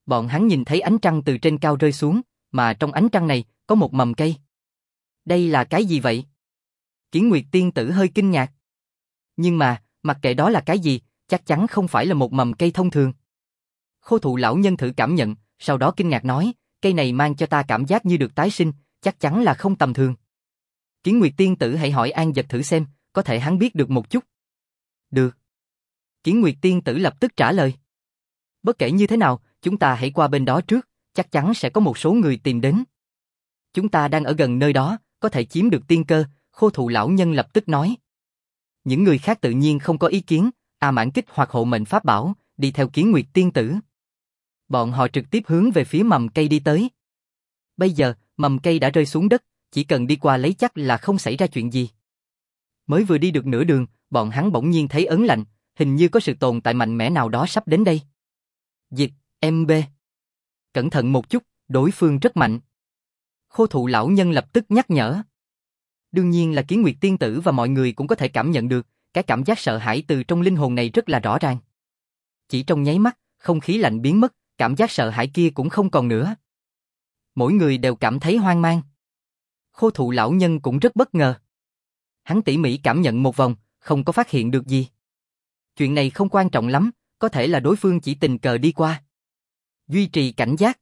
Bọn hắn nhìn thấy ánh trăng từ trên cao rơi xuống, mà trong ánh trăng này có một mầm cây. Đây là cái gì vậy? Kiến Nguyệt tiên tử hơi kinh ngạc. Nhưng mà, mặc kệ đó là cái gì, chắc chắn không phải là một mầm cây thông thường. Khô thụ lão nhân thử cảm nhận, sau đó kinh ngạc nói, cây này mang cho ta cảm giác như được tái sinh, chắc chắn là không tầm thường. Kiến Nguyệt tiên tử hãy hỏi An Dật thử xem, có thể hắn biết được một chút. Được. Kiến Nguyệt tiên tử lập tức trả lời. Bất kể như thế nào, chúng ta hãy qua bên đó trước, chắc chắn sẽ có một số người tìm đến. Chúng ta đang ở gần nơi đó, có thể chiếm được tiên cơ, Khô thụ lão nhân lập tức nói. Những người khác tự nhiên không có ý kiến, A Mãn kích hoạt hộ mệnh pháp bảo, đi theo Kiến Nguyệt tiên tử. Bọn họ trực tiếp hướng về phía mầm cây đi tới. Bây giờ, mầm cây đã rơi xuống đất, chỉ cần đi qua lấy chắc là không xảy ra chuyện gì. Mới vừa đi được nửa đường, bọn hắn bỗng nhiên thấy ớn lạnh, hình như có sự tồn tại mạnh mẽ nào đó sắp đến đây. Dịch, MB. Cẩn thận một chút, đối phương rất mạnh. Khô thụ lão nhân lập tức nhắc nhở. Đương nhiên là Kiến Nguyệt tiên tử và mọi người cũng có thể cảm nhận được, cái cảm giác sợ hãi từ trong linh hồn này rất là rõ ràng. Chỉ trong nháy mắt, không khí lạnh biến mất, cảm giác sợ hãi kia cũng không còn nữa. Mỗi người đều cảm thấy hoang mang. Khô thụ lão nhân cũng rất bất ngờ. Hắn tỉ mỉ cảm nhận một vòng, không có phát hiện được gì. Chuyện này không quan trọng lắm, có thể là đối phương chỉ tình cờ đi qua. Duy trì cảnh giác.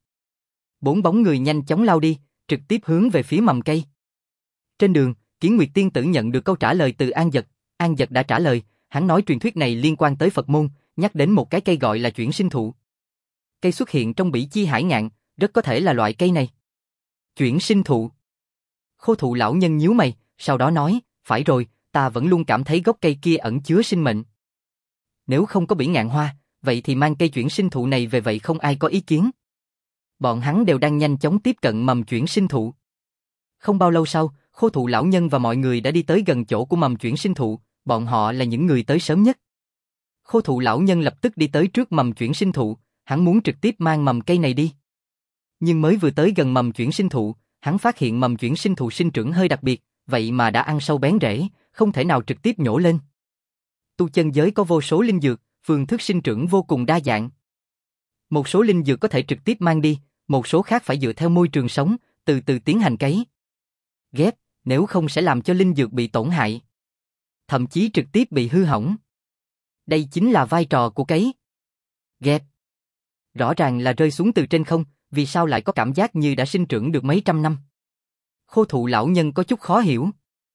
4 bóng người nhanh chóng lao đi, trực tiếp hướng về phía mầm cây. Trên đường, Kiến Nguyệt tiên tử nhận được câu trả lời từ An Dật. An Dật đã trả lời, hắn nói truyền thuyết này liên quan tới Phật môn, nhắc đến một cái cây gọi là chuyển sinh thụ. Cây xuất hiện trong Bỉ Chi Hải Ngạn, rất có thể là loại cây này. Chuyển sinh thụ. Khô thụ lão nhân nhíu mày, sau đó nói, phải rồi, ta vẫn luôn cảm thấy gốc cây kia ẩn chứa sinh mệnh. Nếu không có Bỉ Ngạn Hoa, vậy thì mang cây chuyển sinh thụ này về vậy không ai có ý kiến. Bọn hắn đều đang nhanh chóng tiếp cận mầm chuyển sinh thụ. Không bao lâu sau, Khô thụ lão nhân và mọi người đã đi tới gần chỗ của mầm chuyển sinh thụ, bọn họ là những người tới sớm nhất. Khô thụ lão nhân lập tức đi tới trước mầm chuyển sinh thụ, hắn muốn trực tiếp mang mầm cây này đi. Nhưng mới vừa tới gần mầm chuyển sinh thụ, hắn phát hiện mầm chuyển sinh thụ sinh trưởng hơi đặc biệt, vậy mà đã ăn sâu bén rễ, không thể nào trực tiếp nhổ lên. Tu chân giới có vô số linh dược, phương thức sinh trưởng vô cùng đa dạng. Một số linh dược có thể trực tiếp mang đi, một số khác phải dựa theo môi trường sống, từ từ tiến hành cấy ghép, nếu không sẽ làm cho linh dược bị tổn hại, thậm chí trực tiếp bị hư hỏng. Đây chính là vai trò của cấy ghép. Rõ ràng là rơi xuống từ trên không, vì sao lại có cảm giác như đã sinh trưởng được mấy trăm năm? Khô thụ lão nhân có chút khó hiểu.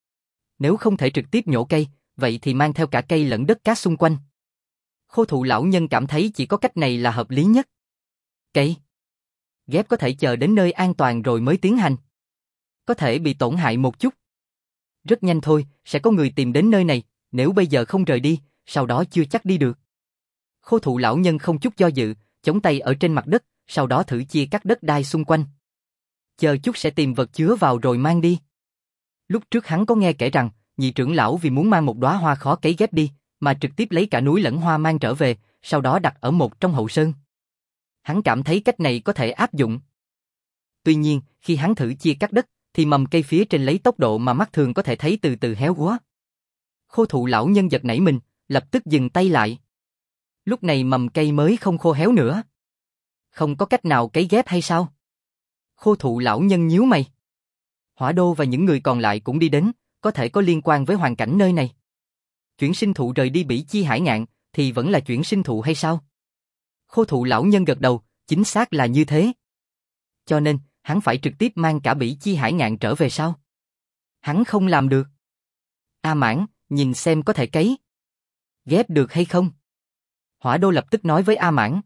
Nếu không thể trực tiếp nhổ cây, vậy thì mang theo cả cây lẫn đất cát xung quanh. Khô thụ lão nhân cảm thấy chỉ có cách này là hợp lý nhất. Cây ghép có thể chờ đến nơi an toàn rồi mới tiến hành. Có thể bị tổn hại một chút. Rất nhanh thôi, sẽ có người tìm đến nơi này, nếu bây giờ không rời đi, sau đó chưa chắc đi được. Khô thụ lão nhân không chút do dự, chống tay ở trên mặt đất, sau đó thử chia cắt đất đai xung quanh. Chờ chút sẽ tìm vật chứa vào rồi mang đi. Lúc trước hắn có nghe kể rằng, nhị trưởng lão vì muốn mang một đóa hoa khó cấy ghép đi, mà trực tiếp lấy cả núi lẫn hoa mang trở về, sau đó đặt ở một trong hậu sơn. Hắn cảm thấy cách này có thể áp dụng. Tuy nhiên, khi hắn thử chia cắt đất, thì mầm cây phía trên lấy tốc độ mà mắt thường có thể thấy từ từ héo úa. Khô thụ lão nhân giật nảy mình, lập tức dừng tay lại. Lúc này mầm cây mới không khô héo nữa. Không có cách nào cấy ghép hay sao? Khô thụ lão nhân nhíu mày. Hỏa Đô và những người còn lại cũng đi đến, có thể có liên quan với hoàn cảnh nơi này. Chuyển sinh thụ rời đi Bỉ Chi Hải Ngạn, thì vẫn là chuyển sinh thụ hay sao? Khô thụ lão nhân gật đầu, chính xác là như thế. Cho nên, hắn phải trực tiếp mang cả Bỉ Chi Hải Ngạn trở về sao? Hắn không làm được. A Mãn, nhìn xem có thể cấy ghép được hay không? Hỏa Đô lập tức nói với A Mãn,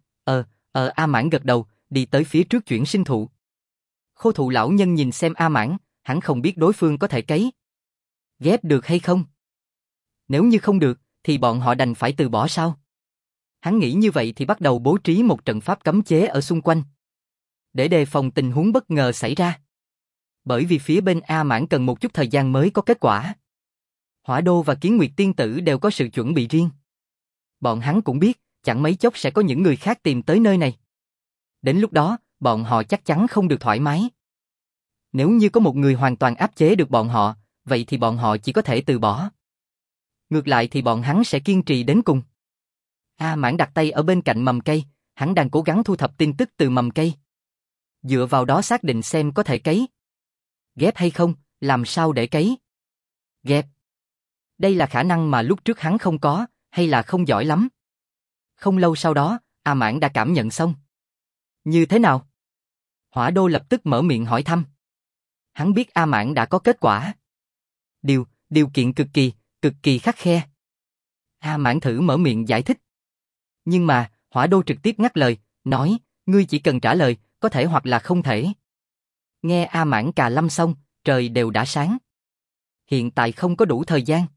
A Mãn gật đầu, đi tới phía trước chuyển sinh thụ. Khô thụ lão nhân nhìn xem A Mãn, hắn không biết đối phương có thể cấy ghép được hay không. Nếu như không được, thì bọn họ đành phải từ bỏ sao? Hắn nghĩ như vậy thì bắt đầu bố trí một trận pháp cấm chế ở xung quanh, để đề phòng tình huống bất ngờ xảy ra. Bởi vì phía bên A Mãn cần một chút thời gian mới có kết quả. Hỏa Đô và Kiến Nguyệt tiên tử đều có sự chuẩn bị riêng. Bọn hắn cũng biết, chẳng mấy chốc sẽ có những người khác tìm tới nơi này. Đến lúc đó, bọn họ chắc chắn không được thoải mái. Nếu như có một người hoàn toàn áp chế được bọn họ, vậy thì bọn họ chỉ có thể từ bỏ. Ngược lại thì bọn hắn sẽ kiên trì đến cùng. A Mãn đặt tay ở bên cạnh mầm cây, hắn đang cố gắng thu thập tin tức từ mầm cây. Dựa vào đó xác định xem có thể cấy ghép hay không, làm sao để cấy ghép. Đây là khả năng mà lúc trước hắn không có, hay là không giỏi lắm. Không lâu sau đó, A Mãn đã cảm nhận xong. Như thế nào? Hỏa Đô lập tức mở miệng hỏi thăm. Hắn biết A Mãn đã có kết quả. Điều kiện cực kỳ khắt khe. A Mãn thử mở miệng giải thích. Nhưng mà, Hỏa Đô trực tiếp ngắt lời, nói, ngươi chỉ cần trả lời, có thể hoặc là không thể. Nghe A Mãn cà lâm xong, trời đều đã sáng. Hiện tại không có đủ thời gian.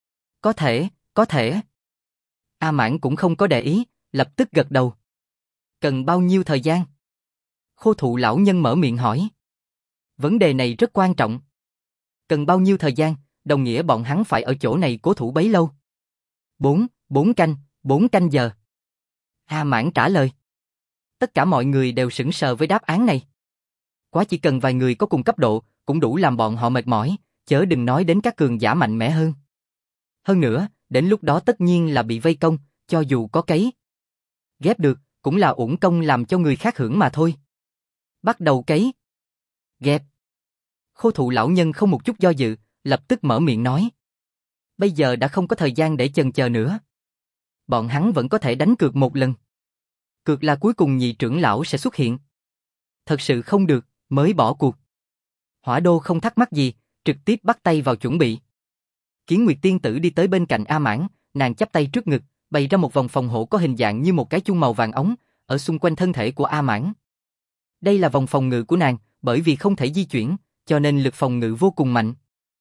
Có thể. A Mãn cũng không có để ý, lập tức gật đầu. Cần bao nhiêu thời gian? Khô thụ lão nhân mở miệng hỏi. Vấn đề này rất quan trọng. Cần bao nhiêu thời gian, đồng nghĩa bọn hắn phải ở chỗ này cố thủ bấy lâu. 4 canh giờ. A Mãn trả lời. Tất cả mọi người đều sững sờ với đáp án này. Quá chỉ cần vài người có cùng cấp độ, cũng đủ làm bọn họ mệt mỏi, chớ đừng nói đến các cường giả mạnh mẽ hơn. Hơn nữa, đến lúc đó tất nhiên là bị vây công, cho dù có cấy ghép được, cũng là uổng công làm cho người khác hưởng mà thôi. Bắt đầu cấy ghép. Khô thụ lão nhân không một chút do dự, lập tức mở miệng nói. Bây giờ đã không có thời gian để chần chờ nữa. Bọn hắn vẫn có thể đánh cược một lần. Cược là cuối cùng nhị trưởng lão sẽ xuất hiện. Thật sự không được, mới bỏ cuộc. Hỏa Đô không thắc mắc gì, trực tiếp bắt tay vào chuẩn bị. Kiến Nguyệt tiên tử đi tới bên cạnh A Mãn, nàng chắp tay trước ngực, bày ra một vòng phòng hộ có hình dạng như một cái chuông màu vàng óng, ở xung quanh thân thể của A Mãn. Đây là vòng phòng ngự của nàng, bởi vì không thể di chuyển, cho nên lực phòng ngự vô cùng mạnh.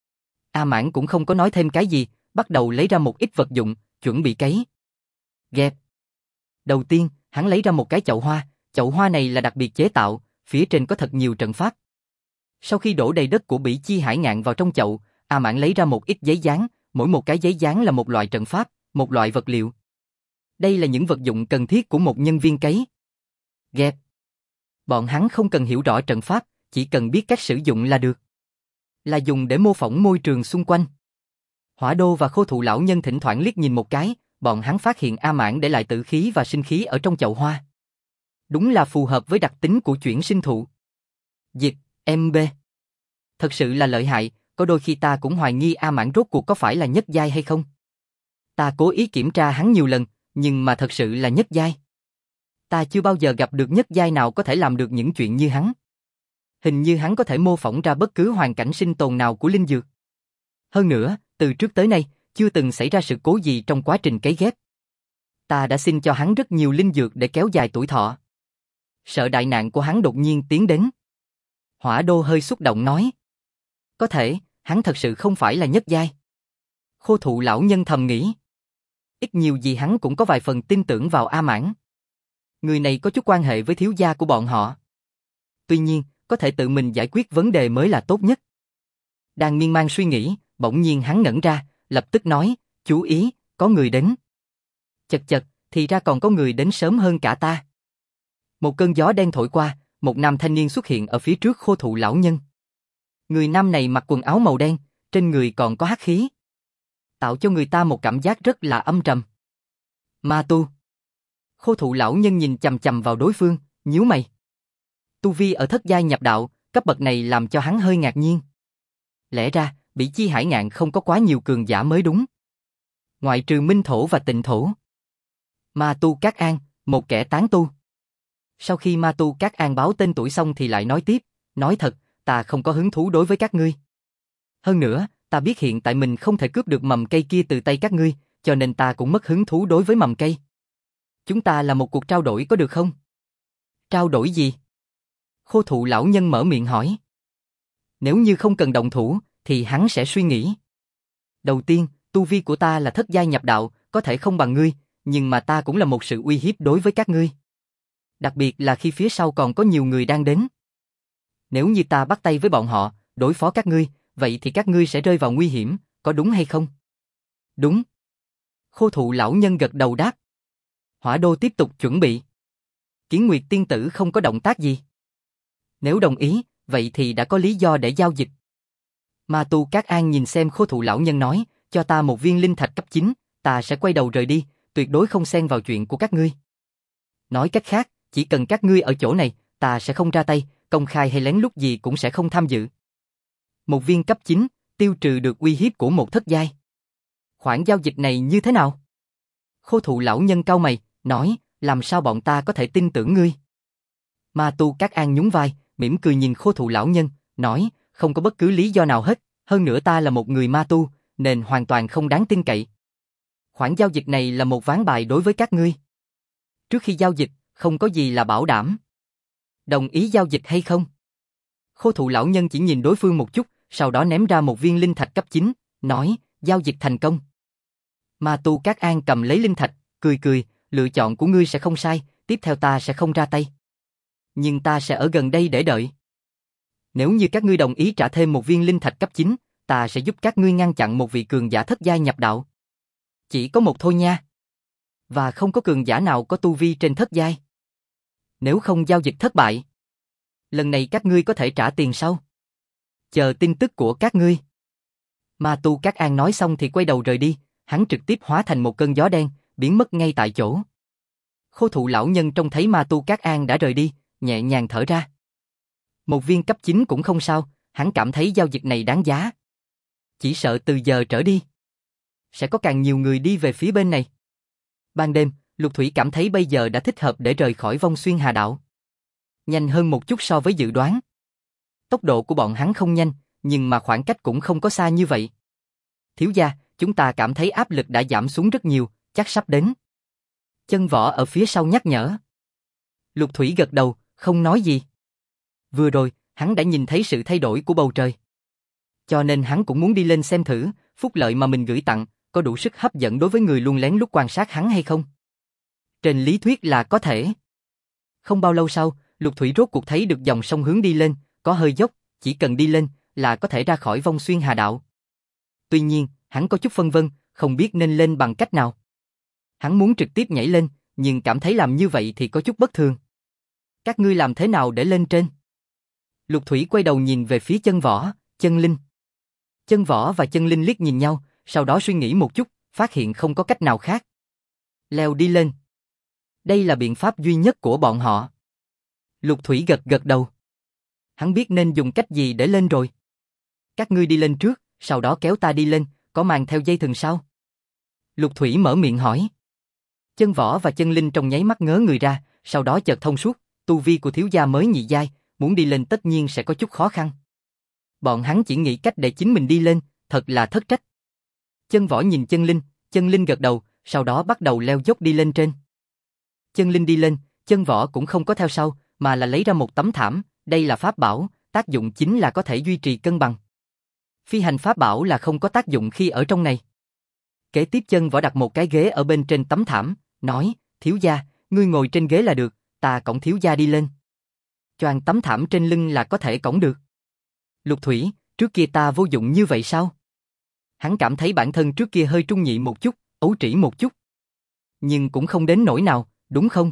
A Mãn cũng không có nói thêm cái gì, bắt đầu lấy ra một ít vật dụng, chuẩn bị cấy ghép. Đầu tiên, hắn lấy ra một cái chậu hoa này là đặc biệt chế tạo, phía trên có thật nhiều trận pháp. Sau khi đổ đầy đất của Bỉ Chi Hải Ngạn vào trong chậu, A Mãn lấy ra một ít giấy dán, mỗi một cái giấy dán là một loại trận pháp, một loại vật liệu. Đây là những vật dụng cần thiết của một nhân viên cấy ghép. Bọn hắn không cần hiểu rõ trận pháp, chỉ cần biết cách sử dụng là được. Là dùng để mô phỏng môi trường xung quanh. Hỏa Đô và Khô thụ lão nhân thỉnh thoảng liếc nhìn một cái, bọn hắn phát hiện A Mãn để lại tử khí và sinh khí ở trong chậu hoa. Đúng là phù hợp với đặc tính của chuyển sinh thụ. Dịch, MB. Thật sự là lợi hại, có đôi khi ta cũng hoài nghi A Mãn rốt cuộc có phải là nhất giai hay không. Ta cố ý kiểm tra hắn nhiều lần, nhưng mà thật sự là nhất giai. Ta chưa bao giờ gặp được nhất giai nào có thể làm được những chuyện như hắn. Hình như hắn có thể mô phỏng ra bất cứ hoàn cảnh sinh tồn nào của linh dược. Hơn nữa, từ trước tới nay, chưa từng xảy ra sự cố gì trong quá trình cấy ghép. Ta đã xin cho hắn rất nhiều linh dược để kéo dài tuổi thọ. Sợ đại nạn của hắn đột nhiên tiến đến. Hỏa Đô hơi xúc động nói. Có thể, hắn thật sự không phải là nhất giai. Khô thụ lão nhân thầm nghĩ. Ít nhiều gì hắn cũng có vài phần tin tưởng vào A Mãn. Người này có chút quan hệ với thiếu gia của bọn họ. Tuy nhiên, có thể tự mình giải quyết vấn đề mới là tốt nhất. Đang miên man suy nghĩ, bỗng nhiên hắn ngẩn ra, lập tức nói, chú ý, có người đến. Chật, thì ra còn có người đến sớm hơn cả ta. Một cơn gió đen thổi qua, một nam thanh niên xuất hiện ở phía trước Khô thụ lão nhân. Người nam này mặc quần áo màu đen, trên người còn có hắc khí, tạo cho người ta một cảm giác rất là âm trầm. Ma tu. Khô thụ lão nhân nhìn chằm chằm vào đối phương, nhíu mày. Tu vi ở thất giai nhập đạo, cấp bậc này làm cho hắn hơi ngạc nhiên. Lẽ ra, Bỉ Chi Hải Ngạn không có quá nhiều cường giả mới đúng. Ngoại trừ Minh Thổ và Tịnh Thổ. Ma tu Cát An, một kẻ tán tu. Sau khi Ma tu Cát An báo tên tuổi xong thì lại nói tiếp, nói thật, ta không có hứng thú đối với các ngươi. Hơn nữa, ta biết hiện tại mình không thể cướp được mầm cây kia từ tay các ngươi, cho nên ta cũng mất hứng thú đối với mầm cây. Chúng ta là một cuộc trao đổi có được không? Trao đổi gì? Khô thụ lão nhân mở miệng hỏi. Nếu như không cần động thủ, thì hắn sẽ suy nghĩ. Đầu tiên, tu vi của ta là thất giai nhập đạo, có thể không bằng ngươi, nhưng mà ta cũng là một sự uy hiếp đối với các ngươi. Đặc biệt là khi phía sau còn có nhiều người đang đến. Nếu như ta bắt tay với bọn họ, đối phó các ngươi, vậy thì các ngươi sẽ rơi vào nguy hiểm, có đúng hay không? Đúng. Khô thụ lão nhân gật đầu đáp. Hỏa Đô tiếp tục chuẩn bị. Kiến Nguyệt tiên tử không có động tác gì. Nếu đồng ý, vậy thì đã có lý do để giao dịch. Ma tu Cát An nhìn xem Khô thụ lão nhân nói, cho ta một viên linh thạch cấp 9, ta sẽ quay đầu rời đi, tuyệt đối không xen vào chuyện của các ngươi. Nói cách khác, chỉ cần các ngươi ở chỗ này, ta sẽ không ra tay, công khai hay lén lút gì cũng sẽ không tham dự. Một viên cấp 9, tiêu trừ được uy hiếp của một thất giai. Khoản giao dịch này như thế nào? Khô thụ lão nhân cau mày, nói, làm sao bọn ta có thể tin tưởng ngươi? Ma tu Cát An nhún vai, mỉm cười nhìn khô thụ lão nhân, nói, không có bất cứ lý do nào hết, hơn nữa ta là một người ma tu, nên hoàn toàn không đáng tin cậy. Khoản giao dịch này là một ván bài đối với các ngươi. Trước khi giao dịch, không có gì là bảo đảm. Đồng ý giao dịch hay không? Khô thụ lão nhân chỉ nhìn đối phương một chút, sau đó ném ra một viên linh thạch cấp 9, nói, giao dịch thành công. Ma tu Cát An cầm lấy linh thạch, cười cười, lựa chọn của ngươi sẽ không sai, tiếp theo ta sẽ không ra tay. Nhưng ta sẽ ở gần đây để đợi. Nếu như các ngươi đồng ý trả thêm một viên linh thạch cấp 9, ta sẽ giúp các ngươi ngăn chặn một vị cường giả thất giai nhập đạo. Chỉ có một thôi nha. Và không có cường giả nào có tu vi trên thất giai. Nếu không giao dịch thất bại, lần này các ngươi có thể trả tiền sau. Chờ tin tức của các ngươi. Ma tu Cát An nói xong thì quay đầu rời đi, hắn trực tiếp hóa thành một cơn gió đen, biến mất ngay tại chỗ. Khô thụ lão nhân trông thấy Ma tu Cát An đã rời đi, nhẹ nhàng thở ra. Một viên cấp 9 cũng không sao, hắn cảm thấy giao dịch này đáng giá. Chỉ sợ từ giờ trở đi, sẽ có càng nhiều người đi về phía bên này. Ban đêm, Lục Thủy cảm thấy bây giờ đã thích hợp để rời khỏi Vong Xuyên Hà Đạo. Nhanh hơn một chút so với dự đoán. Tốc độ của bọn hắn không nhanh, nhưng mà khoảng cách cũng không có xa như vậy. Thiếu gia, chúng ta cảm thấy áp lực đã giảm xuống rất nhiều, chắc sắp đến. Chân Võ ở phía sau nhắc nhở. Lục Thủy gật đầu, không nói gì. Vừa rồi, hắn đã nhìn thấy sự thay đổi của bầu trời. Cho nên hắn cũng muốn đi lên xem thử, phúc lợi mà mình gửi tặng, có đủ sức hấp dẫn đối với người luôn lén lút quan sát hắn hay không. Trên lý thuyết là có thể. Không bao lâu sau, Lục Thủy rốt cuộc thấy được dòng sông hướng đi lên, có hơi dốc, chỉ cần đi lên là có thể ra khỏi Vong Xuyên Hà Đạo. Tuy nhiên, hắn có chút phân vân, không biết nên lên bằng cách nào. Hắn muốn trực tiếp nhảy lên, nhưng cảm thấy làm như vậy thì có chút bất thường. Các ngươi làm thế nào để lên trên? Lục Thủy quay đầu nhìn về phía Chân Võ, Chân Linh. Chân Võ và Chân Linh liếc nhìn nhau, sau đó suy nghĩ một chút, phát hiện không có cách nào khác. Leo đi lên. Đây là biện pháp duy nhất của bọn họ. Lục Thủy gật gật đầu. Hắn biết nên dùng cách gì để lên rồi. Các ngươi đi lên trước, sau đó kéo ta đi lên, có mang theo dây thừng sao? Lục Thủy mở miệng hỏi. Chân Võ và Chân Linh trong nháy mắt ngớ người ra, sau đó chợt thông suốt, tu vi của thiếu gia mới nhị giai, muốn đi lên tất nhiên sẽ có chút khó khăn. Bọn hắn chỉ nghĩ cách để chính mình đi lên, thật là thất trách. Chân Võ nhìn Chân Linh gật đầu, sau đó bắt đầu leo dốc đi lên trên. Chân Linh đi lên, Chân Võ cũng không có theo sau, mà là lấy ra một tấm thảm, đây là pháp bảo, tác dụng chính là có thể duy trì cân bằng. Phi hành pháp bảo là không có tác dụng khi ở trong này. Kế tiếp Chân Võ đặt một cái ghế ở bên trên tấm thảm, nói, thiếu gia, ngươi ngồi trên ghế là được, ta cõng thiếu gia đi lên. Choàng tấm thảm trên lưng là có thể cõng được. Lục Thủy, trước kia ta vô dụng như vậy sao? Hắn cảm thấy bản thân trước kia hơi trung nhị một chút, ấu trĩ một chút. Nhưng cũng không đến nỗi nào, đúng không?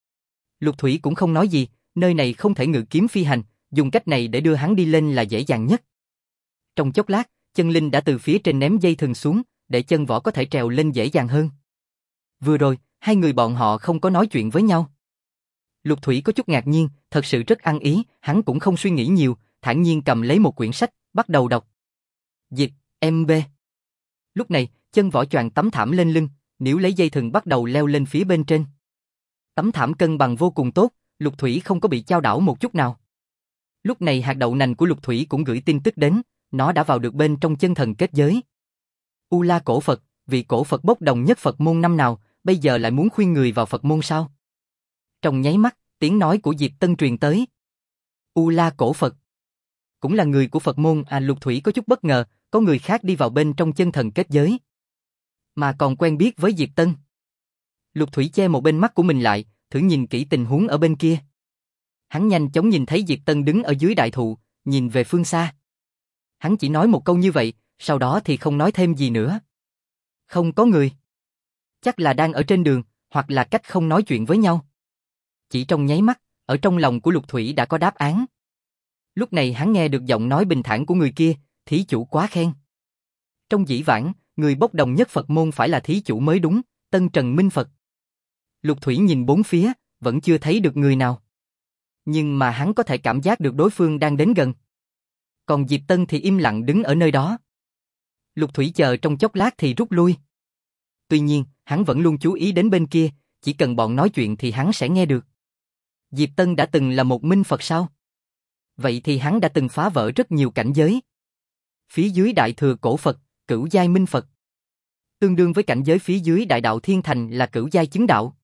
Lục Thủy cũng không nói gì, nơi này không thể ngự kiếm phi hành, dùng cách này để đưa hắn đi lên là dễ dàng nhất. Trong chốc lát, Chân Linh đã từ phía trên ném dây thừng xuống, để Chân Võ có thể trèo lên dễ dàng hơn. Vừa rồi, hai người bọn họ không có nói chuyện với nhau. Lục Thủy có chút ngạc nhiên, thật sự rất ăn ý, hắn cũng không suy nghĩ nhiều, thản nhiên cầm lấy một quyển sách, bắt đầu đọc. Dịch, MB. Lúc này, Chân Võ choàng tấm thảm lên lưng, níu lấy dây thừng bắt đầu leo lên phía bên trên. Tấm thảm cân bằng vô cùng tốt, Lục Thủy không có bị chao đảo một chút nào. Lúc này hạt đậu nành của Lục Thủy cũng gửi tin tức đến, nó đã vào được bên trong chân thần kết giới. U La cổ Phật, vị cổ Phật bốc đồng nhất Phật môn năm nào, bây giờ lại muốn khuyên người vào Phật môn sao? Trong nháy mắt, tiếng nói của Diệp Tân truyền tới. U La cổ Phật cũng là người của Phật môn à? Lục Thủy có chút bất ngờ, có người khác đi vào bên trong chân thần kết giới, mà còn quen biết với Diệp Tân. Lục Thủy che một bên mắt của mình lại, thử nhìn kỹ tình huống ở bên kia. Hắn nhanh chóng nhìn thấy Diệp Tân đứng ở dưới đại thụ, nhìn về phương xa. Hắn chỉ nói một câu như vậy, sau đó thì không nói thêm gì nữa. Không có người. Chắc là đang ở trên đường, hoặc là cách không nói chuyện với nhau. Chỉ trong nháy mắt, ở trong lòng của Lục Thủy đã có đáp án. Lúc này hắn nghe được giọng nói bình thản của người kia, thí chủ quá khen. Trong dĩ vãng, người bốc đồng nhất Phật môn phải là thí chủ mới đúng, Tân Trần Minh Phật. Lục Thủy nhìn bốn phía, vẫn chưa thấy được người nào. Nhưng mà hắn có thể cảm giác được đối phương đang đến gần. Còn Diệp Tân thì im lặng đứng ở nơi đó. Lục Thủy chờ trong chốc lát thì rút lui. Tuy nhiên, hắn vẫn luôn chú ý đến bên kia, chỉ cần bọn nói chuyện thì hắn sẽ nghe được. Diệp Tân đã từng là một minh Phật sao? Vậy thì hắn đã từng phá vỡ rất nhiều cảnh giới. Phía dưới Đại Thừa Cổ Phật, Cửu giai minh Phật. Tương đương với cảnh giới phía dưới Đại Đạo Thiên Thành là cửu giai chứng đạo.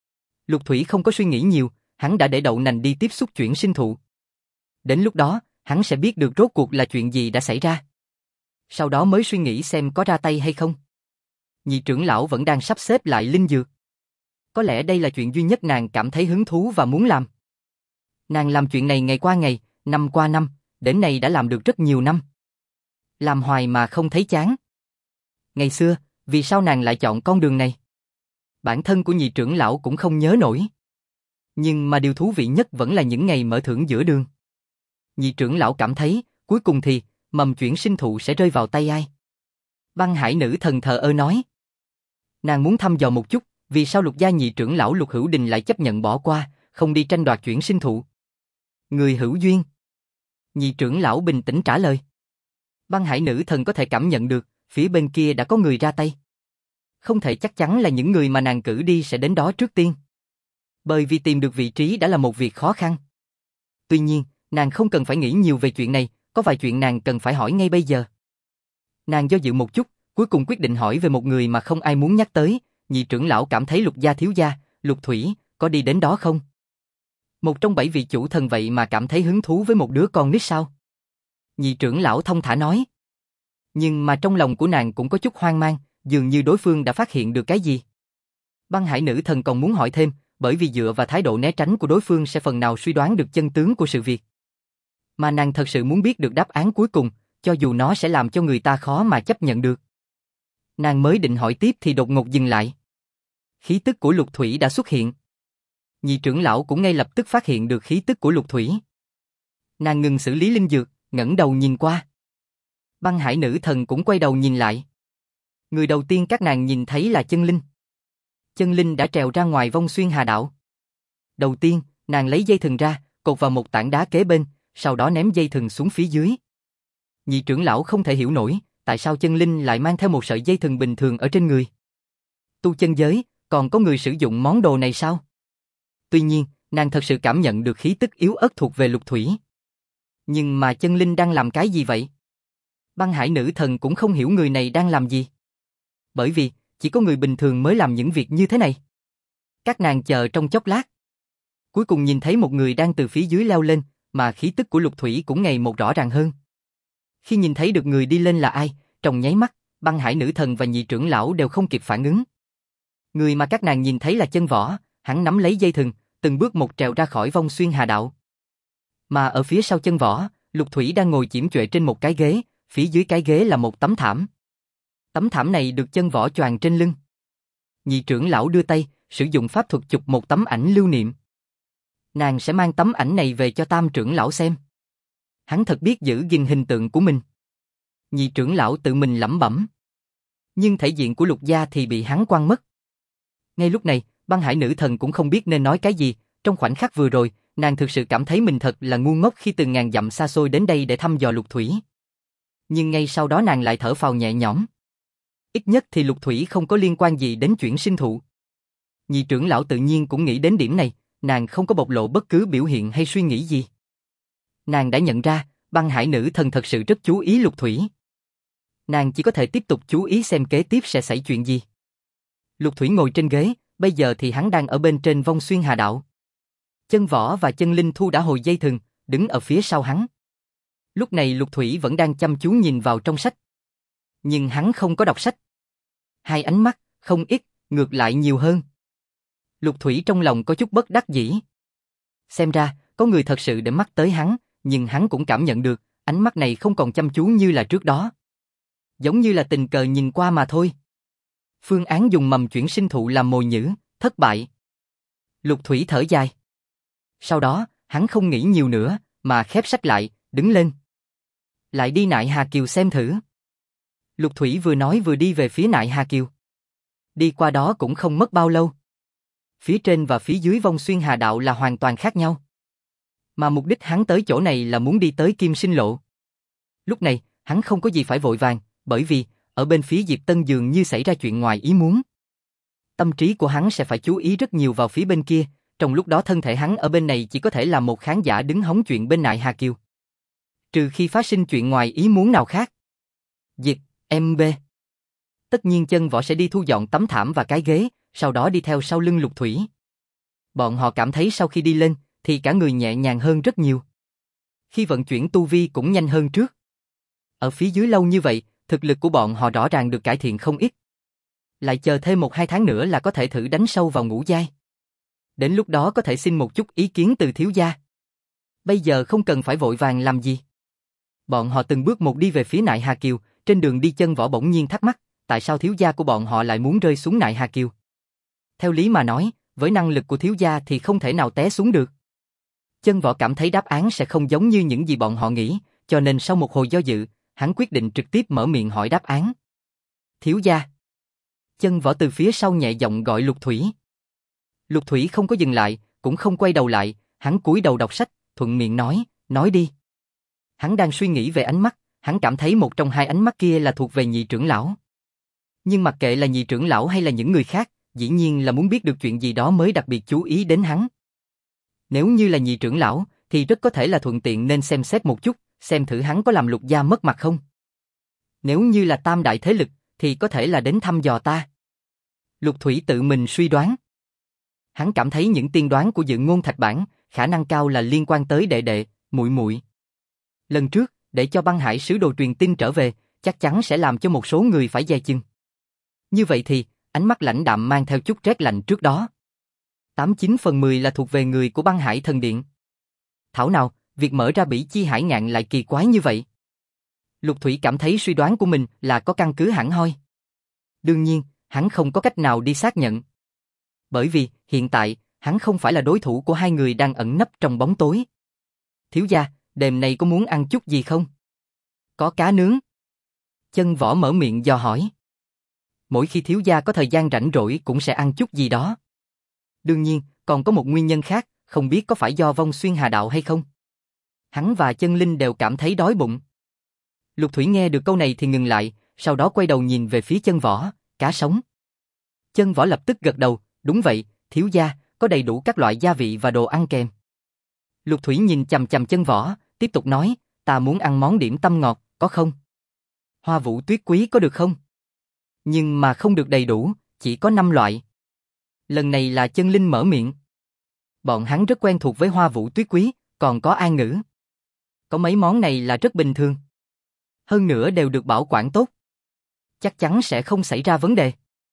Lục Thủy không có suy nghĩ nhiều, hắn đã để đậu nành đi tiếp xúc chuyển sinh thụ. Đến lúc đó, hắn sẽ biết được rốt cuộc là chuyện gì đã xảy ra. Sau đó mới suy nghĩ xem có ra tay hay không. Nhị trưởng lão vẫn đang sắp xếp lại linh dược. Có lẽ đây là chuyện duy nhất nàng cảm thấy hứng thú và muốn làm. Nàng làm chuyện này ngày qua ngày, năm qua năm, đến nay đã làm được rất nhiều năm. Làm hoài mà không thấy chán. Ngày xưa, vì sao nàng lại chọn con đường này? Bản thân của nhị trưởng lão cũng không nhớ nổi. Nhưng mà điều thú vị nhất vẫn là những ngày mở thưởng giữa đường. Nhị trưởng lão cảm thấy, cuối cùng thì, mầm chuyển sinh thụ sẽ rơi vào tay ai? Băng Hải nữ thần thờ ơ nói. Nàng muốn thăm dò một chút, vì sao Lục gia nhị trưởng lão Lục Hữu Đình lại chấp nhận bỏ qua, không đi tranh đoạt chuyển sinh thụ? Người hữu duyên. Nhị trưởng lão bình tĩnh trả lời. Băng Hải nữ thần có thể cảm nhận được, phía bên kia đã có người ra tay. Không thể chắc chắn là những người mà nàng cử đi sẽ đến đó trước tiên. Bởi vì tìm được vị trí đã là một việc khó khăn. Tuy nhiên, nàng không cần phải nghĩ nhiều về chuyện này, có vài chuyện nàng cần phải hỏi ngay bây giờ. Nàng do dự một chút, cuối cùng quyết định hỏi về một người mà không ai muốn nhắc tới. Nhị trưởng lão cảm thấy Lục gia thiếu gia, Lục Thủy, có đi đến đó không? Một trong 7 vị chủ thần vậy mà cảm thấy hứng thú với một đứa con nít sao? Nhị trưởng lão thông thả nói. Nhưng mà trong lòng của nàng cũng có chút hoang mang, dường như đối phương đã phát hiện được cái gì. Băng Hải nữ thần còn muốn hỏi thêm, bởi vì dựa vào thái độ né tránh của đối phương sẽ phần nào suy đoán được chân tướng của sự việc. Mà nàng thật sự muốn biết được đáp án cuối cùng, cho dù nó sẽ làm cho người ta khó mà chấp nhận được. Nàng mới định hỏi tiếp thì đột ngột dừng lại. Khí tức của Lục Thủy đã xuất hiện. Nhị trưởng lão cũng ngay lập tức phát hiện được khí tức của Lục Thủy. Nàng ngừng xử lý linh dược, ngẩng đầu nhìn qua. Băng Hải nữ thần cũng quay đầu nhìn lại. Người đầu tiên các nàng nhìn thấy là Chân Linh. Chân Linh đã trèo ra ngoài vong xuyên hà đảo. Đầu tiên, nàng lấy dây thừng ra, cột vào một tảng đá kế bên, sau đó ném dây thừng xuống phía dưới. Nhị trưởng lão không thể hiểu nổi, tại sao Chân Linh lại mang theo một sợi dây thừng bình thường ở trên người. Tu chân giới, còn có người sử dụng món đồ này sao? Tuy nhiên, nàng thật sự cảm nhận được khí tức yếu ớt thuộc về Lục Thủy. Nhưng mà Chân Linh đang làm cái gì vậy? Băng Hải nữ thần cũng không hiểu người này đang làm gì. Bởi vì, chỉ có người bình thường mới làm những việc như thế này. Các nàng chờ trong chốc lát. Cuối cùng nhìn thấy một người đang từ phía dưới leo lên, mà khí tức của Lục Thủy cũng ngày một rõ ràng hơn. Khi nhìn thấy được người đi lên là ai, trong nháy mắt, Băng Hải nữ thần và nhị trưởng lão đều không kịp phản ứng. Người mà các nàng nhìn thấy là Chân Võ, hắn nắm lấy dây thừng, từng bước một trèo ra khỏi vong xuyên hà đạo. Mà ở phía sau Chân Võ, Lục Thủy đang ngồi chiếm chệ trên một cái ghế, phía dưới cái ghế là một tấm thảm. Tấm thảm này được Chân Võ choàng trên lưng. Nhị trưởng lão đưa tay, sử dụng pháp thuật chụp một tấm ảnh lưu niệm. Nàng sẽ mang tấm ảnh này về cho Tam trưởng lão xem. Hắn thật biết giữ gìn hình tượng của mình. Nhị trưởng lão tự mình lẩm bẩm. Nhưng thể diện của Lục gia thì bị hắn quăng mất. Ngay lúc này, Băng Hải nữ thần cũng không biết nên nói cái gì. Trong khoảnh khắc vừa rồi, nàng thực sự cảm thấy mình thật là ngu ngốc khi từ ngàn dặm xa xôi đến đây để thăm dò Lục Thủy. Nhưng ngay sau đó nàng lại thở phào nhẹ nhõm. Ít nhất thì Lục Thủy không có liên quan gì đến chuyển sinh thụ. Nhị trưởng lão tự nhiên cũng nghĩ đến điểm này, nàng không có bộc lộ bất cứ biểu hiện hay suy nghĩ gì. Nàng đã nhận ra, Băng Hải nữ thần thật sự rất chú ý Lục Thủy. Nàng chỉ có thể tiếp tục chú ý xem kế tiếp sẽ xảy chuyện gì. Lục Thủy ngồi trên ghế, bây giờ thì hắn đang ở bên trên vong xuyên hà đạo. Chân Võ và Chân Linh thu đã hồi dây thừng, đứng ở phía sau hắn. Lúc này Lục Thủy vẫn đang chăm chú nhìn vào trong sách. Nhưng hắn không có đọc sách. Hai ánh mắt, không ít, ngược lại nhiều hơn. Lục Thủy trong lòng có chút bất đắc dĩ. Xem ra, có người thật sự để mắt tới hắn, nhưng hắn cũng cảm nhận được, ánh mắt này không còn chăm chú như là trước đó. Giống như là tình cờ nhìn qua mà thôi. Phương án dùng mầm chuyển sinh thụ làm mồi nhử, thất bại. Lục Thủy thở dài. Sau đó, hắn không nghĩ nhiều nữa, mà khép sách lại, đứng lên. Lại đi Nại Hà Kiều xem thử. Lục Thủy vừa nói vừa đi về phía Nại Hà Kiều. Đi qua đó cũng không mất bao lâu. phía trên và phía dưới vong xuyên hà đạo là hoàn toàn khác nhau. Mà mục đích hắn tới chỗ này là muốn đi tới Kim Sinh Lộ. Lúc này, hắn không có gì phải vội vàng, bởi vì, ở bên phía Diệp Tân dường như xảy ra chuyện ngoài ý muốn. Tâm trí của hắn sẽ phải chú ý rất nhiều vào phía bên kia, trong lúc đó thân thể hắn ở bên này chỉ có thể là một khán giả đứng hóng chuyện bên Nại Hà Kiều. Trừ khi phát sinh chuyện ngoài ý muốn nào khác. Diệp, MB. Tất nhiên Chân Võ sẽ đi thu dọn tấm thảm và cái ghế, sau đó đi theo sau lưng Lục Thủy. Bọn họ cảm thấy sau khi đi lên, thì cả người nhẹ nhàng hơn rất nhiều. Khi vận chuyển tu vi cũng nhanh hơn trước. Ở phía dưới lâu như vậy, thực lực của bọn họ rõ ràng được cải thiện không ít. Lại chờ thêm 1-2 tháng nữa là có thể thử đánh sâu vào ngũ giai. Đến lúc đó có thể xin một chút ý kiến từ thiếu gia. Bây giờ không cần phải vội vàng làm gì. Bọn họ từng bước một đi về phía Nại Hà Kiều, trên đường đi Chân Võ bỗng nhiên thắc mắc, tại sao thiếu gia của bọn họ lại muốn rơi xuống Nại Hà Kiều. Theo lý mà nói, với năng lực của thiếu gia thì không thể nào té xuống được. Chân Võ cảm thấy đáp án sẽ không giống như những gì bọn họ nghĩ, cho nên sau một hồi do dự, hắn quyết định trực tiếp mở miệng hỏi đáp án. Thiếu gia. Chân Võ từ phía sau nhẹ giọng gọi Lục Thủy. Lục Thủy không có dừng lại, cũng không quay đầu lại, hắn cúi đầu đọc sách, thuận miệng nói đi. Hắn đang suy nghĩ về ánh mắt, hắn cảm thấy một trong hai ánh mắt kia là thuộc về nhị trưởng lão. Nhưng mặc kệ là nhị trưởng lão hay là những người khác, dĩ nhiên là muốn biết được chuyện gì đó mới đặc biệt chú ý đến hắn. Nếu như là nhị trưởng lão, thì rất có thể là thuận tiện nên xem xét một chút, xem thử hắn có làm Lục gia mất mặt không. Nếu như là tam đại thế lực, thì có thể là đến thăm dò ta. Lục Thủy tự mình suy đoán. Hắn cảm thấy những tiên đoán của Dự Ngôn Thạch Bản, khả năng cao là liên quan tới đệ đệ, muội muội. Lần trước, để cho Băng Hải sứ đồ truyền tin trở về, chắc chắn sẽ làm cho một số người phải dè chừng. Như vậy thì, ánh mắt lãnh đạm mang theo chút rét lạnh trước đó. 89/10 là thuộc về người của Băng Hải Thần Điện. Thảo nào, việc mở ra Bỉ Chi Hải Ngạn lại kỳ quái như vậy. Lục Thủy cảm thấy suy đoán của mình là có căn cứ hẳn hoi. Đương nhiên, hắn không có cách nào đi xác nhận. Bởi vì, hiện tại, hắn không phải là đối thủ của hai người đang ẩn nấp trong bóng tối. Thiếu gia, đêm nay có muốn ăn chút gì không? Có cá nướng. Chân Võ mở miệng dò hỏi. Mỗi khi thiếu gia có thời gian rảnh rỗi cũng sẽ ăn chút gì đó. Đương nhiên, còn có một nguyên nhân khác, không biết có phải do vong xuyên hà đạo hay không. Hắn và Chân Linh đều cảm thấy đói bụng. Lục Thủy nghe được câu này thì ngừng lại, sau đó quay đầu nhìn về phía Chân Võ, cá sống. Chân Võ lập tức gật đầu, đúng vậy, thiếu gia, có đầy đủ các loại gia vị và đồ ăn kèm. Lục Thủy nhìn chằm chằm Chân Võ, tiếp tục nói, ta muốn ăn món điểm tâm ngọt, có không? Hoa Vũ Tuyết Quý có được không? Nhưng mà không được đầy đủ, chỉ có 5 loại. Lần này là Chân Linh mở miệng. Bọn hắn rất quen thuộc với Hoa Vũ Tuyết Quý, còn có An Ngữ. Có mấy món này là rất bình thường. Hơn nữa đều được bảo quản tốt. Chắc chắn sẽ không xảy ra vấn đề.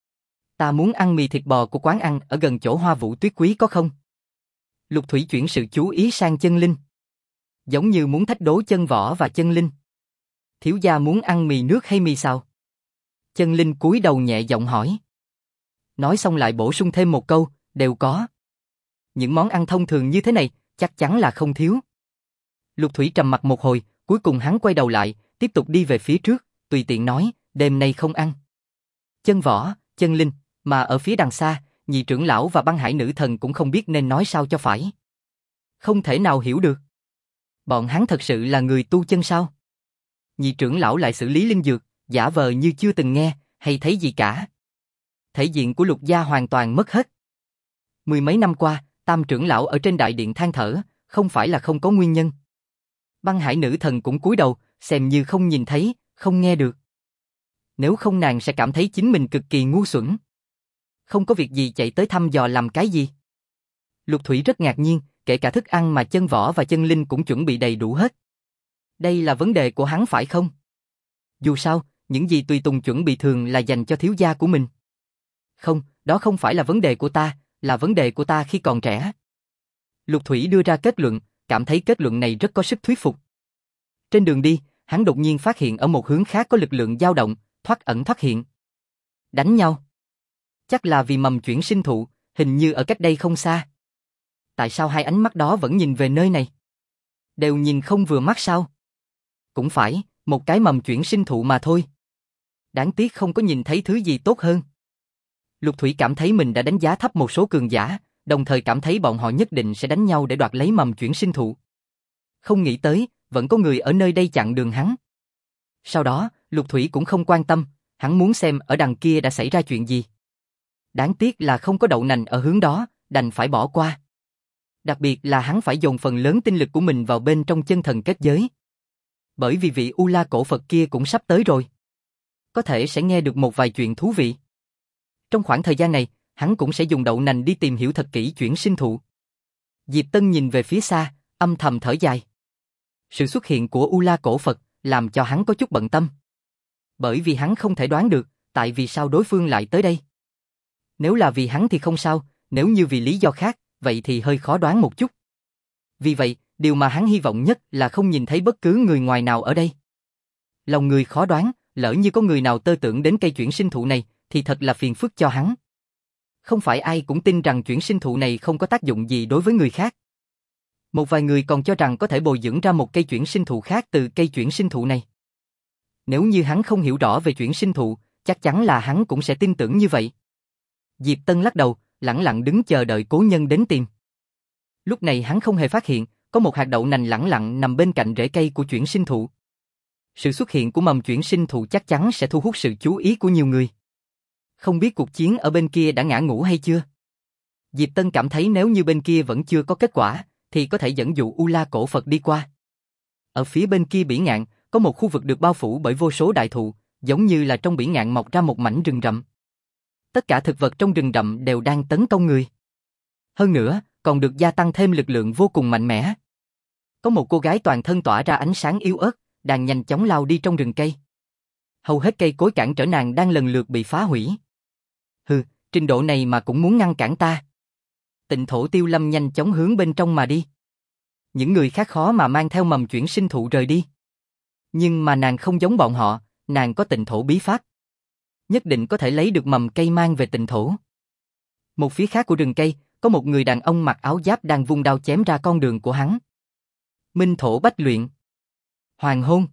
Ta muốn ăn mì thịt bò của quán ăn ở gần chỗ Hoa Vũ Tuyết Quý có không? Lục Thủy chuyển sự chú ý sang Chân Linh. Giống như muốn thách đố Chân Võ và Chân Linh. Thiếu gia muốn ăn mì nước hay mì xào? Chân Linh cúi đầu nhẹ giọng hỏi. Nói xong lại bổ sung thêm một câu, đều có. Những món ăn thông thường như thế này, chắc chắn là không thiếu. Lục Thủy trầm mặc một hồi, cuối cùng hắn quay đầu lại, tiếp tục đi về phía trước, tùy tiện nói, đêm nay không ăn. Chân Võ, Chân Linh, mà ở phía đằng xa, nhị trưởng lão và Băng Hải nữ thần cũng không biết nên nói sao cho phải. Không thể nào hiểu được. Bọn hắn thật sự là người tu chân sao? Nhị trưởng lão lại xử lý linh dược, giả vờ như chưa từng nghe, hay thấy gì cả. Thể diện của Lục gia hoàn toàn mất hết. Mười mấy năm qua, Tam trưởng lão ở trên đại điện than thở, không phải là không có nguyên nhân. Băng Hải nữ thần cũng cúi đầu, xem như không nhìn thấy, không nghe được. Nếu không nàng sẽ cảm thấy chính mình cực kỳ ngu xuẩn. Không có việc gì chạy tới thăm dò làm cái gì. Lục Thủy rất ngạc nhiên, kể cả thức ăn mà Chân Võ và Chân Linh cũng chuẩn bị đầy đủ hết. Đây là vấn đề của hắn phải không? Dù sao, những gì tùy tùng chuẩn bị thường là dành cho thiếu gia của mình. Không, đó không phải là vấn đề của ta, là vấn đề của ta khi còn trẻ. Lục Thủy đưa ra kết luận, cảm thấy kết luận này rất có sức thuyết phục. Trên đường đi, hắn đột nhiên phát hiện ở một hướng khác có lực lượng dao động, thoát ẩn thoát hiện. Đánh nhau. Chắc là vì mầm chuyển sinh thụ, hình như ở cách đây không xa. Tại sao hai ánh mắt đó vẫn nhìn về nơi này? Đều nhìn không vừa mắt sao? Cũng phải, một cái mầm chuyển sinh thụ mà thôi. Đáng tiếc không có nhìn thấy thứ gì tốt hơn. Lục Thủy cảm thấy mình đã đánh giá thấp một số cường giả, đồng thời cảm thấy bọn họ nhất định sẽ đánh nhau để đoạt lấy mầm chuyển sinh thụ. Không nghĩ tới, vẫn có người ở nơi đây chặn đường hắn. Sau đó, Lục Thủy cũng không quan tâm, hắn muốn xem ở đằng kia đã xảy ra chuyện gì. Đáng tiếc là không có đậu nành ở hướng đó, đành phải bỏ qua. Đặc biệt là hắn phải dồn phần lớn tinh lực của mình vào bên trong chân thần kết giới. Bởi vì vị U La cổ Phật kia cũng sắp tới rồi. Có thể sẽ nghe được một vài chuyện thú vị. Trong khoảng thời gian này, hắn cũng sẽ dùng đậu nành đi tìm hiểu thật kỹ chuyển sinh thụ. Diệp Tân nhìn về phía xa, âm thầm thở dài. Sự xuất hiện của U La cổ Phật làm cho hắn có chút bận tâm. Bởi vì hắn không thể đoán được, tại vì sao đối phương lại tới đây. Nếu là vì hắn thì không sao, nếu như vì lý do khác, vậy thì hơi khó đoán một chút. Vì vậy, điều mà hắn hy vọng nhất là không nhìn thấy bất cứ người ngoài nào ở đây. Lòng người khó đoán, lỡ như có người nào tơ tưởng đến cây chuyển sinh thụ này, thì thật là phiền phức cho hắn. Không phải ai cũng tin rằng chuyển sinh thụ này không có tác dụng gì đối với người khác. Một vài người còn cho rằng có thể bồi dưỡng ra một cây chuyển sinh thụ khác từ cây chuyển sinh thụ này. Nếu như hắn không hiểu rõ về chuyển sinh thụ, chắc chắn là hắn cũng sẽ tin tưởng như vậy. Diệp Tân lắc đầu, lẳng lặng đứng chờ đợi cố nhân đến tìm. Lúc này hắn không hề phát hiện, có một hạt đậu nành lẳng lặng nằm bên cạnh rễ cây của chuyển sinh thụ. Sự xuất hiện của mầm chuyển sinh thụ chắc chắn sẽ thu hút sự chú ý của nhiều người. Không biết cuộc chiến ở bên kia đã ngã ngũ hay chưa? Diệp Tân cảm thấy nếu như bên kia vẫn chưa có kết quả, thì có thể dẫn dụ U La cổ Phật đi qua. Ở phía bên kia bỉ ngạn, có một khu vực được bao phủ bởi vô số đại thụ, giống như là trong bỉ ngạn mọc ra một mảnh rừng rậm. Tất cả thực vật trong rừng rậm đều đang tấn công người. Hơn nữa, còn được gia tăng thêm lực lượng vô cùng mạnh mẽ. Có một cô gái toàn thân tỏa ra ánh sáng yếu ớt, đang nhanh chóng lao đi trong rừng cây. Hầu hết cây cối cản trở nàng đang lần lượt bị phá hủy. Hừ, trình độ này mà cũng muốn ngăn cản ta. Tịnh Thổ Tiêu Lâm nhanh chóng hướng bên trong mà đi. Những người khác khó mà mang theo mầm chuyển sinh thụ rời đi. Nhưng mà nàng không giống bọn họ, nàng có tịnh thổ bí pháp. Nhất định có thể lấy được mầm cây mang về tịnh thổ. Một phía khác của rừng cây, có một người đàn ông mặc áo giáp đang vung đao chém ra con đường của hắn. Minh thổ bách luyện. Hoàng hôn.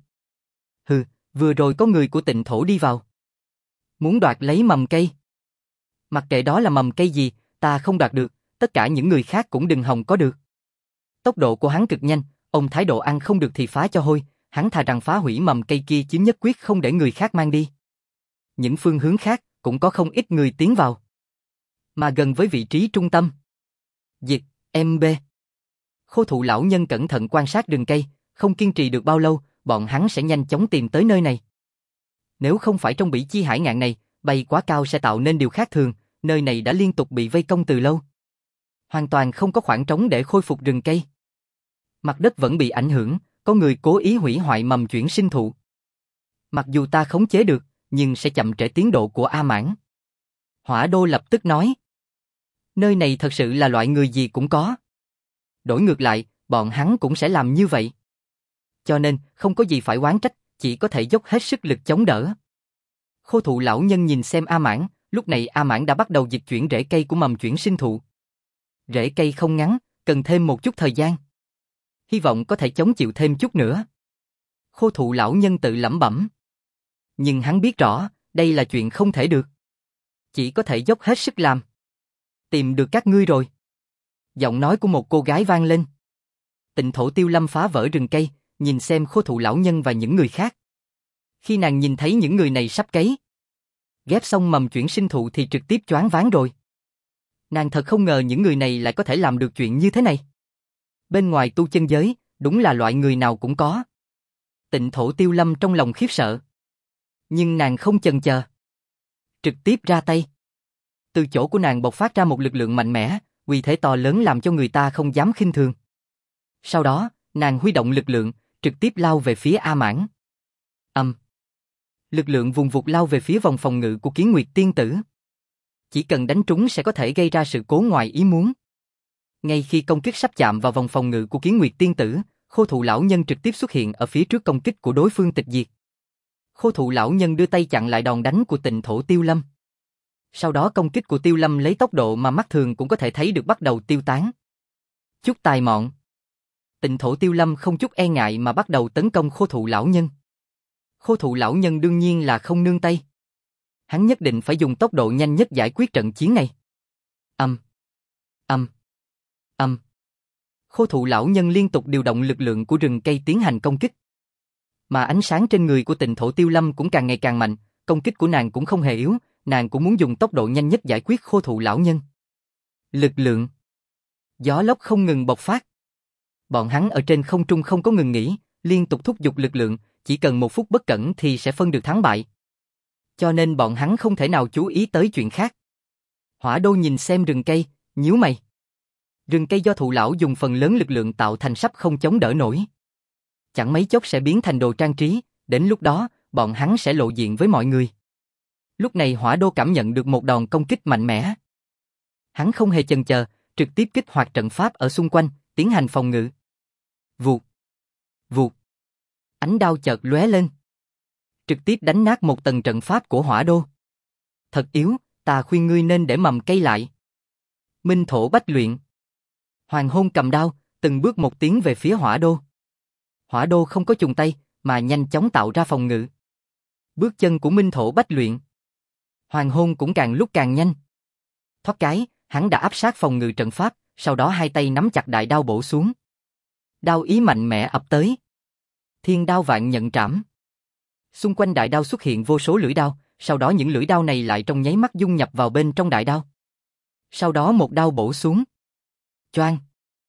Hừ, vừa rồi có người của tịnh thổ đi vào. Muốn đoạt lấy mầm cây. Mặc kệ đó là mầm cây gì, ta không đoạt được, tất cả những người khác cũng đừng hòng có được. Tốc độ của hắn cực nhanh, ông thái độ ăn không được thì phá cho hôi, hắn thà rằng phá hủy mầm cây kia chứ nhất quyết không để người khác mang đi. Những phương hướng khác cũng có không ít người tiến vào. Mà gần với vị trí trung tâm. Diệt, MB. Khô thụ lão nhân cẩn thận quan sát rừng cây, không kiên trì được bao lâu, bọn hắn sẽ nhanh chóng tìm tới nơi này. Nếu không phải trong bỉ chi hải ngạn này, bay quá cao sẽ tạo nên điều khác thường, nơi này đã liên tục bị vây công từ lâu. Hoàn toàn không có khoảng trống để khôi phục rừng cây. Mặt đất vẫn bị ảnh hưởng, có người cố ý hủy hoại mầm chuyển sinh thụ. Mặc dù ta khống chế được, nhưng sẽ chậm trễ tiến độ của A Mãn. Hỏa Đô lập tức nói. Nơi này thật sự là loại người gì cũng có. Đổi ngược lại, bọn hắn cũng sẽ làm như vậy. Cho nên, không có gì phải oán trách, chỉ có thể dốc hết sức lực chống đỡ. Khô thụ lão nhân nhìn xem A Mãn, lúc này A Mãn đã bắt đầu dịch chuyển rễ cây của mầm chuyển sinh thụ. Rễ cây không ngắn, cần thêm một chút thời gian. Hy vọng có thể chống chịu thêm chút nữa. Khô thụ lão nhân tự lẩm bẩm. Nhưng hắn biết rõ, đây là chuyện không thể được. Chỉ có thể dốc hết sức làm. Tìm được các ngươi rồi. Giọng nói của một cô gái vang lên. Tịnh Thổ Tiêu Lâm phá vỡ rừng cây, nhìn xem khô thụ lão nhân và những người khác. Khi nàng nhìn thấy những người này sắp cấy, ghép xong mầm chuyển sinh thụ thì trực tiếp choáng váng rồi. Nàng thật không ngờ những người này lại có thể làm được chuyện như thế này. Bên ngoài tu chân giới, đúng là loại người nào cũng có. Tịnh Thổ Tiêu Lâm trong lòng khiếp sợ. Nhưng nàng không chần chờ. Trực tiếp ra tay. Từ chỗ của nàng bộc phát ra một lực lượng mạnh mẽ, uy thế to lớn làm cho người ta không dám khinh thường. Sau đó, nàng huy động lực lượng, trực tiếp lao về phía A Mãn. Lực lượng vùng vụt lao về phía vòng phòng ngự của Kiến Nguyệt Tiên Tử. Chỉ cần đánh trúng sẽ có thể gây ra sự cố ngoài ý muốn. Ngay khi công kích sắp chạm vào vòng phòng ngự của Kiến Nguyệt Tiên Tử, khô thụ lão nhân trực tiếp xuất hiện ở phía trước công kích của đối phương tịch diệt. Khô thụ lão nhân đưa tay chặn lại đòn đánh của Tịnh Thổ Tiêu Lâm. Sau đó công kích của Tiêu Lâm lấy tốc độ mà mắt thường cũng có thể thấy được bắt đầu tiêu tán. Chút tài mọn. Tịnh Thổ Tiêu Lâm không chút e ngại mà bắt đầu tấn công khô thụ lão nhân. Khô thụ lão nhân đương nhiên là không nương tay. Hắn nhất định phải dùng tốc độ nhanh nhất giải quyết trận chiến này. Âm, âm, âm. Khô thụ lão nhân liên tục điều động lực lượng của rừng cây tiến hành công kích. Mà ánh sáng trên người của Tịnh Thổ Tiêu Lâm cũng càng ngày càng mạnh, công kích của nàng cũng không hề yếu, nàng cũng muốn dùng tốc độ nhanh nhất giải quyết khô thụ lão nhân. Lực lượng. Gió lốc không ngừng bộc phát. Bọn hắn ở trên không trung không có ngừng nghỉ, liên tục thúc giục lực lượng, chỉ cần 1 phút bất cẩn thì sẽ phân được thắng bại. Cho nên bọn hắn không thể nào chú ý tới chuyện khác. Hỏa Đô nhìn xem rừng cây, nhíu mày. Rừng cây do thụ lão dùng phần lớn lực lượng tạo thành sắp không chống đỡ nổi. Chẳng mấy chốc sẽ biến thành đồ trang trí, đến lúc đó, bọn hắn sẽ lộ diện với mọi người. Lúc này Hỏa Đô cảm nhận được một đòn công kích mạnh mẽ. Hắn không hề chần chờ, trực tiếp kích hoạt trận pháp ở xung quanh, tiến hành phòng ngự. Vụt, vụt. Ánh đao chợt lóe lên. Trực tiếp đánh nát một tầng trận pháp của Hỏa Đô. Thật yếu, ta khuyên ngươi nên để mầm cây lại. Minh thổ bách luyện. Hoàng hôn cầm đao, từng bước một tiến về phía Hỏa Đô. Hỏa Đô không có chùng tay, mà nhanh chóng tạo ra phòng ngự. Bước chân của Minh thổ bách luyện. Hoàng hôn cũng càng lúc càng nhanh. Thoát cái, hắn đã áp sát phòng ngự trận pháp, sau đó hai tay nắm chặt đại đao bổ xuống. Đao ý mạnh mẽ ập tới. Thiên đao vạn nhận trảm. Xung quanh đại đao xuất hiện vô số lưỡi đao, sau đó những lưỡi đao này lại trong nháy mắt dung nhập vào bên trong đại đao. Sau đó một đao bổ xuống. Choang.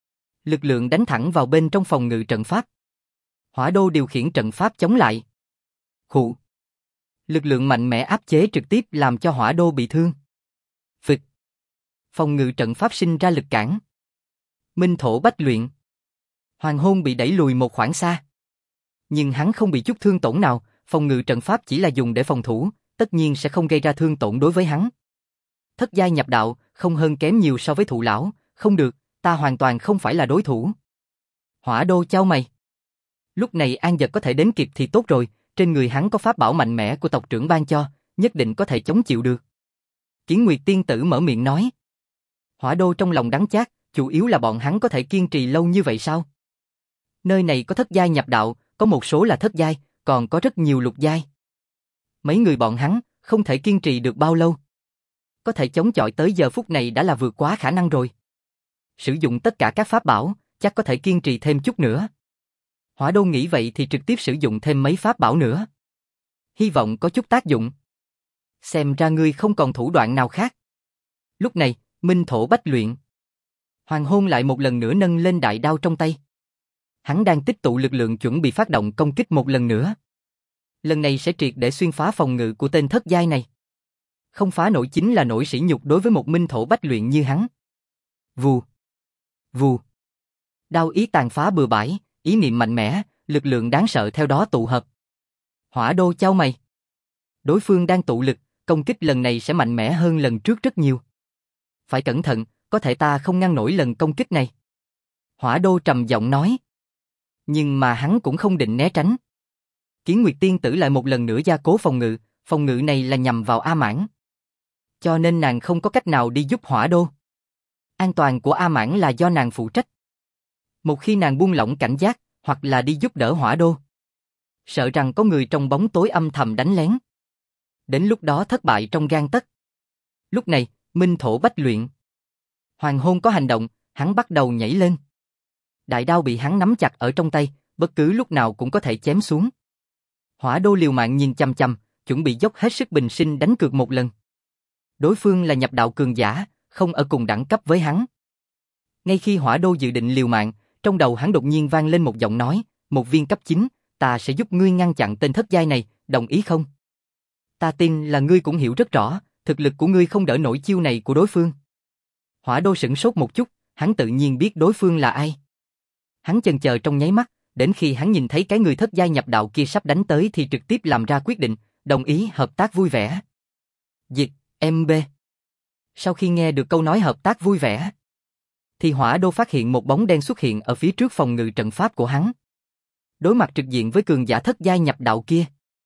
Lực lượng đánh thẳng vào bên trong phòng ngự trận pháp. Hỏa Đô điều khiển trận pháp chống lại. Khụ. Lực lượng mạnh mẽ áp chế trực tiếp làm cho Hỏa Đô bị thương. Phịch. Phòng ngự trận pháp sinh ra lực cản. Minh thổ bách luyện. Hoàng hôn bị đẩy lùi một khoảng xa. Nhưng hắn không bị chút thương tổn nào, phòng ngự trận pháp chỉ là dùng để phòng thủ, tất nhiên sẽ không gây ra thương tổn đối với hắn. Thất giai nhập đạo, không hơn kém nhiều so với thụ lão, không được, ta hoàn toàn không phải là đối thủ. Hỏa Đô chau mày. Lúc này An Dật có thể đến kịp thì tốt rồi, trên người hắn có pháp bảo mạnh mẽ của tộc trưởng ban cho, nhất định có thể chống chịu được. Kiến Nguyệt tiên tử mở miệng nói. Hỏa Đô trong lòng đắng chát, chủ yếu là bọn hắn có thể kiên trì lâu như vậy sao? Nơi này có thất giai nhập đạo, có một số là thất giai, còn có rất nhiều lục giai. Mấy người bọn hắn không thể kiên trì được bao lâu. Có thể chống chọi tới giờ phút này đã là vượt quá khả năng rồi. Sử dụng tất cả các pháp bảo, chắc có thể kiên trì thêm chút nữa. Hỏa Đô nghĩ vậy thì trực tiếp sử dụng thêm mấy pháp bảo nữa. Hy vọng có chút tác dụng. Xem ra ngươi không còn thủ đoạn nào khác. Lúc này, Minh thổ bách luyện. Hoàng hôn lại một lần nữa nâng lên đại đao trong tay. Hắn đang tích tụ lực lượng chuẩn bị phát động công kích một lần nữa. Lần này sẽ triệt để xuyên phá phòng ngự của tên thất giai này. Không phá nổi chính là nỗi sỉ nhục đối với một minh thổ bách luyện như hắn. Vù, vù. Đao ý tàn phá bừa bãi, ý niệm mạnh mẽ, lực lượng đáng sợ theo đó tụ hợp. Hỏa Đô chau mày. Đối phương đang tụ lực, công kích lần này sẽ mạnh mẽ hơn lần trước rất nhiều. Phải cẩn thận, có thể ta không ngăn nổi lần công kích này. Hỏa Đô trầm giọng nói. Nhưng mà hắn cũng không định né tránh. Kiến Nguyệt tiên tử lại một lần nữa gia cố phòng ngự này là nhằm vào A Mãn. Cho nên nàng không có cách nào đi giúp Hỏa Đô. An toàn của A Mãn là do nàng phụ trách. Một khi nàng buông lỏng cảnh giác, hoặc là đi giúp đỡ Hỏa Đô, sợ rằng có người trong bóng tối âm thầm đánh lén. Đến lúc đó thất bại trong gang tấc. Lúc này, Minh thổ bách luyện. Hoàng hôn có hành động, hắn bắt đầu nhảy lên. Đại đao bị hắn nắm chặt ở trong tay, bất cứ lúc nào cũng có thể chém xuống. Hỏa Đô liều mạng nhìn chằm chằm, chuẩn bị dốc hết sức bình sinh đánh cược một lần. Đối phương là nhập đạo cường giả, không ở cùng đẳng cấp với hắn. Ngay khi Hỏa Đô dự định liều mạng, trong đầu hắn đột nhiên vang lên một giọng nói, một viên cấp 9, ta sẽ giúp ngươi ngăn chặn tên thất giai này, đồng ý không? Ta tin là ngươi cũng hiểu rất rõ, thực lực của ngươi không đỡ nổi chiêu này của đối phương. Hỏa Đô sửng sốt một chút, hắn tự nhiên biết đối phương là ai. Hắn chần chờ trong nháy mắt, đến khi hắn nhìn thấy cái người thất giai nhập đạo kia sắp đánh tới thì trực tiếp làm ra quyết định, đồng ý hợp tác vui vẻ. Dịch, MB. Sau khi nghe được câu nói hợp tác vui vẻ, thì Hỏa Đô phát hiện một bóng đen xuất hiện ở phía trước phòng ngự trận pháp của hắn. Đối mặt trực diện với cường giả thất giai nhập đạo kia.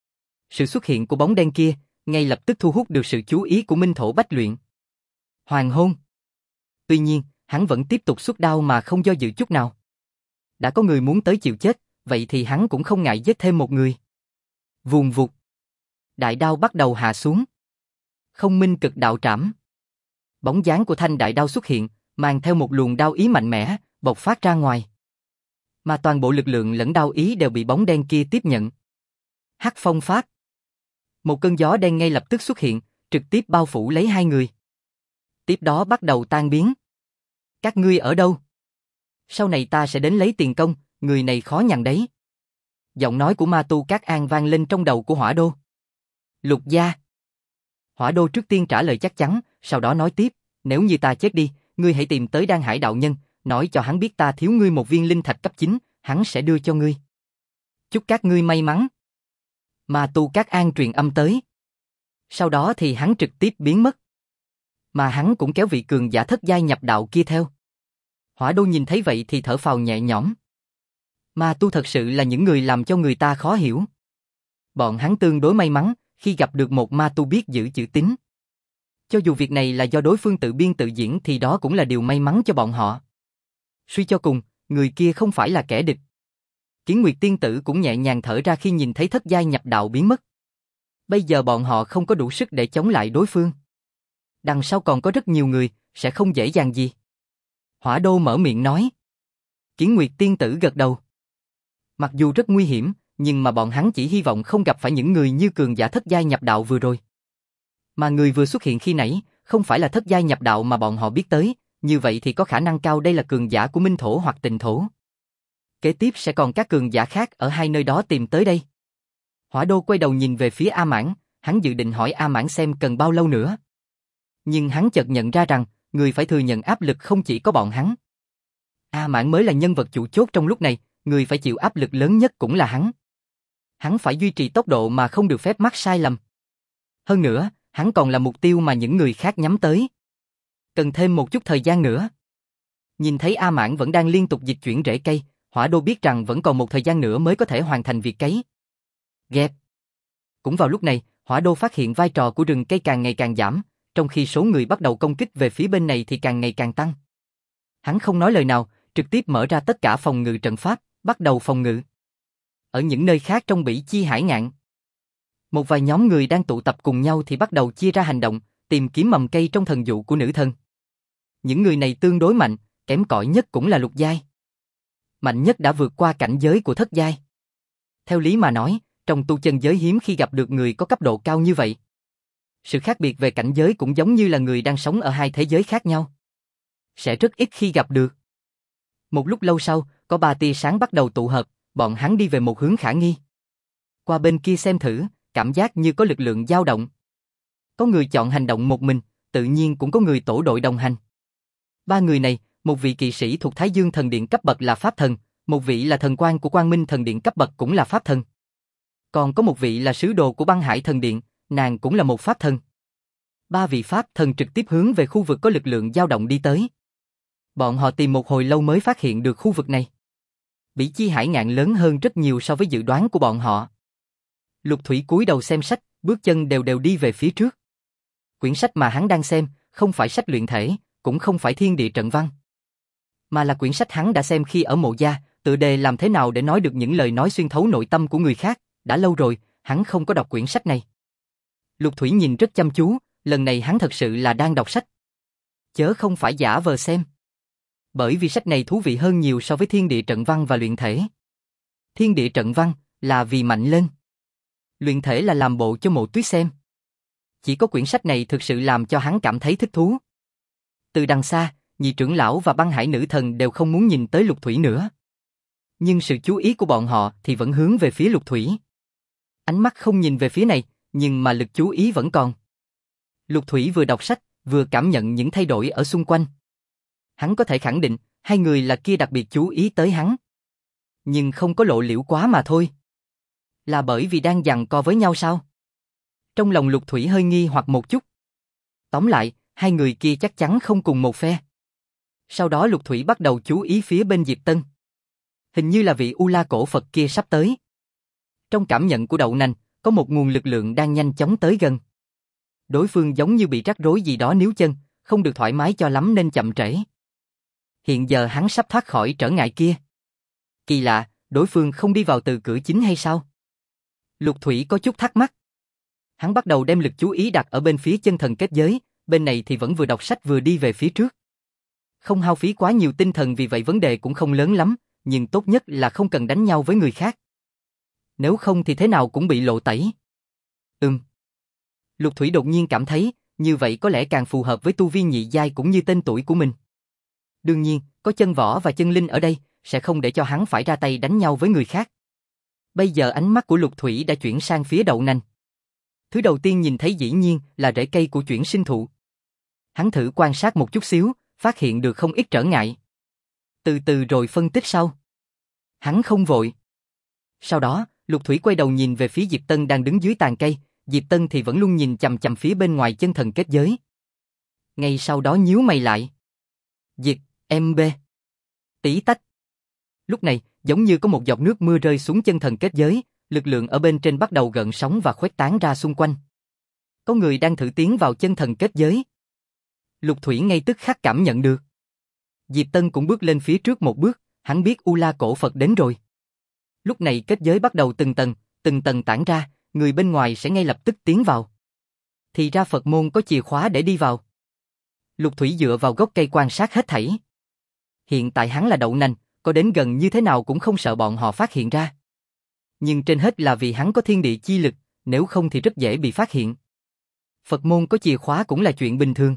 Sự xuất hiện của bóng đen kia, ngay lập tức thu hút được sự chú ý của Minh thổ bách luyện. Hoàng hôn. Tuy nhiên, hắn vẫn tiếp tục xuất đao mà không do dự chút nào. Đã có người muốn tới chịu chết, vậy thì hắn cũng không ngại giết thêm một người. Vùn vụt. Đại đao bắt đầu hạ xuống. Không minh cực đạo trảm. Bóng dáng của thanh đại đao xuất hiện, mang theo một luồng đao ý mạnh mẽ, bộc phát ra ngoài. Mà toàn bộ lực lượng lẫn đao ý đều bị bóng đen kia tiếp nhận. Hắc phong phát. Một cơn gió đen ngay lập tức xuất hiện, trực tiếp bao phủ lấy hai người. Tiếp đó bắt đầu tan biến. Các ngươi ở đâu? Sau này ta sẽ đến lấy tiền công, người này khó nhằn đấy. Giọng nói của Ma Tu Cát An vang lên trong đầu của Hỏa Đô. Lục gia. Hỏa Đô trước tiên trả lời chắc chắn, sau đó nói tiếp, nếu như ta chết đi, ngươi hãy tìm tới Đan Hải đạo nhân, nói cho hắn biết ta thiếu ngươi một viên linh thạch cấp 9, hắn sẽ đưa cho ngươi. Chúc các ngươi may mắn. Ma Tu Cát An truyền âm tới. Sau đó thì hắn trực tiếp biến mất. Mà hắn cũng kéo vị cường giả thất giai nhập đạo kia theo. Hỏa Đô nhìn thấy vậy thì thở phào nhẹ nhõm. Ma tu thật sự là những người làm cho người ta khó hiểu. Bọn hắn tương đối may mắn khi gặp được một ma tu biết giữ chữ tín. Cho dù việc này là do đối phương tự biên tự diễn thì đó cũng là điều may mắn cho bọn họ. Suy cho cùng, người kia không phải là kẻ địch. Kiến Nguyệt tiên tử cũng nhẹ nhàng thở ra khi nhìn thấy thất giai nhập đạo biến mất. Bây giờ bọn họ không có đủ sức để chống lại đối phương. Đằng sau còn có rất nhiều người, sẽ không dễ dàng gì. Hỏa Đô mở miệng nói. Kiến Nguyệt tiên tử gật đầu. Mặc dù rất nguy hiểm, nhưng mà bọn hắn chỉ hy vọng không gặp phải những người như cường giả thất giai nhập đạo vừa rồi. Mà người vừa xuất hiện khi nãy, không phải là thất giai nhập đạo mà bọn họ biết tới, như vậy thì có khả năng cao đây là cường giả của Minh Thổ hoặc Tịnh Thổ. Kế tiếp sẽ còn các cường giả khác ở hai nơi đó tìm tới đây. Hỏa Đô quay đầu nhìn về phía A Mãn, hắn dự định hỏi A Mãn xem cần bao lâu nữa. Nhưng hắn chợt nhận ra rằng, người phải thừa nhận áp lực không chỉ có bọn hắn. A Mãn mới là nhân vật chủ chốt trong lúc này, người phải chịu áp lực lớn nhất cũng là hắn. Hắn phải duy trì tốc độ mà không được phép mắc sai lầm. Hơn nữa, hắn còn là mục tiêu mà những người khác nhắm tới. Cần thêm một chút thời gian nữa. Nhìn thấy A Mãn vẫn đang liên tục dịch chuyển rễ cây, Hỏa Đô biết rằng vẫn còn một thời gian nữa mới có thể hoàn thành việc cấy. Gẹp. Cũng vào lúc này, Hỏa Đô phát hiện vai trò của rừng cây càng ngày càng giảm, trong khi số người bắt đầu công kích về phía bên này thì càng ngày càng tăng. Hắn không nói lời nào, trực tiếp mở ra tất cả phòng ngự trận pháp, bắt đầu phòng ngự. Ở những nơi khác trong Bỉ Chi Hải Ngạn, một vài nhóm người đang tụ tập cùng nhau thì bắt đầu chia ra hành động, tìm kiếm mầm cây trong thần dụ của nữ thần. Những người này tương đối mạnh, kém cỏi nhất cũng là lục giai. Mạnh nhất đã vượt qua cảnh giới của thất giai. Theo lý mà nói, trong tu chân giới hiếm khi gặp được người có cấp độ cao như vậy. Sự khác biệt về cảnh giới cũng giống như là người đang sống ở hai thế giới khác nhau. Sẽ rất ít khi gặp được. Một lúc lâu sau, có 3 tia sáng bắt đầu tụ hợp, bọn hắn đi về một hướng khả nghi. Qua bên kia xem thử, cảm giác như có lực lượng dao động. Có người chọn hành động một mình, tự nhiên cũng có người tổ đội đồng hành. 3 người này, một vị kỵ sĩ thuộc Thái Dương Thần Điện cấp bậc là pháp thần, một vị là thần quan của Quang Minh Thần Điện cấp bậc cũng là pháp thần. Còn có một vị là sứ đồ của Băng Hải Thần Điện, nàng cũng là một pháp thần. 3 vị pháp thần trực tiếp hướng về khu vực có lực lượng dao động đi tới. Bọn họ tìm một hồi lâu mới phát hiện được khu vực này. Bỉ Chi Hải Ngạn lớn hơn rất nhiều so với dự đoán của bọn họ. Lục Thủy cúi đầu xem sách, bước chân đều đều đi về phía trước. Quyển sách mà hắn đang xem, không phải sách luyện thể, cũng không phải thiên địa trận văn. Mà là quyển sách hắn đã xem khi ở Mộ Gia, tựa đề làm thế nào để nói được những lời nói xuyên thấu nội tâm của người khác, đã lâu rồi, hắn không có đọc quyển sách này. Lục Thủy nhìn rất chăm chú, lần này hắn thật sự là đang đọc sách. Chớ không phải giả vờ xem. Bởi vì sách này thú vị hơn nhiều so với thiên địa trận văn và luyện thể. Thiên địa trận văn là vì mạnh lên. Luyện thể là làm bộ cho Mộ Tuyết xem. Chỉ có quyển sách này thực sự làm cho hắn cảm thấy thích thú. Từ đằng xa, nhị trưởng lão và Băng Hải nữ thần đều không muốn nhìn tới Lục Thủy nữa. Nhưng sự chú ý của bọn họ thì vẫn hướng về phía Lục Thủy. Ánh mắt không nhìn về phía này, nhưng mà lực chú ý vẫn còn. Lục Thủy vừa đọc sách, vừa cảm nhận những thay đổi ở xung quanh. Hắn có thể khẳng định, hai người là kia đặc biệt chú ý tới hắn. Nhưng không có lộ liễu quá mà thôi. Là bởi vì đang giằng co với nhau sao? Trong lòng Lục Thủy hơi nghi hoặc một chút. Tóm lại, hai người kia chắc chắn không cùng một phe. Sau đó Lục Thủy bắt đầu chú ý phía bên Diệp Tân. Hình như là vị U La cổ Phật kia sắp tới. Trong cảm nhận của Đậu Nành, có một nguồn lực lượng đang nhanh chóng tới gần. Đối phương giống như bị rắc rối gì đó níu chân, không được thoải mái cho lắm nên chậm trễ. Hiện giờ hắn sắp thoát khỏi trở ngại kia. Kỳ lạ, đối phương không đi vào từ cửa chính hay sao? Lục Thủy có chút thắc mắc. Hắn bắt đầu đem lực chú ý đặt ở bên phía chân thần kết giới, bên này thì vẫn vừa đọc sách vừa đi về phía trước. Không hao phí quá nhiều tinh thần vì vậy vấn đề cũng không lớn lắm, nhưng tốt nhất là không cần đánh nhau với người khác. Nếu không thì thế nào cũng bị lộ tẩy. Lục Thủy đột nhiên cảm thấy, như vậy có lẽ càng phù hợp với tu vi nhị giai cũng như tên tuổi của mình. Đương nhiên, có chân võ và chân linh ở đây, sẽ không để cho hắn phải ra tay đánh nhau với người khác. Bây giờ ánh mắt của Lục Thủy đã chuyển sang phía đậu nành. Thứ đầu tiên nhìn thấy dĩ nhiên là rễ cây của chuyển sinh thụ. Hắn thử quan sát một chút xíu, phát hiện được không ít trở ngại. Từ từ rồi phân tích sau. Hắn không vội. Sau đó, Lục Thủy quay đầu nhìn về phía Diệp Tân đang đứng dưới tàn cây, Diệp Tân thì vẫn luôn nhìn chằm chằm phía bên ngoài chân thần kết giới. Ngay sau đó nhíu mày lại. Diệp, MB. Tí tách. Lúc này, giống như có một giọt nước mưa rơi xuống chân thần kết giới, lực lượng ở bên trên bắt đầu gợn sóng và khuếch tán ra xung quanh. Có người đang thử tiến vào chân thần kết giới. Lục Thủy ngay tức khắc cảm nhận được. Diệp Tân cũng bước lên phía trước một bước, hắn biết U La Cổ Phật đến rồi. Lúc này kết giới bắt đầu từng tầng tản ra, người bên ngoài sẽ ngay lập tức tiến vào. Thì ra Phật môn có chìa khóa để đi vào. Lục Thủy dựa vào gốc cây quan sát hết thảy. Hiện tại hắn là đậu nành, có đến gần như thế nào cũng không sợ bọn họ phát hiện ra. Nhưng trên hết là vì hắn có thiên địa chi lực, nếu không thì rất dễ bị phát hiện. Phật môn có chìa khóa cũng là chuyện bình thường.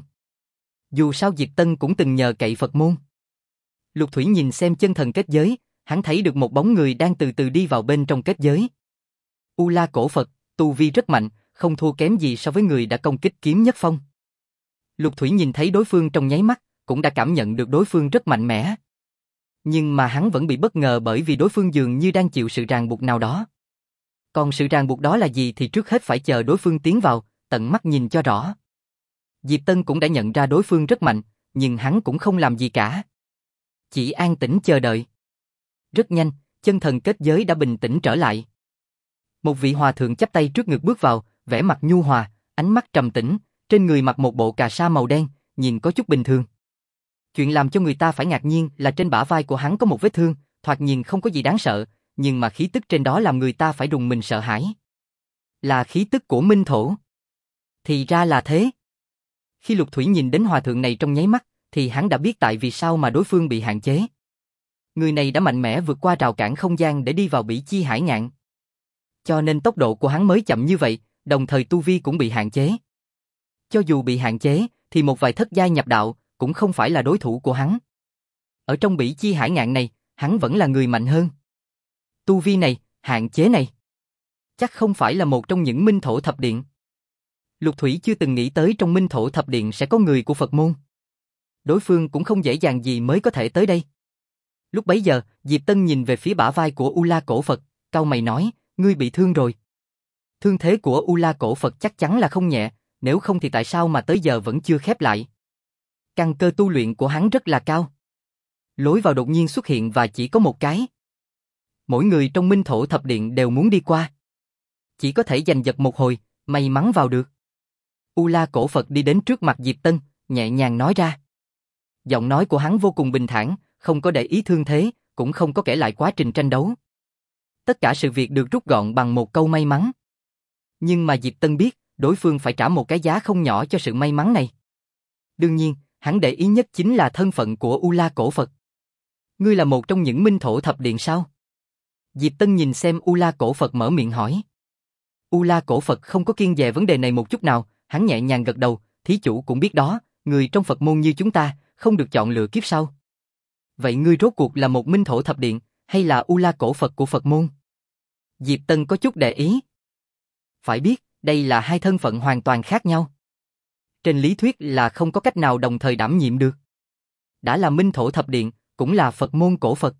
Dù sao Diệp Tân cũng từng nhờ cậy Phật môn. Lục Thủy nhìn xem chân thần kết giới, hắn thấy được một bóng người đang từ từ đi vào bên trong kết giới. U La Cổ Phật, tu vi rất mạnh, không thua kém gì so với người đã công kích kiếm nhất phong. Lục Thủy nhìn thấy đối phương trong nháy mắt, cũng đã cảm nhận được đối phương rất mạnh mẽ. Nhưng mà hắn vẫn bị bất ngờ bởi vì đối phương dường như đang chịu sự ràng buộc nào đó. Còn sự ràng buộc đó là gì thì trước hết phải chờ đối phương tiến vào, tận mắt nhìn cho rõ. Diệp Tân cũng đã nhận ra đối phương rất mạnh, nhưng hắn cũng không làm gì cả. Chỉ an tĩnh chờ đợi. Rất nhanh, chân thần kết giới đã bình tĩnh trở lại. Một vị hòa thượng chắp tay trước ngực bước vào, vẻ mặt nhu hòa, ánh mắt trầm tĩnh, trên người mặc một bộ cà sa màu đen, nhìn có chút bình thường. Chuyện làm cho người ta phải ngạc nhiên là trên bả vai của hắn có một vết thương, thoạt nhìn không có gì đáng sợ, nhưng mà khí tức trên đó làm người ta phải rùng mình sợ hãi. Là khí tức của Minh Thổ. Thì ra là thế. Khi Lục Thủy nhìn đến hòa thượng này trong nháy mắt, thì hắn đã biết tại vì sao mà đối phương bị hạn chế. Người này đã mạnh mẽ vượt qua rào cản không gian để đi vào Bỉ Chi Hải Ngạn. Cho nên tốc độ của hắn mới chậm như vậy, đồng thời tu vi cũng bị hạn chế. Cho dù bị hạn chế, thì một vài thất giai nhập đạo cũng không phải là đối thủ của hắn. Ở trong Bỉ Chi Hải Ngạn này, hắn vẫn là người mạnh hơn. Tu vi này, hạn chế này, chắc không phải là một trong những Minh Thổ Thập Điện. Lục Thủy chưa từng nghĩ tới trong Minh Thổ Thập Điện sẽ có người của Phật môn. Đối phương cũng không dễ dàng gì mới có thể tới đây. Lúc bấy giờ, Diệp Tân nhìn về phía bả vai của U La Cổ Phật, cau mày nói, ngươi bị thương rồi. Thương thế của U La Cổ Phật chắc chắn là không nhẹ, nếu không thì tại sao mà tới giờ vẫn chưa khép lại. Căn cơ tu luyện của hắn rất là cao. Lối vào đột nhiên xuất hiện và chỉ có một cái. Mỗi người trong Minh Thổ Thập Điện đều muốn đi qua. Chỉ có thể giành giật một hồi, may mắn vào được. U La Cổ Phật đi đến trước mặt Diệp Tân, nhẹ nhàng nói ra. Giọng nói của hắn vô cùng bình thản, không có để ý thương thế, cũng không có kể lại quá trình tranh đấu. Tất cả sự việc được rút gọn bằng một câu may mắn. Nhưng mà Diệp Tân biết, đối phương phải trả một cái giá không nhỏ cho sự may mắn này. Đương nhiên, hắn để ý nhất chính là thân phận của U La Cổ Phật. Ngươi là một trong những Minh Thổ Thập Điện sao? Diệp Tân nhìn xem U La Cổ Phật mở miệng hỏi. U La Cổ Phật không có kiêng dè vấn đề này một chút nào, hắn nhẹ nhàng gật đầu, thí chủ cũng biết đó, người trong Phật môn như chúng ta, không được chọn lựa kiếp sau. Vậy ngươi rốt cuộc là một Minh Thổ Thập Điện, hay là U La Cổ Phật của Phật môn? Diệp Tân có chút để ý. Phải biết, đây là hai thân phận hoàn toàn khác nhau. Trên lý thuyết là không có cách nào đồng thời đảm nhiệm được. Đã là Minh Thổ Thập Điện, cũng là Phật môn cổ Phật.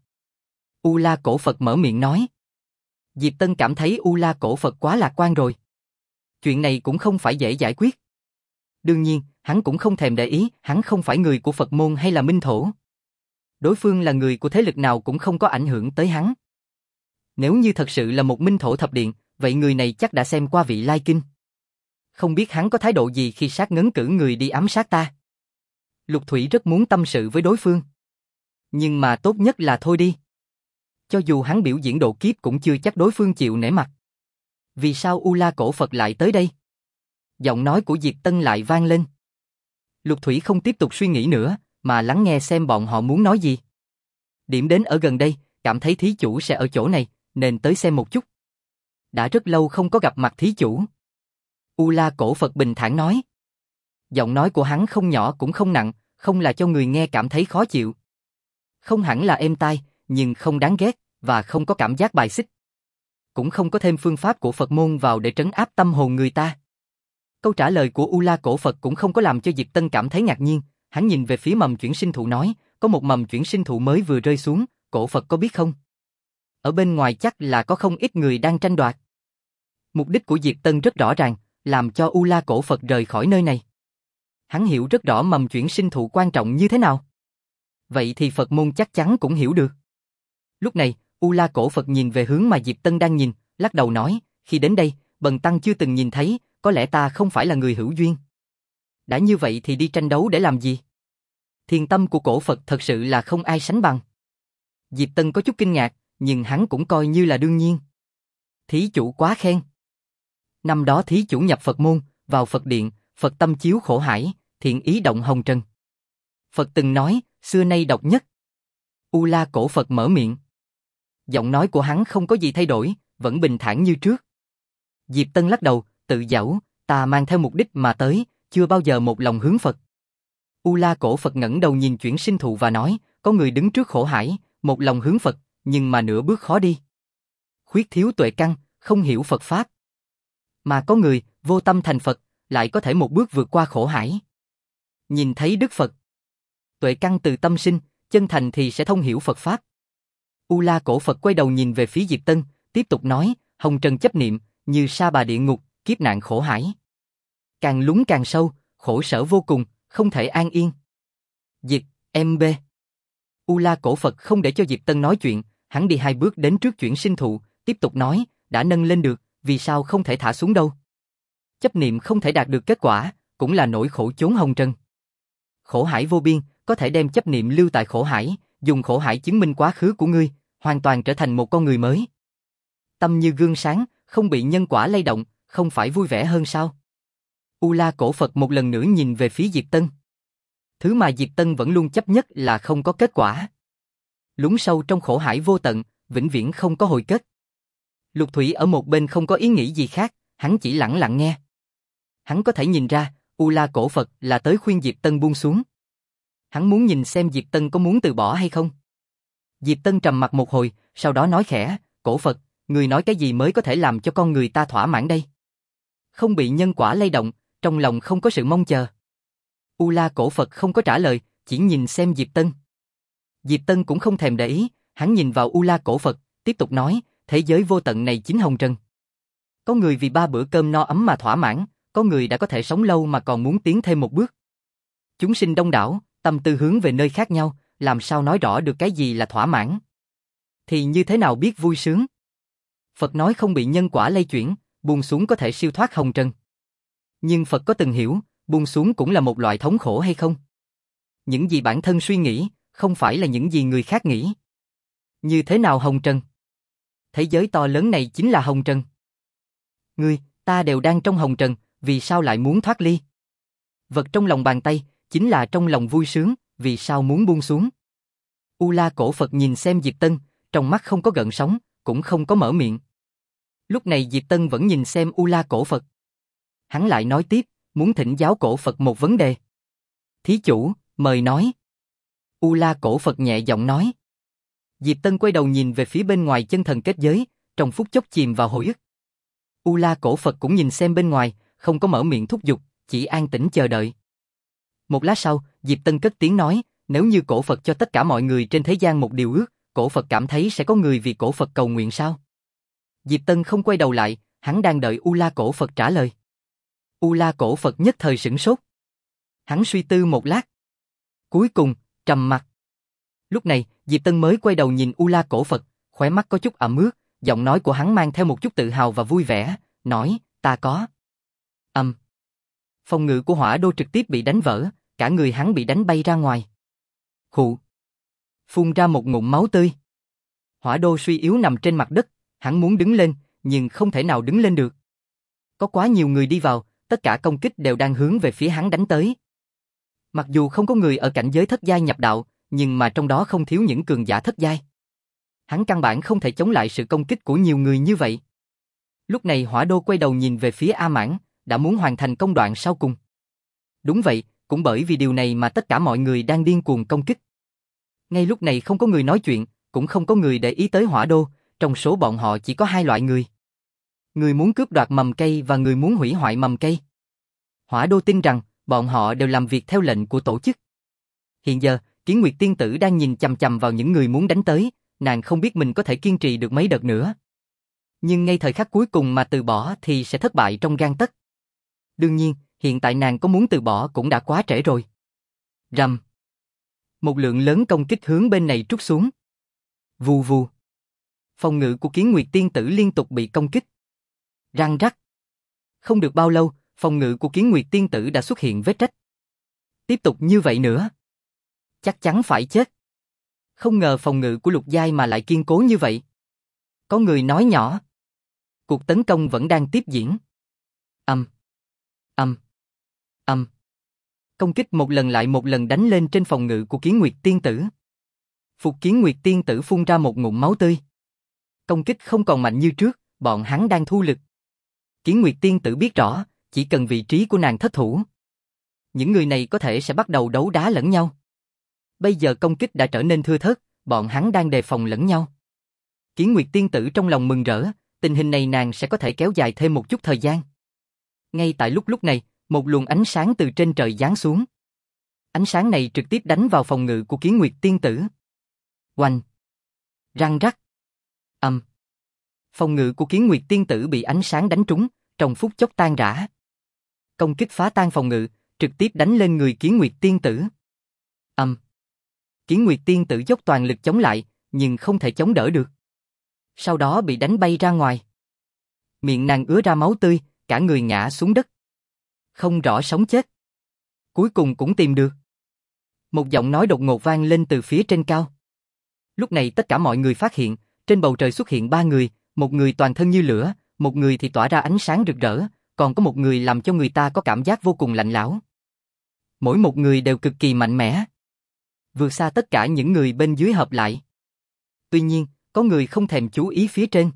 U La Cổ Phật mở miệng nói. Diệp Tân cảm thấy U La Cổ Phật quá lạc quan rồi. Chuyện này cũng không phải dễ giải quyết. Đương nhiên, hắn cũng không thèm để ý, hắn không phải người của Phật môn hay là Minh Thổ. Đối phương là người của thế lực nào cũng không có ảnh hưởng tới hắn. Nếu như thật sự là một Minh Thổ Thập Điện, vậy người này chắc đã xem qua Vị Lai Kinh. Không biết hắn có thái độ gì khi sát ngấn cử người đi ám sát ta. Lục Thủy rất muốn tâm sự với đối phương. Nhưng mà tốt nhất là thôi đi. Cho dù hắn biểu diễn độ kiếp cũng chưa chắc đối phương chịu nể mặt. Vì sao U La Cổ Phật lại tới đây? Giọng nói của Diệp Tân lại vang lên. Lục Thủy không tiếp tục suy nghĩ nữa, mà lắng nghe xem bọn họ muốn nói gì. Điểm đến ở gần đây, cảm thấy thí chủ sẽ ở chỗ này, nên tới xem một chút. Đã rất lâu không có gặp mặt thí chủ. U La Cổ Phật bình thản nói. Giọng nói của hắn không nhỏ cũng không nặng, không là cho người nghe cảm thấy khó chịu. Không hẳn là êm tai, nhưng không đáng ghét, và không có cảm giác bài xích. Cũng không có thêm phương pháp của Phật môn vào để trấn áp tâm hồn người ta. Câu trả lời của U La Cổ Phật cũng không có làm cho Diệp Tân cảm thấy ngạc nhiên, hắn nhìn về phía mầm chuyển sinh thụ nói, có một mầm chuyển sinh thụ mới vừa rơi xuống, Cổ Phật có biết không? Ở bên ngoài chắc là có không ít người đang tranh đoạt. Mục đích của Diệp Tân rất rõ ràng, làm cho U La Cổ Phật rời khỏi nơi này. Hắn hiểu rất rõ mầm chuyển sinh thụ quan trọng như thế nào. Vậy thì Phật môn chắc chắn cũng hiểu được. Lúc này, U La Cổ Phật nhìn về hướng mà Diệp Tân đang nhìn, lắc đầu nói, khi đến đây, bần tăng chưa từng nhìn thấy, có lẽ ta không phải là người hữu duyên. Đã như vậy thì đi tranh đấu để làm gì? Thiền tâm của Cổ Phật thật sự là không ai sánh bằng. Diệp Tân có chút kinh ngạc, nhưng hắn cũng coi như là đương nhiên. Thí chủ quá khen. Năm đó thí chủ nhập Phật môn, vào Phật điện, Phật tâm chiếu khổ hải, thiện ý động hồng trần. Phật từng nói, xưa nay độc nhất. U La Cổ Phật mở miệng. Giọng nói của hắn không có gì thay đổi, vẫn bình thản như trước. Diệp Tân lắc đầu, tự giễu, ta mang theo mục đích mà tới, chưa bao giờ một lòng hướng Phật. U La Cổ Phật ngẩng đầu nhìn chuyển sinh thụ và nói, có người đứng trước khổ hải, một lòng hướng Phật, nhưng mà nửa bước khó đi. Khuyết thiếu tuệ căn, không hiểu Phật Pháp. Mà có người, vô tâm thành Phật, lại có thể một bước vượt qua khổ hải. Nhìn thấy Đức Phật. Tuệ căn từ tâm sinh, chân thành thì sẽ thông hiểu Phật Pháp. U La Cổ Phật quay đầu nhìn về phía Diệp Tân, tiếp tục nói, hồng trần chấp niệm, như sa bà địa ngục, kiếp nạn khổ hải. Càng lún càng sâu, khổ sở vô cùng, không thể an yên. Diệp, MB. U La Cổ Phật không để cho Diệp Tân nói chuyện, hắn đi 2 bước đến trước chuyển sinh thụ, tiếp tục nói, đã nâng lên được, vì sao không thể thả xuống đâu? Chấp niệm không thể đạt được kết quả, cũng là nỗi khổ chốn hồng trần. Khổ hải vô biên, có thể đem chấp niệm lưu tại khổ hải, dùng khổ hải chứng minh quá khứ của ngươi, hoàn toàn trở thành một con người mới. Tâm như gương sáng, không bị nhân quả lay động, không phải vui vẻ hơn sao? U La Cổ Phật một lần nữa nhìn về phía Diệp Tân. Thứ mà Diệp Tân vẫn luôn chấp nhất là không có kết quả. Lún sâu trong khổ hải vô tận, vĩnh viễn không có hồi kết. Lục Thủy ở một bên không có ý nghĩ gì khác, hắn chỉ lặng lặng nghe. Hắn có thể nhìn ra, U La Cổ Phật là tới khuyên Diệp Tân buông xuống. Hắn muốn nhìn xem Diệp Tân có muốn từ bỏ hay không. Diệp Tân trầm mặt một hồi, sau đó nói khẽ, Cổ Phật, người nói cái gì mới có thể làm cho con người ta thỏa mãn đây? Không bị nhân quả lay động, trong lòng không có sự mong chờ. U La Cổ Phật không có trả lời, chỉ nhìn xem Diệp Tân. Diệp Tân cũng không thèm để ý, hắn nhìn vào U La Cổ Phật, tiếp tục nói, thế giới vô tận này chính hồng trần. Có người vì 3 bữa cơm no ấm mà thỏa mãn, có người đã có thể sống lâu mà còn muốn tiến thêm một bước. Chúng sinh đông đảo, tâm tư hướng về nơi khác nhau, làm sao nói rõ được cái gì là thỏa mãn? Thì như thế nào biết vui sướng? Phật nói không bị nhân quả lay chuyển, buông xuống có thể siêu thoát hồng trần. Nhưng Phật có từng hiểu, buông xuống cũng là một loại thống khổ hay không? Những gì bản thân suy nghĩ, không phải là những gì người khác nghĩ. Như thế nào hồng trần? Thế giới to lớn này chính là hồng trần. Ngươi, ta đều đang trong hồng trần, vì sao lại muốn thoát ly? Vật trong lòng bàn tay, chính là trong lòng vui sướng, vì sao muốn buông xuống? U La Cổ Phật nhìn xem Diệp Tân, trong mắt không có gợn sóng, cũng không có mở miệng. Lúc này Diệp Tân vẫn nhìn xem U La Cổ Phật. Hắn lại nói tiếp, muốn thỉnh giáo Cổ Phật một vấn đề. Thí chủ, mời nói. U La Cổ Phật nhẹ giọng nói. Diệp Tân quay đầu nhìn về phía bên ngoài chân thần kết giới, trong phút chốc chìm vào hồi ức. U La Cổ Phật cũng nhìn xem bên ngoài, không có mở miệng thúc giục, chỉ an tĩnh chờ đợi. Một lát sau, Diệp Tân cất tiếng nói, nếu như Cổ Phật cho tất cả mọi người trên thế gian một điều ước, Cổ Phật cảm thấy sẽ có người vì Cổ Phật cầu nguyện sao? Diệp Tân không quay đầu lại, hắn đang đợi U La Cổ Phật trả lời. U La Cổ Phật nhất thời sửng sốt. Hắn suy tư một lát. Cuối cùng, trầm mặc. Lúc này, Diệp Tân mới quay đầu nhìn U La Cổ Phật, khóe mắt có chút ẩm ướt, giọng nói của hắn mang theo một chút tự hào và vui vẻ, nói, ta có. Phòng ngự của Hỏa Đô trực tiếp bị đánh vỡ, cả người hắn bị đánh bay ra ngoài. Khụ. Phun ra một ngụm máu tươi. Hỏa Đô suy yếu nằm trên mặt đất, hắn muốn đứng lên, nhưng không thể nào đứng lên được. Có quá nhiều người đi vào, tất cả công kích đều đang hướng về phía hắn đánh tới. Mặc dù không có người ở cảnh giới thất giai nhập đạo, nhưng mà trong đó không thiếu những cường giả thất giai. Hắn căn bản không thể chống lại sự công kích của nhiều người như vậy. Lúc này Hỏa Đô quay đầu nhìn về phía A Mãn, đã muốn hoàn thành công đoạn sau cùng. Đúng vậy, cũng bởi vì điều này mà tất cả mọi người đang điên cuồng công kích. Ngay lúc này không có người nói chuyện, cũng không có người để ý tới Hỏa Đô, trong số bọn họ chỉ có hai loại người. Người muốn cướp đoạt mầm cây và người muốn hủy hoại mầm cây. Hỏa Đô tin rằng, bọn họ đều làm việc theo lệnh của tổ chức. Hiện giờ, Kiến Nguyệt tiên tử đang nhìn chằm chằm vào những người muốn đánh tới, nàng không biết mình có thể kiên trì được mấy đợt nữa. Nhưng ngay thời khắc cuối cùng mà từ bỏ thì sẽ thất bại trong gang tấc. Đương nhiên, hiện tại nàng có muốn từ bỏ cũng đã quá trễ rồi. Rầm. Một lượng lớn công kích hướng bên này trút xuống. Vù vù. Phòng ngự của Kiến Nguyệt tiên tử liên tục bị công kích. Răng rắc. Không được bao lâu, phòng ngự của Kiến Nguyệt tiên tử đã xuất hiện vết rách. Tiếp tục như vậy nữa, chắc chắn phải chết. Không ngờ phòng ngự của lục giai mà lại kiên cố như vậy. Có người nói nhỏ. Cuộc tấn công vẫn đang tiếp diễn. Ầm. Công kích một lần lại một lần đánh lên trên phòng ngự của Kiến Nguyệt tiên tử. Phục Kiến Nguyệt tiên tử phun ra một ngụm máu tươi. Công kích không còn mạnh như trước, bọn hắn đang thu lực. Kiến Nguyệt tiên tử biết rõ, chỉ cần vị trí của nàng thất thủ, những người này có thể sẽ bắt đầu đấu đá lẫn nhau. Bây giờ công kích đã trở nên thưa thớt, bọn hắn đang đề phòng lẫn nhau. Kiến Nguyệt tiên tử trong lòng mừng rỡ, tình hình này nàng sẽ có thể kéo dài thêm một chút thời gian. Ngay tại lúc này, một luồng ánh sáng từ trên trời giáng xuống. Ánh sáng này trực tiếp đánh vào phòng ngự của Kiến Nguyệt tiên tử. Oanh! Răng rắc! Ầm! Phòng ngự của Kiến Nguyệt tiên tử bị ánh sáng đánh trúng, trong phút chốc tan rã. Công kích phá tan phòng ngự, trực tiếp đánh lên người Kiến Nguyệt tiên tử. Kiến Nguyệt tiên tử dốc toàn lực chống lại, nhưng không thể chống đỡ được. Sau đó bị đánh bay ra ngoài. Miệng nàng ứa ra máu tươi, cả người ngã xuống đất. Không rõ sống chết. Cuối cùng cũng tìm được. Một giọng nói đột ngột vang lên từ phía trên cao. Lúc này tất cả mọi người phát hiện, trên bầu trời xuất hiện ba người, một người toàn thân như lửa, một người thì tỏa ra ánh sáng rực rỡ, còn có một người làm cho người ta có cảm giác vô cùng lạnh lẽo. Mỗi một người đều cực kỳ mạnh mẽ, vượt xa tất cả những người bên dưới hợp lại. Tuy nhiên, có người không thèm chú ý phía trên,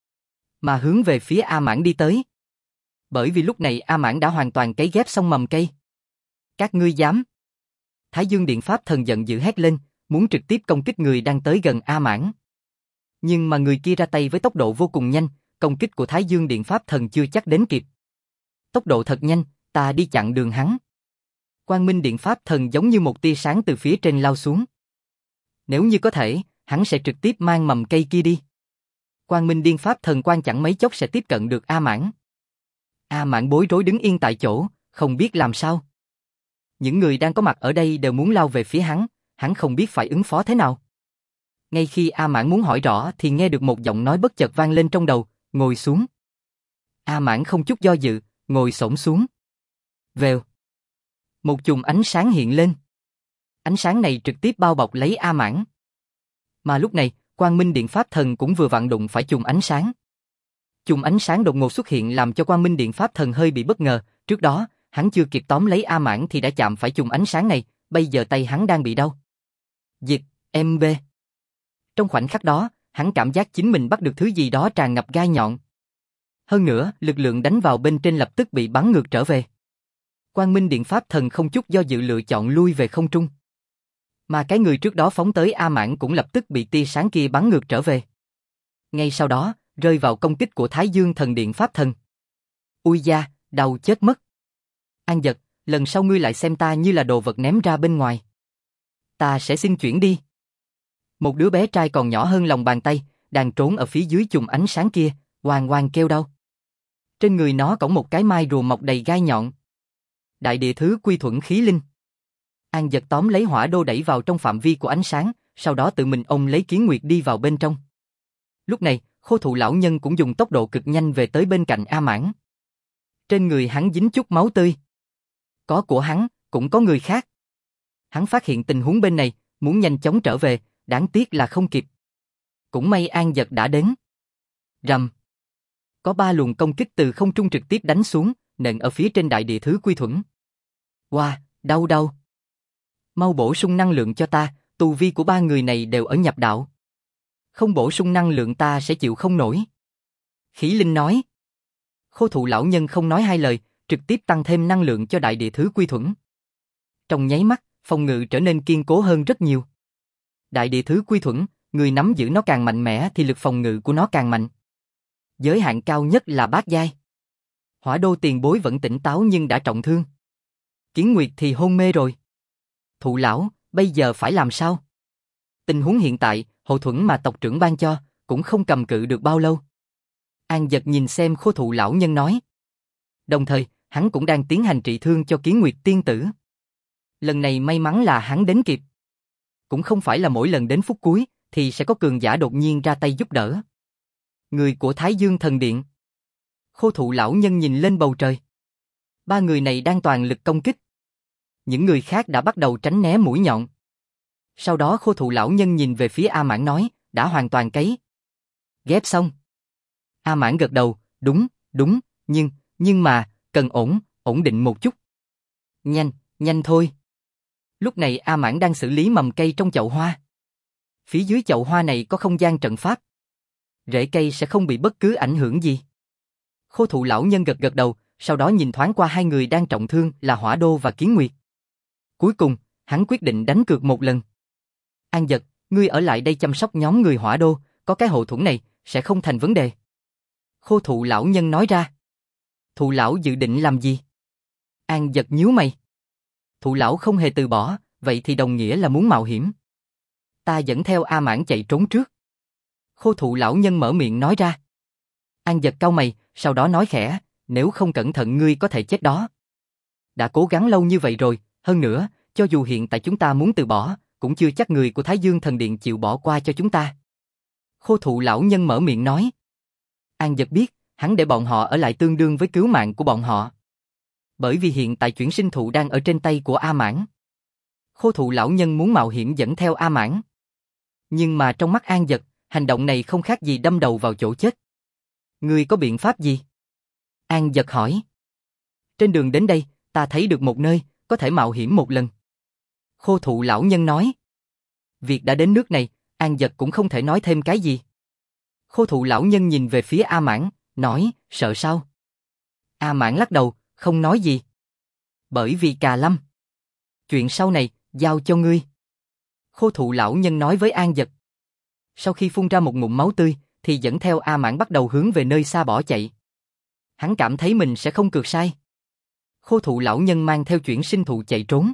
mà hướng về phía A Mãn đi tới. Bởi vì lúc này A Mãn đã hoàn toàn cấy ghép xong mầm cây. Các ngươi dám? Thái Dương Điện Pháp Thần giận dữ hét lên, muốn trực tiếp công kích người đang tới gần A Mãn. Nhưng mà người kia ra tay với tốc độ vô cùng nhanh, công kích của Thái Dương Điện Pháp Thần chưa chắc đến kịp. Tốc độ thật nhanh, ta đi chặn đường hắn. Quang Minh Điện Pháp Thần giống như một tia sáng từ phía trên lao xuống. Nếu như có thể, hắn sẽ trực tiếp mang mầm cây kia đi. Quang Minh Điện Pháp Thần quan chẳng mấy chốc sẽ tiếp cận được A Mãn. A Mãn bối rối đứng yên tại chỗ, không biết làm sao. Những người đang có mặt ở đây đều muốn lao về phía hắn không biết phải ứng phó thế nào. Ngay khi A Mãn muốn hỏi rõ thì nghe được một giọng nói bất chợt vang lên trong đầu, ngồi xuống. A Mãn không chút do dự, ngồi xổm xuống. Vèo. Một chùm ánh sáng hiện lên. Ánh sáng này trực tiếp bao bọc lấy A Mãn. Mà lúc này, Quang Minh Điện Pháp Thần cũng vừa vặn đụng phải chùm ánh sáng. Chùm ánh sáng đột ngột xuất hiện làm cho Quang Minh Điện Pháp Thần hơi bị bất ngờ, trước đó, hắn chưa kịp tóm lấy A Mãn thì đã chạm phải chùm ánh sáng này, bây giờ tay hắn đang bị đau. Diệt, MB. Trong khoảnh khắc đó, hắn cảm giác chính mình bắt được thứ gì đó tràn ngập gai nhọn. Hơn nữa, lực lượng đánh vào bên trên lập tức bị bắn ngược trở về. Quang Minh Điện Pháp Thần không chút do dự lựa chọn lui về không trung. Mà cái người trước đó phóng tới A Mãn cũng lập tức bị tia sáng kia bắn ngược trở về. Ngay sau đó, rơi vào công kích của Thái Dương Thần Điện Pháp Thần. Ui da, đau chết mất. An Dật, lần sau ngươi lại xem ta như là đồ vật ném ra bên ngoài. Ta sẽ xin chuyển đi. Một đứa bé trai còn nhỏ hơn lòng bàn tay, đang trốn ở phía dưới chùm ánh sáng kia, oang oang kêu đau. Trên người nó cõng một cái mai rùa mọc đầy gai nhọn. Đại địa thứ quy thuẫn khí linh. An Dật tóm lấy Hỏa Đô đẩy vào trong phạm vi của ánh sáng, sau đó tự mình ôm lấy Kiến Nguyệt đi vào bên trong. Lúc này, Khô Thụ lão nhân cũng dùng tốc độ cực nhanh về tới bên cạnh A Mãn. Trên người hắn dính chút máu tươi. Có của hắn, cũng có người khác. Hắn phát hiện tình huống bên này, muốn nhanh chóng trở về, đáng tiếc là không kịp. Cũng may An Dật đã đến. Rầm. Có 3 luồng công kích từ không trung trực tiếp đánh xuống, nện ở phía trên đại địa thứ quy thuẫn. Wow, đau đau. Mau bổ sung năng lượng cho ta, tu vi của ba người này đều ở nhập đạo. Không bổ sung năng lượng ta sẽ chịu không nổi. Khí Linh nói. Khô thụ lão nhân không nói hai lời, trực tiếp tăng thêm năng lượng cho đại địa thứ quy thuẫn. Trong nháy mắt, phòng ngự trở nên kiên cố hơn rất nhiều. Đại địa thứ quy thuẫn, người nắm giữ nó càng mạnh mẽ thì lực phòng ngự của nó càng mạnh. Giới hạn cao nhất là bát giai. Hỏa đô tiền bối vẫn tỉnh táo nhưng đã trọng thương. Kiến Nguyệt thì hôn mê rồi. Thụ lão, bây giờ phải làm sao? Tình huống hiện tại, hộ thuẫn mà tộc trưởng ban cho, cũng không cầm cự được bao lâu. An Dật nhìn xem Khô thụ lão nhân nói. Đồng thời, hắn cũng đang tiến hành trị thương cho Kiến Nguyệt tiên tử. Lần này may mắn là hắn đến kịp. Cũng không phải là mỗi lần đến phút cuối, thì sẽ có cường giả đột nhiên ra tay giúp đỡ. Người của Thái Dương Thần Điện. Khô thụ lão nhân nhìn lên bầu trời. Ba người này đang toàn lực công kích. Những người khác đã bắt đầu tránh né mũi nhọn. Sau đó Khô thụ lão nhân nhìn về phía A Mãn nói, đã hoàn toàn cấy. Ghép xong. A Mãn gật đầu, đúng, nhưng mà, cần ổn định một chút. Nhanh thôi. Lúc này A Mãn đang xử lý mầm cây trong chậu hoa. Phía dưới chậu hoa này có không gian trận pháp. Rễ cây sẽ không bị bất cứ ảnh hưởng gì. Khô thụ lão nhân gật đầu, sau đó nhìn thoáng qua hai người đang trọng thương là Hỏa Đô và Kiến Nguyệt. Cuối cùng, hắn quyết định đánh cược một lần. An Dật, ngươi ở lại đây chăm sóc nhóm người Hỏa Đô, có cái hộ thuẫn này, sẽ không thành vấn đề. Khô thụ lão nhân nói ra. Thụ lão dự định làm gì? An Dật nhíu mày. Thụ lão không hề từ bỏ, vậy thì đồng nghĩa là muốn mạo hiểm. Ta dẫn theo A Mãn chạy trốn trước. Khô thụ lão nhân mở miệng nói ra. An Dật cau mày, sau đó nói khẽ, nếu không cẩn thận ngươi có thể chết đó. Đã cố gắng lâu như vậy rồi, hơn nữa, cho dù hiện tại chúng ta muốn từ bỏ, cũng chưa chắc người của Thái Dương Thần Điện chịu bỏ qua cho chúng ta. Khô thụ lão nhân mở miệng nói. An Dật biết, hắn để bọn họ ở lại tương đương với cứu mạng của bọn họ. Bởi vì hiện tại chuyển sinh thụ đang ở trên tay của A Mãn. Khô thụ lão nhân muốn mạo hiểm dẫn theo A Mãn. Nhưng mà trong mắt An Dật, hành động này không khác gì đâm đầu vào chỗ chết. Ngươi có biện pháp gì? An Dật hỏi. Trên đường đến đây, ta thấy được một nơi, có thể mạo hiểm một lần. Khô thụ lão nhân nói. Việc đã đến nước này, An Dật cũng không thể nói thêm cái gì. Khô thụ lão nhân nhìn về phía A Mãn, nói, sợ sao? A Mãn lắc đầu, không nói gì. Bởi vì Cà Lâm. Chuyện sau này, giao cho ngươi. Khô thụ lão nhân nói với An Dật. Sau khi phun ra một ngụm máu tươi, thì dẫn theo A Mãn bắt đầu hướng về nơi xa bỏ chạy. Hắn cảm thấy mình sẽ không cược sai. Khô thụ lão nhân mang theo chuyển sinh thụ chạy trốn.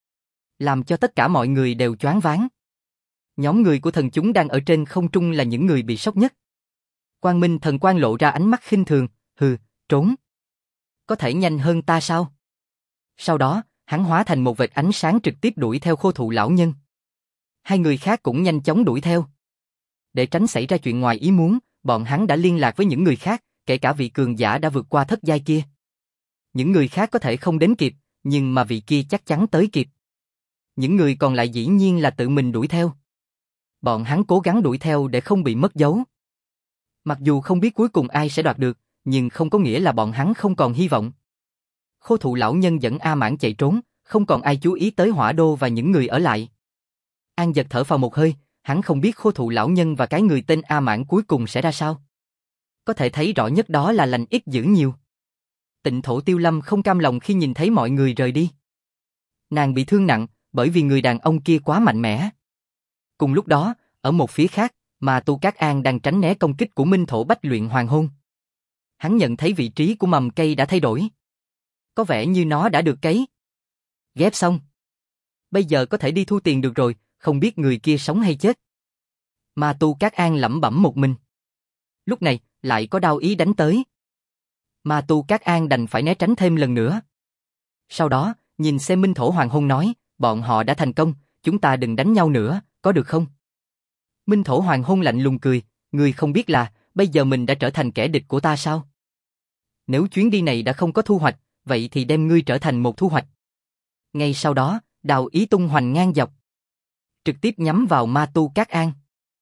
Làm cho tất cả mọi người đều choáng váng. Nhóm người của thần chúng đang ở trên không trung là những người bị sốc nhất. Quang Minh thần quang lộ ra ánh mắt khinh thường, hừ, trốn. Có thể nhanh hơn ta sao? Sau đó, hắn hóa thành một vệt ánh sáng trực tiếp đuổi theo khô thụ lão nhân. Hai người khác cũng nhanh chóng đuổi theo. Để tránh xảy ra chuyện ngoài ý muốn, bọn hắn đã liên lạc với những người khác, kể cả vị cường giả đã vượt qua thất giai kia. Những người khác có thể không đến kịp, nhưng mà vị kia chắc chắn tới kịp. Những người còn lại dĩ nhiên là tự mình đuổi theo. Bọn hắn cố gắng đuổi theo để không bị mất dấu. Mặc dù không biết cuối cùng ai sẽ đoạt được, nhưng không có nghĩa là bọn hắn không còn hy vọng. Khô thụ lão nhân dẫn A Mãn chạy trốn, không còn ai chú ý tới Hỏa Đô và những người ở lại. An Dật thở phào một hơi, hắn không biết khô thụ lão nhân và cái người tên A Mãn cuối cùng sẽ ra sao. Có thể thấy rõ nhất đó là lành ít dữ nhiều. Tịnh Thổ Tiêu Lâm không cam lòng khi nhìn thấy mọi người rời đi. Nàng bị thương nặng, bởi vì người đàn ông kia quá mạnh mẽ. Cùng lúc đó, ở một phía khác, mà Tu Cát An đang tránh né công kích của Minh Thổ Bách Luyện Hoàng Hôn. Hắn nhận thấy vị trí của mầm cây đã thay đổi. Có vẻ như nó đã được cấy. Ghép xong. Bây giờ có thể đi thu tiền được rồi, không biết người kia sống hay chết. Mà Tu Cát An lẩm bẩm một mình. Lúc này, lại có đao ý đánh tới. Mà Tu Cát An đành phải né tránh thêm lần nữa. Sau đó, nhìn xem Minh Thổ Hoàng Hôn nói, bọn họ đã thành công, chúng ta đừng đánh nhau nữa, có được không? Minh Thổ Hoàng Hôn lạnh lùng cười, ngươi không biết là, bây giờ mình đã trở thành kẻ địch của ta sao? Nếu chuyến đi này đã không có thu hoạch, vậy thì đem ngươi trở thành một thu hoạch. Ngay sau đó, đao ý tung hoành ngang dọc. Trực tiếp nhắm vào Ma Tu Cát An.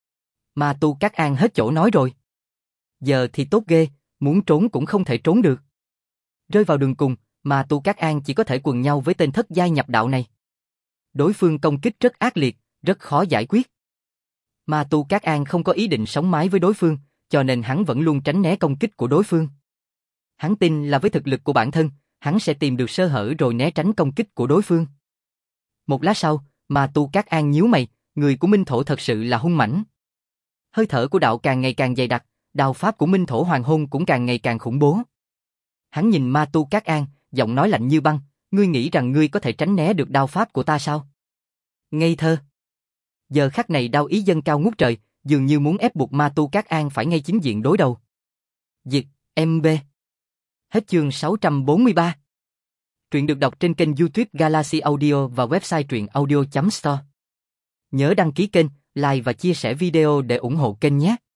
Ma Tu Cát An hết chỗ nói rồi. Giờ thì tốt ghê, muốn trốn cũng không thể trốn được. Rơi vào đường cùng, mà Tu Cát An chỉ có thể quần nhau với tên thất giai nhập đạo này. Đối phương công kích rất ác liệt, rất khó giải quyết. Mà Tu Cát An không có ý định sống mái với đối phương, cho nên hắn vẫn luôn tránh né công kích của đối phương. Hắn tin là với thực lực của bản thân, hắn sẽ tìm được sơ hở rồi né tránh công kích của đối phương. Một lát sau, mà Tu Cát An nhíu mày, người của Minh Thổ thật sự là hung mãnh. Hơi thở của đạo càng ngày càng dày đặc, đao pháp của Minh Thổ Hoàng Hôn cũng càng ngày càng khủng bố. Hắn nhìn Ma Tu Cát An, giọng nói lạnh như băng, ngươi nghĩ rằng ngươi có thể tránh né được đao pháp của ta sao? Ngây thơ. Giờ khắc này đao ý dâng cao ngút trời, dường như muốn ép buộc Ma Tu Cát An phải ngay chính diện đối đầu. Diệt, MB. Hết chương 643. Truyện được đọc trên kênh YouTube Galaxy Audio và website truyệnaudio.store. Nhớ đăng ký kênh, like và chia sẻ video để ủng hộ kênh nhé.